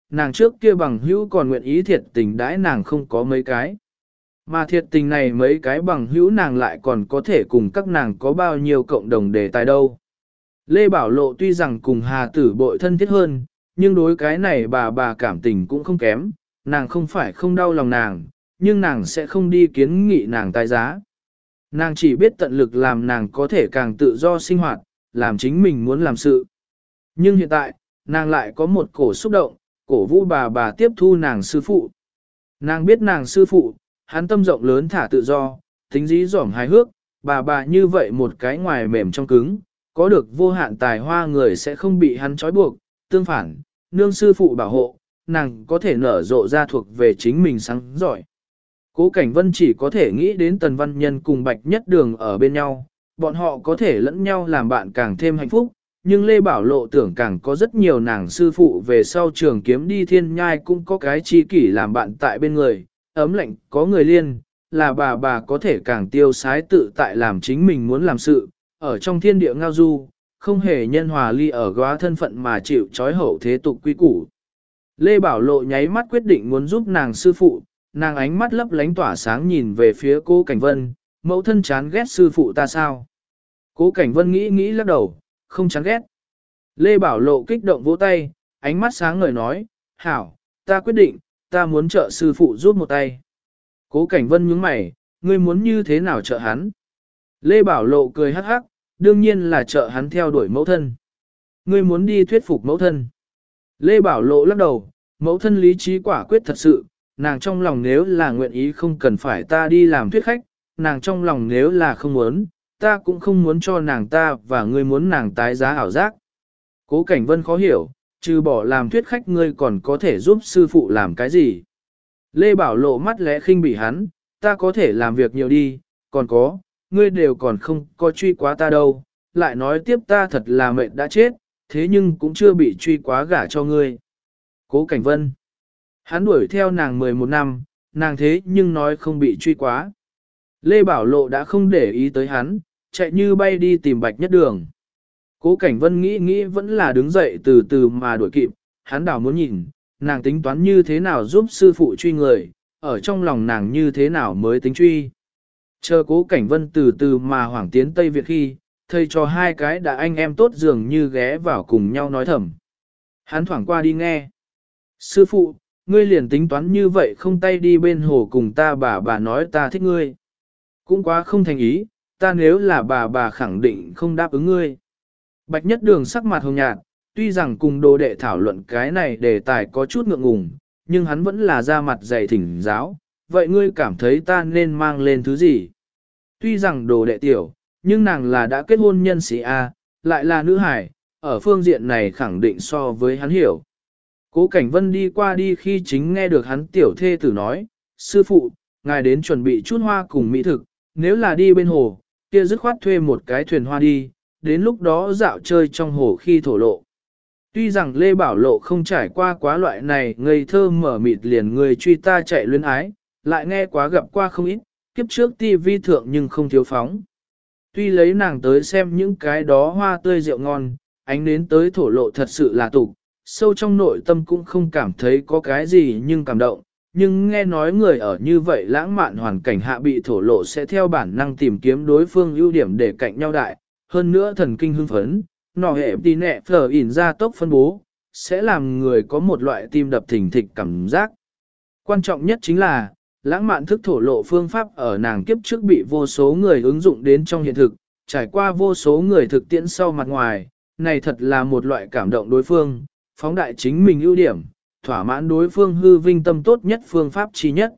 nàng trước kia bằng hữu còn nguyện ý thiệt tình đãi nàng không có mấy cái. Mà thiệt tình này mấy cái bằng hữu nàng lại còn có thể cùng các nàng có bao nhiêu cộng đồng đề tài đâu. Lê Bảo Lộ tuy rằng cùng Hà Tử Bội thân thiết hơn, nhưng đối cái này bà cảm tình cũng không kém, nàng không phải không đau lòng nàng, nhưng nàng sẽ không đi kiến nghị nàng tái giá. Nàng chỉ biết tận lực làm nàng có thể càng tự do sinh hoạt, làm chính mình muốn làm sự. Nhưng hiện tại, nàng lại có một cổ xúc động, cổ vũ bà tiếp thu nàng sư phụ. Nàng biết nàng sư phụ, hắn tâm rộng lớn thả tự do, tính dí dỏm hài hước, bà như vậy một cái ngoài mềm trong cứng, có được vô hạn tài hoa người sẽ không bị hắn trói buộc, tương phản, nương sư phụ bảo hộ, nàng có thể nở rộ ra thuộc về chính mình sáng giỏi. Cố Cảnh Vân chỉ có thể nghĩ đến Tần Văn Nhân cùng Bạch Nhất Đường ở bên nhau, bọn họ có thể lẫn nhau làm bạn càng thêm hạnh phúc, nhưng Lê Bảo Lộ tưởng càng có rất nhiều nàng sư phụ về sau trường kiếm đi thiên nhai cũng có cái chi kỷ làm bạn tại bên người, ấm lạnh có người liên, là bà có thể càng tiêu sái tự tại làm chính mình muốn làm sự, ở trong thiên địa ngao du, không hề nhân hòa ly ở góa thân phận mà chịu trói hậu thế tục quy củ. Lê Bảo Lộ nháy mắt quyết định muốn giúp nàng sư phụ, nàng ánh mắt lấp lánh tỏa sáng nhìn về phía Cố Cảnh Vân, mẫu thân chán ghét sư phụ ta sao? Cố Cảnh Vân nghĩ lắc đầu, không chán ghét. Lê Bảo Lộ kích động vỗ tay, ánh mắt sáng ngời nói, hảo, ta quyết định, ta muốn trợ sư phụ giúp một tay. Cố Cảnh Vân nhướng mày, ngươi muốn như thế nào trợ hắn? Lê Bảo Lộ cười hắc hắc, đương nhiên là trợ hắn theo đuổi mẫu thân. Ngươi muốn đi thuyết phục mẫu thân. Lê Bảo Lộ lắc đầu, mẫu thân lý trí quả quyết thật sự, nàng trong lòng nếu là nguyện ý không cần phải ta đi làm thuyết khách, nàng trong lòng nếu là không muốn, ta cũng không muốn cho nàng ta và ngươi muốn nàng tái giá ảo giác. Cố Cảnh Vân khó hiểu, trừ bỏ làm thuyết khách ngươi còn có thể giúp sư phụ làm cái gì. Lê Bảo Lộ mắt lẽ khinh bỉ hắn, ta có thể làm việc nhiều đi, còn có, ngươi đều còn không có truy quá ta đâu, lại nói tiếp ta thật là mệt đã chết, thế nhưng cũng chưa bị truy quá gả cho ngươi. Cố Cảnh Vân, hắn đuổi theo nàng 11 năm, nàng thế nhưng nói không bị truy quá. Lê Bảo Lộ đã không để ý tới hắn, chạy như bay đi tìm Bạch Nhất Đường. Cố Cảnh Vân nghĩ vẫn là đứng dậy từ từ mà đuổi kịp, hắn đảo muốn nhìn, nàng tính toán như thế nào giúp sư phụ truy người, ở trong lòng nàng như thế nào mới tính truy. Chờ Cố Cảnh Vân từ từ mà hoảng tiến Tây Việt khi, thầy cho hai cái đã anh em tốt dường như ghé vào cùng nhau nói thầm. Hắn thoảng qua đi nghe. Sư phụ, ngươi liền tính toán như vậy không tay đi bên hồ cùng ta bà nói ta thích ngươi. Cũng quá không thành ý, ta nếu là bà khẳng định không đáp ứng ngươi. Bạch Nhất Đường sắc mặt hồng nhạt, tuy rằng cùng đồ đệ thảo luận cái này đề tài có chút ngượng ngùng, nhưng hắn vẫn là ra mặt dày thỉnh giáo, vậy ngươi cảm thấy ta nên mang lên thứ gì? Tuy rằng đồ đệ tiểu, nhưng nàng là đã kết hôn nhân sĩ A, lại là nữ hải, ở phương diện này khẳng định so với hắn hiểu. Cố Cảnh Vân đi qua đi khi chính nghe được hắn tiểu thê tử nói, sư phụ, ngài đến chuẩn bị chút hoa cùng mỹ thực, nếu là đi bên hồ, kia dứt khoát thuê một cái thuyền hoa đi, đến lúc đó dạo chơi trong hồ khi thổ lộ. Tuy rằng Lê Bảo Lộ không trải qua quá loại này ngây thơ mở mịt liền người truy ta chạy luyến ái, lại nghe quá gặp qua không ít, kiếp trước tivi thượng nhưng không thiếu phóng. Tuy lấy nàng tới xem những cái đó hoa tươi rượu ngon, ánh đến tới thổ lộ thật sự là tục, sâu trong nội tâm cũng không cảm thấy có cái gì nhưng cảm động, nhưng nghe nói người ở như vậy lãng mạn hoàn cảnh hạ bị thổ lộ sẽ theo bản năng tìm kiếm đối phương ưu điểm để cạnh nhau đại, hơn nữa thần kinh hưng phấn, nọ hệ tí nẹ phở ỉn ra tốc phân bố, sẽ làm người có một loại tim đập thình thịch cảm giác. Quan trọng nhất chính là, lãng mạn thức thổ lộ phương pháp ở nàng kiếp trước bị vô số người ứng dụng đến trong hiện thực, trải qua vô số người thực tiễn sau mặt ngoài, này thật là một loại cảm động đối phương, phóng đại chính mình ưu điểm, thỏa mãn đối phương hư vinh tâm tốt nhất phương pháp chi nhất.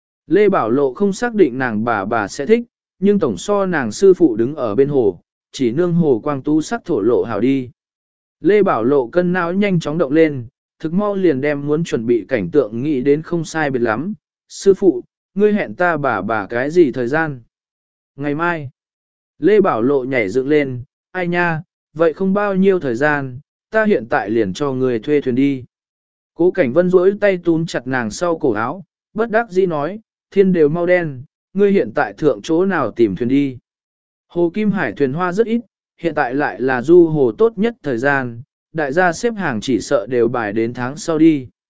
Lê Bảo Lộ không xác định nàng bà sẽ thích, nhưng tổng so nàng sư phụ đứng ở bên hồ, chỉ nương hồ quang tú sắc thổ lộ hảo đi. Lê Bảo Lộ cân não nhanh chóng động lên, thực mau liền đem muốn chuẩn bị cảnh tượng nghĩ đến không sai biệt lắm. Sư phụ, ngươi hẹn ta bà cái gì thời gian? Ngày mai. Lê Bảo Lộ nhảy dựng lên, ai nha, vậy không bao nhiêu thời gian, ta hiện tại liền cho người thuê thuyền đi. Cố Cảnh Vân duỗi tay túm chặt nàng sau cổ áo, bất đắc dĩ nói, thiên đều mau đen, ngươi hiện tại thượng chỗ nào tìm thuyền đi. Hồ Kim Hải thuyền hoa rất ít, hiện tại lại là du hồ tốt nhất thời gian, đại gia xếp hàng chỉ sợ đều bài đến tháng sau đi.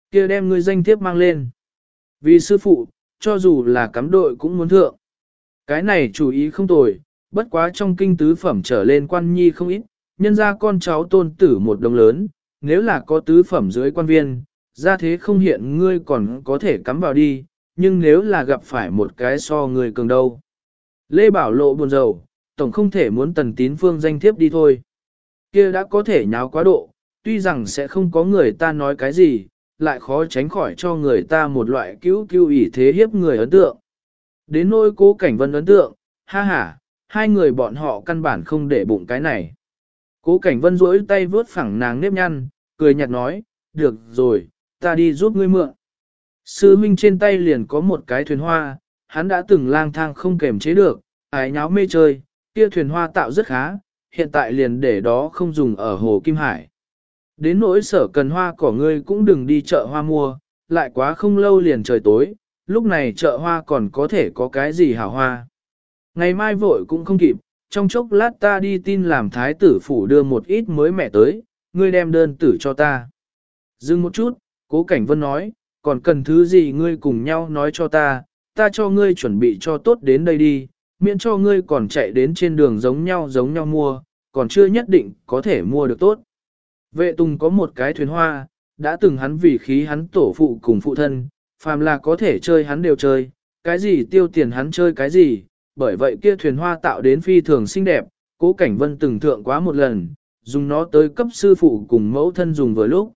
Kia đem ngươi danh thiếp mang lên. Vì sư phụ, cho dù là cắm đội cũng muốn thượng. Cái này chủ ý không tồi, bất quá trong kinh tứ phẩm trở lên quan nhi không ít, nhân ra con cháu tôn tử một đồng lớn, nếu là có tứ phẩm dưới quan viên, ra thế không hiện ngươi còn có thể cắm vào đi, nhưng nếu là gặp phải một cái so người cường đâu. Lê Bảo Lộ buồn rầu, tổng không thể muốn Tần Tín Phương danh thiếp đi thôi. Kia đã có thể nháo quá độ, tuy rằng sẽ không có người ta nói cái gì, lại khó tránh khỏi cho người ta một loại cứu ỷ thế hiếp người ấn tượng. Đến nỗi Cố Cảnh Vân ấn tượng, ha ha, hai người bọn họ căn bản không để bụng cái này. Cố Cảnh Vân duỗi tay vướt phẳng nàng nếp nhăn, cười nhạt nói, được rồi, ta đi giúp ngươi mượn. Sư huynh trên tay liền có một cái thuyền hoa, hắn đã từng lang thang không kềm chế được, ái nháo mê chơi, kia thuyền hoa tạo rất khá, hiện tại liền để đó không dùng ở Hồ Kim Hải. Đến nỗi sở cần hoa cỏ ngươi cũng đừng đi chợ hoa mua, lại quá không lâu liền trời tối, lúc này chợ hoa còn có thể có cái gì hảo hoa. Ngày mai vội cũng không kịp, trong chốc lát ta đi tin làm thái tử phủ đưa một ít mới mẹ tới, ngươi đem đơn tử cho ta. Dừng một chút, Cố Cảnh Vân nói, còn cần thứ gì ngươi cùng nhau nói cho ta cho ngươi chuẩn bị cho tốt đến đây đi, miễn cho ngươi còn chạy đến trên đường giống nhau mua, còn chưa nhất định có thể mua được tốt. Vệ Tùng có một cái thuyền hoa, đã từng hắn vì khí hắn tổ phụ cùng phụ thân, phàm là có thể chơi hắn đều chơi, cái gì tiêu tiền hắn chơi cái gì, bởi vậy kia thuyền hoa tạo đến phi thường xinh đẹp, Cố Cảnh Vân từng thượng quá một lần, dùng nó tới cấp sư phụ cùng mẫu thân dùng vừa lúc.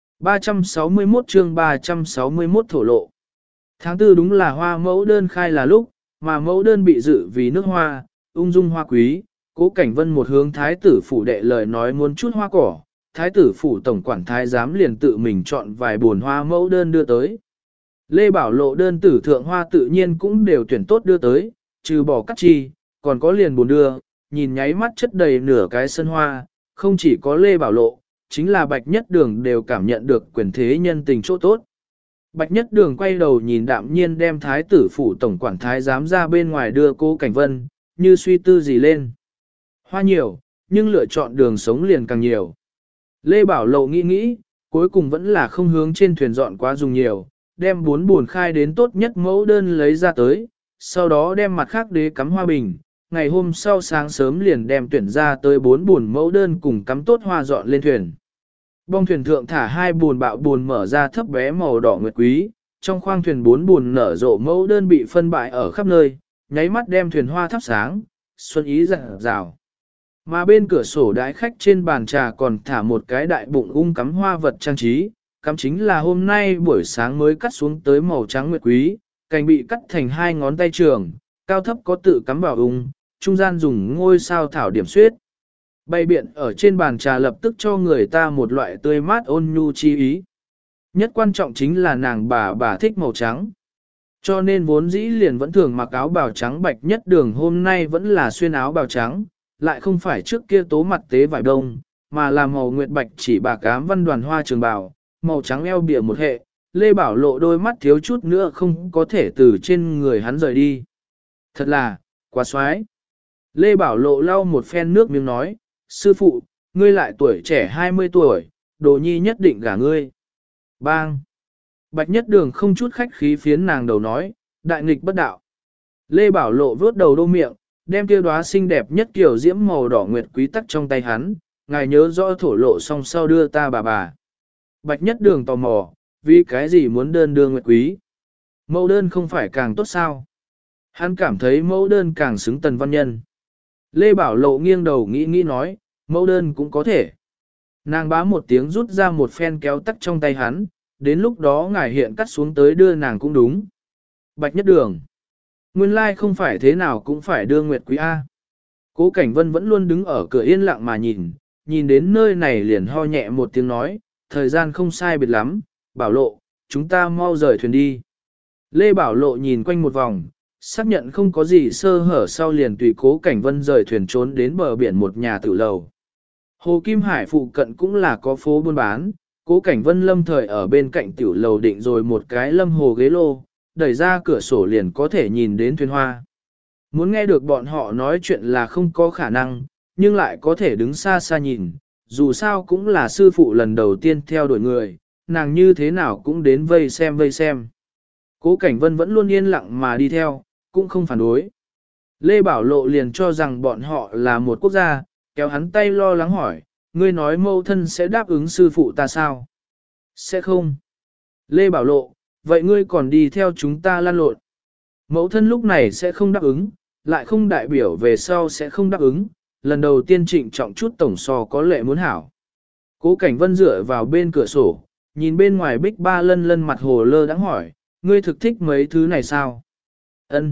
361 chương 361 thổ lộ. Tháng 4 đúng là hoa mẫu đơn khai là lúc, mà mẫu đơn bị dự vì nước hoa, ung dung hoa quý, Cố Cảnh Vân một hướng thái tử phủ đệ lời nói muốn chút hoa cỏ, thái tử phủ tổng quản thái giám liền tự mình chọn vài buồn hoa mẫu đơn đưa tới. Lê Bảo Lộ đơn tử thượng hoa tự nhiên cũng đều tuyển tốt đưa tới, trừ bỏ cắt chi, còn có liền buồn đưa, nhìn nháy mắt chất đầy nửa cái sân hoa, không chỉ có Lê Bảo Lộ, chính là Bạch Nhất Đường đều cảm nhận được quyền thế nhân tình chỗ tốt. Bạch Nhất Đường quay đầu nhìn đạm nhiên đem thái tử phủ tổng quản thái giám ra bên ngoài đưa Cố Cảnh Vân, như suy tư gì lên. Hoa nhiều, nhưng lựa chọn đường sống liền càng nhiều. Lê Bảo Lộ nghĩ, cuối cùng vẫn là không hướng trên thuyền dọn quá dùng nhiều, đem 4 buồn khai đến tốt nhất mẫu đơn lấy ra tới, sau đó đem mặt khác đế cắm hoa bình. Ngày hôm sau sáng sớm liền đem tuyển ra tới 4 buồn mẫu đơn cùng cắm tốt hoa dọn lên thuyền. Bong thuyền thượng thả 2 buồn bạo buồn mở ra thấp bé màu đỏ nguyệt quý, trong khoang thuyền 4 buồn nở rộ mẫu đơn bị phân bại ở khắp nơi, nháy mắt đem thuyền hoa thắp sáng, xuân ý rạng rào. Mà bên cửa sổ đái khách trên bàn trà còn thả một cái đại bụng cắm hoa vật trang trí, cắm chính là hôm nay buổi sáng mới cắt xuống tới màu trắng nguyệt quý, cành bị cắt thành 2 ngón tay trường, cao thấp có tự cắm vào trung gian dùng ngôi sao thảo điểm xuyết. Bày biện ở trên bàn trà lập tức cho người ta một loại tươi mát ôn nhu chi ý. Nhất quan trọng chính là nàng bà thích màu trắng. Cho nên vốn dĩ liền vẫn thường mặc áo bào trắng Bạch Nhất Đường hôm nay vẫn là xuyên áo bào trắng, lại không phải trước kia tố mặt tế vải đông, mà là màu nguyệt bạch chỉ bạc ám văn đoàn hoa trường bào, màu trắng eo bìa một hệ. Lê Bảo Lộ đôi mắt thiếu chút nữa không có thể từ trên người hắn rời đi. Thật là, quá xoái. Lê Bảo Lộ lau một phen nước miếng nói, sư phụ, ngươi lại tuổi trẻ 20 tuổi, đồ nhi nhất định gả ngươi. Bang! Bạch Nhất Đường không chút khách khí phiến nàng đầu nói, đại nghịch bất đạo. Lê Bảo Lộ vớt đầu đô miệng, đem kia đóa xinh đẹp nhất kiểu diễm màu đỏ nguyệt quý tắc trong tay hắn, ngài nhớ rõ thổ lộ xong sau đưa ta bà. Bạch Nhất Đường tò mò, vì cái gì muốn đơn đưa nguyệt quý? Mẫu đơn không phải càng tốt sao? Hắn cảm thấy mẫu đơn càng xứng Tần Văn Nhân. Lê Bảo Lộ nghiêng đầu nghĩ nói, mẫu đơn cũng có thể. Nàng bá một tiếng rút ra một phen kéo tắc trong tay hắn, đến lúc đó ngài hiện cắt xuống tới đưa nàng cũng đúng. Bạch Nhất Đường. Nguyên lai không phải thế nào cũng phải đưa nguyệt quý A. Cố Cảnh Vân vẫn luôn đứng ở cửa yên lặng mà nhìn đến nơi này liền ho nhẹ một tiếng nói, thời gian không sai biệt lắm, Bảo Lộ, chúng ta mau rời thuyền đi. Lê Bảo Lộ nhìn quanh một vòng, xác nhận không có gì sơ hở sau liền tùy Cố Cảnh Vân rời thuyền trốn đến bờ biển một nhà tử lầu. Hồ Kim Hải phụ cận cũng là có phố buôn bán, Cố Cảnh Vân lâm thời ở bên cạnh tiểu lầu định rồi một cái lâm hồ ghế lô, đẩy ra cửa sổ liền có thể nhìn đến thuyền hoa. Muốn nghe được bọn họ nói chuyện là không có khả năng, nhưng lại có thể đứng xa xa nhìn, dù sao cũng là sư phụ lần đầu tiên theo đuổi người, nàng như thế nào cũng đến vây xem. Cố Cảnh Vân vẫn luôn yên lặng mà đi theo, cũng không phản đối. Lê Bảo Lộ liền cho rằng bọn họ là một quốc gia, kéo hắn tay lo lắng hỏi, ngươi nói mẫu thân sẽ đáp ứng sư phụ ta sao? Sẽ không. Lê Bảo Lộ, vậy ngươi còn đi theo chúng ta lan lộn. Mẫu thân lúc này sẽ không đáp ứng, lại không đại biểu về sau sẽ không đáp ứng, lần đầu tiên trịnh trọng chút tổng so có lệ muốn hảo. Cố Cảnh Vân dựa vào bên cửa sổ, nhìn bên ngoài bích ba lân mặt hồ lơ đãng hỏi, ngươi thực thích mấy thứ này sao? Ân.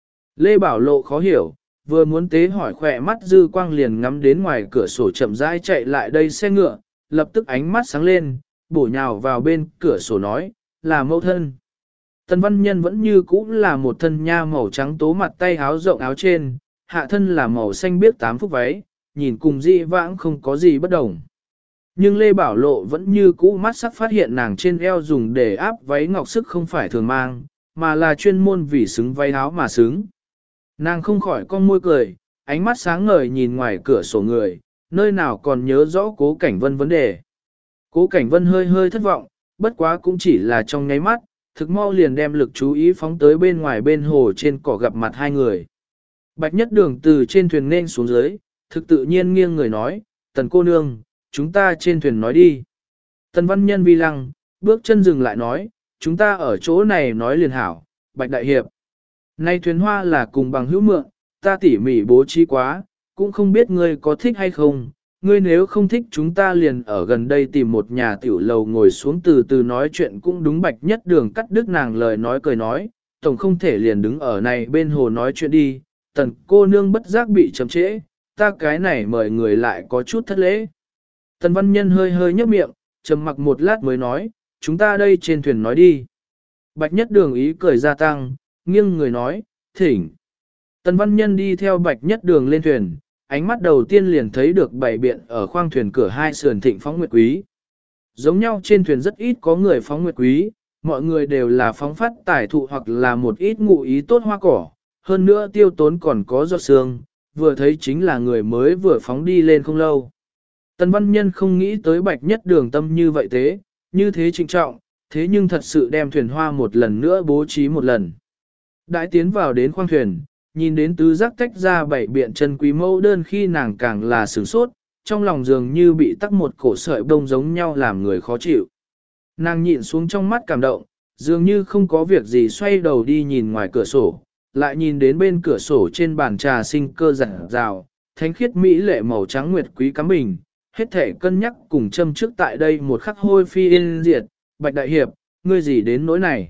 Lê Bảo Lộ khó hiểu, vừa muốn tế hỏi khỏe mắt dư quang liền ngắm đến ngoài cửa sổ chậm rãi chạy lại đây xe ngựa, lập tức ánh mắt sáng lên, bổ nhào vào bên cửa sổ nói, là mẫu thân. Tần Văn Nhân vẫn như cũ là một thân nha màu trắng tố mặt tay áo rộng áo trên, hạ thân là màu xanh biếc 8 phúc váy, nhìn cùng dị vãng không có gì bất đồng. Nhưng Lê Bảo Lộ vẫn như cũ mắt sắc phát hiện nàng trên eo dùng để áp váy ngọc sức không phải thường mang, mà là chuyên môn vì xứng váy áo mà xứng. Nàng không khỏi cong môi cười, ánh mắt sáng ngời nhìn ngoài cửa sổ người, nơi nào còn nhớ rõ Cố Cảnh Vân vấn đề. Cố Cảnh Vân hơi thất vọng, bất quá cũng chỉ là trong nháy mắt, thực mau liền đem lực chú ý phóng tới bên ngoài bên hồ trên cỏ gặp mặt hai người. Bạch Nhất Đường từ trên thuyền nên xuống dưới, thực tự nhiên nghiêng người nói, Tần cô nương, chúng ta trên thuyền nói đi. Tần Văn Nhân vi lăng, bước chân dừng lại nói, chúng ta ở chỗ này nói liền hảo, Bạch Đại Hiệp. Nay thuyền hoa là cùng bằng hữu mượn, ta tỉ mỉ bố trí quá, cũng không biết ngươi có thích hay không. Ngươi nếu không thích chúng ta liền ở gần đây tìm một nhà tiểu lầu ngồi xuống từ từ nói chuyện cũng đúng. Bạch Nhất Đường cắt đứt nàng lời nói cười nói, tổng không thể liền đứng ở này bên hồ nói chuyện đi, Tần cô nương bất giác bị chậm trễ, ta cái này mời người lại có chút thất lễ. Tần Văn Nhân hơi nhếch miệng, trầm mặc một lát mới nói, chúng ta đây trên thuyền nói đi. Bạch Nhất Đường ý cười gia tăng, nghiêng người nói, thỉnh. Tần Văn Nhân đi theo Bạch Nhất Đường lên thuyền, ánh mắt đầu tiên liền thấy được bày biện ở khoang thuyền cửa hai sườn thịnh phóng nguyệt quý. Giống nhau trên thuyền rất ít có người phóng nguyệt quý, mọi người đều là phóng phát tài thụ hoặc là một ít ngụ ý tốt hoa cỏ, hơn nữa tiêu tốn còn có giọt sương, vừa thấy chính là người mới vừa phóng đi lên không lâu. Tần Văn Nhân không nghĩ tới Bạch Nhất Đường tâm như vậy thế, như thế trịnh trọng, thế nhưng thật sự đem thuyền hoa một lần nữa bố trí một lần. Đãi tiến vào đến khoang thuyền, nhìn đến tứ giác tách ra bảy biện chân quý mẫu đơn khi nàng càng là sửng sốt, trong lòng dường như bị tắc một cổ sợi bông giống nhau làm người khó chịu. Nàng nhịn xuống trong mắt cảm động, dường như không có việc gì xoay đầu đi nhìn ngoài cửa sổ, lại nhìn đến bên cửa sổ trên bàn trà sinh cơ rạng rào, thánh khiết mỹ lệ màu trắng nguyệt quý cắm bình, hết thể cân nhắc cùng châm trước tại đây một khắc hôi phi yên diệt. Bạch Đại Hiệp, ngươi gì đến nỗi này?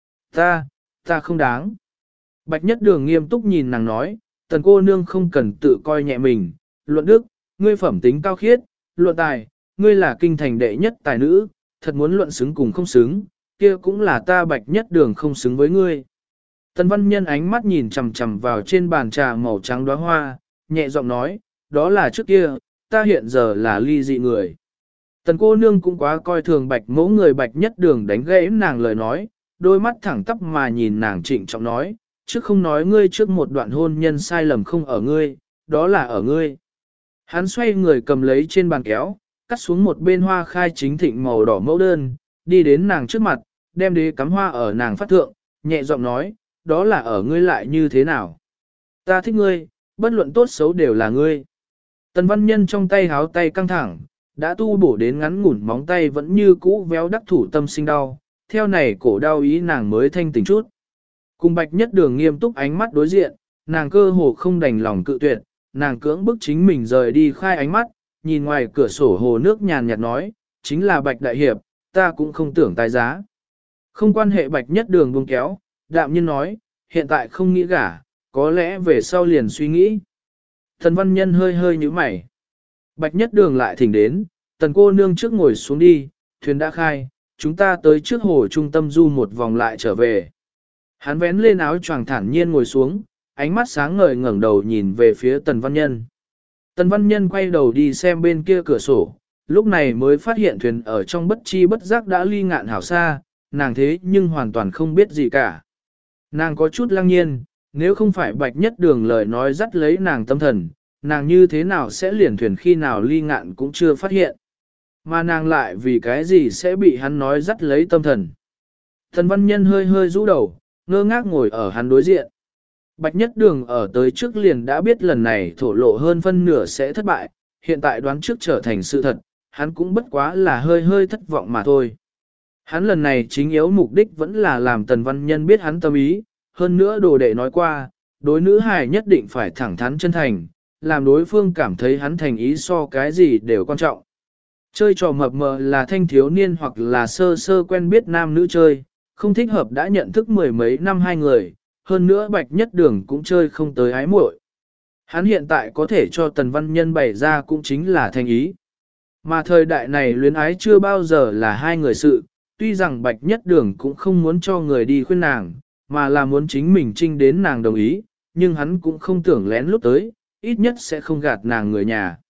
Ta không đáng. Bạch Nhất Đường nghiêm túc nhìn nàng nói, Tần cô nương không cần tự coi nhẹ mình, luận đức, ngươi phẩm tính cao khiết, luận tài, ngươi là kinh thành đệ nhất tài nữ, thật muốn luận xứng cùng không xứng, kia cũng là ta Bạch Nhất Đường không xứng với ngươi. Tần Văn Nhân ánh mắt nhìn chằm chằm vào trên bàn trà màu trắng đóa hoa, nhẹ giọng nói, đó là trước kia, ta hiện giờ là ly dị người. Tần cô nương cũng quá coi thường Bạch mẫu người. Bạch Nhất Đường đánh gãy nàng lời nói, đôi mắt thẳng tắp mà nhìn nàng trịnh trọng nói, trước không nói ngươi trước một đoạn hôn nhân sai lầm không ở ngươi, đó là ở ngươi. Hắn xoay người cầm lấy trên bàn kéo, cắt xuống một bên hoa khai chính thịnh màu đỏ mẫu đơn, đi đến nàng trước mặt, đem đế cắm hoa ở nàng phát thượng, nhẹ giọng nói, đó là ở ngươi lại như thế nào. Ta thích ngươi, bất luận tốt xấu đều là ngươi. Tần Văn Nhân trong tay háo tay căng thẳng, đã tu bổ đến ngắn ngủn móng tay vẫn như cũ véo đắc thủ tâm sinh đau, theo này cổ đau ý nàng mới thanh tỉnh chút. Cùng Bạch Nhất Đường nghiêm túc ánh mắt đối diện, nàng cơ hồ không đành lòng cự tuyệt, nàng cưỡng bức chính mình rời đi khai ánh mắt, nhìn ngoài cửa sổ hồ nước nhàn nhạt nói, chính là Bạch Đại Hiệp, ta cũng không tưởng tài giá. Không quan hệ. Bạch Nhất Đường buông kéo, đạm nhiên nói, hiện tại không nghĩ gả, có lẽ về sau liền suy nghĩ. Tần Văn Nhân hơi nhíu mày. Bạch Nhất Đường lại thỉnh đến, Tần cô nương trước ngồi xuống đi, thuyền đã khai, chúng ta tới trước hồ trung tâm du một vòng lại trở về. Hắn vén lên áo choàng thản nhiên ngồi xuống, ánh mắt sáng ngời ngẩng đầu nhìn về phía Tần Văn Nhân. Tần Văn Nhân quay đầu đi xem bên kia cửa sổ, lúc này mới phát hiện thuyền ở trong bất chi bất giác đã ly ngạn hảo xa, nàng thế nhưng hoàn toàn không biết gì cả. Nàng có chút lăng nhiên, nếu không phải Bạch Nhất Đường lời nói dắt lấy nàng tâm thần, nàng như thế nào sẽ liền thuyền khi nào ly ngạn cũng chưa phát hiện. Mà nàng lại vì cái gì sẽ bị hắn nói dắt lấy tâm thần. Tần Văn Nhân hơi hơi rũ đầu, ngơ ngác ngồi ở hắn đối diện. Bạch Nhất Đường ở tới trước liền đã biết lần này thổ lộ hơn phân nửa sẽ thất bại, hiện tại đoán trước trở thành sự thật, hắn cũng bất quá là hơi hơi thất vọng mà thôi. Hắn lần này chính yếu mục đích vẫn là làm Tần Văn Nhân biết hắn tâm ý, hơn nữa đồ đệ nói qua, đối nữ hài nhất định phải thẳng thắn chân thành, làm đối phương cảm thấy hắn thành ý so cái gì đều quan trọng. Chơi trò mập mờ là thanh thiếu niên hoặc là sơ sơ quen biết nam nữ chơi, không thích hợp đã nhận thức mười mấy năm hai người, hơn nữa Bạch Nhất Đường cũng chơi không tới ái muội. Hắn hiện tại có thể cho Tần Văn Nhân bày ra cũng chính là thành ý. Mà thời đại này luyến ái chưa bao giờ là hai người sự, tuy rằng Bạch Nhất Đường cũng không muốn cho người đi khuyên nàng, mà là muốn chính mình trinh đến nàng đồng ý, nhưng hắn cũng không tưởng lén lút tới, ít nhất sẽ không gạt nàng người nhà.